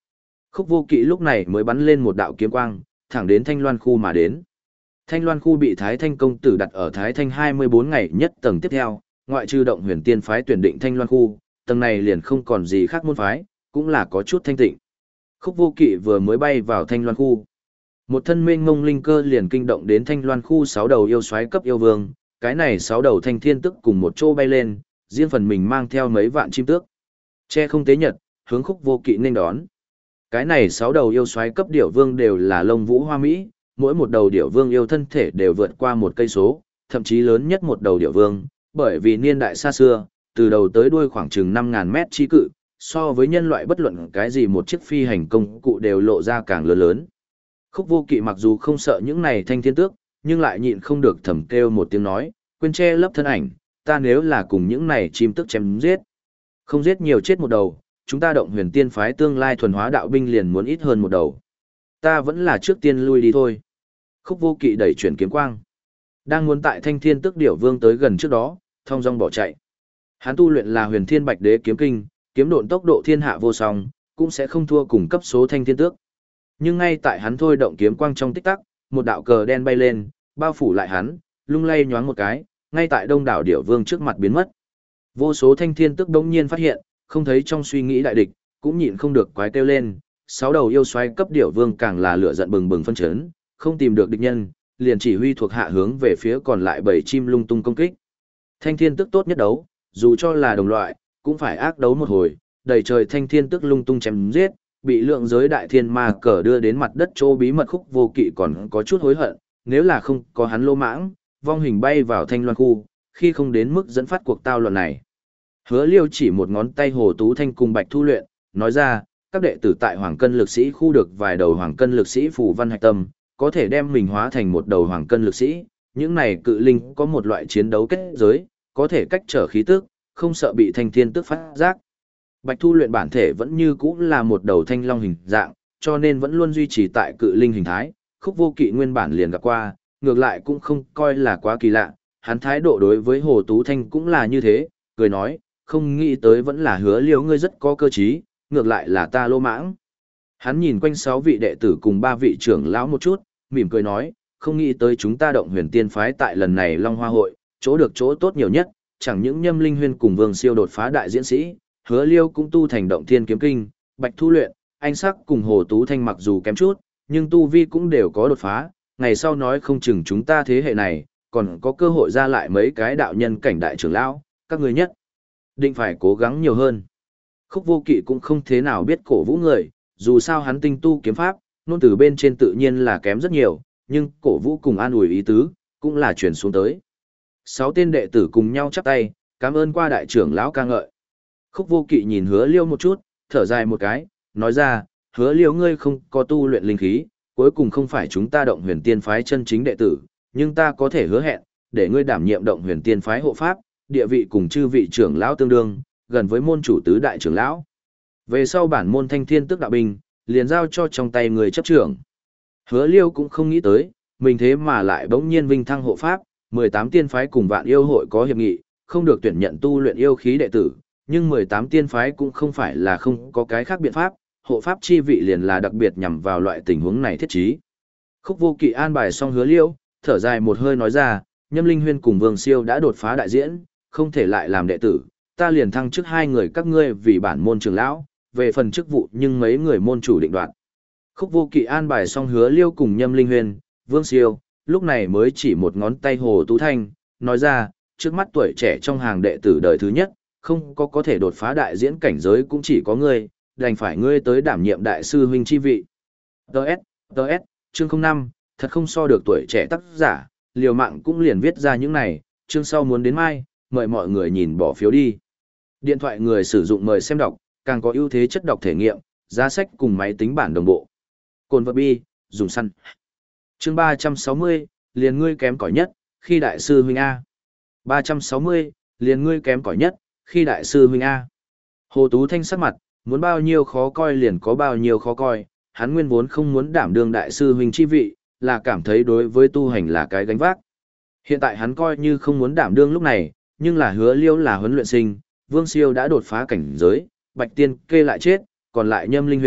Khúc Vô Kỵ lúc này mới bắn lên một đạo kiếm quang, thẳng đến Thanh Loan khu mà đến. Thanh Loan khu bị Thái Thanh công tử đặt ở Thái Thanh hai mươi bốn ngày nhất tầng tiếp theo, ngoại trừ Động Huyền Tiên phái tuyển định Thanh Loan khu, tầng này liền không còn gì khác môn phái, cũng là có chút thanh tịnh. Khúc Vô Kỵ vừa mới bay vào Thanh Loan khu, một thân mênh mông linh cơ liền kinh động đến Thanh Loan khu sáu đầu yêu soái cấp yêu vương, cái này sáu đầu thanh thiên tức cùng một chỗ bay lên, riêng phần mình mang theo mấy vạn chim tước. Che không tế nhật, hướng Khúc Vô Kỵ nên đón. Cái này sáu đầu yêu soái cấp điểu vương đều là lông vũ hoa mỹ, mỗi một đầu điểu vương yêu thân thể đều vượt qua một cây số, thậm chí lớn nhất một đầu điểu vương, bởi vì niên đại xa xưa, từ đầu tới đuôi khoảng chừng năm ngàn mét chi cự, so với nhân loại bất luận cái gì một chiếc phi hành công cụ đều lộ ra càng lớn lớn. Khúc Vô Kỵ mặc dù không sợ những này thanh thiên tước, nhưng lại nhịn không được thầm kêu một tiếng nói, quên che lấp thân ảnh, ta nếu là cùng những này chim tước chém giết, không giết nhiều chết một đầu, chúng ta Động Huyền Tiên phái tương lai thuần hóa đạo binh liền muốn ít hơn một đầu. Ta vẫn là trước tiên lui đi thôi. Khúc Vô Kỵ đẩy chuyển kiếm quang, đang muốn tại thanh thiên tước điểu vương tới gần trước đó, thong dong bỏ chạy. Hắn tu luyện là Huyền Thiên Bạch Đế kiếm kinh, kiếm độn tốc độ thiên hạ vô song, cũng sẽ không thua cùng cấp số thanh thiên tước. Nhưng ngay tại hắn thôi động kiếm quang trong tích tắc, một đạo cờ đen bay lên, bao phủ lại hắn, lung lay nhoáng một cái, ngay tại đông đảo điểu vương trước mặt biến mất. Vô số thanh thiên tước đống nhiên phát hiện, không thấy trong suy nghĩ đại địch, cũng nhịn không được quái kêu lên, sáu đầu yêu xoáy cấp điểu vương càng là lửa giận bừng bừng phân chấn, không tìm được địch nhân, liền chỉ huy thuộc hạ hướng về phía còn lại bảy chim lung tung công kích. Thanh thiên tước tốt nhất đấu, dù cho là đồng loại, cũng phải ác đấu một hồi, đầy trời thanh thiên tước lung tung chém giết, bị lượng giới đại thiên ma cờ đưa đến mặt đất chỗ bí mật. Khúc Vô Kỵ còn có chút hối hận, nếu là không có hắn lô mãng, vong hình bay vào Thanh Loan khu, khi không đến mức dẫn phát cuộc tao loạn này. Hứa Liêu chỉ một ngón tay Hồ Tú Thanh cùng Bạch Thu Luyện, nói ra, các đệ tử tại Hoàng Cân Lực Sĩ khu được vài đầu Hoàng Cân Lực Sĩ phù văn hạch tâm, có thể đem mình hóa thành một đầu Hoàng Cân Lực Sĩ, những này cự linh có một loại chiến đấu kết giới, có thể cách trở khí tức, không sợ bị thanh thiên tức phát giác. Bạch Thu Luyện bản thể vẫn như cũ là một đầu thanh long hình dạng, cho nên vẫn luôn duy trì tại cự linh hình thái. Khúc Vô Kỵ nguyên bản liền gặp qua, ngược lại cũng không coi là quá kỳ lạ, hắn thái độ đối với Hồ Tú Thanh cũng là như thế, cười nói, không nghĩ tới vẫn là Hứa Liêu ngươi rất có cơ trí, ngược lại là ta lô mãng. Hắn nhìn quanh sáu vị đệ tử cùng ba vị trưởng lão một chút, mỉm cười nói, không nghĩ tới chúng ta Động Huyền Tiên phái tại lần này Long Hoa hội, chỗ được chỗ tốt nhiều nhất, chẳng những Nhâm Linh Huyên cùng Vương Siêu đột phá đại diễn sĩ, Hứa Liêu cũng tu thành Động Thiên kiếm kinh, Bạch Thu Luyện, Anh Sắc cùng Hồ Tú Thanh mặc dù kém chút, nhưng tu vi cũng đều có đột phá, ngày sau nói không chừng chúng ta thế hệ này, còn có cơ hội ra lại mấy cái đạo nhân cảnh đại trưởng lão, các người nhất định phải cố gắng nhiều hơn. Khúc Vô Kỵ cũng không thế nào biết cổ vũ người, dù sao hắn tinh tu kiếm pháp, nôn từ bên trên tự nhiên là kém rất nhiều, nhưng cổ vũ cùng an ủi ý tứ, cũng là truyền xuống tới. Sáu tên đệ tử cùng nhau chắp tay, cảm ơn qua đại trưởng lão ca ngợi. Khúc Vô Kỵ nhìn Hứa Liêu một chút, thở dài một cái, nói ra, Hứa Liêu ngươi không có tu luyện linh khí, cuối cùng không phải chúng ta Động Huyền Tiên phái chân chính đệ tử, nhưng ta có thể hứa hẹn, để ngươi đảm nhiệm Động Huyền Tiên phái hộ pháp, địa vị cùng chư vị trưởng lão tương đương, gần với môn chủ tứ đại trưởng lão. Về sau bản môn Thanh Thiên Tức đạo binh, liền giao cho trong tay người chấp trưởng. Hứa Liêu cũng không nghĩ tới, mình thế mà lại bỗng nhiên vinh thăng hộ pháp, mười tám tiên phái cùng Vạn Yêu hội có hiệp nghị, không được tuyển nhận tu luyện yêu khí đệ tử, nhưng mười tám tiên phái cũng không phải là không có cái khác biện pháp, hộ pháp chi vị liền là đặc biệt nhằm vào loại tình huống này thiết trí. Khúc Vô Kỵ an bài xong Hứa Liêu, thở dài một hơi nói ra, Nhâm Linh Huyên cùng Vương Siêu đã đột phá đại diễn, không thể lại làm đệ tử, ta liền thăng chức hai người các ngươi vì bản môn trưởng lão, về phần chức vụ nhưng mấy người môn chủ định đoạt. Khúc Vô Kỵ an bài xong Hứa Liêu cùng Nhâm Linh Huyên, Vương Siêu, lúc này mới chỉ một ngón tay Hồ Tú Thanh, nói ra, trước mắt tuổi trẻ trong hàng đệ tử đời thứ nhất, không có có thể đột phá đại diễn cảnh giới cũng chỉ có ngươi, đành phải ngươi tới đảm nhiệm đại sư huynh chi vị. Đợt, đợt, chương không năm, thật không so được tuổi trẻ tác giả, liều mạng cũng liền viết ra những này, chương sau muốn đến mai, mời mọi người nhìn bỏ phiếu đi. Điện thoại người sử dụng mời xem đọc, càng có ưu thế chất đọc thể nghiệm, giá sách cùng máy tính bản đồng bộ. Cồn vật bi, dùng săn. Chương ba trăm sáu mươi, liền ngươi kém cỏi nhất, khi đại sư huynh A. ba trăm sáu mươi, liền ngươi kém cỏi nhất, khi đại sư huynh A. Hồ Tú Thanh sắc mặt, muốn bao nhiêu khó coi liền có bao nhiêu khó coi, hắn nguyên vốn không muốn đảm đương đại sư huynh chi vị, là cảm thấy đối với tu hành là cái gánh vác. Hiện tại hắn coi như không muốn đảm đương lúc này, nhưng là Hứa Liêu là huấn luyện sinh, Vương Siêu đã đột phá cảnh giới, Bạch Tiên kê lại chết, còn lại Nhâm Linh Huyền,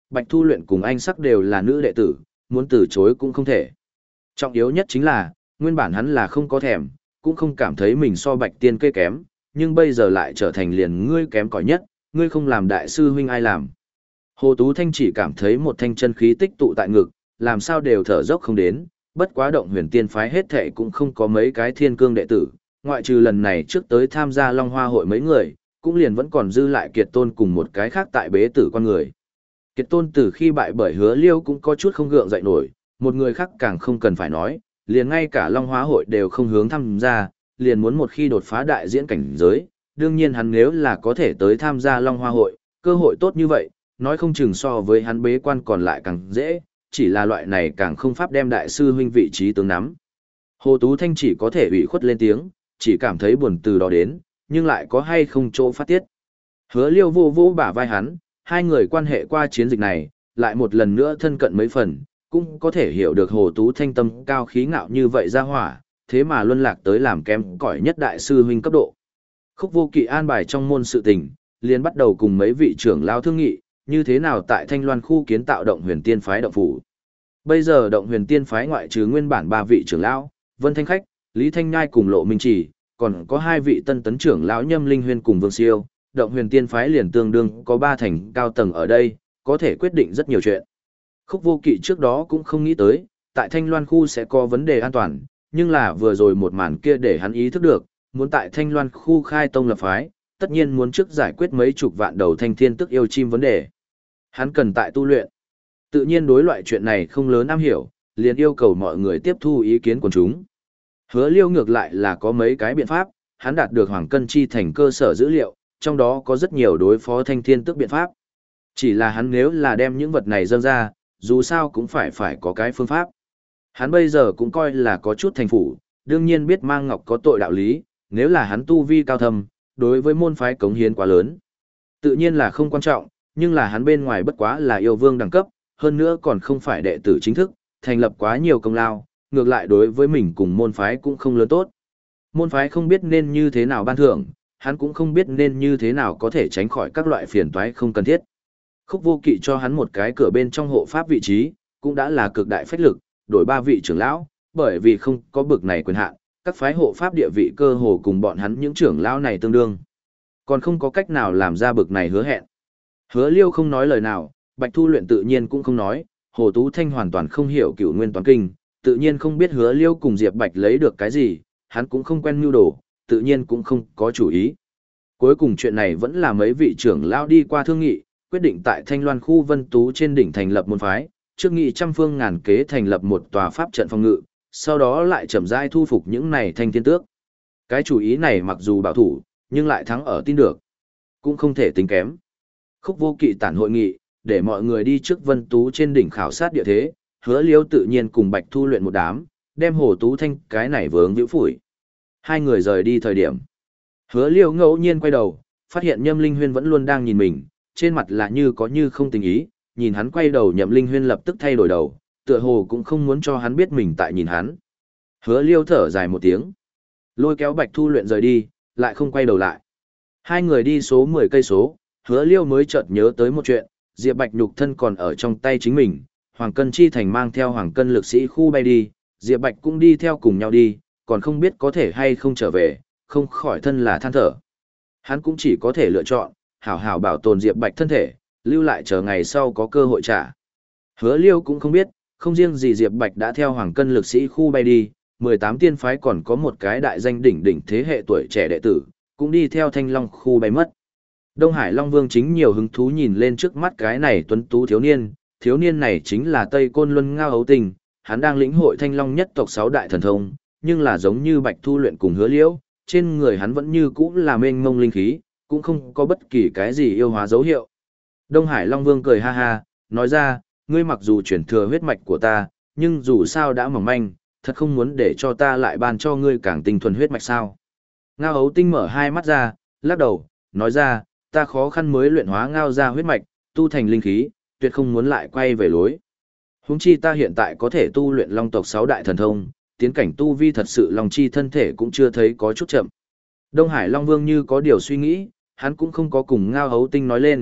Bạch Thu Luyện cùng anh sắc đều là nữ đệ tử, muốn từ chối cũng không thể. Trọng yếu nhất chính là, nguyên bản hắn là không có thèm, cũng không cảm thấy mình so Bạch Tiên Kê kém, nhưng bây giờ lại trở thành liền ngươi kém cỏi nhất, ngươi không làm đại sư huynh ai làm. Hồ Tú Thanh chỉ cảm thấy một thanh chân khí tích tụ tại ngực, làm sao đều thở dốc không đến, bất quá động huyền tiên phái hết thệ cũng không có mấy cái thiên cương đệ tử, ngoại trừ lần này trước tới tham gia Long Hoa hội mấy người, cũng liền vẫn còn dư lại Kiệt Tôn cùng một cái khác tại bế tử con người. Kiệt Tôn từ khi bại bởi Hứa Liêu cũng có chút không gượng dậy nổi, một người khác càng không cần phải nói, liền ngay cả Long Hoa hội đều không hướng tham gia, liền muốn một khi đột phá đại diễn cảnh giới, đương nhiên hắn nếu là có thể tới tham gia Long Hoa hội, cơ hội tốt như vậy, nói không chừng so với hắn bế quan còn lại càng dễ, chỉ là loại này càng không pháp đem đại sư huynh vị trí tướng nắm. Hồ Tú Thanh chỉ có thể ủy khuất lên tiếng, chỉ cảm thấy buồn từ đó đến, nhưng lại có hay không chỗ phát tiết. Hứa Liêu vô vô bả vai hắn, hai người quan hệ qua chiến dịch này, lại một lần nữa thân cận mấy phần, cũng có thể hiểu được Hồ Tú Thanh tâm cao khí ngạo như vậy ra hỏa, thế mà luân lạc tới làm kém cỏi nhất đại sư huynh cấp độ. Khúc Vô Kỵ an bài trong môn sự tình, liền bắt đầu cùng mấy vị trưởng lao thương nghị, như thế nào tại Thanh Loan khu kiến tạo động huyền tiên phái động phủ. Bây giờ động huyền tiên phái ngoại trừ nguyên bản ba vị trưởng lão, Vân Thanh Khách, Lý Thanh Nhai cùng Lộ Minh Chỉ, còn có hai vị tân tấn trưởng lão Nhâm Linh Huyên cùng Vương Siêu, động huyền tiên phái liền tương đương có ba thành cao tầng ở đây, có thể quyết định rất nhiều chuyện. Khúc Vô Kỵ trước đó cũng không nghĩ tới, tại Thanh Loan khu sẽ có vấn đề an toàn, nhưng là vừa rồi một màn kia để hắn ý thức được, muốn tại Thanh Loan khu khai tông lập phái, tất nhiên muốn trước giải quyết mấy chục vạn đầu thanh thiên tức yêu chim vấn đề. Hắn cần tại tu luyện. Tự nhiên đối loại chuyện này không lớn am hiểu, liền yêu cầu mọi người tiếp thu ý kiến của chúng. Hứa Liêu ngược lại là có mấy cái biện pháp, hắn đạt được Hoàng Cân Chi thành cơ sở dữ liệu, trong đó có rất nhiều đối phó thanh thiên tức biện pháp. Chỉ là hắn nếu là đem những vật này dâng ra, dù sao cũng phải phải có cái phương pháp. Hắn bây giờ cũng coi là có chút thành phủ, đương nhiên biết mang ngọc có tội đạo lý, nếu là hắn tu vi cao thâm, đối với môn phái cống hiến quá lớn. Tự nhiên là không quan trọng, nhưng là hắn bên ngoài bất quá là yêu vương đẳng cấp, hơn nữa còn không phải đệ tử chính thức, thành lập quá nhiều công lao, ngược lại đối với mình cùng môn phái cũng không lớn tốt. Môn phái không biết nên như thế nào ban thưởng, hắn cũng không biết nên như thế nào có thể tránh khỏi các loại phiền toái không cần thiết. Khúc Vô Kỵ cho hắn một cái cửa bên trong hộ pháp vị trí, cũng đã là cực đại phách lực, đổi ba vị trưởng lão, bởi vì không có bực này quyền hạn, các phái hộ pháp địa vị cơ hồ cùng bọn hắn những trưởng lão này tương đương. Còn không có cách nào làm ra bực này hứa hẹn. Hứa Liêu không nói lời nào, Bạch Thu Luyện tự nhiên cũng không nói, Hồ Tú Thanh hoàn toàn không hiểu Cửu Nguyên Toán Kinh, tự nhiên không biết Hứa Liêu cùng Diệp Bạch lấy được cái gì, hắn cũng không quen mưu đồ, tự nhiên cũng không có chủ ý. Cuối cùng chuyện này vẫn là mấy vị trưởng lão đi qua thương nghị, quyết định tại Thanh Loan khu Vân Tú trên đỉnh thành lập môn phái, trước nghị trăm phương ngàn kế thành lập một tòa pháp trận phòng ngự, sau đó lại chậm rãi thu phục những này thanh thiên tước. Cái chủ ý này mặc dù bảo thủ, nhưng lại thắng ở tin được, cũng không thể tính kém. Khúc Vô Kỵ tản hội nghị, để mọi người đi trước Vân Tú trên đỉnh khảo sát địa thế, Hứa Liêu tự nhiên cùng Bạch Thu Luyện một đám, đem Hồ Tú Thanh cái này vướng hữu phủi. Hai người rời đi thời điểm. Hứa Liêu ngẫu nhiên quay đầu, phát hiện Nhâm Linh Huyên vẫn luôn đang nhìn mình, trên mặt là như có như không tình ý, nhìn hắn quay đầu Nhậm Linh Huyên lập tức thay đổi đầu, tựa hồ cũng không muốn cho hắn biết mình tại nhìn hắn. Hứa Liêu thở dài một tiếng, lôi kéo Bạch Thu Luyện rời đi, lại không quay đầu lại. Hai người đi số mười cây số, Hứa Liêu mới chợt nhớ tới một chuyện, Diệp Bạch nhục thân còn ở trong tay chính mình, Hoàng Cân Chi thành mang theo Hoàng Cân lực sĩ khu bay đi, Diệp Bạch cũng đi theo cùng nhau đi, còn không biết có thể hay không trở về, không khỏi thân là than thở. Hắn cũng chỉ có thể lựa chọn, hảo hảo bảo tồn Diệp Bạch thân thể, lưu lại chờ ngày sau có cơ hội trả. Hứa Liêu cũng không biết, không riêng gì Diệp Bạch đã theo Hoàng Cân lực sĩ khu bay đi, mười tám tiên phái còn có một cái đại danh đỉnh đỉnh thế hệ tuổi trẻ đệ tử, cũng đi theo Thanh Long khu bay mất. Đông Hải Long Vương chính nhiều hứng thú nhìn lên trước mắt cái này tuấn tú thiếu niên, thiếu niên này chính là Tây Côn Luân Ngao Hấu Tình, hắn đang lĩnh hội Thanh Long nhất tộc sáu đại thần thông, nhưng là giống như Bạch Thu Luyện cùng Hứa Liễu, trên người hắn vẫn như cũ là mênh mông linh khí, cũng không có bất kỳ cái gì yêu hóa dấu hiệu. Đông Hải Long Vương cười ha ha, nói ra, ngươi mặc dù chuyển thừa huyết mạch của ta, nhưng dù sao đã mỏng manh, thật không muốn để cho ta lại ban cho ngươi càng tinh thuần huyết mạch sao. Ngao Hấu Tinh mở hai mắt ra, lắc đầu, nói ra, ta khó khăn mới luyện hóa ngao ra huyết mạch, tu thành linh khí, tuyệt không muốn lại quay về lối. Huống chi ta hiện tại có thể tu luyện long tộc sáu đại thần thông, tiến cảnh tu vi thật sự long chi thân thể cũng chưa thấy có chút chậm. Đông Hải Long Vương như có điều suy nghĩ, hắn cũng không có cùng Ngao Hấu Tinh nói lên,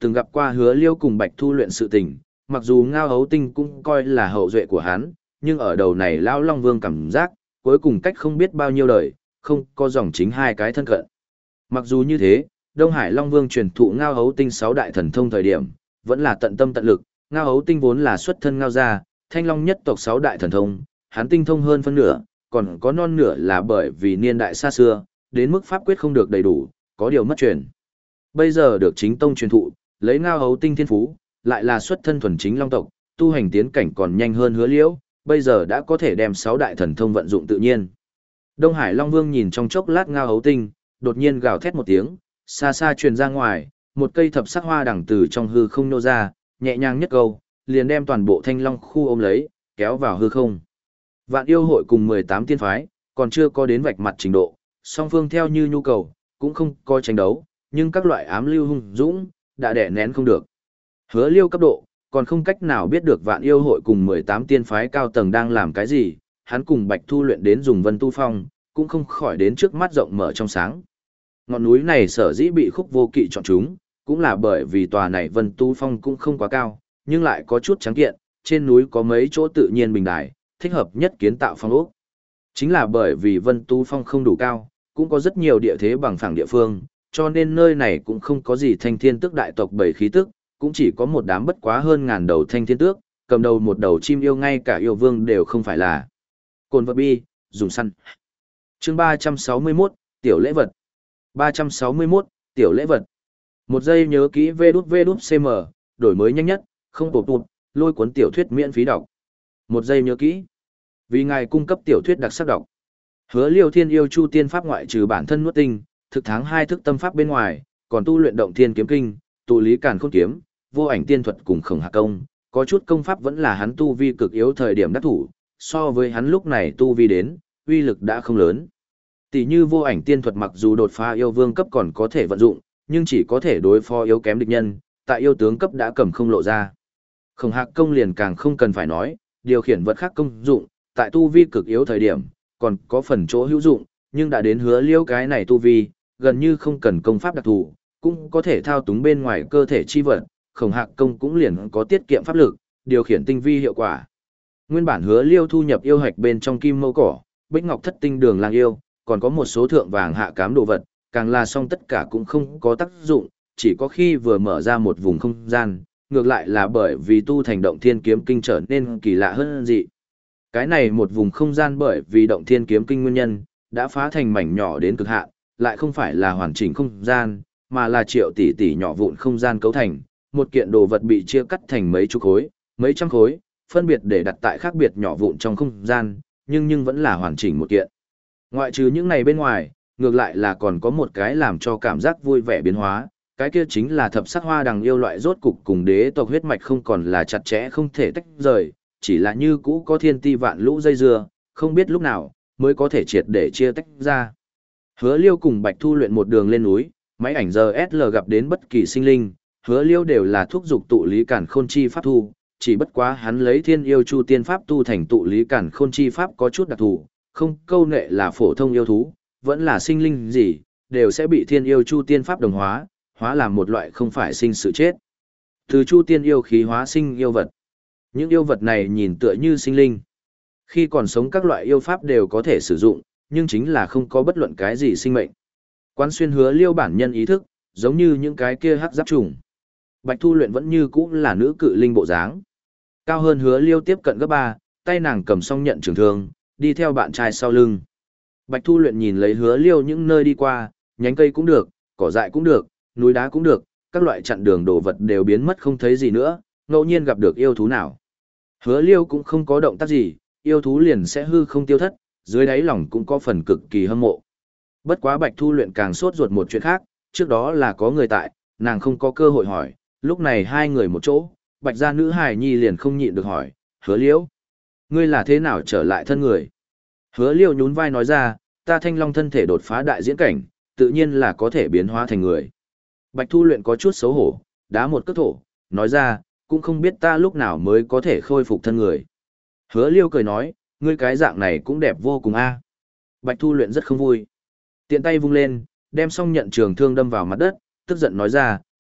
từng gặp qua Hứa Liêu cùng Bạch Thu luyện sự tình, mặc dù Ngao Hấu Tinh cũng coi là hậu duệ của hắn, nhưng ở đầu này Lão Long Vương cảm giác, cuối cùng cách không biết bao nhiêu đời, không có dòng chính hai cái thân cận. Mặc dù như thế, Đông Hải Long Vương truyền thụ Ngao Hấu Tinh sáu đại thần thông thời điểm, vẫn là tận tâm tận lực, Ngao Hấu Tinh vốn là xuất thân Ngao gia, Thanh Long nhất tộc sáu đại thần thông, hắn tinh thông hơn phân nửa, còn có non nửa là bởi vì niên đại xa xưa, đến mức pháp quyết không được đầy đủ, có điều mất truyền. Bây giờ được chính tông truyền thụ, lấy Ngao Hấu Tinh thiên phú, lại là xuất thân thuần chính Long tộc, tu hành tiến cảnh còn nhanh hơn Hứa Liễu, bây giờ đã có thể đem sáu đại thần thông vận dụng tự nhiên. Đông Hải Long Vương nhìn trong chốc lát Ngao Hấu Tinh, đột nhiên gào thét một tiếng, xa xa truyền ra ngoài, một cây thập sắc hoa đằng từ trong hư không nô ra, nhẹ nhàng nhất câu, liền đem toàn bộ Thanh Long khu ôm lấy, kéo vào hư không. Vạn yêu hội cùng mười tám tiên phái, còn chưa có đến vạch mặt trình độ, song phương theo như nhu cầu, cũng không có tranh đấu, nhưng các loại ám lưu hung dũng, đã đè nén không được. Hứa Liêu cấp độ, còn không cách nào biết được vạn yêu hội cùng mười tám tiên phái cao tầng đang làm cái gì, hắn cùng Bạch Thu luyện đến dùng Vân Tu Phong, cũng không khỏi đến trước mắt rộng mở trong sáng. Ngọn núi này sở dĩ bị Khúc Vô Kỵ chọn chúng, cũng là bởi vì tòa này Vân Tu Phong cũng không quá cao, nhưng lại có chút trắng kiện, trên núi có mấy chỗ tự nhiên bình đài, thích hợp nhất kiến tạo phong ốc. Chính là bởi vì Vân Tu Phong không đủ cao, cũng có rất nhiều địa thế bằng phẳng địa phương, cho nên nơi này cũng không có gì thanh thiên tước đại tộc bảy khí tức, cũng chỉ có một đám bất quá hơn ngàn đầu thanh thiên tước, cầm đầu một đầu chim yêu ngay cả yêu vương đều không phải là. Cồn vật bi, dùng săn. Chương ba trăm sáu mươi mốt, tiểu lễ vật. ba trăm sáu mươi mốt, tiểu lễ vật. Một giây nhớ kỹ vê đút vê đút cm, đổi mới nhanh nhất, không tụt tụt, lôi cuốn tiểu thuyết miễn phí đọc. Một giây nhớ kỹ. Vì ngài cung cấp tiểu thuyết đặc sắc đọc. Hứa Liêu Thiên yêu chu tiên pháp ngoại trừ bản thân nuốt tinh, thực tháng hai thức tâm pháp bên ngoài, còn tu luyện động thiên kiếm kinh, tụ lý càn khôn kiếm, vô ảnh tiên thuật cùng khổng hạ công, có chút công pháp vẫn là hắn tu vi cực yếu thời điểm đắc thủ, so với hắn lúc này tu vi đến, uy lực đã không lớn. Tỷ như vô ảnh tiên thuật mặc dù đột phá yêu vương cấp còn có thể vận dụng, nhưng chỉ có thể đối phó yếu kém địch nhân, tại yêu tướng cấp đã cầm không lộ ra. Khổng hạc công liền càng không cần phải nói, điều khiển vật khác công dụng, tại tu vi cực yếu thời điểm, còn có phần chỗ hữu dụng, nhưng đã đến Hứa Liêu cái này tu vi, gần như không cần công pháp đặc thù, cũng có thể thao túng bên ngoài cơ thể chi vật, khổng hạc công cũng liền có tiết kiệm pháp lực, điều khiển tinh vi hiệu quả. Nguyên bản Hứa Liêu thu nhập yêu hạch bên trong kim mâu cỏ, bích ngọc thất tinh đường lang yêu, còn có một số thượng vàng hạ cám đồ vật, càng là xong tất cả cũng không có tác dụng, chỉ có khi vừa mở ra một vùng không gian, ngược lại là bởi vì tu thành động thiên kiếm kinh trở nên kỳ lạ hơn dị. Cái này một vùng không gian bởi vì động thiên kiếm kinh nguyên nhân, đã phá thành mảnh nhỏ đến cực hạn, lại không phải là hoàn chỉnh không gian, mà là triệu tỷ tỷ nhỏ vụn không gian cấu thành, một kiện đồ vật bị chia cắt thành mấy chục khối, mấy trăm khối, phân biệt để đặt tại khác biệt nhỏ vụn trong không gian, nhưng nhưng vẫn là hoàn chỉnh một kiện. Ngoại trừ những này bên ngoài, ngược lại là còn có một cái làm cho cảm giác vui vẻ biến hóa, cái kia chính là thập sắc hoa đằng yêu loại rốt cục cùng đế tộc huyết mạch không còn là chặt chẽ không thể tách rời, chỉ là như cũ có thiên ti vạn lũ dây dưa, không biết lúc nào mới có thể triệt để chia tách ra. Hứa Liêu cùng Bạch Thu luyện một đường lên núi, máy ảnh giờ ét lờ gặp đến bất kỳ sinh linh, Hứa Liêu đều là thúc dục tụ lý cản khôn chi pháp thu, chỉ bất quá hắn lấy thiên yêu chu tiên pháp tu thành tụ lý cản khôn chi pháp có chút đặc thù, không câu nệ là phổ thông yêu thú, vẫn là sinh linh gì, đều sẽ bị thiên yêu chu tiên pháp đồng hóa, hóa làm một loại không phải sinh sự chết. Từ chu tiên yêu khí hóa sinh yêu vật. Những yêu vật này nhìn tựa như sinh linh. Khi còn sống các loại yêu pháp đều có thể sử dụng, nhưng chính là không có bất luận cái gì sinh mệnh. Quán xuyên Hứa Liêu bản nhân ý thức, giống như những cái kia hắc giáp trùng. Bạch Thu luyện vẫn như cũ là nữ cự linh bộ dáng. Cao hơn Hứa Liêu tiếp cận gấp ba, tay nàng cầm song nhận trường thương, đi theo bạn trai sau lưng. Bạch Thu luyện nhìn lấy Hứa Liêu những nơi đi qua, nhánh cây cũng được, cỏ dại cũng được, núi đá cũng được, các loại chặn đường đồ vật đều biến mất không thấy gì nữa, ngẫu nhiên gặp được yêu thú nào. Hứa Liêu cũng không có động tác gì, yêu thú liền sẽ hư không tiêu thất, dưới đáy lòng cũng có phần cực kỳ hâm mộ. Bất quá Bạch Thu luyện càng sốt ruột một chuyện khác, trước đó là có người tại, nàng không có cơ hội hỏi, lúc này hai người một chỗ, Bạch gia nữ hài nhi liền không nhịn được hỏi, Hứa Liêu, ngươi là thế nào trở lại thân người? Hứa Liêu nhún vai nói ra, ta thanh long thân thể đột phá đại diễn cảnh, tự nhiên là có thể biến hóa thành người. Bạch Thu luyện có chút xấu hổ, đá một cước thổ, nói ra, cũng không biết ta lúc nào mới có thể khôi phục thân người. Hứa Liêu cười nói, ngươi cái dạng này cũng đẹp vô cùng a. Bạch Thu luyện rất không vui. Tiện tay vung lên, đem xong nhận trường thương đâm vào mặt đất, tức giận nói ra,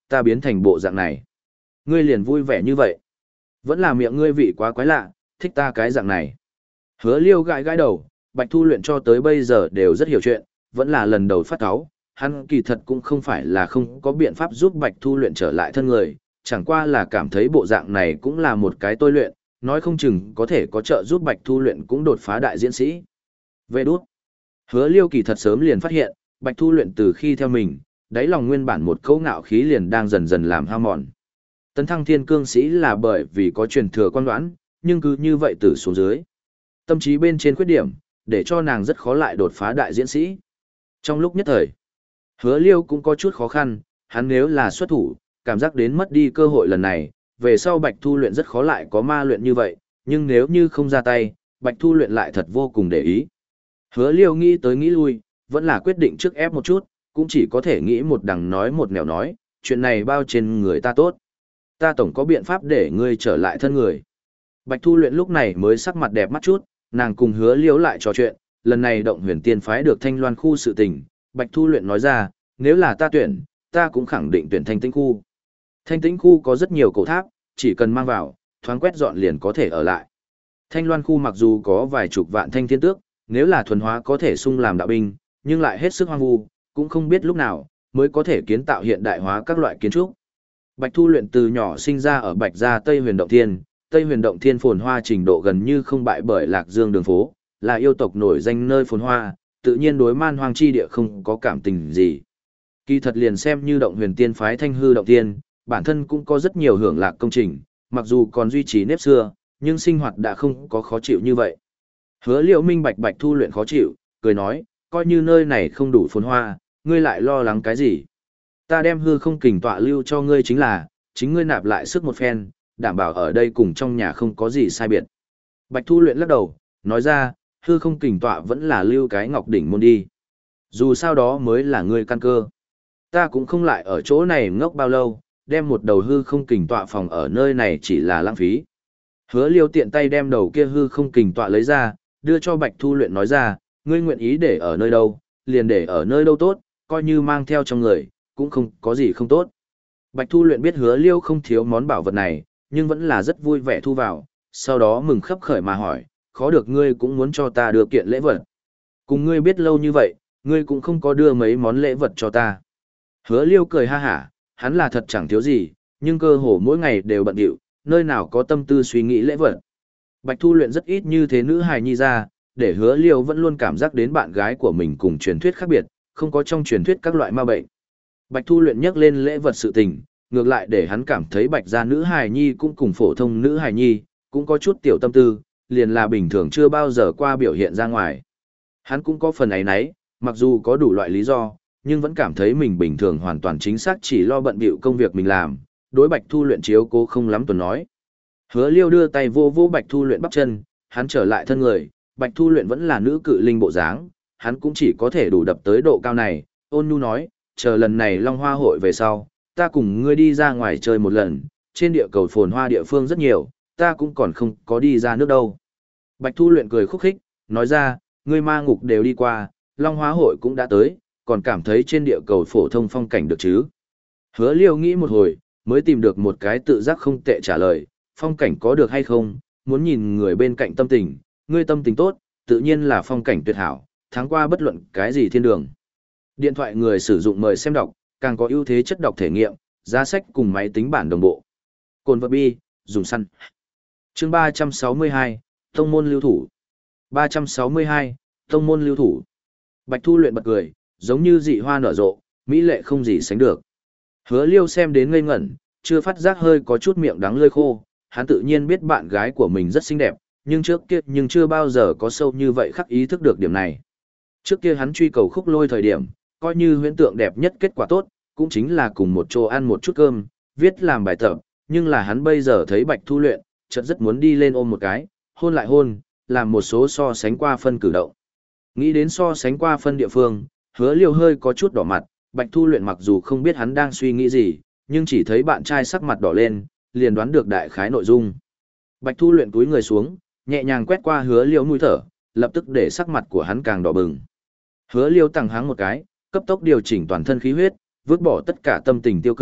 ta biến thành bộ dạng này. Ngươi liền vui vẻ như vậy. Vẫn là miệng ngươi vị quá quái lạ, thích ta cái dạng này. Hứa Liêu gãi gãi đầu, Bạch Thu Luyện cho tới bây giờ đều rất hiểu chuyện, vẫn là lần đầu phát cáu. Hắn kỳ thật cũng không phải là không có biện pháp giúp Bạch Thu Luyện trở lại thân người, chẳng qua là cảm thấy bộ dạng này cũng là một cái tôi luyện, nói không chừng có thể có trợ giúp Bạch Thu Luyện cũng đột phá đại diễn sĩ. Về đút. Hứa Liêu kỳ thật sớm liền phát hiện, Bạch Thu Luyện từ khi theo mình, đáy lòng nguyên bản một câu ngạo khí liền đang dần dần làm hao mòn. Tấn thăng thiên cương sĩ là bởi vì có truyền thừa quan đoán, nhưng cứ như vậy từ xuống dưới. Tâm trí bên trên khuyết điểm, để cho nàng rất khó lại đột phá đại diễn sĩ. Trong lúc nhất thời, Hứa Liêu cũng có chút khó khăn, hắn nếu là xuất thủ, cảm giác đến mất đi cơ hội lần này, về sau Bạch Thu Luyện rất khó lại có ma luyện như vậy, nhưng nếu như không ra tay, Bạch Thu Luyện lại thật vô cùng để ý. Hứa Liêu nghĩ tới nghĩ lui, vẫn là quyết định trước ép một chút, cũng chỉ có thể nghĩ một đằng nói một nẻo nói, chuyện này bao trên người ta tốt. Ta tổng có biện pháp để ngươi trở lại thân người. Bạch Thu Luyện lúc này mới sắc mặt đẹp mắt chút, nàng cùng Hứa Liêu lại trò chuyện, lần này động huyền tiên phái được Thanh Loan khu sự tình, Bạch Thu Luyện nói ra, nếu là ta tuyển, ta cũng khẳng định tuyển Thanh Tĩnh khu. Thanh Tĩnh khu có rất nhiều cổ tháp, chỉ cần mang vào, thoáng quét dọn liền có thể ở lại. Thanh Loan khu mặc dù có vài chục vạn thanh thiên tước, nếu là thuần hóa có thể sung làm đạo binh, nhưng lại hết sức hoang vu, cũng không biết lúc nào mới có thể kiến tạo hiện đại hóa các loại kiến trúc. Bạch Thu Luyện từ nhỏ sinh ra ở Bạch Gia Tây Huyền Động Thiên, Tây Huyền Động Thiên phồn hoa trình độ gần như không bại bởi Lạc Dương đường phố, là yêu tộc nổi danh nơi phồn hoa, tự nhiên đối man hoang chi địa không có cảm tình gì. Kỳ thật liền xem như Động Huyền Tiên phái Thanh Hư Động Thiên, bản thân cũng có rất nhiều hưởng lạc công trình, mặc dù còn duy trì nếp xưa, nhưng sinh hoạt đã không có khó chịu như vậy. Hứa Liễu minh bạch Bạch Thu Luyện khó chịu, cười nói, coi như nơi này không đủ phồn hoa, ngươi lại lo lắng cái gì? Ta đem hư không kình tọa lưu cho ngươi chính là, chính ngươi nạp lại sức một phen, đảm bảo ở đây cùng trong nhà không có gì sai biệt. Bạch Thu Luyện lắc đầu, nói ra, hư không kình tọa vẫn là lưu cái ngọc đỉnh môn đi. Dù sao đó mới là ngươi căn cơ. Ta cũng không lại ở chỗ này ngốc bao lâu, đem một đầu hư không kình tọa phòng ở nơi này chỉ là lãng phí. Hứa Liêu tiện tay đem đầu kia hư không kình tọa lấy ra, đưa cho Bạch Thu Luyện nói ra, ngươi nguyện ý để ở nơi đâu, liền để ở nơi đâu tốt, coi như mang theo trong người, cũng không có gì không tốt. Bạch Thu Luyện biết Hứa Liêu không thiếu món bảo vật này, nhưng vẫn là rất vui vẻ thu vào, sau đó mừng khấp khởi mà hỏi, khó được ngươi cũng muốn cho ta đưa kiện lễ vật. Cùng ngươi biết lâu như vậy, ngươi cũng không có đưa mấy món lễ vật cho ta. Hứa Liêu cười ha hả, hắn là thật chẳng thiếu gì, nhưng cơ hồ mỗi ngày đều bận rộn, nơi nào có tâm tư suy nghĩ lễ vật. Bạch Thu Luyện rất ít như thế nữ hài nhi ra, để Hứa Liêu vẫn luôn cảm giác đến bạn gái của mình cùng truyền thuyết khác biệt, không có trong truyền thuyết các loại ma bệnh. Bạch Thu Luyện nhắc lên lễ vật sự tình, ngược lại để hắn cảm thấy Bạch gia nữ hài nhi cũng cùng phổ thông nữ hài nhi, cũng có chút tiểu tâm tư, liền là bình thường chưa bao giờ qua biểu hiện ra ngoài. Hắn cũng có phần ấy nấy, mặc dù có đủ loại lý do, nhưng vẫn cảm thấy mình bình thường hoàn toàn chính xác chỉ lo bận bịu công việc mình làm, đối Bạch Thu Luyện chiếu cố không lắm tuần nói. Hứa Liêu đưa tay vô vô Bạch Thu Luyện bắp chân, hắn trở lại thân người, Bạch Thu Luyện vẫn là nữ cự linh bộ dáng, hắn cũng chỉ có thể đủ đập tới độ cao này, ôn nhu nói, chờ lần này Long Hoa hội về sau, ta cùng ngươi đi ra ngoài chơi một lần, trên địa cầu phồn hoa địa phương rất nhiều, ta cũng còn không có đi ra nước đâu. Bạch Thu Luyện cười khúc khích, nói ra, ngươi ma ngục đều đi qua, Long Hoa hội cũng đã tới, còn cảm thấy trên địa cầu phổ thông phong cảnh được chứ. Hứa Liêu nghĩ một hồi, mới tìm được một cái tự giác không tệ trả lời, phong cảnh có được hay không, muốn nhìn người bên cạnh tâm tình, ngươi tâm tình tốt, tự nhiên là phong cảnh tuyệt hảo, tháng qua bất luận cái gì thiên đường. Điện thoại người sử dụng mời xem đọc, càng có ưu thế chất đọc thể nghiệm, giá sách cùng máy tính bản đồng bộ. Cồn vật bi, dùng săn. Chương ba trăm sáu mươi hai, Tông môn lưu thủ. ba trăm sáu mươi hai, Tông môn lưu thủ. Bạch Thu Luyện bật cười, giống như dị hoa nở rộ, mỹ lệ không gì sánh được. Hứa Liêu xem đến ngây ngẩn, chưa phát giác hơi có chút miệng đắng lưỡi khô, hắn tự nhiên biết bạn gái của mình rất xinh đẹp, nhưng trước kia nhưng chưa bao giờ có sâu như vậy khắc ý thức được điểm này. Trước kia hắn truy cầu Khúc Lôi thời điểm, coi như huyễn tượng đẹp nhất kết quả tốt, cũng chính là cùng một chỗ ăn một chút cơm, viết làm bài tập, nhưng là hắn bây giờ thấy Bạch Thu Luyện, chợt rất muốn đi lên ôm một cái, hôn lại hôn, làm một số so sánh qua phân cử động. Nghĩ đến so sánh qua phân địa phương, Hứa Liêu hơi có chút đỏ mặt, Bạch Thu Luyện mặc dù không biết hắn đang suy nghĩ gì, nhưng chỉ thấy bạn trai sắc mặt đỏ lên, liền đoán được đại khái nội dung. Bạch Thu Luyện cúi người xuống, nhẹ nhàng quét qua Hứa Liêu mũi thở, lập tức để sắc mặt của hắn càng đỏ bừng. Hứa Liêu tăng háng một cái, cấp tốc điều chỉnh toàn thân khí huyết, vứt bỏ tất cả tâm tình tiêu cực,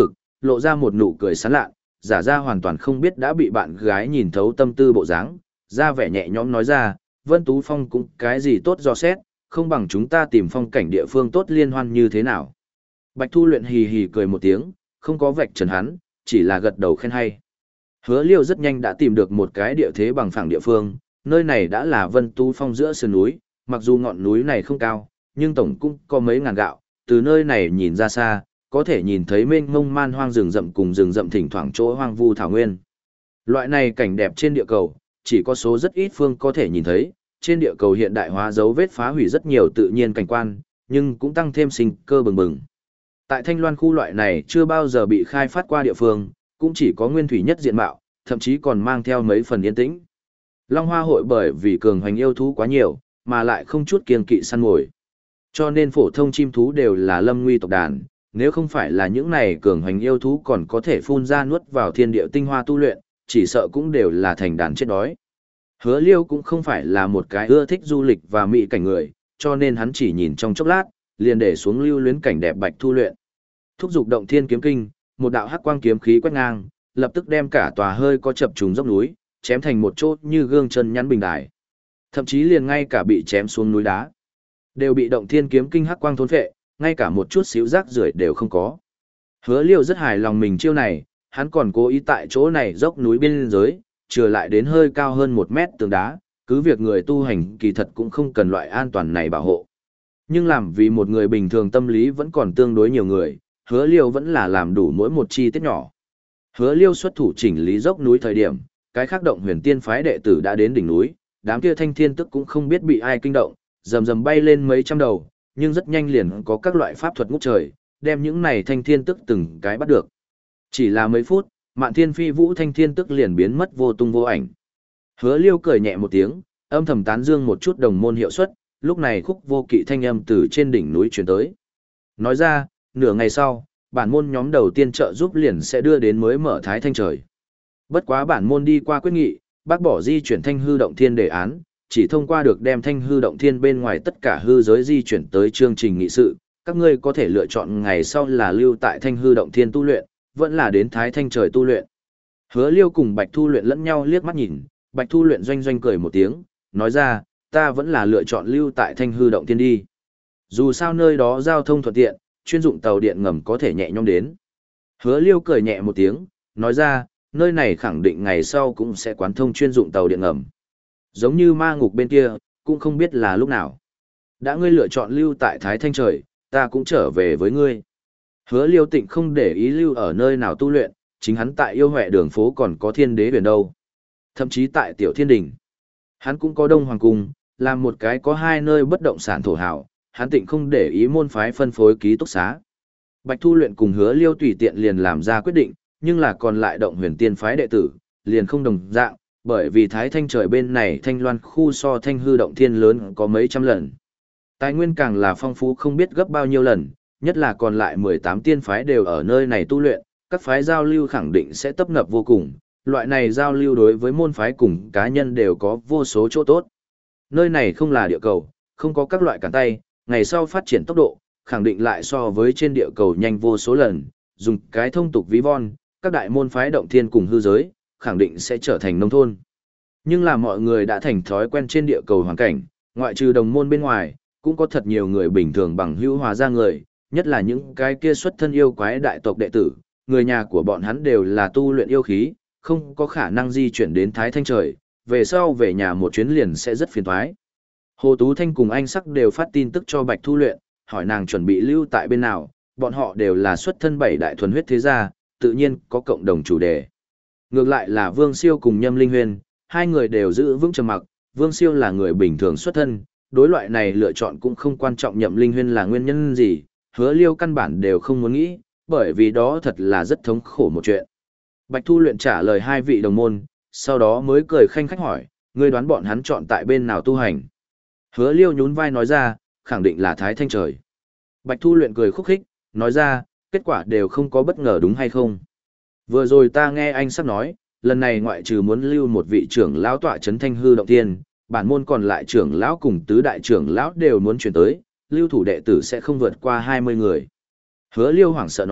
lộ ra một nụ cười sán lạ, giả ra hoàn toàn không biết đã bị bạn gái nhìn thấu tâm tư bộ dáng, ra vẻ nhẹ nhõm nói ra, Vân Tú Phong cũng cái gì tốt do xét, không bằng chúng ta tìm phong cảnh địa phương tốt liên hoan như thế nào. Bạch Thu Luyện hì hì cười một tiếng, không có vạch trần hắn, chỉ là gật đầu khen hay. Hứa Liêu rất nhanh đã tìm được một cái địa thế bằng phẳng địa phương, nơi này đã là Vân Tú Phong giữa sườn núi, mặc dù ngọn núi này không cao, nhưng tổng cũng có mấy ngàn gạo, từ nơi này nhìn ra xa, có thể nhìn thấy mênh mông man hoang rừng rậm cùng rừng rậm thỉnh thoảng chỗ hoang vu thảo nguyên. Loại này cảnh đẹp trên địa cầu, chỉ có số rất ít phương có thể nhìn thấy, trên địa cầu hiện đại hóa dấu vết phá hủy rất nhiều tự nhiên cảnh quan, nhưng cũng tăng thêm sinh cơ bừng bừng. Tại Thanh Loan khu loại này chưa bao giờ bị khai phát qua địa phương, cũng chỉ có nguyên thủy nhất diện mạo, thậm chí còn mang theo mấy phần yên tĩnh. Long Hoa hội bởi vì cường hoành yêu thú quá nhiều, mà lại không chút kiêng kỵ săn mồi. Cho nên phổ thông chim thú đều là lâm nguy tộc đàn, nếu không phải là những này cường hoành yêu thú còn có thể phun ra nuốt vào thiên địa tinh hoa tu luyện, chỉ sợ cũng đều là thành đàn chết đói. Hứa Liêu cũng không phải là một cái ưa thích du lịch và mỹ cảnh người, cho nên hắn chỉ nhìn trong chốc lát, liền để xuống lưu luyến cảnh đẹp Bạch Thu Luyện. Thúc dục động thiên kiếm kinh, một đạo hắc quang kiếm khí quét ngang, lập tức đem cả tòa hơi có chập trùng dốc núi, chém thành một chốt như gương chân nhắn bình đài. Thậm chí liền ngay cả bị chém xuống núi đá, đều bị động thiên kiếm kinh hắc quang thôn phệ, ngay cả một chút xíu rác rưởi đều không có. Hứa Liêu rất hài lòng mình chiêu này, hắn còn cố ý tại chỗ này dốc núi biên giới, trừ lại đến hơi cao hơn một mét tường đá, cứ việc người tu hành kỳ thật cũng không cần loại an toàn này bảo hộ. Nhưng làm vì một người bình thường tâm lý vẫn còn tương đối nhiều người, Hứa Liêu vẫn là làm đủ mỗi một chi tiết nhỏ. Hứa Liêu xuất thủ chỉnh lý dốc núi thời điểm, cái khác động huyền tiên phái đệ tử đã đến đỉnh núi, đám kia thanh thiên tức cũng không biết bị ai kinh động, rầm rầm bay lên mấy trăm đầu, nhưng rất nhanh liền có các loại pháp thuật ngút trời, đem những này thanh thiên tức từng cái bắt được. Chỉ là mấy phút, Mạn Thiên Phi Vũ thanh thiên tức liền biến mất vô tung vô ảnh. Hứa Liêu cười nhẹ một tiếng, âm thầm tán dương một chút đồng môn hiệu suất, lúc này khúc vô kỵ thanh âm từ trên đỉnh núi truyền tới. Nói ra, nửa ngày sau, bản môn nhóm đầu tiên trợ giúp liền sẽ đưa đến mới mở Thái Thanh Trời. Bất quá bản môn đi qua quyết nghị, bác bỏ di chuyển thanh hư động thiên đề án, chỉ thông qua được đem thanh hư động thiên bên ngoài tất cả hư giới di chuyển tới chương trình nghị sự, các ngươi có thể lựa chọn ngày sau là lưu tại thanh hư động thiên tu luyện, vẫn là đến Thái Thanh Trời tu luyện. Hứa Liêu cùng Bạch Thu Luyện lẫn nhau liếc mắt nhìn, Bạch Thu Luyện doanh doanh cười một tiếng, nói ra, ta vẫn là lựa chọn lưu tại thanh hư động thiên đi. Dù sao nơi đó giao thông thuận tiện, chuyên dụng tàu điện ngầm có thể nhẹ nhõm đến. Hứa Liêu cười nhẹ một tiếng, nói ra, nơi này khẳng định ngày sau cũng sẽ quán thông chuyên dụng tàu điện ngầm. Giống như ma ngục bên kia, cũng không biết là lúc nào. Đã ngươi lựa chọn lưu tại Thái Thanh Trời, ta cũng trở về với ngươi. Hứa Liêu Tịnh không để ý lưu ở nơi nào tu luyện, chính hắn tại yêu huệ đường phố còn có thiên đế biển đâu. Thậm chí tại tiểu thiên đình, hắn cũng có Đông Hoàng Cung, làm một cái có hai nơi bất động sản thổ hào, hắn Tịnh không để ý môn phái phân phối ký túc xá. Bạch Thu Luyện cùng Hứa Liêu tùy tiện liền làm ra quyết định, nhưng là còn lại động huyền tiên phái đệ tử, liền không đồng dạng, bởi vì Thái Thanh Trời bên này Thanh Loan khu so Thanh hư động thiên lớn có mấy trăm lần. Tài nguyên càng là phong phú không biết gấp bao nhiêu lần, nhất là còn lại mười tám tiên phái đều ở nơi này tu luyện, các phái giao lưu khẳng định sẽ tấp nập vô cùng, loại này giao lưu đối với môn phái cùng cá nhân đều có vô số chỗ tốt. Nơi này không là địa cầu, không có các loại cản tay, ngày sau phát triển tốc độ, khẳng định lại so với trên địa cầu nhanh vô số lần, dùng cái thông tục ví von, các đại môn phái động thiên cùng hư giới, khẳng định sẽ trở thành nông thôn. Nhưng là mọi người đã thành thói quen trên địa cầu hoàn cảnh, ngoại trừ đồng môn bên ngoài, cũng có thật nhiều người bình thường bằng hữu hòa ra người, nhất là những cái kia xuất thân yêu quái đại tộc đệ tử, người nhà của bọn hắn đều là tu luyện yêu khí, không có khả năng di chuyển đến Thái Thanh Trời, về sau về nhà một chuyến liền sẽ rất phiền toái. Hồ Tú Thanh cùng anh Sắc đều phát tin tức cho Bạch Thu Luyện, hỏi nàng chuẩn bị lưu tại bên nào, bọn họ đều là xuất thân bảy đại thuần huyết thế gia, tự nhiên có cộng đồng chủ đề. Ngược lại là Vương Siêu cùng Nhâm Linh Huyên, hai người đều giữ vững trầm mặc, Vương Siêu là người bình thường xuất thân, đối loại này lựa chọn cũng không quan trọng Nhậm Linh Huyên là nguyên nhân gì, Hứa Liêu căn bản đều không muốn nghĩ, bởi vì đó thật là rất thống khổ một chuyện. Bạch Thu Luyện trả lời hai vị đồng môn, sau đó mới cười khanh khách hỏi, ngươi đoán bọn hắn chọn tại bên nào tu hành. Hứa Liêu nhún vai nói ra, khẳng định là Thái Thanh Trời. Bạch Thu Luyện cười khúc khích, nói ra, kết quả đều không có bất ngờ đúng hay không. Vừa rồi ta nghe anh sắp nói, lần này ngoại trừ muốn lưu một vị trưởng lão tọa trấn Thanh hư động thiên, bản môn còn lại trưởng lão cùng tứ đại trưởng lão đều muốn chuyển tới, lưu thủ đệ tử sẽ không vượt qua hai mươi người. Hứa Liêu hoảng sợ nói,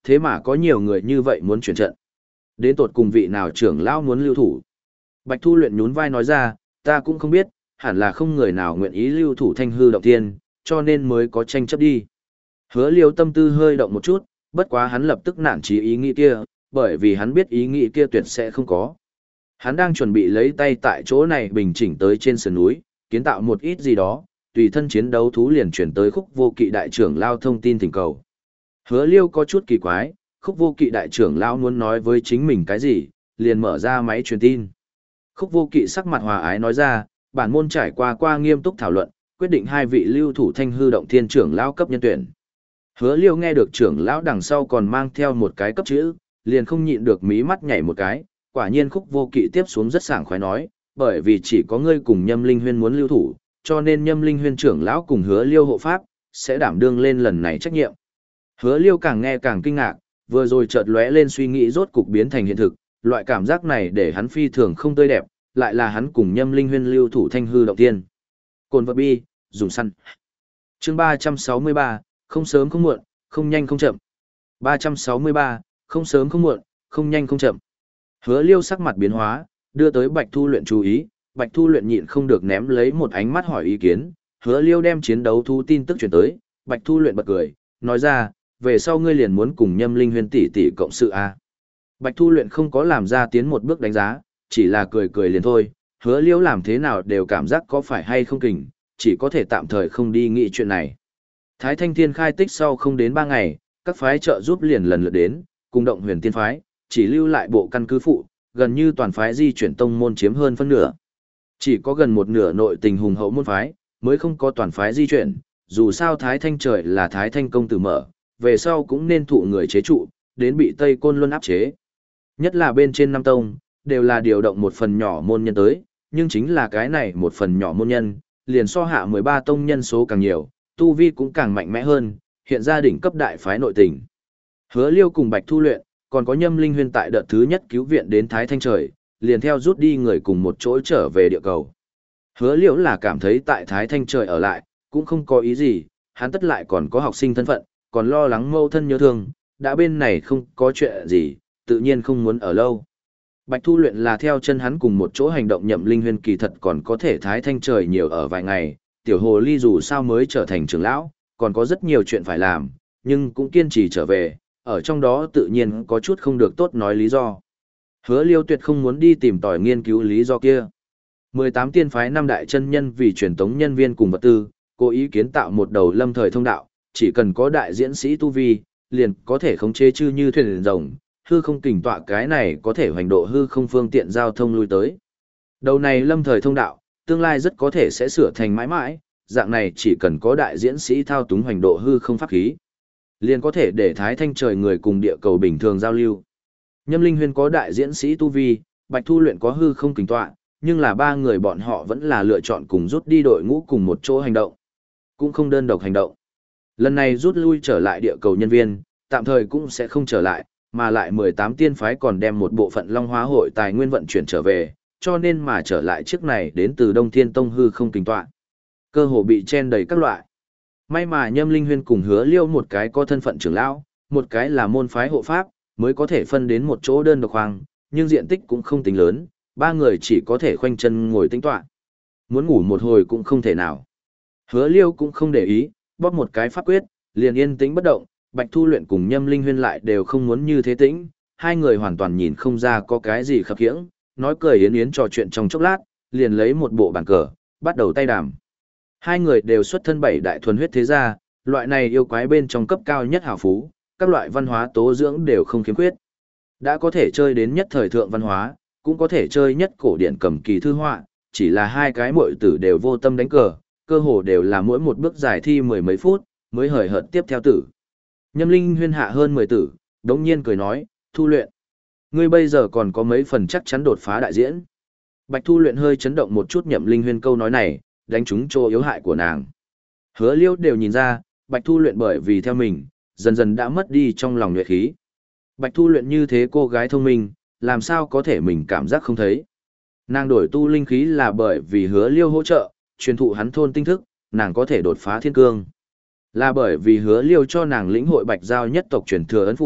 thế mà có nhiều người như vậy muốn chuyển trận. Đến tột cùng vị nào trưởng lão muốn lưu thủ. Bạch Thu Luyện nhún vai nói ra, ta cũng không biết, hẳn là không người nào nguyện ý lưu thủ Thanh Hư Động Thiên, cho nên mới có tranh chấp đi. Hứa Liêu tâm tư hơi động một chút, bất quá hắn lập tức nản chí ý nghĩ kia, bởi vì hắn biết ý nghĩ kia tuyệt sẽ không có. Hắn đang chuẩn bị lấy tay tại chỗ này bình chỉnh tới trên sườn núi, kiến tạo một ít gì đó, tùy thân chiến đấu thú liền chuyển tới Khúc Vô Kỵ đại trưởng lao thông tin thỉnh cầu. Hứa Liêu có chút kỳ quái, Khúc Vô Kỵ đại trưởng lao muốn nói với chính mình cái gì, liền mở ra máy truyền tin. Khúc Vô Kỵ sắc mặt hòa ái nói ra, bản môn trải qua qua nghiêm túc thảo luận, quyết định hai vị lưu thủ Thanh Hư Động Thiên trưởng lão cấp nhân tuyển. Hứa Liêu nghe được trưởng lão đằng sau còn mang theo một cái cấp chữ, liền không nhịn được mí mắt nhảy một cái, quả nhiên Khúc Vô Kỵ tiếp xuống rất sảng khoái nói, bởi vì chỉ có ngươi cùng Nhâm Linh Huyên muốn lưu thủ, cho nên Nhâm Linh Huyên trưởng lão cùng Hứa Liêu hộ pháp, sẽ đảm đương lên lần này trách nhiệm. Hứa Liêu càng nghe càng kinh ngạc, vừa rồi chợt lóe lên suy nghĩ rốt cục biến thành hiện thực, loại cảm giác này để hắn phi thường không tươi đẹp, lại là hắn cùng Nhâm Linh Huyên lưu thủ Thanh Hư Động Thiên. Cồn vật bi, dùng săn. Chương ba trăm sáu mươi ba, không sớm không muộn, không nhanh không chậm. ba trăm sáu mươi ba, không sớm không muộn, không nhanh không chậm. Hứa Liêu sắc mặt biến hóa, đưa tới Bạch Thu Luyện chú ý, Bạch Thu Luyện nhịn không được ném lấy một ánh mắt hỏi ý kiến, Hứa Liêu đem chiến đấu thú tin tức truyền tới, Bạch Thu Luyện bật cười, nói ra, về sau ngươi liền muốn cùng Nhâm Linh Huyên tỷ tỷ cộng sự a. Bạch Thu Luyện không có làm ra tiến một bước đánh giá, chỉ là cười cười liền thôi, Hứa Liêu làm thế nào đều cảm giác có phải hay không kình, chỉ có thể tạm thời không đi nghĩ chuyện này. Thái Thanh Thiên khai tích sau không đến ba ngày, các phái trợ giúp liền lần lượt đến, cùng động Huyền Tiên phái, chỉ lưu lại bộ căn cứ phụ, gần như toàn phái di chuyển tông môn chiếm hơn phân nửa. Chỉ có gần một nửa nội tình hùng hậu môn phái, mới không có toàn phái di chuyển, dù sao Thái Thanh trời là Thái Thanh công tử mở, về sau cũng nên thụ người chế trụ, đến bị Tây Côn Luân áp chế. Nhất là bên trên Nam Tông, đều là điều động một phần nhỏ môn nhân tới, nhưng chính là cái này một phần nhỏ môn nhân, liền so hạ mười ba tông nhân số càng nhiều, tu vi cũng càng mạnh mẽ hơn, hiện ra đỉnh cấp đại phái nội tình. Hứa Liêu cùng Bạch Thu Luyện, còn có Nhâm Linh Huyên tại đợt thứ nhất cứu viện đến Thái Thanh trời, liền theo rút đi người cùng một chỗ trở về địa cầu. Hứa Liêu là cảm thấy tại Thái Thanh trời ở lại, cũng không có ý gì, hắn tất lại còn có học sinh thân phận, còn lo lắng mâu thân nhớ thương, đã bên này không có chuyện gì, tự nhiên không muốn ở lâu. Bạch Thu Luyện là theo chân hắn cùng một chỗ hành động, Nhậm Linh Huyên kỳ thật còn có thể Thái Thanh trời nhiều ở vài ngày, tiểu hồ ly dù sao mới trở thành trưởng lão, còn có rất nhiều chuyện phải làm, nhưng cũng kiên trì trở về, ở trong đó tự nhiên có chút không được tốt nói lý do. Hứa Liêu tuyệt không muốn đi tìm tòi nghiên cứu lý do kia. mười tám tiên phái năm đại chân nhân vì truyền tống nhân viên cùng vật tư, cố ý kiến tạo một đầu lâm thời thông đạo, chỉ cần có đại diễn sĩ tu vi, liền có thể khống chế chư như thuyền rồng, hư không kình tọa cái này có thể hoành độ hư không phương tiện giao thông lui tới. Đầu này lâm thời thông đạo, tương lai rất có thể sẽ sửa thành mãi mãi, dạng này chỉ cần có đại diễn sĩ thao túng hoành độ hư không pháp khí, liền có thể để Thái Thanh trời người cùng địa cầu bình thường giao lưu. Nhâm Linh Huyên có đại diễn sĩ tu vi, Bạch Thu Luyện có hư không kình tọa, nhưng là ba người bọn họ vẫn là lựa chọn cùng rút đi đội ngũ cùng một chỗ hành động, cũng không đơn độc hành động. Lần này rút lui trở lại địa cầu nhân viên, tạm thời cũng sẽ không trở lại, mà lại mười tám tiên phái còn đem một bộ phận Long Hóa hội tài nguyên vận chuyển trở về, cho nên mà trở lại chiếc này đến từ Đông Thiên Tông hư không kình tọa. Cơ hồ bị chen đầy các loại. May mà Nhâm Linh Huyên cùng Hứa Liêu một cái có thân phận trưởng lão, một cái là môn phái hộ pháp, mới có thể phân đến một chỗ đơn độc hoang, nhưng diện tích cũng không tính lớn, ba người chỉ có thể khoanh chân ngồi tĩnh tọa. Muốn ngủ một hồi cũng không thể nào. Hứa Liêu cũng không để ý, bóp một cái pháp quyết, liền yên tĩnh bất động, Bạch Thu Luyện cùng Nhâm Linh Huyên lại đều không muốn như thế tĩnh, hai người hoàn toàn nhìn không ra có cái gì khập khiễng, nói cười yến yến trò chuyện trong chốc lát, liền lấy một bộ bàn cờ, bắt đầu tay đàm. Hai người đều xuất thân bảy đại thuần huyết thế gia, loại này yêu quái bên trong cấp cao nhất hào phú, các loại văn hóa tố dưỡng đều không khiếm khuyết. Đã có thể chơi đến nhất thời thượng văn hóa, cũng có thể chơi nhất cổ điển cầm kỳ thư họa, chỉ là hai cái muội tử đều vô tâm đánh cờ, cơ hồ đều là mỗi một bước giải thi mười mấy phút, mới hời hợt tiếp theo tử. Nhâm Linh Huyên hạ hơn mười tử, đống nhiên cười nói, Thu Luyện, ngươi bây giờ còn có mấy phần chắc chắn đột phá đại diễn. Bạch Thu Luyện hơi chấn động một chút Nhậm Linh Huyên câu nói này, đánh trúng chỗ yếu hại của nàng. Hứa Liêu đều nhìn ra, Bạch Thu Luyện bởi vì theo mình, dần dần đã mất đi trong lòng nhuệ khí. Bạch Thu Luyện như thế cô gái thông minh, làm sao có thể mình cảm giác không thấy. Nàng đổi tu linh khí là bởi vì Hứa Liêu hỗ trợ, truyền thụ hắn thôn tinh thức, nàng có thể đột phá thiên cương. Là bởi vì Hứa Liêu cho nàng lĩnh hội Bạch Giao nhất tộc truyền thừa ấn phù,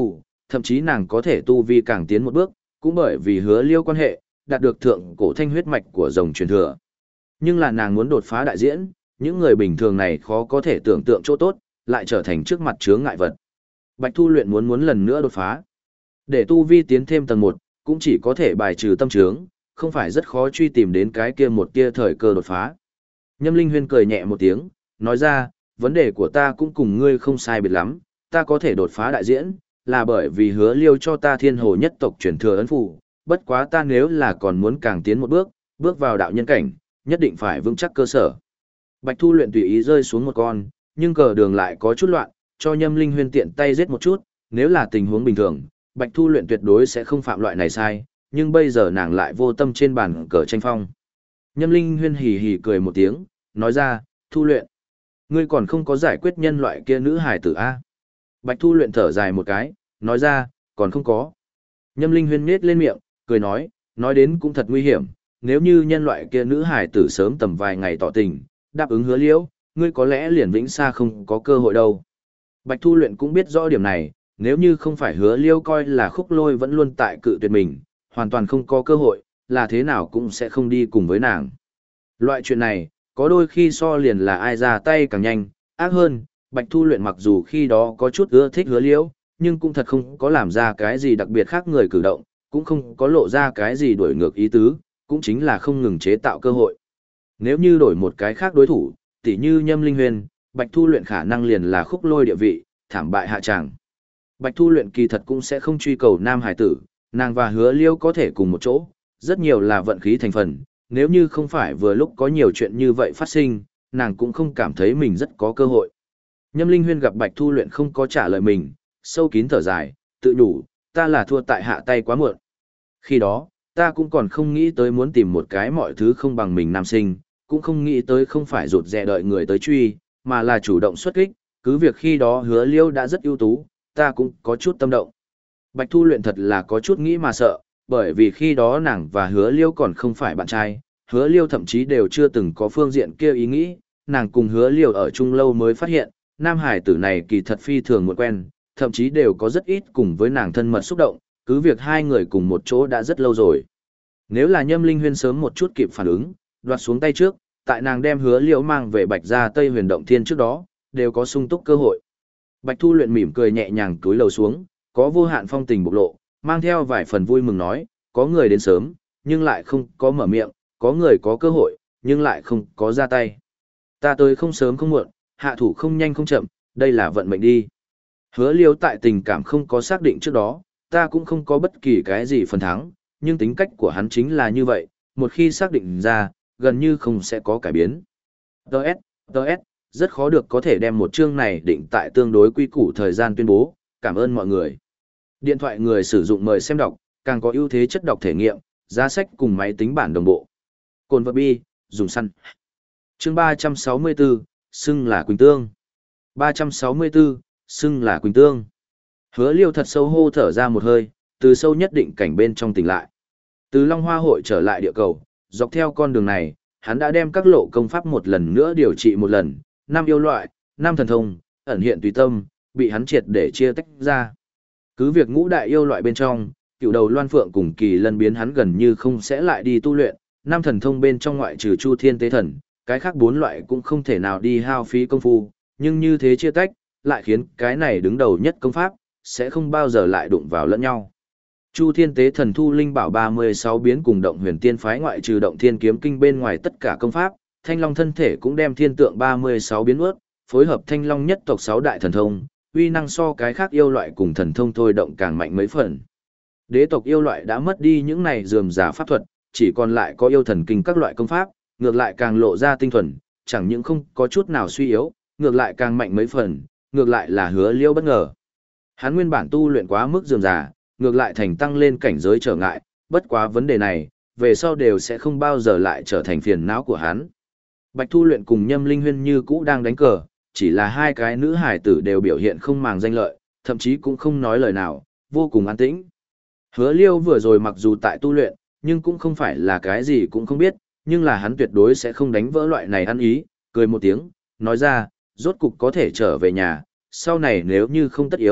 thậm chí nàng có thể tu vi càng tiến một bước, cũng bởi vì hứa liêu quan hệ, đạt được thượng cổ thanh huyết mạch của rồng truyền thừa. Nhưng là nàng muốn đột phá đại diễn, những người bình thường này khó có thể tưởng tượng chỗ tốt, lại trở thành trước mặt chướng ngại vật. Bạch Thu Luyện muốn muốn lần nữa đột phá. Để tu vi tiến thêm tầng một, cũng chỉ có thể bài trừ tâm chướng, không phải rất khó truy tìm đến cái kia một tia thời cơ đột phá. Nhâm Linh Huyên cười nhẹ một tiếng, nói ra, vấn đề của ta cũng cùng ngươi không sai biệt lắm, ta có thể đột phá đại diễn, là bởi vì hứa liêu cho ta thiên hồ nhất tộc truyền thừa ấn phù, bất quá ta nếu là còn muốn càng tiến một bước, bước vào đạo nhân cảnh, nhất định phải vững chắc cơ sở. Bạch Thu Luyện tùy ý rơi xuống một con, nhưng cờ đường lại có chút loạn, cho Nhâm Linh Huyên tiện tay giết một chút, nếu là tình huống bình thường, Bạch Thu Luyện tuyệt đối sẽ không phạm loại này sai, nhưng bây giờ nàng lại vô tâm trên bàn cờ tranh phong. Nhâm Linh Huyên hì hì cười một tiếng, nói ra, Thu Luyện, ngươi còn không có giải quyết nhân loại kia nữ hài tử A. Bạch Thu Luyện thở dài một cái, nói ra, còn không có. Nhâm Linh Huyên nhếch lên miệng, cười nói, nói đến cũng thật nguy hiểm, nếu như nhân loại kia nữ hài tử sớm tầm vài ngày tỏ tình, đáp ứng hứa liễu, ngươi có lẽ liền vĩnh xa không có cơ hội đâu. Bạch Thu Luyện cũng biết rõ điểm này, nếu như không phải hứa liễu coi là khúc lôi vẫn luôn tại cự tuyệt mình, hoàn toàn không có cơ hội, là thế nào cũng sẽ không đi cùng với nàng. Loại chuyện này, có đôi khi so liền là ai ra tay càng nhanh, ác hơn, Bạch Thu Luyện mặc dù khi đó có chút ưa thích hứa liễu, nhưng cũng thật không có làm ra cái gì đặc biệt khác người cử động, cũng không có lộ ra cái gì đổi ngược ý tứ, cũng chính là không ngừng chế tạo cơ hội. Nếu như đổi một cái khác đối thủ, tỉ như Nhâm Linh Huyên, Bạch Thu Luyện khả năng liền là khúc lôi địa vị, thảm bại hạ tràng. Bạch Thu Luyện kỳ thật cũng sẽ không truy cầu nam hải tử, nàng và hứa liêu có thể cùng một chỗ, rất nhiều là vận khí thành phần, nếu như không phải vừa lúc có nhiều chuyện như vậy phát sinh, nàng cũng không cảm thấy mình rất có cơ hội. Nhâm Linh Huyên gặp Bạch Thu Luyện không có trả lời mình, sâu kín thở dài, tự nhủ, ta là thua tại hạ tay quá muộn. Khi đó, ta cũng còn không nghĩ tới muốn tìm một cái mọi thứ không bằng mình nam sinh, cũng không nghĩ tới không phải rụt rè đợi người tới truy, mà là chủ động xuất kích, cứ việc khi đó hứa liêu đã rất ưu tú, ta cũng có chút tâm động. Bạch Thu Luyện thật là có chút nghĩ mà sợ, bởi vì khi đó nàng và hứa liêu còn không phải bạn trai, hứa liêu thậm chí đều chưa từng có phương diện kia ý nghĩ, nàng cùng hứa liêu ở chung lâu mới phát hiện, nam hải tử này kỳ thật phi thường muộn quen, thậm chí đều có rất ít cùng với nàng thân mật xúc động, cứ việc hai người cùng một chỗ đã rất lâu rồi. Nếu là Nhâm Linh Huyên sớm một chút kịp phản ứng, đoạt xuống tay trước, tại nàng đem hứa liễu mang về Bạch Gia Tây Huyền Động Thiên trước đó, đều có sung túc cơ hội. Bạch Thu Luyện mỉm cười nhẹ nhàng túi lầu xuống, có vô hạn phong tình bộc lộ, mang theo vài phần vui mừng nói, có người đến sớm, nhưng lại không có mở miệng, có người có cơ hội, nhưng lại không có ra tay. Ta tới không sớm không muộn, hạ thủ không nhanh không chậm, đây là vận mệnh đi. Hứa liễu tại tình cảm không có xác định trước đó, ta cũng không có bất kỳ cái gì phần thắng, nhưng tính cách của hắn chính là như vậy, một khi xác định ra, gần như không sẽ có cải biến. Đợt, đợt, rất khó được có thể đem một chương này định tại tương đối quy củ thời gian tuyên bố, cảm ơn mọi người. Điện thoại người sử dụng mời xem đọc, càng có ưu thế chất đọc thể nghiệm, giá sách cùng máy tính bản đồng bộ. Cồn vật bi, dùng săn. Chương ba trăm sáu mươi tư, xưng là Quỳnh Tương. ba trăm sáu mươi tư, xưng là Quỳnh Tương. Hứa Liêu thật sâu hô thở ra một hơi, từ sâu nhất định cảnh bên trong tỉnh lại. Từ Long Hoa hội trở lại địa cầu, dọc theo con đường này, hắn đã đem các lộ công pháp một lần nữa điều trị một lần, năm yêu loại, năm thần thông, ẩn hiện tùy tâm, bị hắn triệt để chia tách ra. Cứ việc ngũ đại yêu loại bên trong, cựu đầu Loan Phượng cùng Kỳ Lân biến hắn gần như không sẽ lại đi tu luyện, năm thần thông bên trong ngoại trừ Chu Thiên Tế Thần, cái khác bốn loại cũng không thể nào đi hao phí công phu, nhưng như thế chia tách, lại khiến cái này đứng đầu nhất công pháp, sẽ không bao giờ lại đụng vào lẫn nhau. Chu Thiên Tế Thần Thu Linh Bảo ba mươi sáu biến cùng Động Huyền Tiên phái ngoại trừ Động Thiên Kiếm Kinh bên ngoài tất cả công pháp, Thanh Long thân thể cũng đem thiên tượng ba mươi sáu biến ướt, phối hợp Thanh Long nhất tộc sáu đại thần thông, uy năng so cái khác yêu loại cùng thần thông thôi động càng mạnh mấy phần. Đế tộc yêu loại đã mất đi những này rườm rà pháp thuật, chỉ còn lại có yêu thần kinh các loại công pháp, ngược lại càng lộ ra tinh thuần, chẳng những không có chút nào suy yếu, ngược lại càng mạnh mấy phần, ngược lại là Hứa Liêu bất ngờ. Hắn nguyên bản tu luyện quá mức rườm rà, ngược lại thành tăng lên cảnh giới trở ngại, bất quá vấn đề này, về sau đều sẽ không bao giờ lại trở thành phiền não của hắn. Bạch Thu Luyện cùng Nhâm Linh Huyên như cũ đang đánh cờ, chỉ là hai cái nữ hải tử đều biểu hiện không màng danh lợi, thậm chí cũng không nói lời nào, vô cùng an tĩnh. Hứa Liêu vừa rồi mặc dù tại tu luyện, nhưng cũng không phải là cái gì cũng không biết, nhưng là hắn tuyệt đối sẽ không đánh vỡ loại này ăn ý, cười một tiếng, nói ra, rốt cục có thể trở về nhà, sau này nếu như không tất yếu,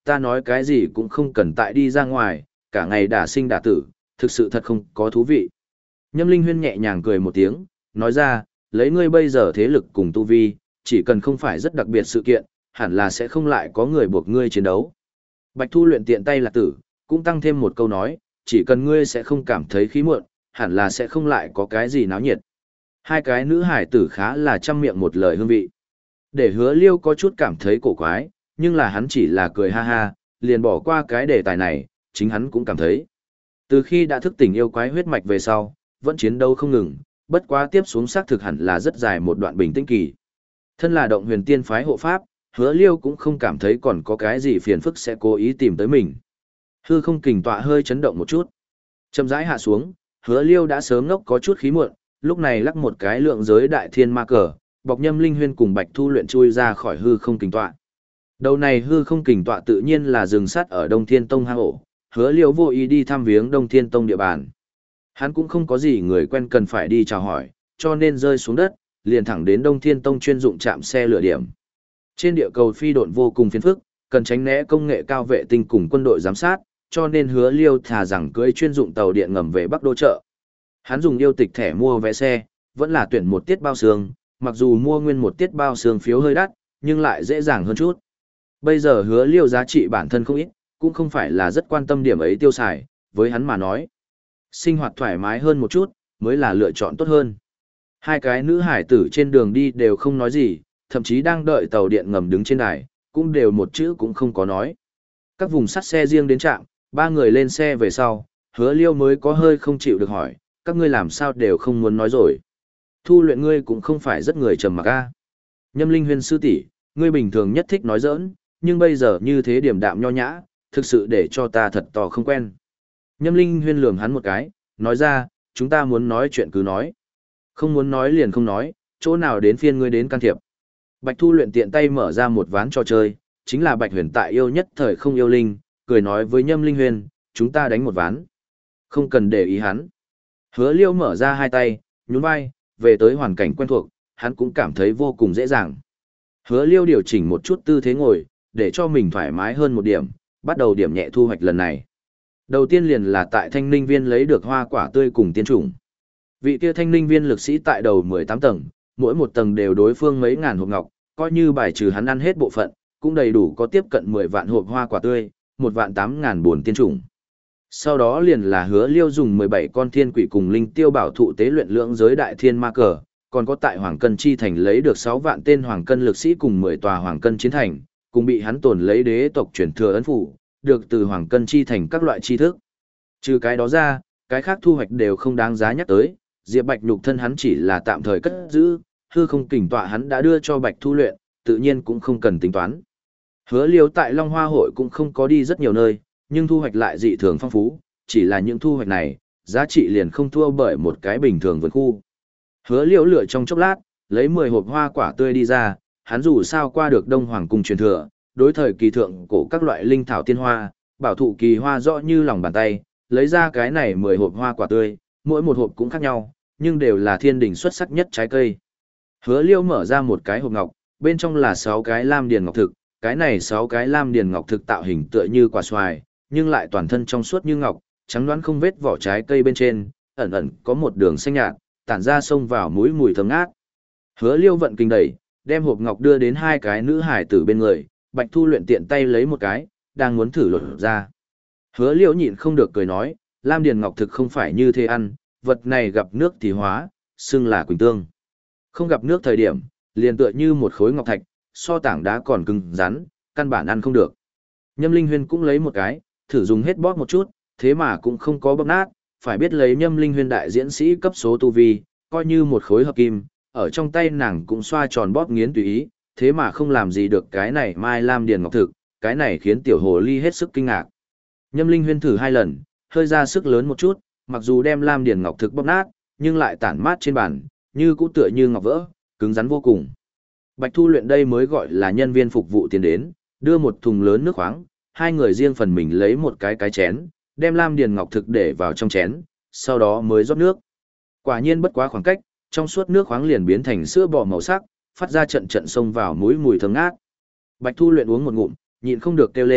ta nói cái gì cũng không cần tại đi ra ngoài, cả ngày đả sinh đả tử, thực sự thật không có thú vị. Nhâm Linh Huyên nhẹ nhàng cười một tiếng, nói ra, lấy ngươi bây giờ thế lực cùng tu vi, chỉ cần không phải rất đặc biệt sự kiện, hẳn là sẽ không lại có người buộc ngươi chiến đấu. Bạch Thu Luyện tiện tay là tử, cũng tăng thêm một câu nói, chỉ cần ngươi sẽ không cảm thấy khí muộn, hẳn là sẽ không lại có cái gì náo nhiệt. Hai cái nữ hải tử khá là trăm miệng một lời hương vị. Để Hứa Liêu có chút cảm thấy cổ quái, nhưng là hắn chỉ là cười ha ha, liền bỏ qua cái đề tài này, chính hắn cũng cảm thấy. Từ khi đã thức tỉnh yêu quái huyết mạch về sau, vẫn chiến đấu không ngừng, bất quá tiếp xuống xác thực hẳn là rất dài một đoạn bình tĩnh kỳ. Thân là động huyền tiên phái hộ pháp, Hứa Liêu cũng không cảm thấy còn có cái gì phiền phức sẽ cố ý tìm tới mình. Hư không kình tọa hơi chấn động một chút. Chậm rãi hạ xuống, Hứa Liêu đã sớm ngốc có chút khí muộn, lúc này lắc một cái lượng giới đại thiên ma cờ, bọc Nhâm Linh Huyên cùng Bạch Thu Luyện chui ra khỏi hư không kình tọa. Đầu này hư không kình tọa tự nhiên là rừng sắt ở Đông Thiên Tông hang ổ, Hứa Liêu vô ý đi thăm viếng Đông Thiên Tông địa bàn. Hắn cũng không có gì người quen cần phải đi chào hỏi, cho nên rơi xuống đất, liền thẳng đến Đông Thiên Tông chuyên dụng trạm xe lửa điểm. Trên địa cầu phi độn vô cùng phiền phức, cần tránh né công nghệ cao vệ tinh cùng quân đội giám sát, cho nên Hứa Liêu thà rằng cưỡi chuyên dụng tàu điện ngầm về Bắc Đô chợ. Hắn dùng yêu tịch thẻ mua vé xe, vẫn là tuyển một tiết bao xương, mặc dù mua nguyên một tiết bao xương phiếu hơi đắt, nhưng lại dễ dàng hơn chút. Bây giờ Hứa Liêu giá trị bản thân không ít, cũng không phải là rất quan tâm điểm ấy tiêu xài, với hắn mà nói. Sinh hoạt thoải mái hơn một chút, mới là lựa chọn tốt hơn. Hai cái nữ hải tử trên đường đi đều không nói gì, thậm chí đang đợi tàu điện ngầm đứng trên đài, cũng đều một chữ cũng không có nói. Các vùng sắt xe riêng đến trạm, ba người lên xe về sau, Hứa Liêu mới có hơi không chịu được hỏi, các ngươi làm sao đều không muốn nói rồi. Thu Luyện ngươi cũng không phải rất người trầm mặc a. Nhâm Linh Huyên sư tỷ, ngươi bình thường nhất thích nói giỡn, nhưng bây giờ như thế điềm đạm nho nhã, thực sự để cho ta thật tò không quen. Nhâm Linh Huyên lườm hắn một cái, nói ra, chúng ta muốn nói chuyện cứ nói. Không muốn nói liền không nói, chỗ nào đến phiên ngươi đến can thiệp. Bạch Thu Luyện tiện tay mở ra một ván trò chơi, chính là Bạch Huyền tại yêu nhất thời không yêu linh, cười nói với Nhâm Linh Huyên, chúng ta đánh một ván. Không cần để ý hắn. Hứa Liêu mở ra hai tay, nhún vai, về tới hoàn cảnh quen thuộc, hắn cũng cảm thấy vô cùng dễ dàng. Hứa Liêu điều chỉnh một chút tư thế ngồi, để cho mình thoải mái hơn một điểm, bắt đầu điểm nhẹ thu hoạch lần này. Đầu tiên liền là tại Thanh Ninh Viên lấy được hoa quả tươi cùng tiên chủng. Vị kia Thanh Ninh Viên lực sĩ tại đầu mười tám tầng, mỗi một tầng đều đối phương mấy ngàn hộp ngọc, coi như bài trừ hắn ăn hết bộ phận, cũng đầy đủ có tiếp cận mười vạn hộp hoa quả tươi, một vạn tám ngàn buồn tiên chủng. Sau đó liền là Hứa Liêu dùng mười bảy con thiên quỷ cùng linh tiêu bảo thụ tế luyện lượng giới đại thiên ma cờ, còn có tại Hoàng Cân Chi Thành lấy được sáu vạn tên Hoàng Cân lực sĩ cùng mười tòa Hoàng Cân chiến thành, cùng bị hắn tổn lấy đế tộc truyền thừa ấn phủ, được từ Hoàng Cân Chi Thành các loại tri thức. Trừ cái đó ra, cái khác thu hoạch đều không đáng giá nhắc tới, Diệp Bạch nhục thân hắn chỉ là tạm thời cất giữ, hư không kình tọa hắn đã đưa cho Bạch Thu Luyện, tự nhiên cũng không cần tính toán. Hứa Liêu tại Long Hoa hội cũng không có đi rất nhiều nơi, nhưng thu hoạch lại dị thường phong phú, chỉ là những thu hoạch này, giá trị liền không thua bởi một cái bình thường vườn khu. Hứa Liêu lựa trong chốc lát, lấy mười hộp hoa quả tươi đi ra, hắn dù sao qua được Đông Hoàng cung truyền thừa, đối thời kỳ thượng cổ các loại linh thảo tiên hoa, bảo thụ kỳ hoa rõ như lòng bàn tay, lấy ra cái này mười hộp hoa quả tươi, mỗi một hộp cũng khác nhau, nhưng đều là thiên đỉnh xuất sắc nhất trái cây. Hứa Liêu mở ra một cái hộp ngọc, bên trong là sáu cái lam điền ngọc thực, cái này sáu cái lam điền ngọc thực tạo hình tựa như quả xoài, nhưng lại toàn thân trong suốt như ngọc, trắng đoán không vết vỏ trái cây bên trên, ẩn ẩn có một đường xanh nhạt, tản ra xông vào mũi mùi thơm ngát. Hứa Liêu vận kinh đẩy, đem hộp ngọc đưa đến hai cái nữ hải tử bên người, Bạch Thu Luyện tiện tay lấy một cái, đang muốn thử lột ra. Hứa Liêu nhịn không được cười nói, lam điền ngọc thực không phải như thế ăn, vật này gặp nước thì hóa, xưng là quỳnh tương. Không gặp nước thời điểm, liền tựa như một khối ngọc thạch, so tảng đá còn cứng rắn, căn bản ăn không được. Nhâm Linh Huyên cũng lấy một cái, thử dùng hết bóp một chút, thế mà cũng không có bóp nát, phải biết lấy Nhâm Linh Huyên đại diễn sĩ cấp số tu vi, coi như một khối hợp kim, ở trong tay nàng cũng xoa tròn bóp nghiến tùy ý, thế mà không làm gì được cái này mai lam điền ngọc thực, cái này khiến tiểu hồ ly hết sức kinh ngạc. Nhâm Linh Huyên thử hai lần, hơi ra sức lớn một chút, mặc dù đem lam điền ngọc thực bóp nát, nhưng lại tản mát trên bàn, như cũ tựa như ngọc vỡ, cứng rắn vô cùng. Bạch Thu Luyện đây mới gọi là nhân viên phục vụ tiến đến, đưa một thùng lớn nước khoáng, hai người riêng phần mình lấy một cái cái chén, đem lam điền ngọc thực để vào trong chén, sau đó mới rót nước. Quả nhiên bất quá khoảng cách, trong suốt nước khoáng liền biến thành sữa bò màu sắc, phát ra trận trận xông vào mũi mùi thơm ngát. Bạch Thu Luyện uống một ngụm, nhịn không được kêu lên,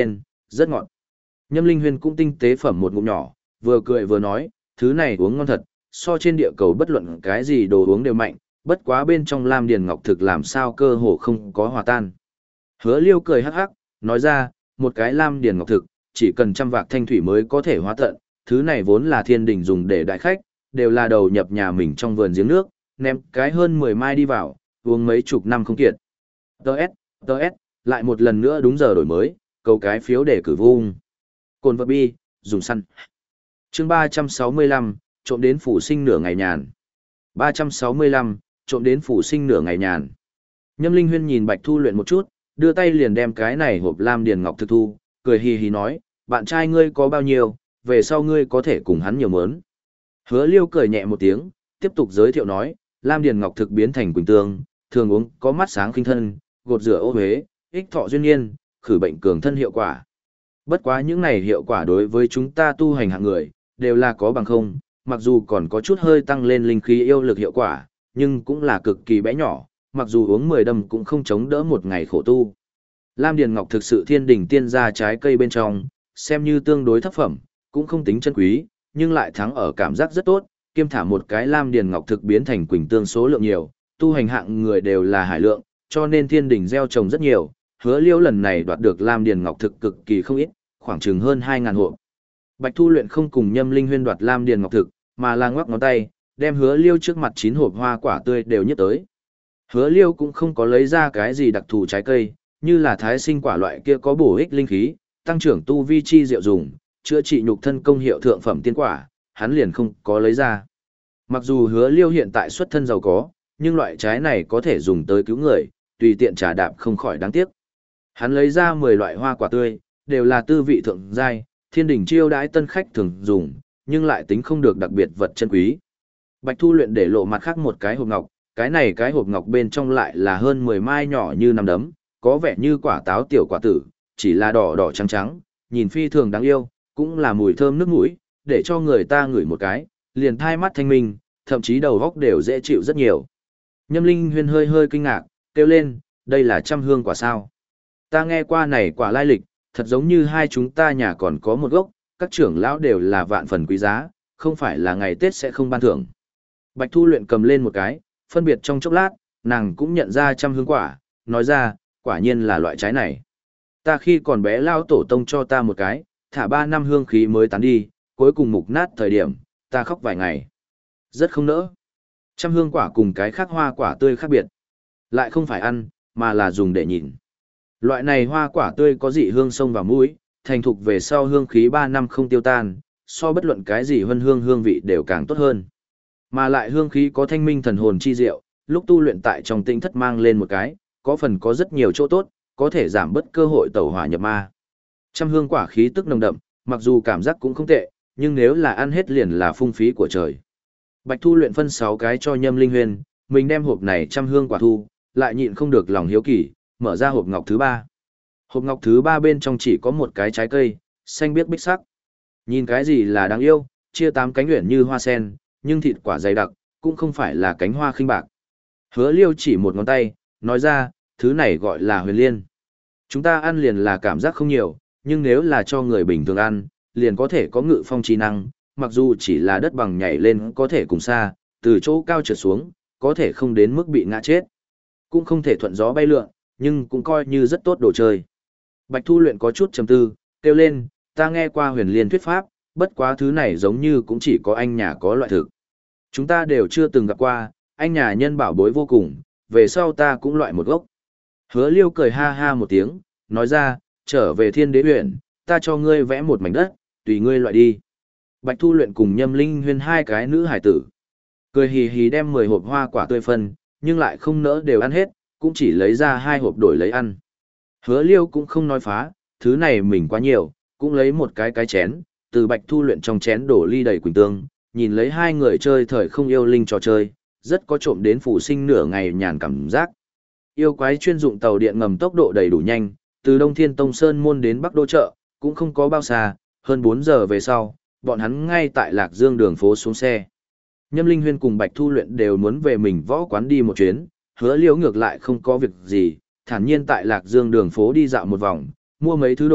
Rất ngọt. Nhâm Linh Huyên cũng tinh tế phẩm một ngụm nhỏ, vừa cười vừa nói, thứ này uống ngon thật, so trên địa cầu bất luận cái gì đồ uống đều mạnh, bất quá bên trong lam điền ngọc thực làm sao cơ hồ không có hòa tan. Hứa Liêu cười hắc hắc, nói ra, một cái lam điền ngọc thực, chỉ cần trăm vạc thanh thủy mới có thể hóa tận, thứ này vốn là thiên đình dùng để đại khách, đều là đầu nhập nhà mình trong vườn giếng nước, ném cái hơn mười mai đi vào, uống mấy chục năm không kiệt. Đợt, đợt, lại một lần nữa đúng giờ đổi mới, câu cái phiếu để cử vung. Cồn vật bi, dùng săn. Chương ba trăm sáu mươi lăm, trộm đến phủ sinh nửa ngày nhàn. ba trăm sáu mươi lăm, trộm đến phủ sinh nửa ngày nhàn. Nhâm Linh Huyên nhìn Bạch Thu Luyện một chút, đưa tay liền đem cái này hộp lam điền ngọc thực thu, cười hì hì nói, bạn trai ngươi có bao nhiêu, về sau ngươi có thể cùng hắn nhiều mớn. Hứa Liêu cười nhẹ một tiếng, tiếp tục giới thiệu nói, lam điền ngọc thực biến thành quỳnh tương, thường uống có mắt sáng khinh thân, gột rửa ô huế, ích thọ duyên nhiên, khử bệnh cường thân hiệu quả. Bất quá những này hiệu quả đối với chúng ta tu hành hạng người, đều là có bằng không, mặc dù còn có chút hơi tăng lên linh khí yêu lực hiệu quả, nhưng cũng là cực kỳ bé nhỏ, mặc dù uống mười đâm cũng không chống đỡ một ngày khổ tu. Lam điền ngọc thực sự thiên đỉnh tiên gia trái cây bên trong, xem như tương đối thấp phẩm, cũng không tính chân quý, nhưng lại thắng ở cảm giác rất tốt, kiêm thả một cái lam điền ngọc thực biến thành quỳnh tương số lượng nhiều, tu hành hạng người đều là hải lượng, cho nên thiên đỉnh gieo trồng rất nhiều, Hứa Liêu lần này đoạt được lam điền ngọc thực cực kỳ không ít, khoảng chừng hơn hai ngàn hộp. Bạch Thu Luyện không cùng Nhâm Linh Huyên đoạt lam điền ngọc thực, mà là ngoắc ngón tay, đem Hứa Liêu trước mặt chín hộp hoa quả tươi đều nhất tới. Hứa Liêu cũng không có lấy ra cái gì đặc thù trái cây, như là thái sinh quả loại kia có bổ ích linh khí, tăng trưởng tu vi chi diệu dùng, chữa trị nhục thân công hiệu thượng phẩm tiên quả, hắn liền không có lấy ra. Mặc dù Hứa Liêu hiện tại xuất thân giàu có, nhưng loại trái này có thể dùng tới cứu người, tùy tiện trà đạp không khỏi đáng tiếc. Hắn lấy ra mười loại hoa quả tươi, đều là tư vị thượng giai, thiên đỉnh chiêu đãi tân khách thường dùng, nhưng lại tính không được đặc biệt vật chân quý. Bạch Thu Luyện để lộ mặt khác một cái hộp ngọc, cái này cái hộp ngọc bên trong lại là hơn mười mai nhỏ như nắm đấm, có vẻ như quả táo tiểu quả tử, chỉ là đỏ đỏ trắng trắng, nhìn phi thường đáng yêu, cũng là mùi thơm nước mũi, để cho người ta ngửi một cái, liền thai mắt thanh minh, thậm chí đầu góc đều dễ chịu rất nhiều. Nhâm Linh Huyên hơi hơi kinh ngạc, kêu lên, đây là trăm hương quả sao? Ta nghe qua này quả lai lịch, thật giống như hai chúng ta nhà còn có một gốc, các trưởng lão đều là vạn phần quý giá, không phải là ngày Tết sẽ không ban thưởng. Bạch Thu Luyện cầm lên một cái, phân biệt trong chốc lát, nàng cũng nhận ra trăm hương quả, nói ra, quả nhiên là loại trái này. Ta khi còn bé lao tổ tông cho ta một cái, thả ba năm hương khí mới tán đi, cuối cùng mục nát thời điểm, ta khóc vài ngày. Rất không nỡ. Trăm hương quả cùng cái khác hoa quả tươi khác biệt. Lại không phải ăn, mà là dùng để nhìn. Loại này hoa quả tươi có dị hương sông vào mũi, thành thục về sau hương khí ba năm không tiêu tan, so bất luận cái gì hương hương hương vị đều càng tốt hơn. Mà lại hương khí có thanh minh thần hồn chi diệu, lúc tu luyện tại trong tinh thất mang lên một cái, có phần có rất nhiều chỗ tốt, có thể giảm bớt cơ hội tẩu hỏa nhập ma. Trăm hương quả khí tức nồng đậm, mặc dù cảm giác cũng không tệ, nhưng nếu là ăn hết liền là phung phí của trời. Bạch Thu Luyện phân sáu cái cho Nhâm Linh Huyên, mình đem hộp này trăm hương quả thu, lại nhịn không được lòng hiếu kỳ, mở ra hộp ngọc thứ ba. Hộp ngọc thứ ba bên trong chỉ có một cái trái cây, xanh biếc bích sắc. Nhìn cái gì là đáng yêu, chia tám cánh uyển như hoa sen, nhưng thịt quả dày đặc, cũng không phải là cánh hoa khinh bạc. Hứa Liêu chỉ một ngón tay, nói ra, thứ này gọi là huyền liên. Chúng ta ăn liền là cảm giác không nhiều, nhưng nếu là cho người bình thường ăn, liền có thể có ngự phong trí năng, mặc dù chỉ là đất bằng nhảy lên có thể cùng xa, từ chỗ cao trượt xuống, có thể không đến mức bị ngã chết. Cũng không thể thuận gió bay lượn, nhưng cũng coi như rất tốt đồ chơi. Bạch Thu Luyện có chút trầm tư, kêu lên, ta nghe qua huyền liên thuyết pháp, bất quá thứ này giống như cũng chỉ có anh nhà có loại thực. Chúng ta đều chưa từng gặp qua, anh nhà nhân bảo bối vô cùng, về sau ta cũng loại một gốc. Hứa Liêu cười ha ha một tiếng, nói ra, trở về Thiên Đế huyện, ta cho ngươi vẽ một mảnh đất, tùy ngươi loại đi. Bạch Thu Luyện cùng Nhâm Linh Huyên hai cái nữ hải tử. Cười hì hì đem mười hộp hoa quả tươi phân, nhưng lại không nỡ đều ăn hết, cũng chỉ lấy ra hai hộp đổi lấy ăn. Hứa Liêu cũng không nói phá, thứ này mình quá nhiều, cũng lấy một cái cái chén, từ Bạch Thu Luyện trong chén đổ ly đầy quỳnh tương, nhìn lấy hai người chơi thời không yêu linh trò chơi, rất có trộm đến phủ sinh nửa ngày nhàn cảm giác. Yêu quái chuyên dụng tàu điện ngầm tốc độ đầy đủ nhanh, từ Đông Thiên Tông Sơn môn đến Bắc Đô chợ, cũng không có bao xa, hơn bốn giờ về sau, bọn hắn ngay tại Lạc Dương đường phố xuống xe. Nhâm Linh Huyên cùng Bạch Thu Luyện đều muốn về mình võ quán đi một chuyến, Hứa Liễu ngược lại không có việc gì, thản nhiên tại Lạc Dương đường phố đi dạo một vòng, mua mấy thứ đồ,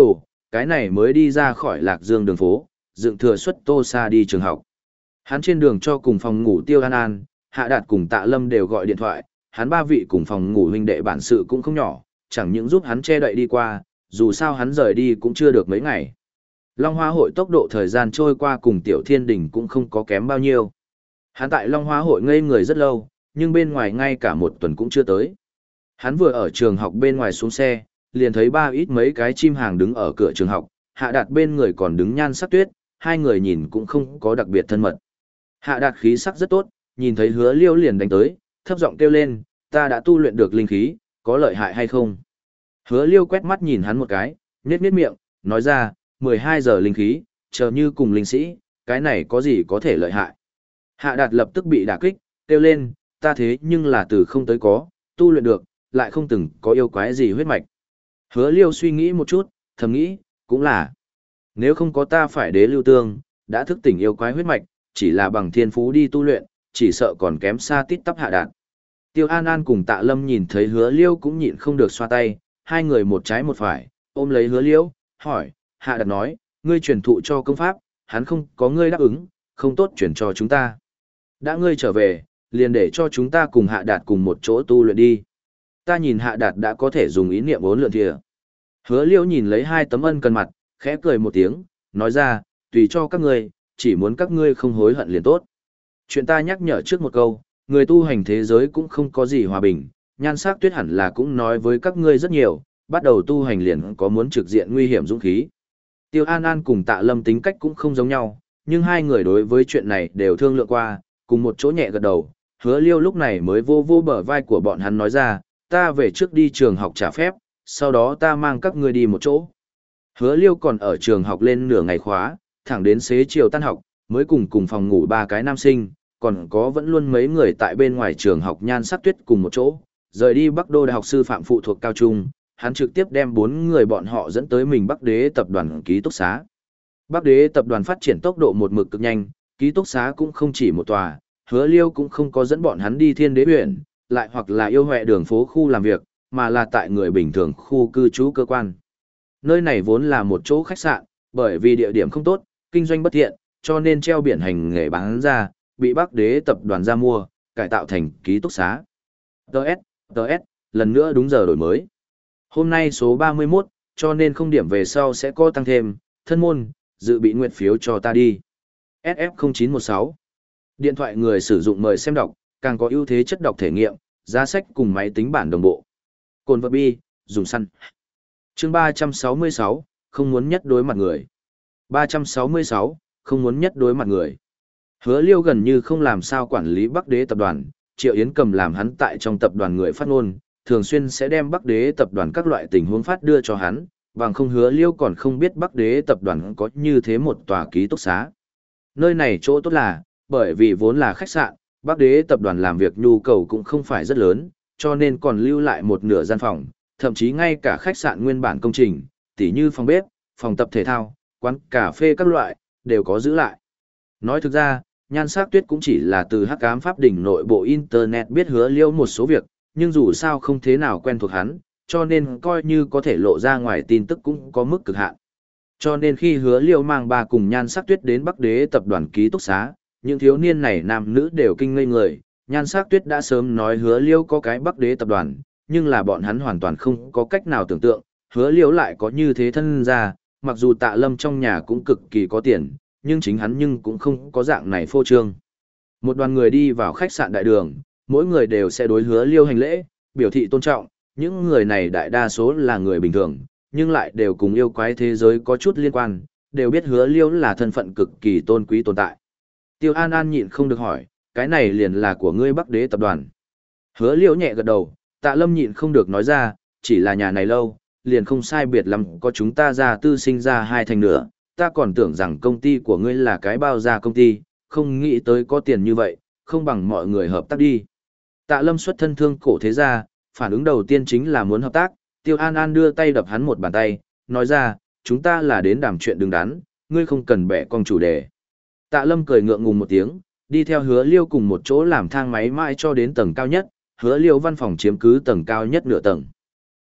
cái này mới đi ra khỏi Lạc Dương đường phố, dựng thừa xuất Tô Sa đi trường học. Hắn trên đường cho cùng phòng ngủ Tiêu An An, Hạ Đạt cùng Tạ Lâm đều gọi điện thoại, hắn ba vị cùng phòng ngủ huynh đệ bản sự cũng không nhỏ, chẳng những giúp hắn che đậy đi qua, dù sao hắn rời đi cũng chưa được mấy ngày. Long Hoa hội tốc độ thời gian trôi qua cùng Tiểu Thiên Đình cũng không có kém bao nhiêu. Hắn tại Long Hoa hội ngây người rất lâu, nhưng bên ngoài ngay cả một tuần cũng chưa tới. Hắn vừa ở trường học bên ngoài xuống xe, liền thấy ba ít mấy cái chim hàng đứng ở cửa trường học, Hạ Đạt bên người còn đứng Nhan Sắc Tuyết, hai người nhìn cũng không có đặc biệt thân mật. Hạ Đạt khí sắc rất tốt, nhìn thấy Hứa Liêu liền đánh tới, thấp giọng kêu lên, ta đã tu luyện được linh khí, có lợi hại hay không? Hứa Liêu quét mắt nhìn hắn một cái, nhếch nhếch miệng, nói ra, mười hai giờ linh khí, chờ như cùng linh sĩ, cái này có gì có thể lợi hại? Hạ Đạt lập tức bị đả kích, kêu lên, ta thế nhưng là từ không tới có, tu luyện được, lại không từng có yêu quái gì huyết mạch. Hứa Liêu suy nghĩ một chút, thầm nghĩ, cũng là, nếu không có ta phải đế lưu tương, đã thức tỉnh yêu quái huyết mạch, chỉ là bằng thiên phú đi tu luyện, chỉ sợ còn kém xa tít tắp Hạ Đạt. Tiêu An An cùng Tạ Lâm nhìn thấy Hứa Liêu cũng nhịn không được xoa tay, hai người một trái một phải, ôm lấy Hứa Liêu, hỏi, Hạ Đạt nói, ngươi truyền thụ cho công pháp, hắn không có ngươi đáp ứng, không tốt chuyển cho chúng ta. Đã ngươi trở về, liền để cho chúng ta cùng Hạ Đạt cùng một chỗ tu luyện đi. Ta nhìn Hạ Đạt đã có thể dùng ý niệm bốn lượn thìa. Hứa Liêu nhìn lấy hai tấm ân cần mặt, khẽ cười một tiếng, nói ra, tùy cho các ngươi, chỉ muốn các ngươi không hối hận liền tốt. Chuyện ta nhắc nhở trước một câu, người tu hành thế giới cũng không có gì hòa bình, Nhan Sắc Tuyết hẳn là cũng nói với các ngươi rất nhiều, bắt đầu tu hành liền có muốn trực diện nguy hiểm dũng khí. Tiêu An An cùng Tạ Lâm tính cách cũng không giống nhau, nhưng hai người đối với chuyện này đều thương lượng qua, cùng một chỗ nhẹ gật đầu. Hứa Liêu lúc này mới vô vô bờ vai của bọn hắn nói ra, ta về trước đi trường học trả phép, sau đó ta mang các ngươi đi một chỗ. Hứa Liêu còn ở trường học lên nửa ngày khóa, thẳng đến xế chiều tan học, mới cùng cùng phòng ngủ ba cái nam sinh, còn có vẫn luôn mấy người tại bên ngoài trường học Nhan Sắc Tuyết cùng một chỗ, rời đi Bắc Đô Đại học sư phạm phụ thuộc cao trung, hắn trực tiếp đem bốn người bọn họ dẫn tới mình Bắc Đế tập đoàn ký túc xá. Bắc Đế tập đoàn phát triển tốc độ một mực cực nhanh, ký túc xá cũng không chỉ một tòa, Hứa Liêu cũng không có dẫn bọn hắn đi Thiên Đế huyện, lại hoặc là yêu hoẹ đường phố khu làm việc, mà là tại người bình thường khu cư trú cơ quan. Nơi này vốn là một chỗ khách sạn, bởi vì địa điểm không tốt, kinh doanh bất thiện, cho nên treo biển hành nghề bán ra, bị Bắc Đế tập đoàn ra mua, cải tạo thành ký túc xá. Đợt, đợt, lần nữa đúng giờ đổi mới. Hôm nay số ba mươi mốt, cho nên không điểm về sau sẽ có tăng thêm, thân môn, dự bị nguyện phiếu cho ta đi. ét ép không chín một sáu. Điện thoại người sử dụng mời xem đọc, càng có ưu thế chất đọc thể nghiệm, giá sách cùng máy tính bản đồng bộ. Cồn vật bi, dùng săn. Chương ba trăm sáu mươi sáu, không muốn nhất đối mặt người. ba trăm sáu mươi sáu, không muốn nhất đối mặt người. Hứa Liêu gần như không làm sao quản lý Bắc Đế tập đoàn, Triệu Yến Cầm làm hắn tại trong tập đoàn người phát ngôn, thường xuyên sẽ đem Bắc Đế tập đoàn các loại tình huống phát đưa cho hắn, bằng không Hứa Liêu còn không biết Bắc Đế tập đoàn có như thế một tòa ký túc xá. Nơi này chỗ tốt là, bởi vì vốn là khách sạn, Bắc Đế tập đoàn làm việc nhu cầu cũng không phải rất lớn, cho nên còn lưu lại một nửa gian phòng, thậm chí ngay cả khách sạn nguyên bản công trình, tỉ như phòng bếp, phòng tập thể thao, quán cà phê các loại, đều có giữ lại. Nói thực ra, Nhan Sắc Tuyết cũng chỉ là từ Hắc Ám Pháp đỉnh nội bộ Internet biết Hứa Liêu một số việc, nhưng dù sao không thế nào quen thuộc hắn, cho nên coi như có thể lộ ra ngoài tin tức cũng có mức cực hạn. Cho nên khi Hứa Liêu mang ba cùng Nhan Sắc Tuyết đến Bắc Đế tập đoàn ký túc xá, những thiếu niên này nam nữ đều kinh ngây người. Nhan Sắc Tuyết đã sớm nói Hứa Liêu có cái Bắc Đế tập đoàn, nhưng là bọn hắn hoàn toàn không có cách nào tưởng tượng, Hứa Liêu lại có như thế thân ra, mặc dù Tạ Lâm trong nhà cũng cực kỳ có tiền, nhưng chính hắn nhưng cũng không có dạng này phô trương. Một đoàn người đi vào khách sạn đại đường, mỗi người đều sẽ đối Hứa Liêu hành lễ, biểu thị tôn trọng, những người này đại đa số là người bình thường, nhưng lại đều cùng yêu quái thế giới có chút liên quan, đều biết Hứa Liêu là thân phận cực kỳ tôn quý tồn tại. Tiêu An An nhịn không được hỏi, cái này liền là của ngươi Bắc Đế tập đoàn. Hứa Liêu nhẹ gật đầu, Tạ Lâm nhịn không được nói ra, chỉ là nhà này lâu, liền không sai biệt lắm có chúng ta ra tư sinh ra hai thành nữa, ta còn tưởng rằng công ty của ngươi là cái bao gia công ty, không nghĩ tới có tiền như vậy, không bằng mọi người hợp tác đi. Tạ Lâm xuất thân thương cổ thế gia, phản ứng đầu tiên chính là muốn hợp tác, Tiêu An An đưa tay đập hắn một bàn tay, nói ra, chúng ta là đến đàm chuyện đứng đắn, ngươi không cần bẻ cong chủ đề. Tạ Lâm cười ngượng ngùng một tiếng, đi theo Hứa Liêu cùng một chỗ làm thang máy mãi cho đến tầng cao nhất, Hứa Liêu văn phòng chiếm cứ tầng cao nhất nửa tầng.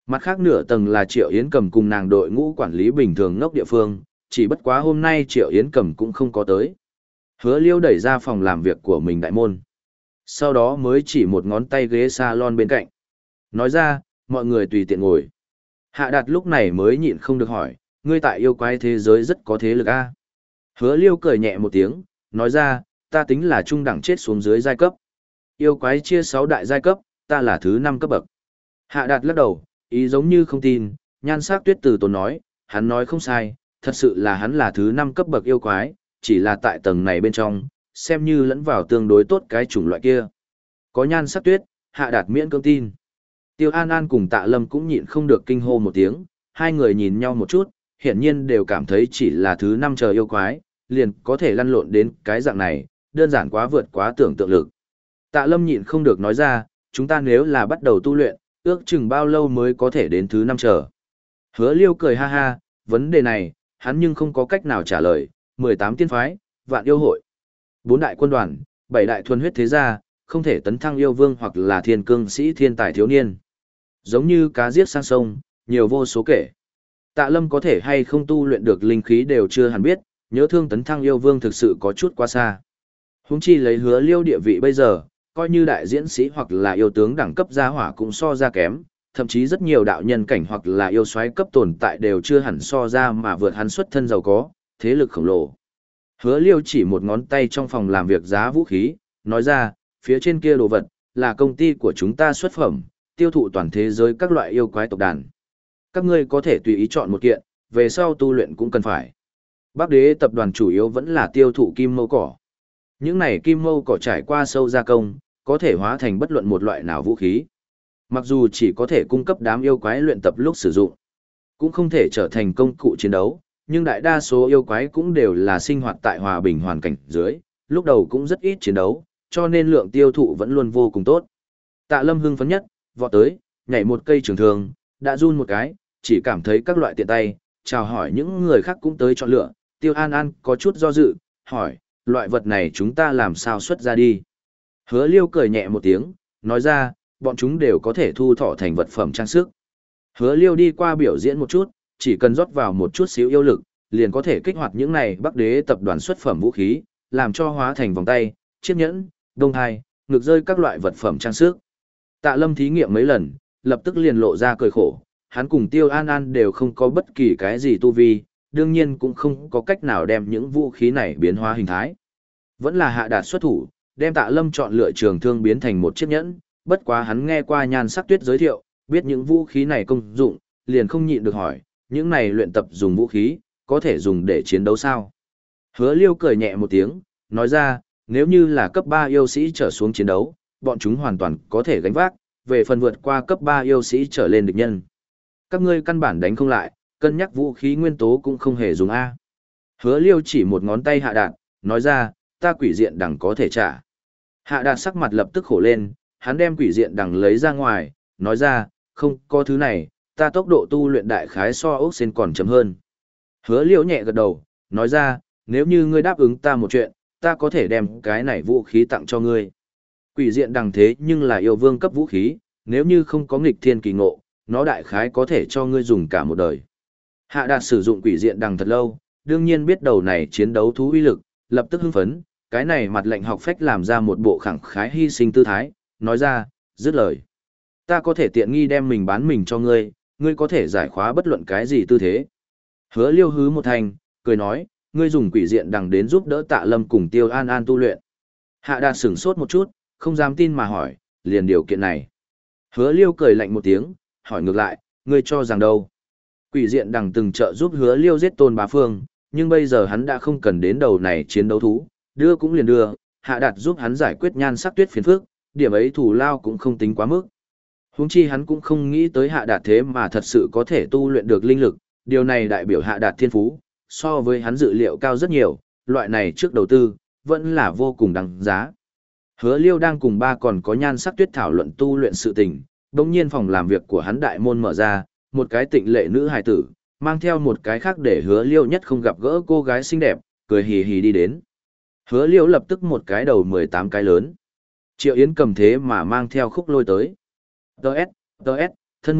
Mặt khác nửa tầng là Triệu Yến Cầm cùng nàng đội ngũ quản lý bình thường ngốc địa phương, chỉ bất quá hôm nay Triệu Yến Cầm cũng không có tới. Hứa Liêu đẩy ra phòng làm việc của mình đại môn. Sau đó mới chỉ một ngón tay ghế salon bên cạnh. Nói ra, mọi người tùy tiện ngồi. Hạ Đạt lúc này mới nhịn không được hỏi, ngươi tại yêu quái thế giới rất có thế lực a? Hứa Liêu cười nhẹ một tiếng, nói ra, ta tính là trung đẳng chết xuống dưới giai cấp. Yêu quái chia sáu đại giai cấp, ta là thứ năm cấp bậc. Hạ Đạt lắc đầu, ý giống như không tin, Nhan Sắc Tuyết từ tốn nói, hắn nói không sai, thật sự là hắn là thứ năm cấp bậc yêu quái, chỉ là tại tầng này bên trong, xem như lẫn vào tương đối tốt cái chủng loại kia. Có Nhan Sắc Tuyết, Hạ Đạt miễn cưỡng tin. Tiêu An An cùng Tạ Lâm cũng nhịn không được kinh hô một tiếng, hai người nhìn nhau một chút, hiển nhiên đều cảm thấy chỉ là thứ năm chờ yêu quái, liền có thể lăn lộn đến cái dạng này, đơn giản quá vượt quá tưởng tượng lực. Tạ Lâm nhịn không được nói ra, chúng ta nếu là bắt đầu tu luyện, ước chừng bao lâu mới có thể đến thứ năm chờ. Hứa Liêu cười ha ha, vấn đề này, hắn nhưng không có cách nào trả lời, mười tám tiên phái, vạn yêu hội, bốn đại quân đoàn, bảy đại thuần huyết thế gia, không thể tấn thăng yêu vương hoặc là thiên cương sĩ thiên tài thiếu niên. Giống như cá giết sang sông, nhiều vô số kể. Tạ Lâm có thể hay không tu luyện được linh khí đều chưa hẳn biết, nhớ thương tấn thăng yêu vương thực sự có chút quá xa. Huống chi lấy Hứa Liêu địa vị bây giờ, coi như đại diễn sĩ hoặc là yêu tướng đẳng cấp gia hỏa cũng so ra kém, thậm chí rất nhiều đạo nhân cảnh hoặc là yêu soái cấp tồn tại đều chưa hẳn so ra mà vượt hắn xuất thân giàu có, thế lực khổng lồ. Hứa Liêu chỉ một ngón tay trong phòng làm việc giá vũ khí, nói ra, phía trên kia đồ vật, là công ty của chúng ta xuất phẩm, tiêu thụ toàn thế giới các loại yêu quái tộc đàn. Các ngươi có thể tùy ý chọn một kiện, về sau tu luyện cũng cần phải. Bắc Đế tập đoàn chủ yếu vẫn là tiêu thụ kim mâu cỏ. Những này kim mâu cỏ trải qua sâu gia công, có thể hóa thành bất luận một loại nào vũ khí. Mặc dù chỉ có thể cung cấp đám yêu quái luyện tập lúc sử dụng, cũng không thể trở thành công cụ chiến đấu, nhưng đại đa số yêu quái cũng đều là sinh hoạt tại hòa bình hoàn cảnh dưới, lúc đầu cũng rất ít chiến đấu, cho nên lượng tiêu thụ vẫn luôn vô cùng tốt. Tạ Lâm hưng phấn nhất, vọt tới, nhảy một cây trường thương, đã run một cái, chỉ cảm thấy các loại tiện tay, chào hỏi những người khác cũng tới chọn lựa. Tiêu An An có chút do dự, hỏi, loại vật này chúng ta làm sao xuất ra đi? Hứa Liêu cười nhẹ một tiếng, nói ra, bọn chúng đều có thể thu thọ thành vật phẩm trang sức. Hứa Liêu đi qua biểu diễn một chút, chỉ cần rót vào một chút xíu yêu lực, liền có thể kích hoạt những này Bắc Đế tập đoàn xuất phẩm vũ khí, làm cho hóa thành vòng tay, chiếc nhẫn, đông hai, ngực rơi các loại vật phẩm trang sức. Tạ Lâm thí nghiệm mấy lần, lập tức liền lộ ra cười khổ, hắn cùng Tiêu An An đều không có bất kỳ cái gì tu vi, đương nhiên cũng không có cách nào đem những vũ khí này biến hóa hình thái. Vẫn là Hạ Đạt xuất thủ, đem Tạ Lâm chọn lựa trường thương biến thành một chiếc nhẫn, bất quá hắn nghe qua Nhan Sắc Tuyết giới thiệu, biết những vũ khí này công dụng, liền không nhịn được hỏi, những này luyện tập dùng vũ khí, có thể dùng để chiến đấu sao? Hứa Liêu cười nhẹ một tiếng, nói ra, nếu như là cấp ba yêu sĩ trở xuống chiến đấu, bọn chúng hoàn toàn có thể gánh vác, về phần vượt qua cấp ba yêu sĩ trở lên địch nhân. Các ngươi căn bản đánh không lại, cân nhắc vũ khí nguyên tố cũng không hề dùng A. Hứa Liêu chỉ một ngón tay Hạ Đạt, nói ra, ta quỷ diện đằng có thể trả. Hạ Đạt sắc mặt lập tức khổ lên, hắn đem quỷ diện đằng lấy ra ngoài, nói ra, không có thứ này, ta tốc độ tu luyện đại khái so ốc sen còn chậm hơn. Hứa Liêu nhẹ gật đầu, nói ra, nếu như ngươi đáp ứng ta một chuyện, ta có thể đem cái này vũ khí tặng cho ngươi. Quỷ diện đằng thế nhưng là yêu vương cấp vũ khí, nếu như không có nghịch thiên kỳ ngộ, nó đại khái có thể cho ngươi dùng cả một đời. Hạ Đạt sử dụng quỷ diện đằng thật lâu, đương nhiên biết đầu này chiến đấu thú uy lực, lập tức hưng phấn, cái này mặt lệnh học phách làm ra một bộ khẳng khái hy sinh tư thái, nói ra, dứt lời. Ta có thể tiện nghi đem mình bán mình cho ngươi, ngươi có thể giải khóa bất luận cái gì tư thế. Hứa Liêu hứ một thành, cười nói, ngươi dùng quỷ diện đằng đến giúp đỡ Tạ Lâm cùng Tiêu An An tu luyện. Hạ Đạt sửng sốt một chút, không dám tin mà hỏi, liền điều kiện này. Hứa Liêu cười lạnh một tiếng, hỏi ngược lại, ngươi cho rằng đâu? Quỷ diện đằng từng trợ giúp Hứa Liêu giết Tôn Bá Phương, nhưng bây giờ hắn đã không cần đến đầu này chiến đấu thú, đưa cũng liền đưa, Hạ Đạt giúp hắn giải quyết Nhan Sắc Tuyết phiền phức, điểm ấy thù lao cũng không tính quá mức. Huống chi hắn cũng không nghĩ tới Hạ Đạt thế mà thật sự có thể tu luyện được linh lực, điều này đại biểu Hạ Đạt thiên phú, so với hắn dự liệu cao rất nhiều, loại này trước đầu tư, vẫn là vô cùng đáng giá. Hứa Liêu đang cùng ba còn có Nhan Sắc Tuyết thảo luận tu luyện sự tình, đồng nhiên phòng làm việc của hắn đại môn mở ra, một cái tịnh lệ nữ hài tử, mang theo một cái khác để Hứa Liêu nhất không gặp gỡ cô gái xinh đẹp, cười hì hì đi đến. Hứa Liêu lập tức một cái đầu mười tám cái lớn. Triệu Yến cầm thế mà mang theo khúc lôi tới. Đợt, đợt, thân môn,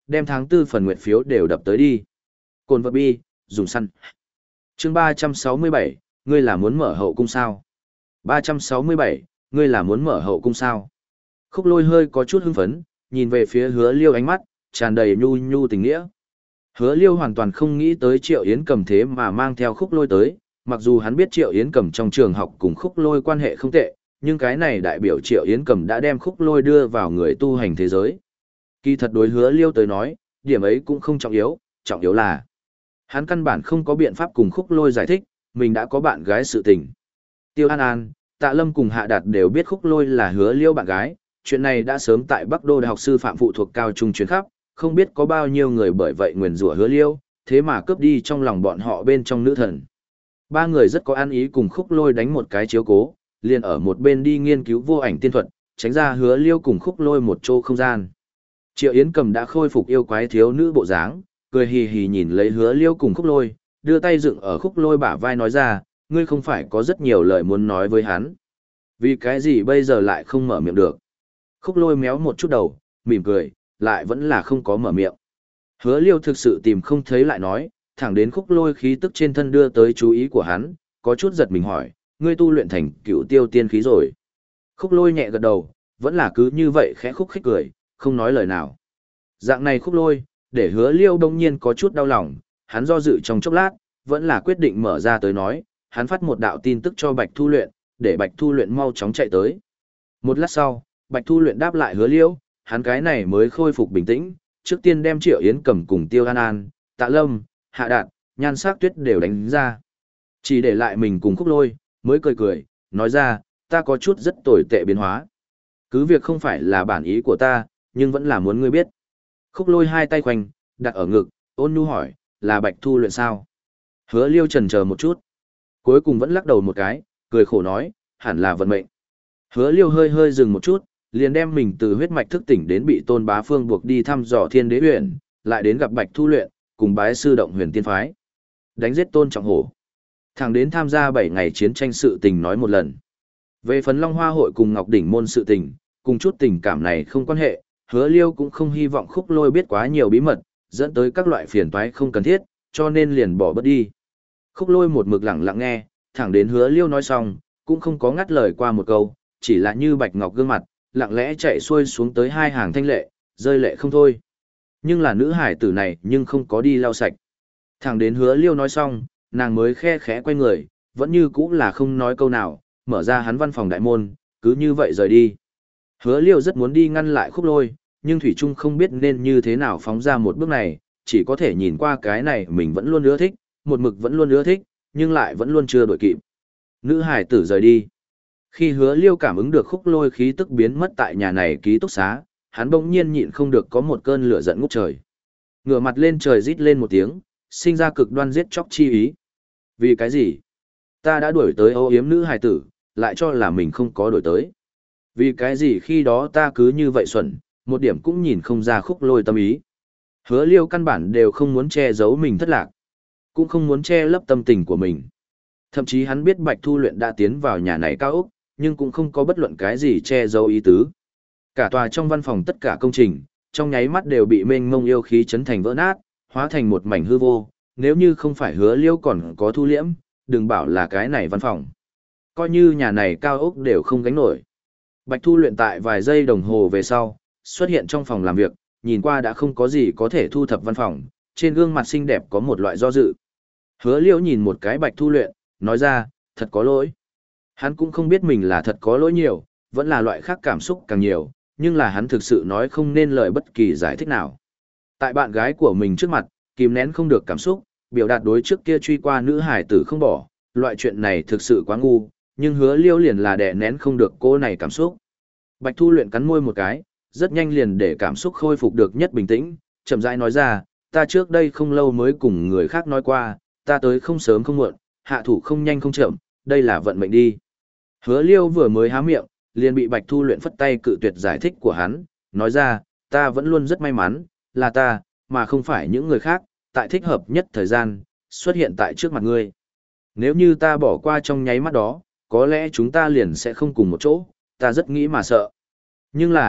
đem tháng tư phần nguyện phiếu đều đập tới đi. Cồn vật bi, dùng săn. Chương ba trăm sáu mươi bảy, ngươi là muốn mở hậu cung sao? ba trăm sáu mươi bảy, ngươi là muốn mở hậu cung sao? Khúc Lôi hơi có chút hưng phấn, nhìn về phía Hứa Liêu ánh mắt tràn đầy nhu nhu tình nghĩa. Hứa Liêu hoàn toàn không nghĩ tới Triệu Yến Cầm thế mà mang theo Khúc Lôi tới, mặc dù hắn biết Triệu Yến Cầm trong trường học cùng Khúc Lôi quan hệ không tệ, nhưng cái này đại biểu Triệu Yến Cầm đã đem Khúc Lôi đưa vào người tu hành thế giới. Kỳ thật đối Hứa Liêu tới nói, điểm ấy cũng không trọng yếu, trọng yếu là hắn căn bản không có biện pháp cùng Khúc Lôi giải thích, mình đã có bạn gái sự tình. Tiêu An An, Tạ Lâm cùng Hạ Đạt đều biết Khúc Lôi là Hứa Liêu bạn gái, chuyện này đã sớm tại Bắc Đô Đại học sư phạm phụ thuộc cao trung truyền khắp, không biết có bao nhiêu người bởi vậy nguyền rủa Hứa Liêu, thế mà cướp đi trong lòng bọn họ bên trong nữ thần. Ba người rất có ăn ý cùng Khúc Lôi đánh một cái chiếu cố, liền ở một bên đi nghiên cứu vô ảnh tiên thuật, tránh ra Hứa Liêu cùng Khúc Lôi một chỗ không gian. Triệu Yến Cầm đã khôi phục yêu quái thiếu nữ bộ dáng, cười hì hì nhìn lấy Hứa Liêu cùng Khúc Lôi, đưa tay dựng ở Khúc Lôi bả vai nói ra, ngươi không phải có rất nhiều lời muốn nói với hắn. Vì cái gì bây giờ lại không mở miệng được? Khúc Lôi méo một chút đầu, mỉm cười, lại vẫn là không có mở miệng. Hứa Liêu thực sự tìm không thấy lại nói, thẳng đến Khúc Lôi khí tức trên thân đưa tới chú ý của hắn, có chút giật mình hỏi, ngươi tu luyện thành cựu tiêu tiên khí rồi. Khúc Lôi nhẹ gật đầu, vẫn là cứ như vậy khẽ khúc khích cười, không nói lời nào. Dạng này Khúc Lôi, để Hứa Liêu đông nhiên có chút đau lòng, hắn do dự trong chốc lát, vẫn là quyết định mở ra tới nói, hắn phát một đạo tin tức cho Bạch Thu Luyện, để Bạch Thu Luyện mau chóng chạy tới. Một lát sau, Bạch Thu Luyện đáp lại Hứa Liêu, hắn cái này mới khôi phục bình tĩnh, trước tiên đem Triệu Yến Cầm cùng Tiêu An An, Tạ Lâm, Hạ Đạt, Nhan Sắc Tuyết đều đánh ra. Chỉ để lại mình cùng Khúc Lôi, mới cười cười, nói ra, ta có chút rất tồi tệ biến hóa. Cứ việc không phải là bản ý của ta, nhưng vẫn là muốn ngươi biết. Khúc Lôi hai tay khoanh, đặt ở ngực, ôn nhu hỏi, là Bạch Thu Luyện sao? Hứa Liêu chần chờ một chút, cuối cùng vẫn lắc đầu một cái, cười khổ nói, hẳn là vận mệnh. Hứa Liêu hơi hơi dừng một chút, liền đem mình từ huyết mạch thức tỉnh đến bị Tôn Bá Phương buộc đi thăm dò Thiên Đế Huyền, lại đến gặp Bạch Thu Luyện, cùng bái sư động Huyền Tiên phái, đánh giết Tôn Trọng Hổ. Thẳng đến tham gia bảy ngày chiến tranh sự tình nói một lần. Về phần Long Hoa hội cùng Ngọc Đỉnh môn sự tình, cùng chút tình cảm này không quan hệ, Hứa Liêu cũng không hy vọng Khúc Lôi biết quá nhiều bí mật, dẫn tới các loại phiền toái không cần thiết, cho nên liền bỏ bớt đi. Khúc Lôi một mực lặng lặng nghe, thẳng đến Hứa Liêu nói xong, cũng không có ngắt lời qua một câu, chỉ là như bạch ngọc gương mặt, lặng lẽ chạy xuôi xuống tới hai hàng thanh lệ, rơi lệ không thôi. Nhưng là nữ hải tử này nhưng không có đi lau sạch. Thẳng đến Hứa Liêu nói xong, nàng mới khe khẽ quay người, vẫn như cũ là không nói câu nào, mở ra hắn văn phòng đại môn, cứ như vậy rời đi. Hứa Liêu rất muốn đi ngăn lại Khúc Lôi, nhưng Thủy Trung không biết nên như thế nào phóng ra một bước này, chỉ có thể nhìn qua cái này mình vẫn luôn ưa thích, một mực vẫn luôn ưa thích, nhưng lại vẫn luôn chưa đổi kịp. Nữ hải tử rời đi. Khi Hứa Liêu cảm ứng được Khúc Lôi khí tức biến mất tại nhà này ký túc xá, hắn bỗng nhiên nhịn không được có một cơn lửa giận ngút trời. Ngửa mặt lên trời rít lên một tiếng, sinh ra cực đoan giết chóc chi ý. Vì cái gì? Ta đã đuổi tới âu yếm nữ hài tử, lại cho là mình không có đuổi tới. Vì cái gì khi đó ta cứ như vậy xuẩn, một điểm cũng nhìn không ra Khúc Lôi tâm ý. Hứa Liêu căn bản đều không muốn che giấu mình thất lạc, cũng không muốn che lấp tâm tình của mình. Thậm chí hắn biết Bạch Thu Luyện đã tiến vào nhà này cao ốc, nhưng cũng không có bất luận cái gì che giấu ý tứ. Cả tòa trong văn phòng tất cả công trình, trong nháy mắt đều bị mênh mông yêu khí chấn thành vỡ nát, hóa thành một mảnh hư vô, nếu như không phải Hứa Liêu còn có thu liễm, đừng bảo là cái này văn phòng. Coi như nhà này cao ốc đều không gánh nổi. Bạch Thu Luyện tại vài giây đồng hồ về sau, xuất hiện trong phòng làm việc, nhìn qua đã không có gì có thể thu thập văn phòng, trên gương mặt xinh đẹp có một loại do dự. Hứa Liêu nhìn một cái Bạch Thu Luyện, nói ra, thật có lỗi. Hắn cũng không biết mình là thật có lỗi nhiều, vẫn là loại khác cảm xúc càng nhiều, nhưng là hắn thực sự nói không nên lời bất kỳ giải thích nào. Tại bạn gái của mình trước mặt, kìm nén không được cảm xúc, biểu đạt đối trước kia truy qua nữ hải tử không bỏ, loại chuyện này thực sự quá ngu, nhưng Hứa Liêu liền là đè nén không được cô này cảm xúc. Bạch Thu Luyện cắn môi một cái, rất nhanh liền để cảm xúc khôi phục được nhất bình tĩnh, chậm rãi nói ra, ta trước đây không lâu mới cùng người khác nói qua, ta tới không sớm không muộn, hạ thủ không nhanh không chậm, đây là vận mệnh đi. Hứa Liêu vừa mới há miệng, liền bị Bạch Thu Luyện phất tay cự tuyệt giải thích của hắn, nói ra, ta vẫn luôn rất may mắn, là ta, mà không phải những người khác, tại thích hợp nhất thời gian, xuất hiện tại trước mặt ngươi. Nếu như ta bỏ qua trong nháy mắt đó, có lẽ chúng ta liền sẽ không cùng một chỗ, ta rất nghĩ mà sợ. Nhưng là,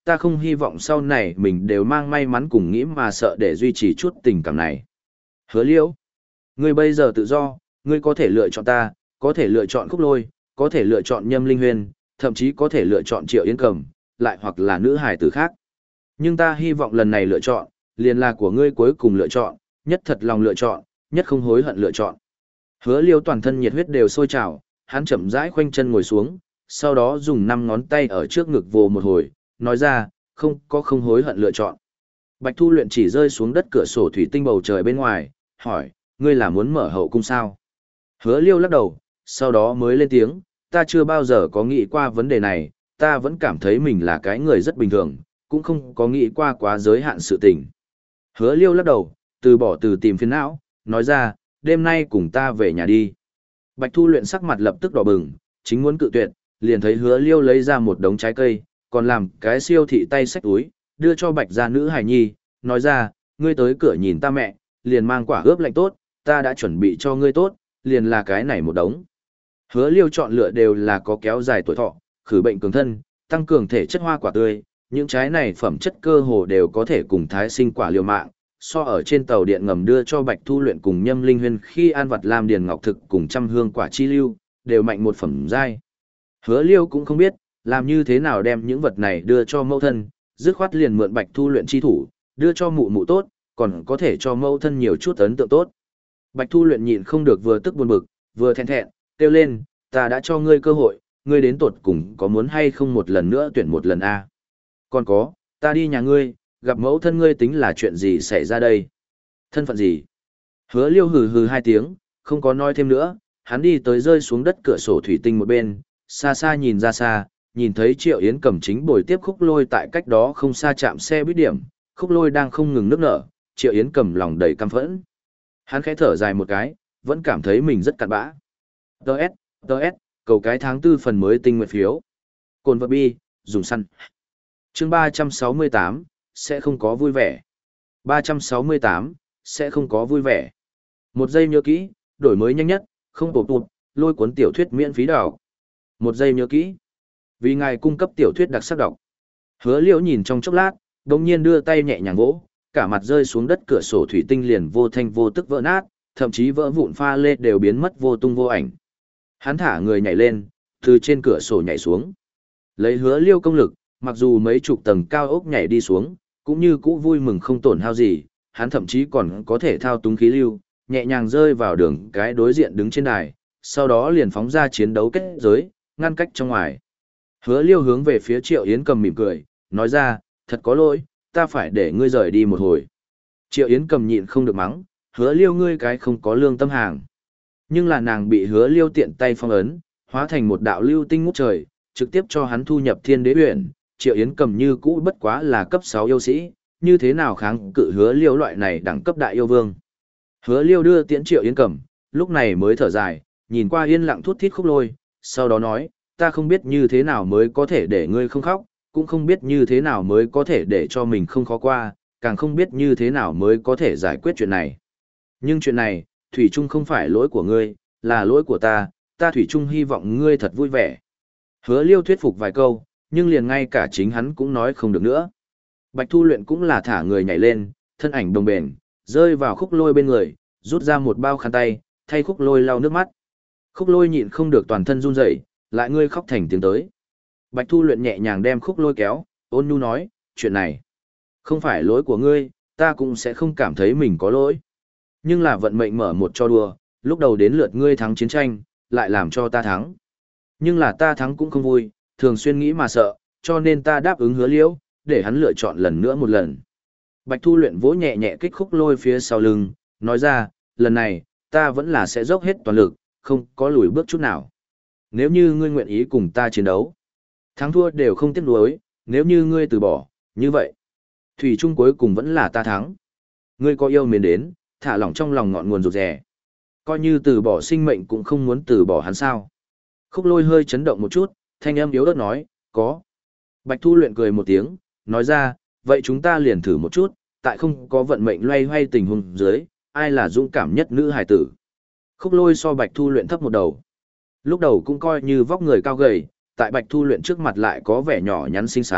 ta không hy vọng sau này mình đều mang may mắn cùng nghĩ mà sợ để duy trì chút tình cảm này. Hứa Liễu, ngươi bây giờ tự do, ngươi có thể lựa chọn ta, có thể lựa chọn Khúc Lôi, có thể lựa chọn Nhâm Linh Huyền, thậm chí có thể lựa chọn Triệu Yến Cầm, lại hoặc là nữ hài tử khác. Nhưng ta hy vọng lần này lựa chọn, liền là của ngươi cuối cùng lựa chọn, nhất thật lòng lựa chọn, nhất không hối hận lựa chọn. Hứa Liêu toàn thân nhiệt huyết đều sôi trào, hắn chậm rãi khoanh chân ngồi xuống, sau đó dùng năm ngón tay ở trước ngực vồ một hồi, nói ra, không có không hối hận lựa chọn. Bạch Thu Luyện chỉ rơi xuống đất cửa sổ thủy tinh bầu trời bên ngoài, hỏi, ngươi là muốn mở hậu cung sao? Hứa Liêu lắc đầu, sau đó mới lên tiếng, ta chưa bao giờ có nghĩ qua vấn đề này, ta vẫn cảm thấy mình là cái người rất bình thường, cũng không có nghĩ qua quá giới hạn sự tình. Hứa Liêu lắc đầu, từ bỏ từ tìm phiền não, nói ra, đêm nay cùng ta về nhà đi. Bạch Thu Luyện sắc mặt lập tức đỏ bừng, chính muốn cự tuyệt, liền thấy Hứa Liêu lấy ra một đống trái cây, còn làm cái siêu thị tay xách túi, đưa cho Bạch gia nữ hài nhi, nói ra, ngươi tới cửa nhìn ta mẹ, liền mang quả ướp lạnh tốt, ta đã chuẩn bị cho ngươi tốt, liền là cái này một đống. Hứa Liêu chọn lựa đều là có kéo dài tuổi thọ, khử bệnh cường thân, tăng cường thể chất hoa quả tươi, những trái này phẩm chất cơ hồ đều có thể cùng thái sinh quả liều mạng, so ở trên tàu điện ngầm đưa cho Bạch Thu Luyện cùng Nhâm Linh Huyên khi an vật làm điền ngọc thực cùng trăm hương quả chi lưu, đều mạnh một phẩm giai. Hứa Liêu cũng không biết, làm như thế nào đem những vật này đưa cho mẫu thân, dứt khoát liền mượn Bạch Thu Luyện chi thủ, đưa cho mụ mụ tốt, còn có thể cho mẫu thân nhiều chút ấn tượng tốt. Bạch Thu Luyện nhịn không được vừa tức buồn bực, vừa thẹn thẹn, kêu lên, ta đã cho ngươi cơ hội, ngươi đến tột cùng có muốn hay không một lần nữa tuyển một lần a? Còn có, ta đi nhà ngươi, gặp mẫu thân ngươi tính là chuyện gì xảy ra đây? Thân phận gì? Hứa Liêu hừ hừ hai tiếng, không có nói thêm nữa, hắn đi tới rơi xuống đất cửa sổ thủy tinh một bên, xa xa nhìn ra xa, nhìn thấy Triệu Yến Cầm chính bồi tiếp Khúc Lôi tại cách đó không xa chạm xe buýt điểm, Khúc Lôi đang không ngừng nức nở, Triệu Yến Cầm lòng đầy căm phẫn. Hắn khẽ thở dài một cái, vẫn cảm thấy mình rất cặn bã. Đợt, đợt, cầu cái tháng tư phần mới tinh nguyện phiếu. Cồn vật bi, dùng săn. Chương ba trăm sáu mươi tám, sẽ không có vui vẻ. ba trăm sáu mươi tám, sẽ không có vui vẻ. Một giây nhớ kỹ, đổi mới nhanh nhất, không tổ tụt, lôi cuốn tiểu thuyết miễn phí đọc. Một giây nhớ kỹ. Vì ngài cung cấp tiểu thuyết đặc sắc đọc. Hứa Liễu nhìn trong chốc lát, đồng nhiên đưa tay nhẹ nhàng vỗ, cả mặt rơi xuống đất cửa sổ thủy tinh liền vô thanh vô tức vỡ nát, thậm chí vỡ vụn pha lê đều biến mất vô tung vô ảnh. Hắn thả người nhảy lên, từ trên cửa sổ nhảy xuống. Lấy Hứa Liêu công lực, mặc dù mấy chục tầng cao ốc nhảy đi xuống, cũng như cũ vui mừng không tổn hao gì, hắn thậm chí còn có thể thao túng khí lưu, nhẹ nhàng rơi vào đường cái đối diện đứng trên đài, sau đó liền phóng ra chiến đấu kết giới, ngăn cách trong ngoài. Hứa Liêu hướng về phía Triệu Yến Cầm mỉm cười, nói ra, thật có lỗi, ta phải để ngươi rời đi một hồi. Triệu Yến Cầm nhịn không được mắng, Hứa Liêu ngươi cái không có lương tâm hàng. Nhưng là nàng bị Hứa Liêu tiện tay phong ấn, hóa thành một đạo lưu tinh ngút trời, trực tiếp cho hắn thu nhập Thiên Đế Uyển. Triệu Yến Cầm như cũ bất quá là cấp sáu yêu sĩ, như thế nào kháng cự Hứa Liêu loại này đẳng cấp đại yêu vương. Hứa Liêu đưa tiễn Triệu Yến Cầm, lúc này mới thở dài, nhìn qua yên lặng thút thít Khúc Lôi, sau đó nói, ta không biết như thế nào mới có thể để ngươi không khóc, cũng không biết như thế nào mới có thể để cho mình không khó qua, càng không biết như thế nào mới có thể giải quyết chuyện này. Nhưng chuyện này, Thủy Trung không phải lỗi của ngươi, là lỗi của ta, ta Thủy Trung hy vọng ngươi thật vui vẻ. Hứa Liêu thuyết phục vài câu, nhưng liền ngay cả chính hắn cũng nói không được nữa. Bạch Thu Luyện cũng là thả người nhảy lên, thân ảnh đồng bền, rơi vào Khúc Lôi bên người, rút ra một bao khăn tay, thay Khúc Lôi lau nước mắt. Khúc Lôi nhịn không được toàn thân run rẩy, lại ngươi khóc thành tiếng tới. Bạch Thu Luyện nhẹ nhàng đem Khúc Lôi kéo, ôn nhu nói, chuyện này không phải lỗi của ngươi, ta cũng sẽ không cảm thấy mình có lỗi. Nhưng là vận mệnh mở một trò đùa, lúc đầu đến lượt ngươi thắng chiến tranh, lại làm cho ta thắng. Nhưng là ta thắng cũng không vui, thường xuyên nghĩ mà sợ, cho nên ta đáp ứng Hứa Liễu, để hắn lựa chọn lần nữa một lần. Bạch Thu Luyện vỗ nhẹ nhẹ kích Khúc Lôi phía sau lưng, nói ra, lần này, ta vẫn là sẽ dốc hết toàn lực, không có lùi bước chút nào. Nếu như ngươi nguyện ý cùng ta chiến đấu, thắng thua đều không tiếc nuối, nếu như ngươi từ bỏ, như vậy, thủy chung cuối cùng vẫn là ta thắng. Ngươi có yêu mến đến, thả lỏng trong lòng ngọn nguồn rụt rè. Coi như từ bỏ sinh mệnh cũng không muốn từ bỏ hắn sao. Khúc Lôi hơi chấn động một chút, thanh âm yếu ớt nói, có. Bạch Thu Luyện cười một tiếng, nói ra, vậy chúng ta liền thử một chút, tại không có vận mệnh loay hoay tình huống dưới, ai là dũng cảm nhất nữ hài tử. Khúc Lôi so Bạch Thu Luyện thấp một đầu. Lúc đầu cũng coi như vóc người cao gầy, tại Bạch Thu Luyện trước mặt lại có vẻ nhỏ nhắn xinh xắn,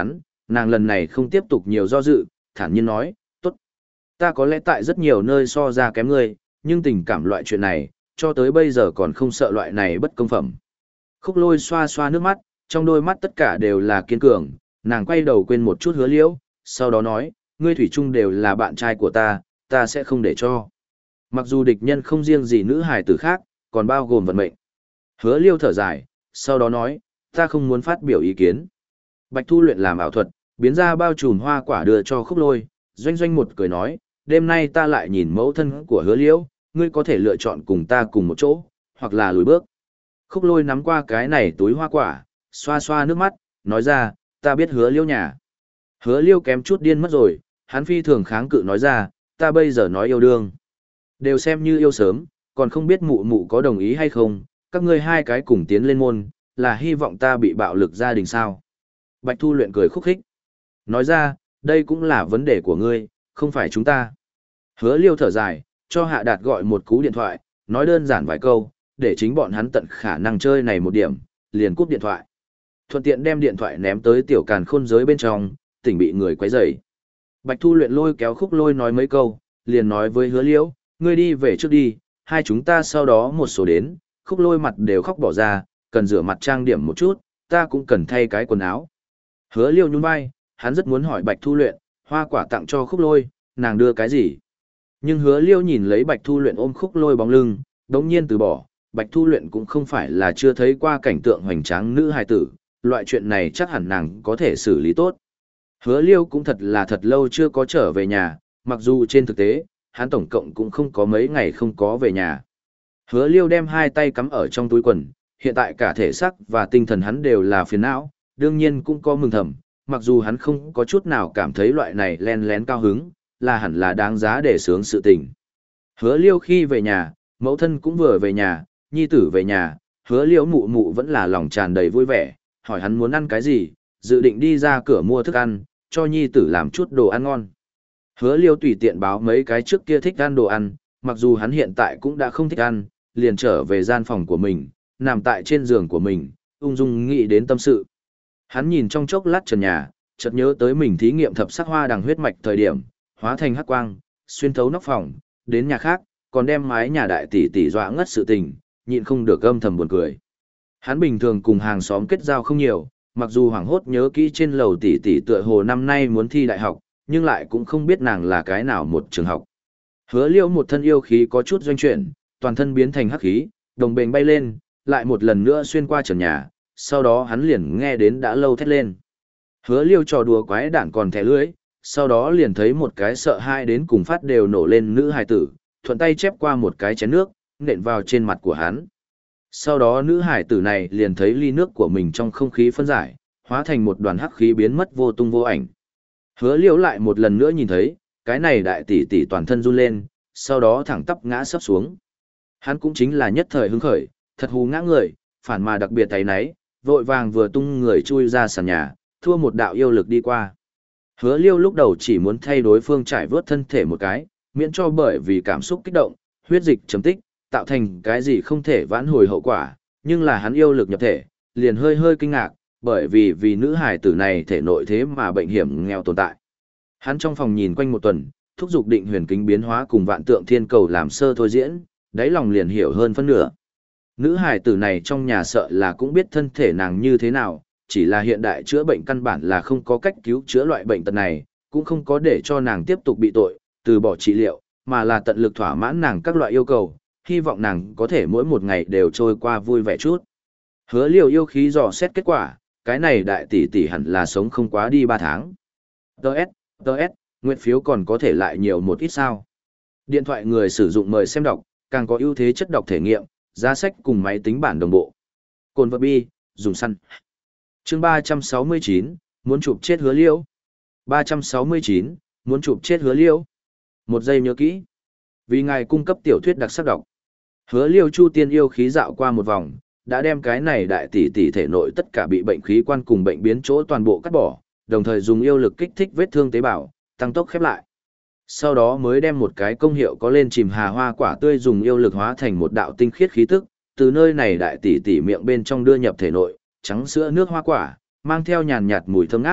nàng lần này không tiếp tục nhiều do dự, thản nhiên nói, tốt. Ta có lẽ tại rất nhiều nơi so ra kém ngươi, nhưng tình cảm loại chuyện này, cho tới bây giờ còn không sợ loại này bất công phẩm. Khúc lôi xoa xoa nước mắt, trong đôi mắt tất cả đều là kiên cường, nàng quay đầu quên một chút hứa liễu, sau đó nói, ngươi thủy chung đều là bạn trai của ta, ta sẽ không để cho. Mặc dù địch nhân không riêng gì nữ hài tử khác, còn bao gồm vận mệnh. Hứa liêu thở dài, sau đó nói, ta không muốn phát biểu ý kiến. Bạch Thu luyện làm ảo thuật, biến ra bao trùm hoa quả đưa cho khúc lôi, doanh doanh một cười nói, đêm nay ta lại nhìn mẫu thân của hứa liễu, ngươi có thể lựa chọn cùng ta cùng một chỗ, hoặc là lùi bước. Khúc lôi nắm qua cái này túi hoa quả, xoa xoa nước mắt, nói ra, ta biết hứa liễu nhà. Hứa liễu kém chút điên mất rồi, hắn phi thường kháng cự nói ra, ta bây giờ nói yêu đương. Đều xem như yêu sớm, còn không biết mụ mụ có đồng ý hay không, các ngươi hai cái cùng tiến lên môn, là hy vọng ta bị bạo lực gia đình sao. Bạch Thu luyện cười khúc khích. Nói ra, đây cũng là vấn đề của ngươi, không phải chúng ta. Hứa liêu thở dài, cho Hạ Đạt gọi một cú điện thoại, nói đơn giản vài câu, để chính bọn hắn tận khả năng chơi này một điểm, liền cúp điện thoại. Thuận tiện đem điện thoại ném tới tiểu càn khôn giới bên trong, tỉnh bị người quấy rầy. Bạch Thu luyện lôi kéo khúc lôi nói mấy câu, liền nói với hứa liễu, ngươi đi về trước đi, hai chúng ta sau đó một số đến, khúc lôi mặt đều khóc bỏ ra, cần rửa mặt trang điểm một chút, ta cũng cần thay cái quần áo. Hứa liêu nhún vai, hắn rất muốn hỏi Bạch Thu luyện, hoa quả tặng cho khúc lôi, nàng đưa cái gì? Nhưng hứa liêu nhìn lấy Bạch Thu luyện ôm khúc lôi bóng lưng, đống nhiên từ bỏ, Bạch Thu luyện cũng không phải là chưa thấy qua cảnh tượng hoành tráng nữ hài tử, loại chuyện này chắc hẳn nàng có thể xử lý tốt. Hứa liêu cũng thật là thật lâu chưa có trở về nhà, mặc dù trên thực tế, hắn tổng cộng cũng không có mấy ngày không có về nhà. Hứa liêu đem hai tay cắm ở trong túi quần, hiện tại cả thể xác và tinh thần hắn đều là phiền não, đương nhiên cũng có mừng thầm, mặc dù hắn không có chút nào cảm thấy loại này len lén cao hứng, là hẳn là đáng giá để sướng sự tình. Hứa liêu khi về nhà, mẫu thân cũng vừa về nhà, nhi tử về nhà, hứa liêu mụ mụ vẫn là lòng tràn đầy vui vẻ, hỏi hắn muốn ăn cái gì, dự định đi ra cửa mua thức ăn, cho nhi tử làm chút đồ ăn ngon. Hứa liêu tùy tiện báo mấy cái trước kia thích ăn đồ ăn, mặc dù hắn hiện tại cũng đã không thích ăn, liền trở về gian phòng của mình, nằm tại trên giường của mình, ung dung nghĩ đến tâm sự. Hắn nhìn trong chốc lát trần nhà, chợt nhớ tới mình thí nghiệm thập sắc hoa đằng huyết mạch thời điểm, hóa thành hắc quang, xuyên thấu nóc phòng, đến nhà khác, còn đem mái nhà đại tỷ tỷ dọa ngất sự tình, nhịn không được âm thầm buồn cười. Hắn bình thường cùng hàng xóm kết giao không nhiều, mặc dù hoảng hốt nhớ kỹ trên lầu tỷ tỷ tựa hồ năm nay muốn thi đại học, nhưng lại cũng không biết nàng là cái nào một trường học. Hứa liễu một thân yêu khí có chút doanh chuyển, toàn thân biến thành hắc khí, đồng bền bay lên, lại một lần nữa xuyên qua trần nhà, sau đó hắn liền nghe đến đã lâu thét lên. Hứa liêu trò đùa quái đản còn thẻ lưỡi, sau đó liền thấy một cái sợ hai đến cùng phát đều nổ lên nữ hài tử, thuận tay chép qua một cái chén nước, nện vào trên mặt của hắn. Sau đó nữ hải tử này liền thấy ly nước của mình trong không khí phân giải, hóa thành một đoàn hắc khí biến mất vô tung vô ảnh. Hứa liễu lại một lần nữa nhìn thấy, cái này đại tỷ tỷ toàn thân run lên, sau đó thẳng tắp ngã sấp xuống. Hắn cũng chính là nhất thời hứng khởi, thật hù ngã người, phản mà đặc biệt thấy nấy, vội vàng vừa tung người chui ra sàn nhà, thua một đạo yêu lực đi qua. Hứa liêu lúc đầu chỉ muốn thay đối phương trải vớt thân thể một cái, miễn cho bởi vì cảm xúc kích động, huyết dịch chấm tích, tạo thành cái gì không thể vãn hồi hậu quả, nhưng là hắn yêu lực nhập thể, liền hơi hơi kinh ngạc, bởi vì vì nữ hài tử này thể nội thế mà bệnh hiểm nghèo tồn tại. Hắn trong phòng nhìn quanh một tuần, thúc giục định huyền kính biến hóa cùng vạn tượng thiên cầu làm sơ thôi diễn, đáy lòng liền hiểu hơn phân nửa. Nữ hài tử này trong nhà sợ là cũng biết thân thể nàng như thế nào, chỉ là hiện đại chữa bệnh căn bản là không có cách cứu chữa loại bệnh tật này, cũng không có để cho nàng tiếp tục bị tội, từ bỏ trị liệu, mà là tận lực thỏa mãn nàng các loại yêu cầu, hy vọng nàng có thể mỗi một ngày đều trôi qua vui vẻ chút. Hứa liều yêu khí dò xét kết quả, cái này đại tỷ tỷ hẳn là sống không quá đi ba tháng. Đợt, đợt, nguyện phiếu còn có thể lại nhiều một ít sao. Điện thoại người sử dụng mời xem đọc, càng có ưu thế chất đọc thể nghiệm, giá sách cùng máy tính bản đồng bộ. Cồn vật bi, dùng săn. Chương ba trăm sáu mươi chín, muốn chụp chết hứa liễu. ba trăm sáu mươi chín, muốn chụp chết hứa liễu. Một giây nhớ kỹ. Vì ngài cung cấp tiểu thuyết đặc sắc đọc. Hứa liêu chu tiên yêu khí dạo qua một vòng, đã đem cái này đại tỷ tỷ thể nội tất cả bị bệnh khí quan cùng bệnh biến chỗ toàn bộ cắt bỏ, đồng thời dùng yêu lực kích thích vết thương tế bào, tăng tốc khép lại. Sau đó mới đem một cái công hiệu có lên chìm hà hoa quả tươi dùng yêu lực hóa thành một đạo tinh khiết khí tức, từ nơi này đại tỷ tỷ miệng bên trong đưa nhập thể nội, trắng sữa nước hoa quả, mang theo nhàn nhạt mùi thơm ngát,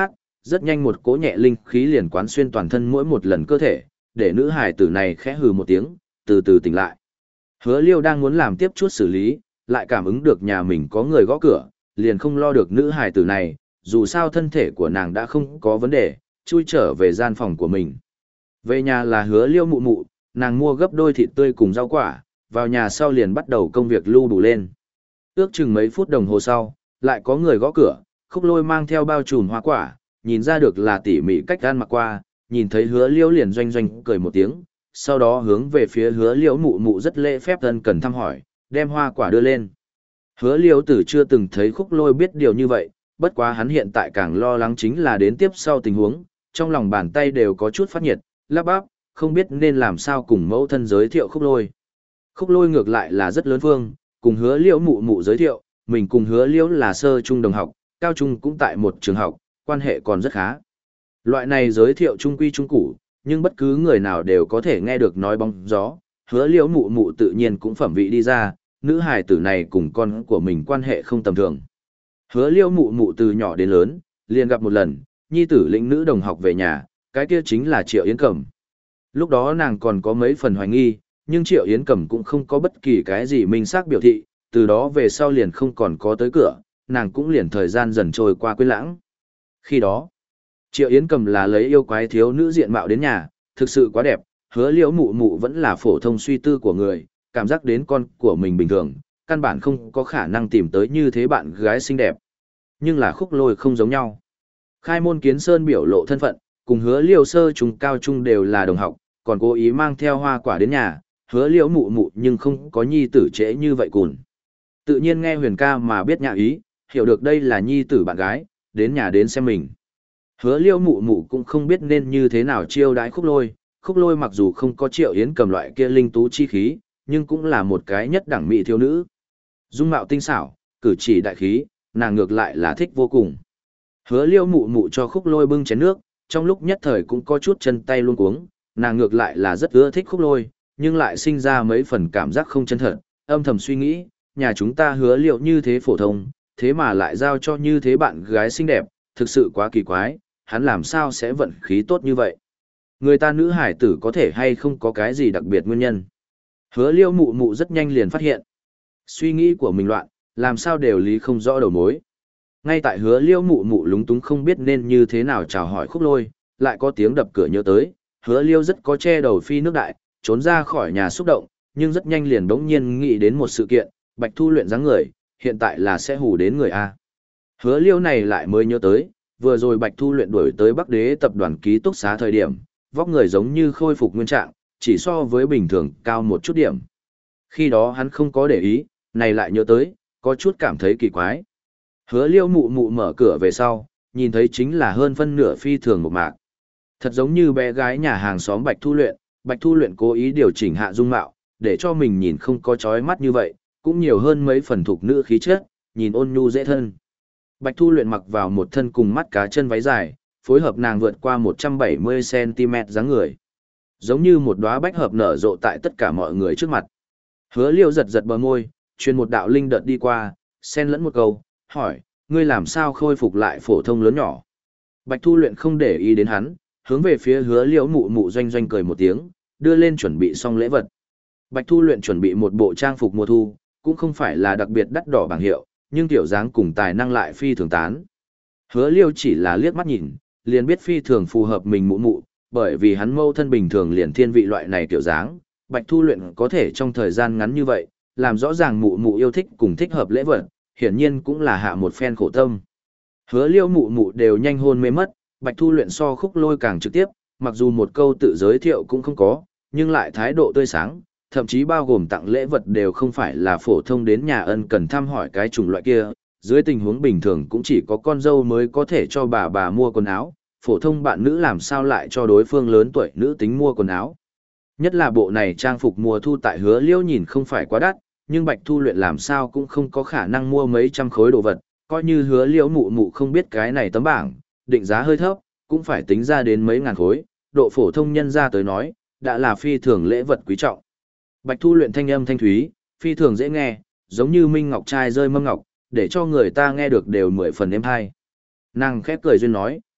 rất nhanh một cỗ nhẹ linh khí liền quán xuyên toàn thân mỗi một lần cơ thể, để nữ hài tử này khẽ hừ một tiếng, từ từ tỉnh lại. Hứa Liêu đang muốn làm tiếp chút xử lý, lại cảm ứng được nhà mình có người gõ cửa, liền không lo được nữ hài tử này, dù sao thân thể của nàng đã không có vấn đề, chui trở về gian phòng của mình. Về nhà là Hứa Liêu mụ mụ, nàng mua gấp đôi thịt tươi cùng rau quả, vào nhà sau liền bắt đầu công việc lưu đủ lên. Ước chừng mấy phút đồng hồ sau, lại có người gõ cửa, Khúc Lôi mang theo bao trùn hoa quả, nhìn ra được là tỉ mỉ cách ăn mặc qua, nhìn thấy Hứa Liêu liền doanh doanh cười một tiếng, sau đó hướng về phía Hứa Liêu mụ mụ rất lễ phép thân cần thăm hỏi, đem hoa quả đưa lên. Hứa Liêu tử chưa từng thấy Khúc Lôi biết điều như vậy, bất quá hắn hiện tại càng lo lắng chính là đến tiếp sau tình huống, trong lòng bàn tay đều có chút phát nhiệt, lắp bắp, không biết nên làm sao cùng mẫu thân giới thiệu Khúc Lôi. Khúc Lôi ngược lại là rất lớn phương, cùng Hứa Liêu mụ mụ giới thiệu, mình cùng Hứa Liêu là sơ trung đồng học, cao trung cũng tại một trường học, quan hệ còn rất khá. Loại này giới thiệu trung quy trung củ, nhưng bất cứ người nào đều có thể nghe được nói bóng gió, Hứa Liêu mụ mụ tự nhiên cũng phẩm vị đi ra, nữ hài tử này cùng con của mình quan hệ không tầm thường. Hứa Liêu mụ mụ từ nhỏ đến lớn, liền gặp một lần, nhi tử lĩnh nữ đồng học về nhà, cái kia chính là Triệu Yến Cẩm. Lúc đó nàng còn có mấy phần hoài nghi, nhưng Triệu Yến Cẩm cũng không có bất kỳ cái gì minh xác biểu thị, từ đó về sau liền không còn có tới cửa, nàng cũng liền thời gian dần trôi qua quên lãng. Khi đó, Triệu Yến Cẩm là lấy yêu quái thiếu nữ diện mạo đến nhà, thực sự quá đẹp, Hứa Liễu mụ mụ vẫn là phổ thông suy tư của người, cảm giác đến con của mình bình thường, căn bản không có khả năng tìm tới như thế bạn gái xinh đẹp. Nhưng là Khúc Lôi không giống nhau. Khai môn kiến sơn biểu lộ thân phận, cùng Hứa Liêu sơ trung cao trung đều là đồng học, còn cố ý mang theo hoa quả đến nhà, Hứa Liễu mụ mụ nhưng không có nhi tử trễ như vậy cùn. Tự nhiên nghe Huyền ca mà biết nhã ý, hiểu được đây là nhi tử bạn gái, đến nhà đến xem mình. Hứa Liêu mụ mụ cũng không biết nên như thế nào chiêu đãi Khúc Lôi, Khúc Lôi mặc dù không có Triệu Yến Cầm loại kia linh tú chi khí, nhưng cũng là một cái nhất đẳng mỹ thiếu nữ. Dung mạo tinh xảo, cử chỉ đại khí, nàng ngược lại là thích vô cùng. Hứa Liêu mụ mụ cho Khúc Lôi bưng chén nước, trong lúc nhất thời cũng có chút chân tay luống cuống, nàng ngược lại là rất ưa thích Khúc Lôi, nhưng lại sinh ra mấy phần cảm giác không chân thật, âm thầm suy nghĩ, nhà chúng ta Hứa Liêu như thế phổ thông, thế mà lại giao cho như thế bạn gái xinh đẹp, thực sự quá kỳ quái, hắn làm sao sẽ vận khí tốt như vậy. Người ta nữ hải tử có thể hay không có cái gì đặc biệt nguyên nhân. Hứa Liêu mụ mụ rất nhanh liền phát hiện. Suy nghĩ của mình loạn, làm sao đều lý không rõ đầu mối. Ngay tại Hứa Liêu mụ mụ lúng túng không biết nên như thế nào chào hỏi Khúc Lôi, lại có tiếng đập cửa nhớ tới, Hứa Liêu rất có che đầu phi nước đại, trốn ra khỏi nhà xúc động, nhưng rất nhanh liền bỗng nhiên nghĩ đến một sự kiện, Bạch Thu luyện dáng người, hiện tại là sẽ hù đến người A. Hứa Liêu này lại mới nhớ tới, vừa rồi Bạch Thu luyện đuổi tới Bắc Đế tập đoàn ký túc xá thời điểm, vóc người giống như khôi phục nguyên trạng, chỉ so với bình thường cao một chút điểm. Khi đó hắn không có để ý, này lại nhớ tới, có chút cảm thấy kỳ quái. Hứa Liêu mụ mụ mở cửa về sau, nhìn thấy chính là hơn phân nửa phi thường một mạc. Thật giống như bé gái nhà hàng xóm Bạch Thu luyện, Bạch Thu luyện cố ý điều chỉnh hạ dung mạo, để cho mình nhìn không có chói mắt như vậy, cũng nhiều hơn mấy phần thuộc nữ khí chất, nhìn ôn nhu dễ thân. Bạch Thu luyện mặc vào một thân cùng mắt cá chân váy dài, phối hợp nàng vượt qua một trăm bảy mươi xăng ti mét dáng người. Giống như một đóa bách hợp nở rộ tại tất cả mọi người trước mặt. Hứa Liêu giật giật bờ môi, truyền một đạo linh đợt đi qua, xen lẫn một câu, hỏi, ngươi làm sao khôi phục lại phổ thông lớn nhỏ. Bạch Thu luyện không để ý đến hắn, hướng về phía Hứa Liêu mụ mụ doanh doanh cười một tiếng, đưa lên chuẩn bị xong lễ vật. Bạch Thu luyện chuẩn bị một bộ trang phục mùa thu, cũng không phải là đặc biệt đắt đỏ bảng hiệu, nhưng tiểu dáng cùng tài năng lại phi thường tán. Hứa Liêu chỉ là liếc mắt nhìn, liền biết phi thường phù hợp mình mụ mụ, bởi vì hắn mâu thân bình thường liền thiên vị loại này tiểu dáng, Bạch Thu luyện có thể trong thời gian ngắn như vậy, làm rõ ràng mụ mụ yêu thích cùng thích hợp lễ vật, hiển nhiên cũng là hạ một phen khổ tâm. Hứa Liêu mụ mụ đều nhanh hôn mê mất, Bạch Thu luyện so Khúc Lôi càng trực tiếp, mặc dù một câu tự giới thiệu cũng không có, nhưng lại thái độ tươi sáng, thậm chí bao gồm tặng lễ vật đều không phải là phổ thông đến nhà ân cần thăm hỏi cái chủng loại kia, dưới tình huống bình thường cũng chỉ có con dâu mới có thể cho bà bà mua quần áo, phổ thông bạn nữ làm sao lại cho đối phương lớn tuổi nữ tính mua quần áo. Nhất là bộ này trang phục mùa thu tại Hứa Liêu nhìn không phải quá đắt, nhưng Bạch Thu luyện làm sao cũng không có khả năng mua mấy trăm khối đồ vật, coi như Hứa Liêu mụ mụ không biết cái này tấm bảng, định giá hơi thấp, cũng phải tính ra đến mấy ngàn khối, độ phổ thông nhân ra tới nói, đã là phi thường lễ vật quý trọng. Bạch Thu luyện thanh âm thanh thúy, phi thường dễ nghe, giống như minh ngọc trai rơi mâm ngọc, để cho người ta nghe được đều mười phần êm hay. Nàng khép cười duyên nói,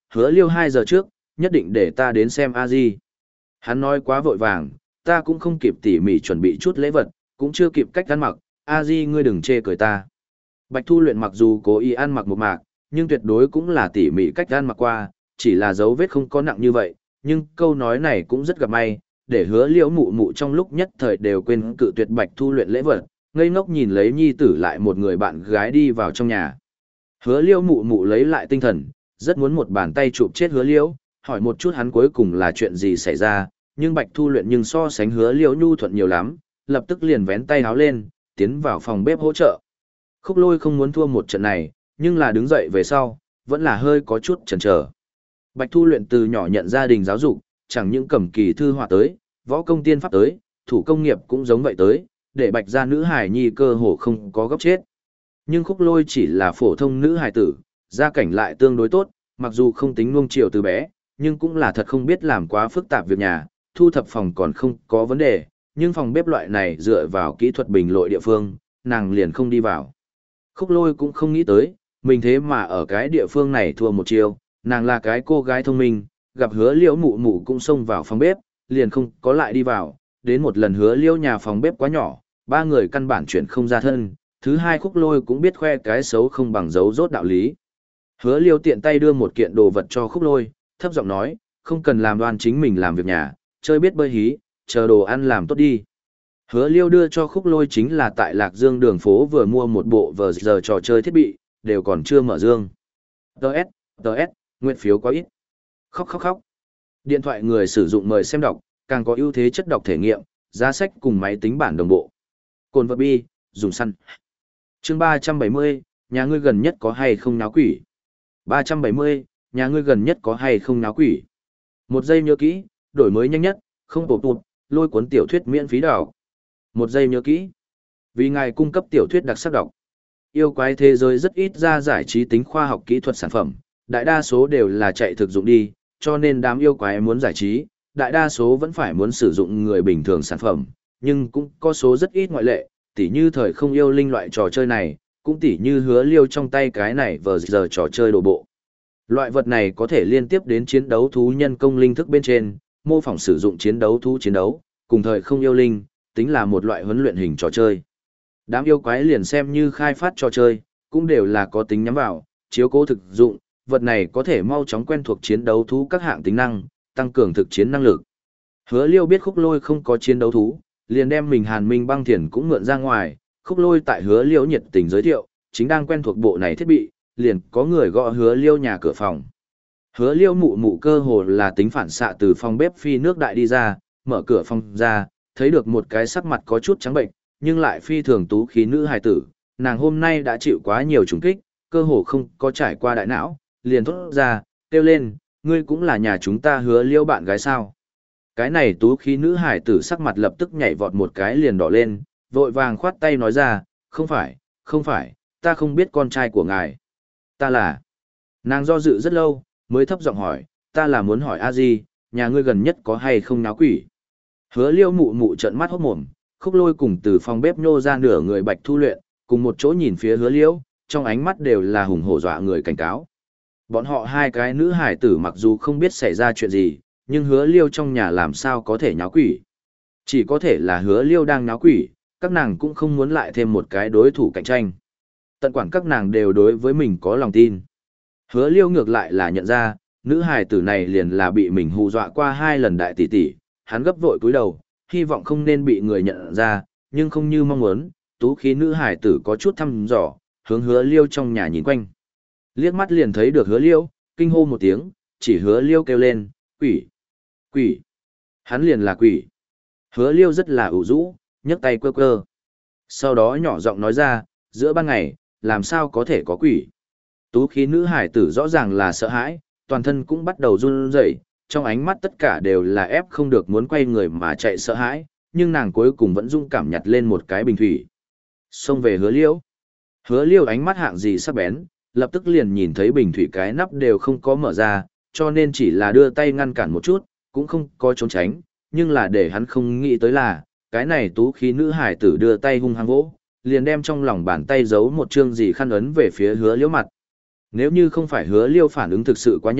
hứa liêu hai giờ trước, nhất định để ta đến xem a di. Hắn nói quá vội vàng, ta cũng không kịp tỉ mỉ chuẩn bị chút lễ vật, cũng chưa kịp cách ăn mặc, a di ngươi đừng chê cười ta. Bạch Thu Luyện mặc dù cố ý ăn mặc một mạc, nhưng tuyệt đối cũng là tỉ mỉ cách ăn mặc qua, chỉ là dấu vết không có nặng như vậy, nhưng câu nói này cũng rất gặp may, để hứa liễu mụ mụ trong lúc nhất thời đều quên cự tuyệt Bạch Thu Luyện lễ vật, ngây ngốc nhìn lấy nhi tử lại một người bạn gái đi vào trong nhà. Hứa liễu mụ mụ lấy lại tinh thần, rất muốn một bàn tay chụp chết hứa liễu, hỏi một chút hắn cuối cùng là chuyện gì xảy ra, nhưng Bạch Thu Luyện nhưng so sánh hứa liễu nhu thuận nhiều lắm, lập tức liền vén tay háo lên, tiến vào phòng bếp hỗ trợ. Khúc Lôi không muốn thua một trận này, nhưng là đứng dậy về sau, vẫn là hơi có chút chần chờ. Bạch Thu Luyện từ nhỏ nhận gia đình giáo dục, chẳng những cầm kỳ thư họa tới, võ công tiên pháp tới, thủ công nghiệp cũng giống vậy tới, để Bạch gia nữ hài nhi cơ hồ không có góc chết. Nhưng Khúc Lôi chỉ là phổ thông nữ hài tử, gia cảnh lại tương đối tốt, mặc dù không tính nuông chiều từ bé, nhưng cũng là thật không biết làm quá phức tạp việc nhà, thu thập phòng còn không có vấn đề, nhưng phòng bếp loại này dựa vào kỹ thuật bình lội địa phương, nàng liền không đi vào. Khúc Lôi cũng không nghĩ tới, mình thế mà ở cái địa phương này thua một chiêu, nàng là cái cô gái thông minh, gặp hứa liễu mụ mụ cũng xông vào phòng bếp, liền không có lại đi vào, đến một lần hứa liễu nhà phòng bếp quá nhỏ, ba người căn bản chuyển không ra thân, thứ hai Khúc Lôi cũng biết khoe cái xấu không bằng dấu rốt đạo lý. Hứa liễu tiện tay đưa một kiện đồ vật cho Khúc Lôi, thấp giọng nói, không cần làm đoan chính mình làm việc nhà, chơi biết bơi hí, chờ đồ ăn làm tốt đi. Hứa liêu đưa cho Khúc Lôi chính là tại Lạc Dương đường phố vừa mua một bộ vờ giờ trò chơi thiết bị, đều còn chưa mở dương. Đợt, đợt, nguyện phiếu quá ít. Khóc khóc khóc. Điện thoại người sử dụng mời xem đọc, càng có ưu thế chất đọc thể nghiệm, giá sách cùng máy tính bản đồng bộ. Cồn vật bi, dùng săn. Chương ba trăm bảy mươi, nhà ngươi gần nhất có hay không náo quỷ? ba trăm bảy mươi, nhà ngươi gần nhất có hay không náo quỷ? Một giây nhớ kỹ, đổi mới nhanh nhất, không bổ tụt, lôi cuốn tiểu thuyết miễn phí đào. Một giây nhớ kỹ. Vì ngài cung cấp tiểu thuyết đặc sắc đọc. Yêu quái thế giới rất ít ra giải trí tính khoa học kỹ thuật sản phẩm, đại đa số đều là chạy thực dụng đi, cho nên đám yêu quái muốn giải trí, đại đa số vẫn phải muốn sử dụng người bình thường sản phẩm, nhưng cũng có số rất ít ngoại lệ, tỉ như thời không yêu linh loại trò chơi này, cũng tỉ như hứa liêu trong tay cái này vờ giờ trò chơi đồ bộ. Loại vật này có thể liên tiếp đến chiến đấu thú nhân công linh thức bên trên, mô phỏng sử dụng chiến đấu thú chiến đấu, cùng thời không yêu linh, tính là một loại huấn luyện hình trò chơi. Đám yêu quái liền xem như khai phát trò chơi, cũng đều là có tính nhắm vào, chiếu cố thực dụng, vật này có thể mau chóng quen thuộc chiến đấu thú các hạng tính năng, tăng cường thực chiến năng lực. Hứa Liêu biết Khúc Lôi không có chiến đấu thú, liền đem mình Hàn Minh băng thiền cũng mượn ra ngoài, Khúc Lôi tại Hứa Liêu nhiệt tình giới thiệu, chính đang quen thuộc bộ này thiết bị, liền có người gõ Hứa Liêu nhà cửa phòng. Hứa Liêu mụ mụ cơ hồ là tính phản xạ từ phòng bếp phi nước đại đi ra, mở cửa phòng ra, thấy được một cái sắc mặt có chút trắng bệnh, nhưng lại phi thường tú khí nữ hài tử, nàng hôm nay đã chịu quá nhiều trùng kích, cơ hồ không có trải qua đại não, liền thốt ra, kêu lên, ngươi cũng là nhà chúng ta Hứa Liêu bạn gái sao. Cái này tú khí nữ hài tử sắc mặt lập tức nhảy vọt một cái liền đỏ lên, vội vàng khoát tay nói ra, không phải, không phải, ta không biết con trai của ngài. Ta là... Nàng do dự rất lâu, mới thấp giọng hỏi, ta là muốn hỏi a di, nhà ngươi gần nhất có hay không náo quỷ. Hứa Liêu mụ mụ trợn mắt hốt mồm, Khúc Lôi cùng từ phòng bếp nhô ra nửa người Bạch Thu Luyện, cùng một chỗ nhìn phía Hứa Liêu, trong ánh mắt đều là hùng hổ dọa người cảnh cáo. Bọn họ hai cái nữ hải tử mặc dù không biết xảy ra chuyện gì, nhưng Hứa Liêu trong nhà làm sao có thể nháo quỷ. Chỉ có thể là Hứa Liêu đang nháo quỷ, các nàng cũng không muốn lại thêm một cái đối thủ cạnh tranh. Tận quản các nàng đều đối với mình có lòng tin. Hứa Liêu ngược lại là nhận ra, nữ hài tử này liền là bị mình hù dọa qua hai lần đại tỷ tỷ, hắn gấp vội cúi đầu, hy vọng không nên bị người nhận ra, nhưng không như mong muốn, tú khí nữ hài tử có chút thăm dò, hướng Hứa Liêu trong nhà nhìn quanh. Liếc mắt liền thấy được Hứa Liêu, kinh hô một tiếng, chỉ Hứa Liêu kêu lên, quỷ, quỷ, hắn liền là quỷ. Hứa Liêu rất là ủ rũ, nhấc tay quơ quơ. Sau đó nhỏ giọng nói ra, giữa ban ngày, làm sao có thể có quỷ. Tú khí nữ hải tử rõ ràng là sợ hãi, toàn thân cũng bắt đầu run rẩy, trong ánh mắt tất cả đều là ép không được muốn quay người mà chạy sợ hãi, nhưng nàng cuối cùng vẫn dung cảm nhặt lên một cái bình thủy. Xông về Hứa Liêu. Hứa Liêu ánh mắt hạng gì sắc bén, lập tức liền nhìn thấy bình thủy cái nắp đều không có mở ra, cho nên chỉ là đưa tay ngăn cản một chút, cũng không có trốn tránh, nhưng là để hắn không nghĩ tới là, cái này tú khí nữ hải tử đưa tay hung hăng vỗ, liền đem trong lòng bàn tay giấu một chương gì khăn ấn về phía Hứa Liêu mặt. Nếu như không phải Hứa Liêu phản ứng thực sự quá nhanh,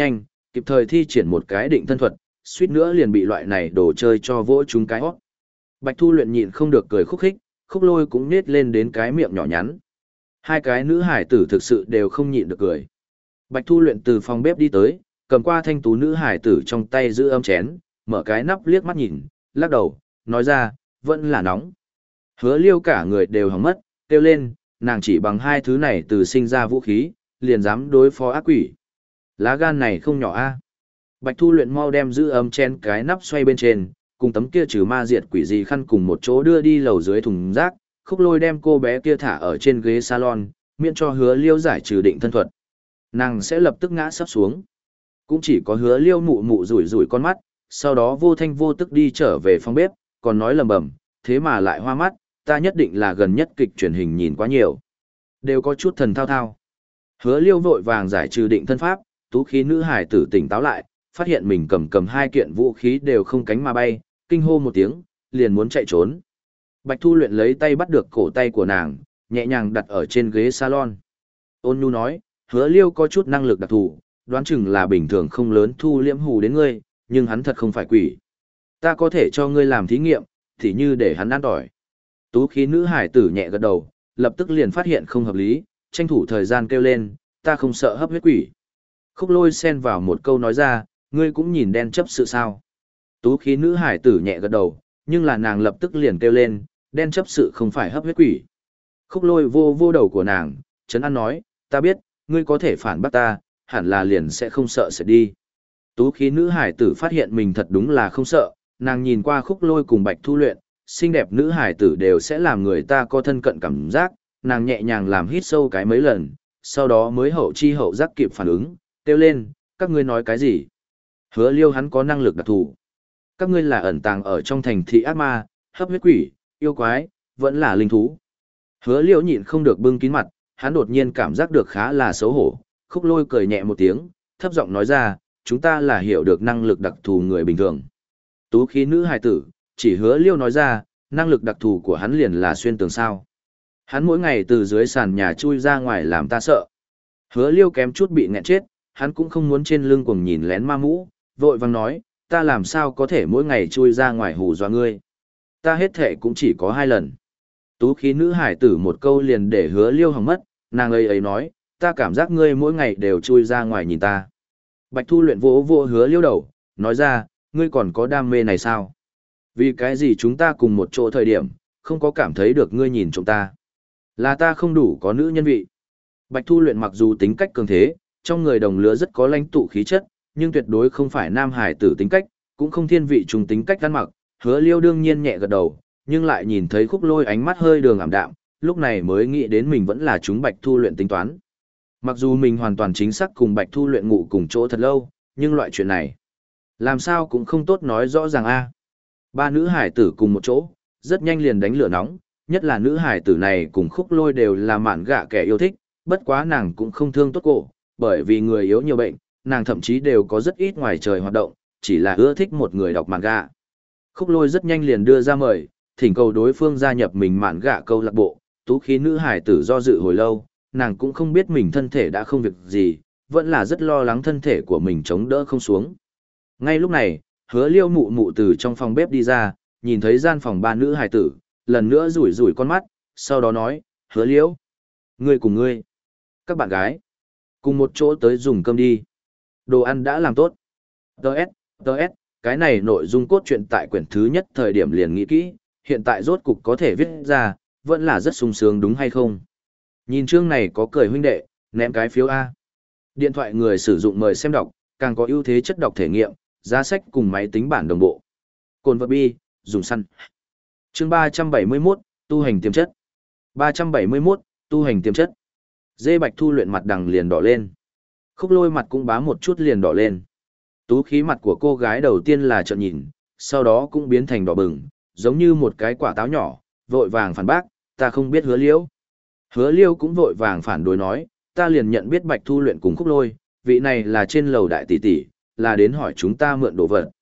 kịp thời thi triển một cái định thân thuật, suýt nữa liền bị loại này đồ chơi cho vỗ chúng cái hót. Bạch Thu Luyện nhịn không được cười khúc khích, Khúc Lôi cũng nết lên đến cái miệng nhỏ nhắn. Hai cái nữ hải tử thực sự đều không nhịn được cười. Bạch Thu Luyện từ phòng bếp đi tới, cầm qua thanh tú nữ hải tử trong tay giữ ấm chén, mở cái nắp liếc mắt nhìn, lắc đầu, nói ra, vẫn là nóng. Hứa Liêu cả người đều hỏng mất, kêu lên, nàng chỉ bằng hai thứ này từ sinh ra vũ khí, liền dám đối phó ác quỷ. Lá gan này không nhỏ a. Bạch Thu Luyện mau đem giữ ấm chén cái nắp xoay bên trên, cùng tấm kia trừ ma diệt quỷ gì khăn cùng một chỗ đưa đi lầu dưới thùng rác, Khúc Lôi đem cô bé kia thả ở trên ghế salon, miễn cho Hứa Liêu giải trừ định thân thuật. Nàng sẽ lập tức ngã sắp xuống. Cũng chỉ có Hứa Liêu mụ mụ rủi rủi con mắt, sau đó vô thanh vô tức đi trở về phòng bếp, còn nói lầm bầm, thế mà lại hoa mắt, ta nhất định là gần nhất kịch truyền hình nhìn quá nhiều. Đều có chút thần thao thao. Hứa Liêu vội vàng giải trừ định thân pháp, tú khí nữ hải tử tỉnh táo lại, phát hiện mình cầm cầm hai kiện vũ khí đều không cánh mà bay, kinh hô một tiếng, liền muốn chạy trốn. Bạch Thu Luyện lấy tay bắt được cổ tay của nàng, nhẹ nhàng đặt ở trên ghế salon. Ôn nhu nói, Hứa Liêu có chút năng lực đặc thù, đoán chừng là bình thường không lớn thu liễm hù đến ngươi, nhưng hắn thật không phải quỷ. Ta có thể cho ngươi làm thí nghiệm, thì như để hắn ăn tỏi. Tú khí nữ hải tử nhẹ gật đầu, lập tức liền phát hiện không hợp lý, tranh thủ thời gian kêu lên, ta không sợ hấp huyết quỷ. Khúc Lôi xen vào một câu nói ra, ngươi cũng nhìn đen chấp sự sao. Tú khí nữ hải tử nhẹ gật đầu, nhưng là nàng lập tức liền kêu lên, đen chấp sự không phải hấp huyết quỷ. Khúc Lôi vô vô đầu của nàng, trấn an nói, ta biết, ngươi có thể phản bác ta, hẳn là liền sẽ không sợ sẽ đi. Tú khí nữ hải tử phát hiện mình thật đúng là không sợ, nàng nhìn qua Khúc Lôi cùng Bạch Thu Luyện, xinh đẹp nữ hải tử đều sẽ làm người ta có thân cận cảm giác, nàng nhẹ nhàng làm hít sâu cái mấy lần, sau đó mới hậu chi hậu giác kịp phản ứng, kêu lên, các ngươi nói cái gì? Hứa Liêu hắn có năng lực đặc thù. Các ngươi là ẩn tàng ở trong thành thị ác ma, hấp huyết quỷ, yêu quái, vẫn là linh thú. Hứa Liêu nhịn không được bưng kín mặt, hắn đột nhiên cảm giác được khá là xấu hổ, Khúc Lôi cười nhẹ một tiếng, thấp giọng nói ra, chúng ta là hiểu được năng lực đặc thù người bình thường. Tú khí nữ hài tử, chỉ Hứa Liêu nói ra, năng lực đặc thù của hắn liền là xuyên tường sao. Hắn mỗi ngày từ dưới sàn nhà chui ra ngoài làm ta sợ. Hứa Liêu kém chút bị nghẹn chết, hắn cũng không muốn trên lưng cuồng nhìn lén ma mũ, vội vàng nói, ta làm sao có thể mỗi ngày chui ra ngoài hù dọa ngươi. Ta hết thể cũng chỉ có hai lần. Tú khí nữ hải tử một câu liền để Hứa Liêu hỏng mất, nàng ấy ấy nói, ta cảm giác ngươi mỗi ngày đều chui ra ngoài nhìn ta. Bạch Thu Luyện vỗ vỗ Hứa Liêu đầu, nói ra, ngươi còn có đam mê này sao? Vì cái gì chúng ta cùng một chỗ thời điểm, không có cảm thấy được ngươi nhìn chúng ta? Là ta không đủ có nữ nhân vị. Bạch Thu Luyện mặc dù tính cách cường thế, trong người đồng lứa rất có lãnh tụ khí chất, nhưng tuyệt đối không phải nam hải tử tính cách, cũng không thiên vị trùng tính cách ăn mặc. Hứa Liêu đương nhiên nhẹ gật đầu, nhưng lại nhìn thấy Khúc Lôi ánh mắt hơi đường ảm đạm, lúc này mới nghĩ đến mình vẫn là chúng Bạch Thu Luyện tính toán. Mặc dù mình hoàn toàn chính xác cùng Bạch Thu Luyện ngủ cùng chỗ thật lâu, nhưng loại chuyện này, làm sao cũng không tốt nói rõ ràng a. Ba nữ hải tử cùng một chỗ, rất nhanh liền đánh lửa nóng, nhất là nữ hải tử này cùng Khúc Lôi đều là mạn gạ kẻ yêu thích, bất quá nàng cũng không thương tốt cổ, bởi vì người yếu nhiều bệnh, nàng thậm chí đều có rất ít ngoài trời hoạt động, chỉ là ưa thích một người đọc mạn gạ. Khúc Lôi rất nhanh liền đưa ra mời, thỉnh cầu đối phương gia nhập mình mạn gạ câu lạc bộ, tú khí nữ hải tử do dự hồi lâu, nàng cũng không biết mình thân thể đã không việc gì, vẫn là rất lo lắng thân thể của mình chống đỡ không xuống. Ngay lúc này, Hứa Liêu mụ mụ từ trong phòng bếp đi ra, nhìn thấy gian phòng ba nữ hải tử, lần nữa rủi rủi con mắt, sau đó nói, Hứa Liêu, ngươi cùng ngươi, các bạn gái, cùng một chỗ tới dùng cơm đi. Đồ ăn đã làm tốt. Đợt, đợt, cái này nội dung cốt truyện tại quyển thứ nhất thời điểm liền nghĩ kỹ, hiện tại rốt cục có thể viết ra, vẫn là rất sung sướng đúng hay không? Nhìn chương này có cười huynh đệ, ném cái phiếu A. Điện thoại người sử dụng mời xem đọc, càng có ưu thế chất đọc thể nghiệm, giá sách cùng máy tính bản đồng bộ. Cồn vật bi, dùng săn. Chương ba trăm bảy mươi mốt, tu hành tiềm chất. ba trăm bảy mươi mốt, tu hành tiềm chất. Dê Bạch Thu Luyện mặt đằng liền đỏ lên. Khúc Lôi mặt cũng bám một chút liền đỏ lên. Tú khí mặt của cô gái đầu tiên là trợn nhìn, sau đó cũng biến thành đỏ bừng, giống như một cái quả táo nhỏ, vội vàng phản bác, ta không biết Hứa Liêu. Hứa Liêu cũng vội vàng phản đối nói, ta liền nhận biết Bạch Thu Luyện cùng Khúc Lôi, vị này là trên lầu đại tỷ tỷ, là đến hỏi chúng ta mượn đồ vật.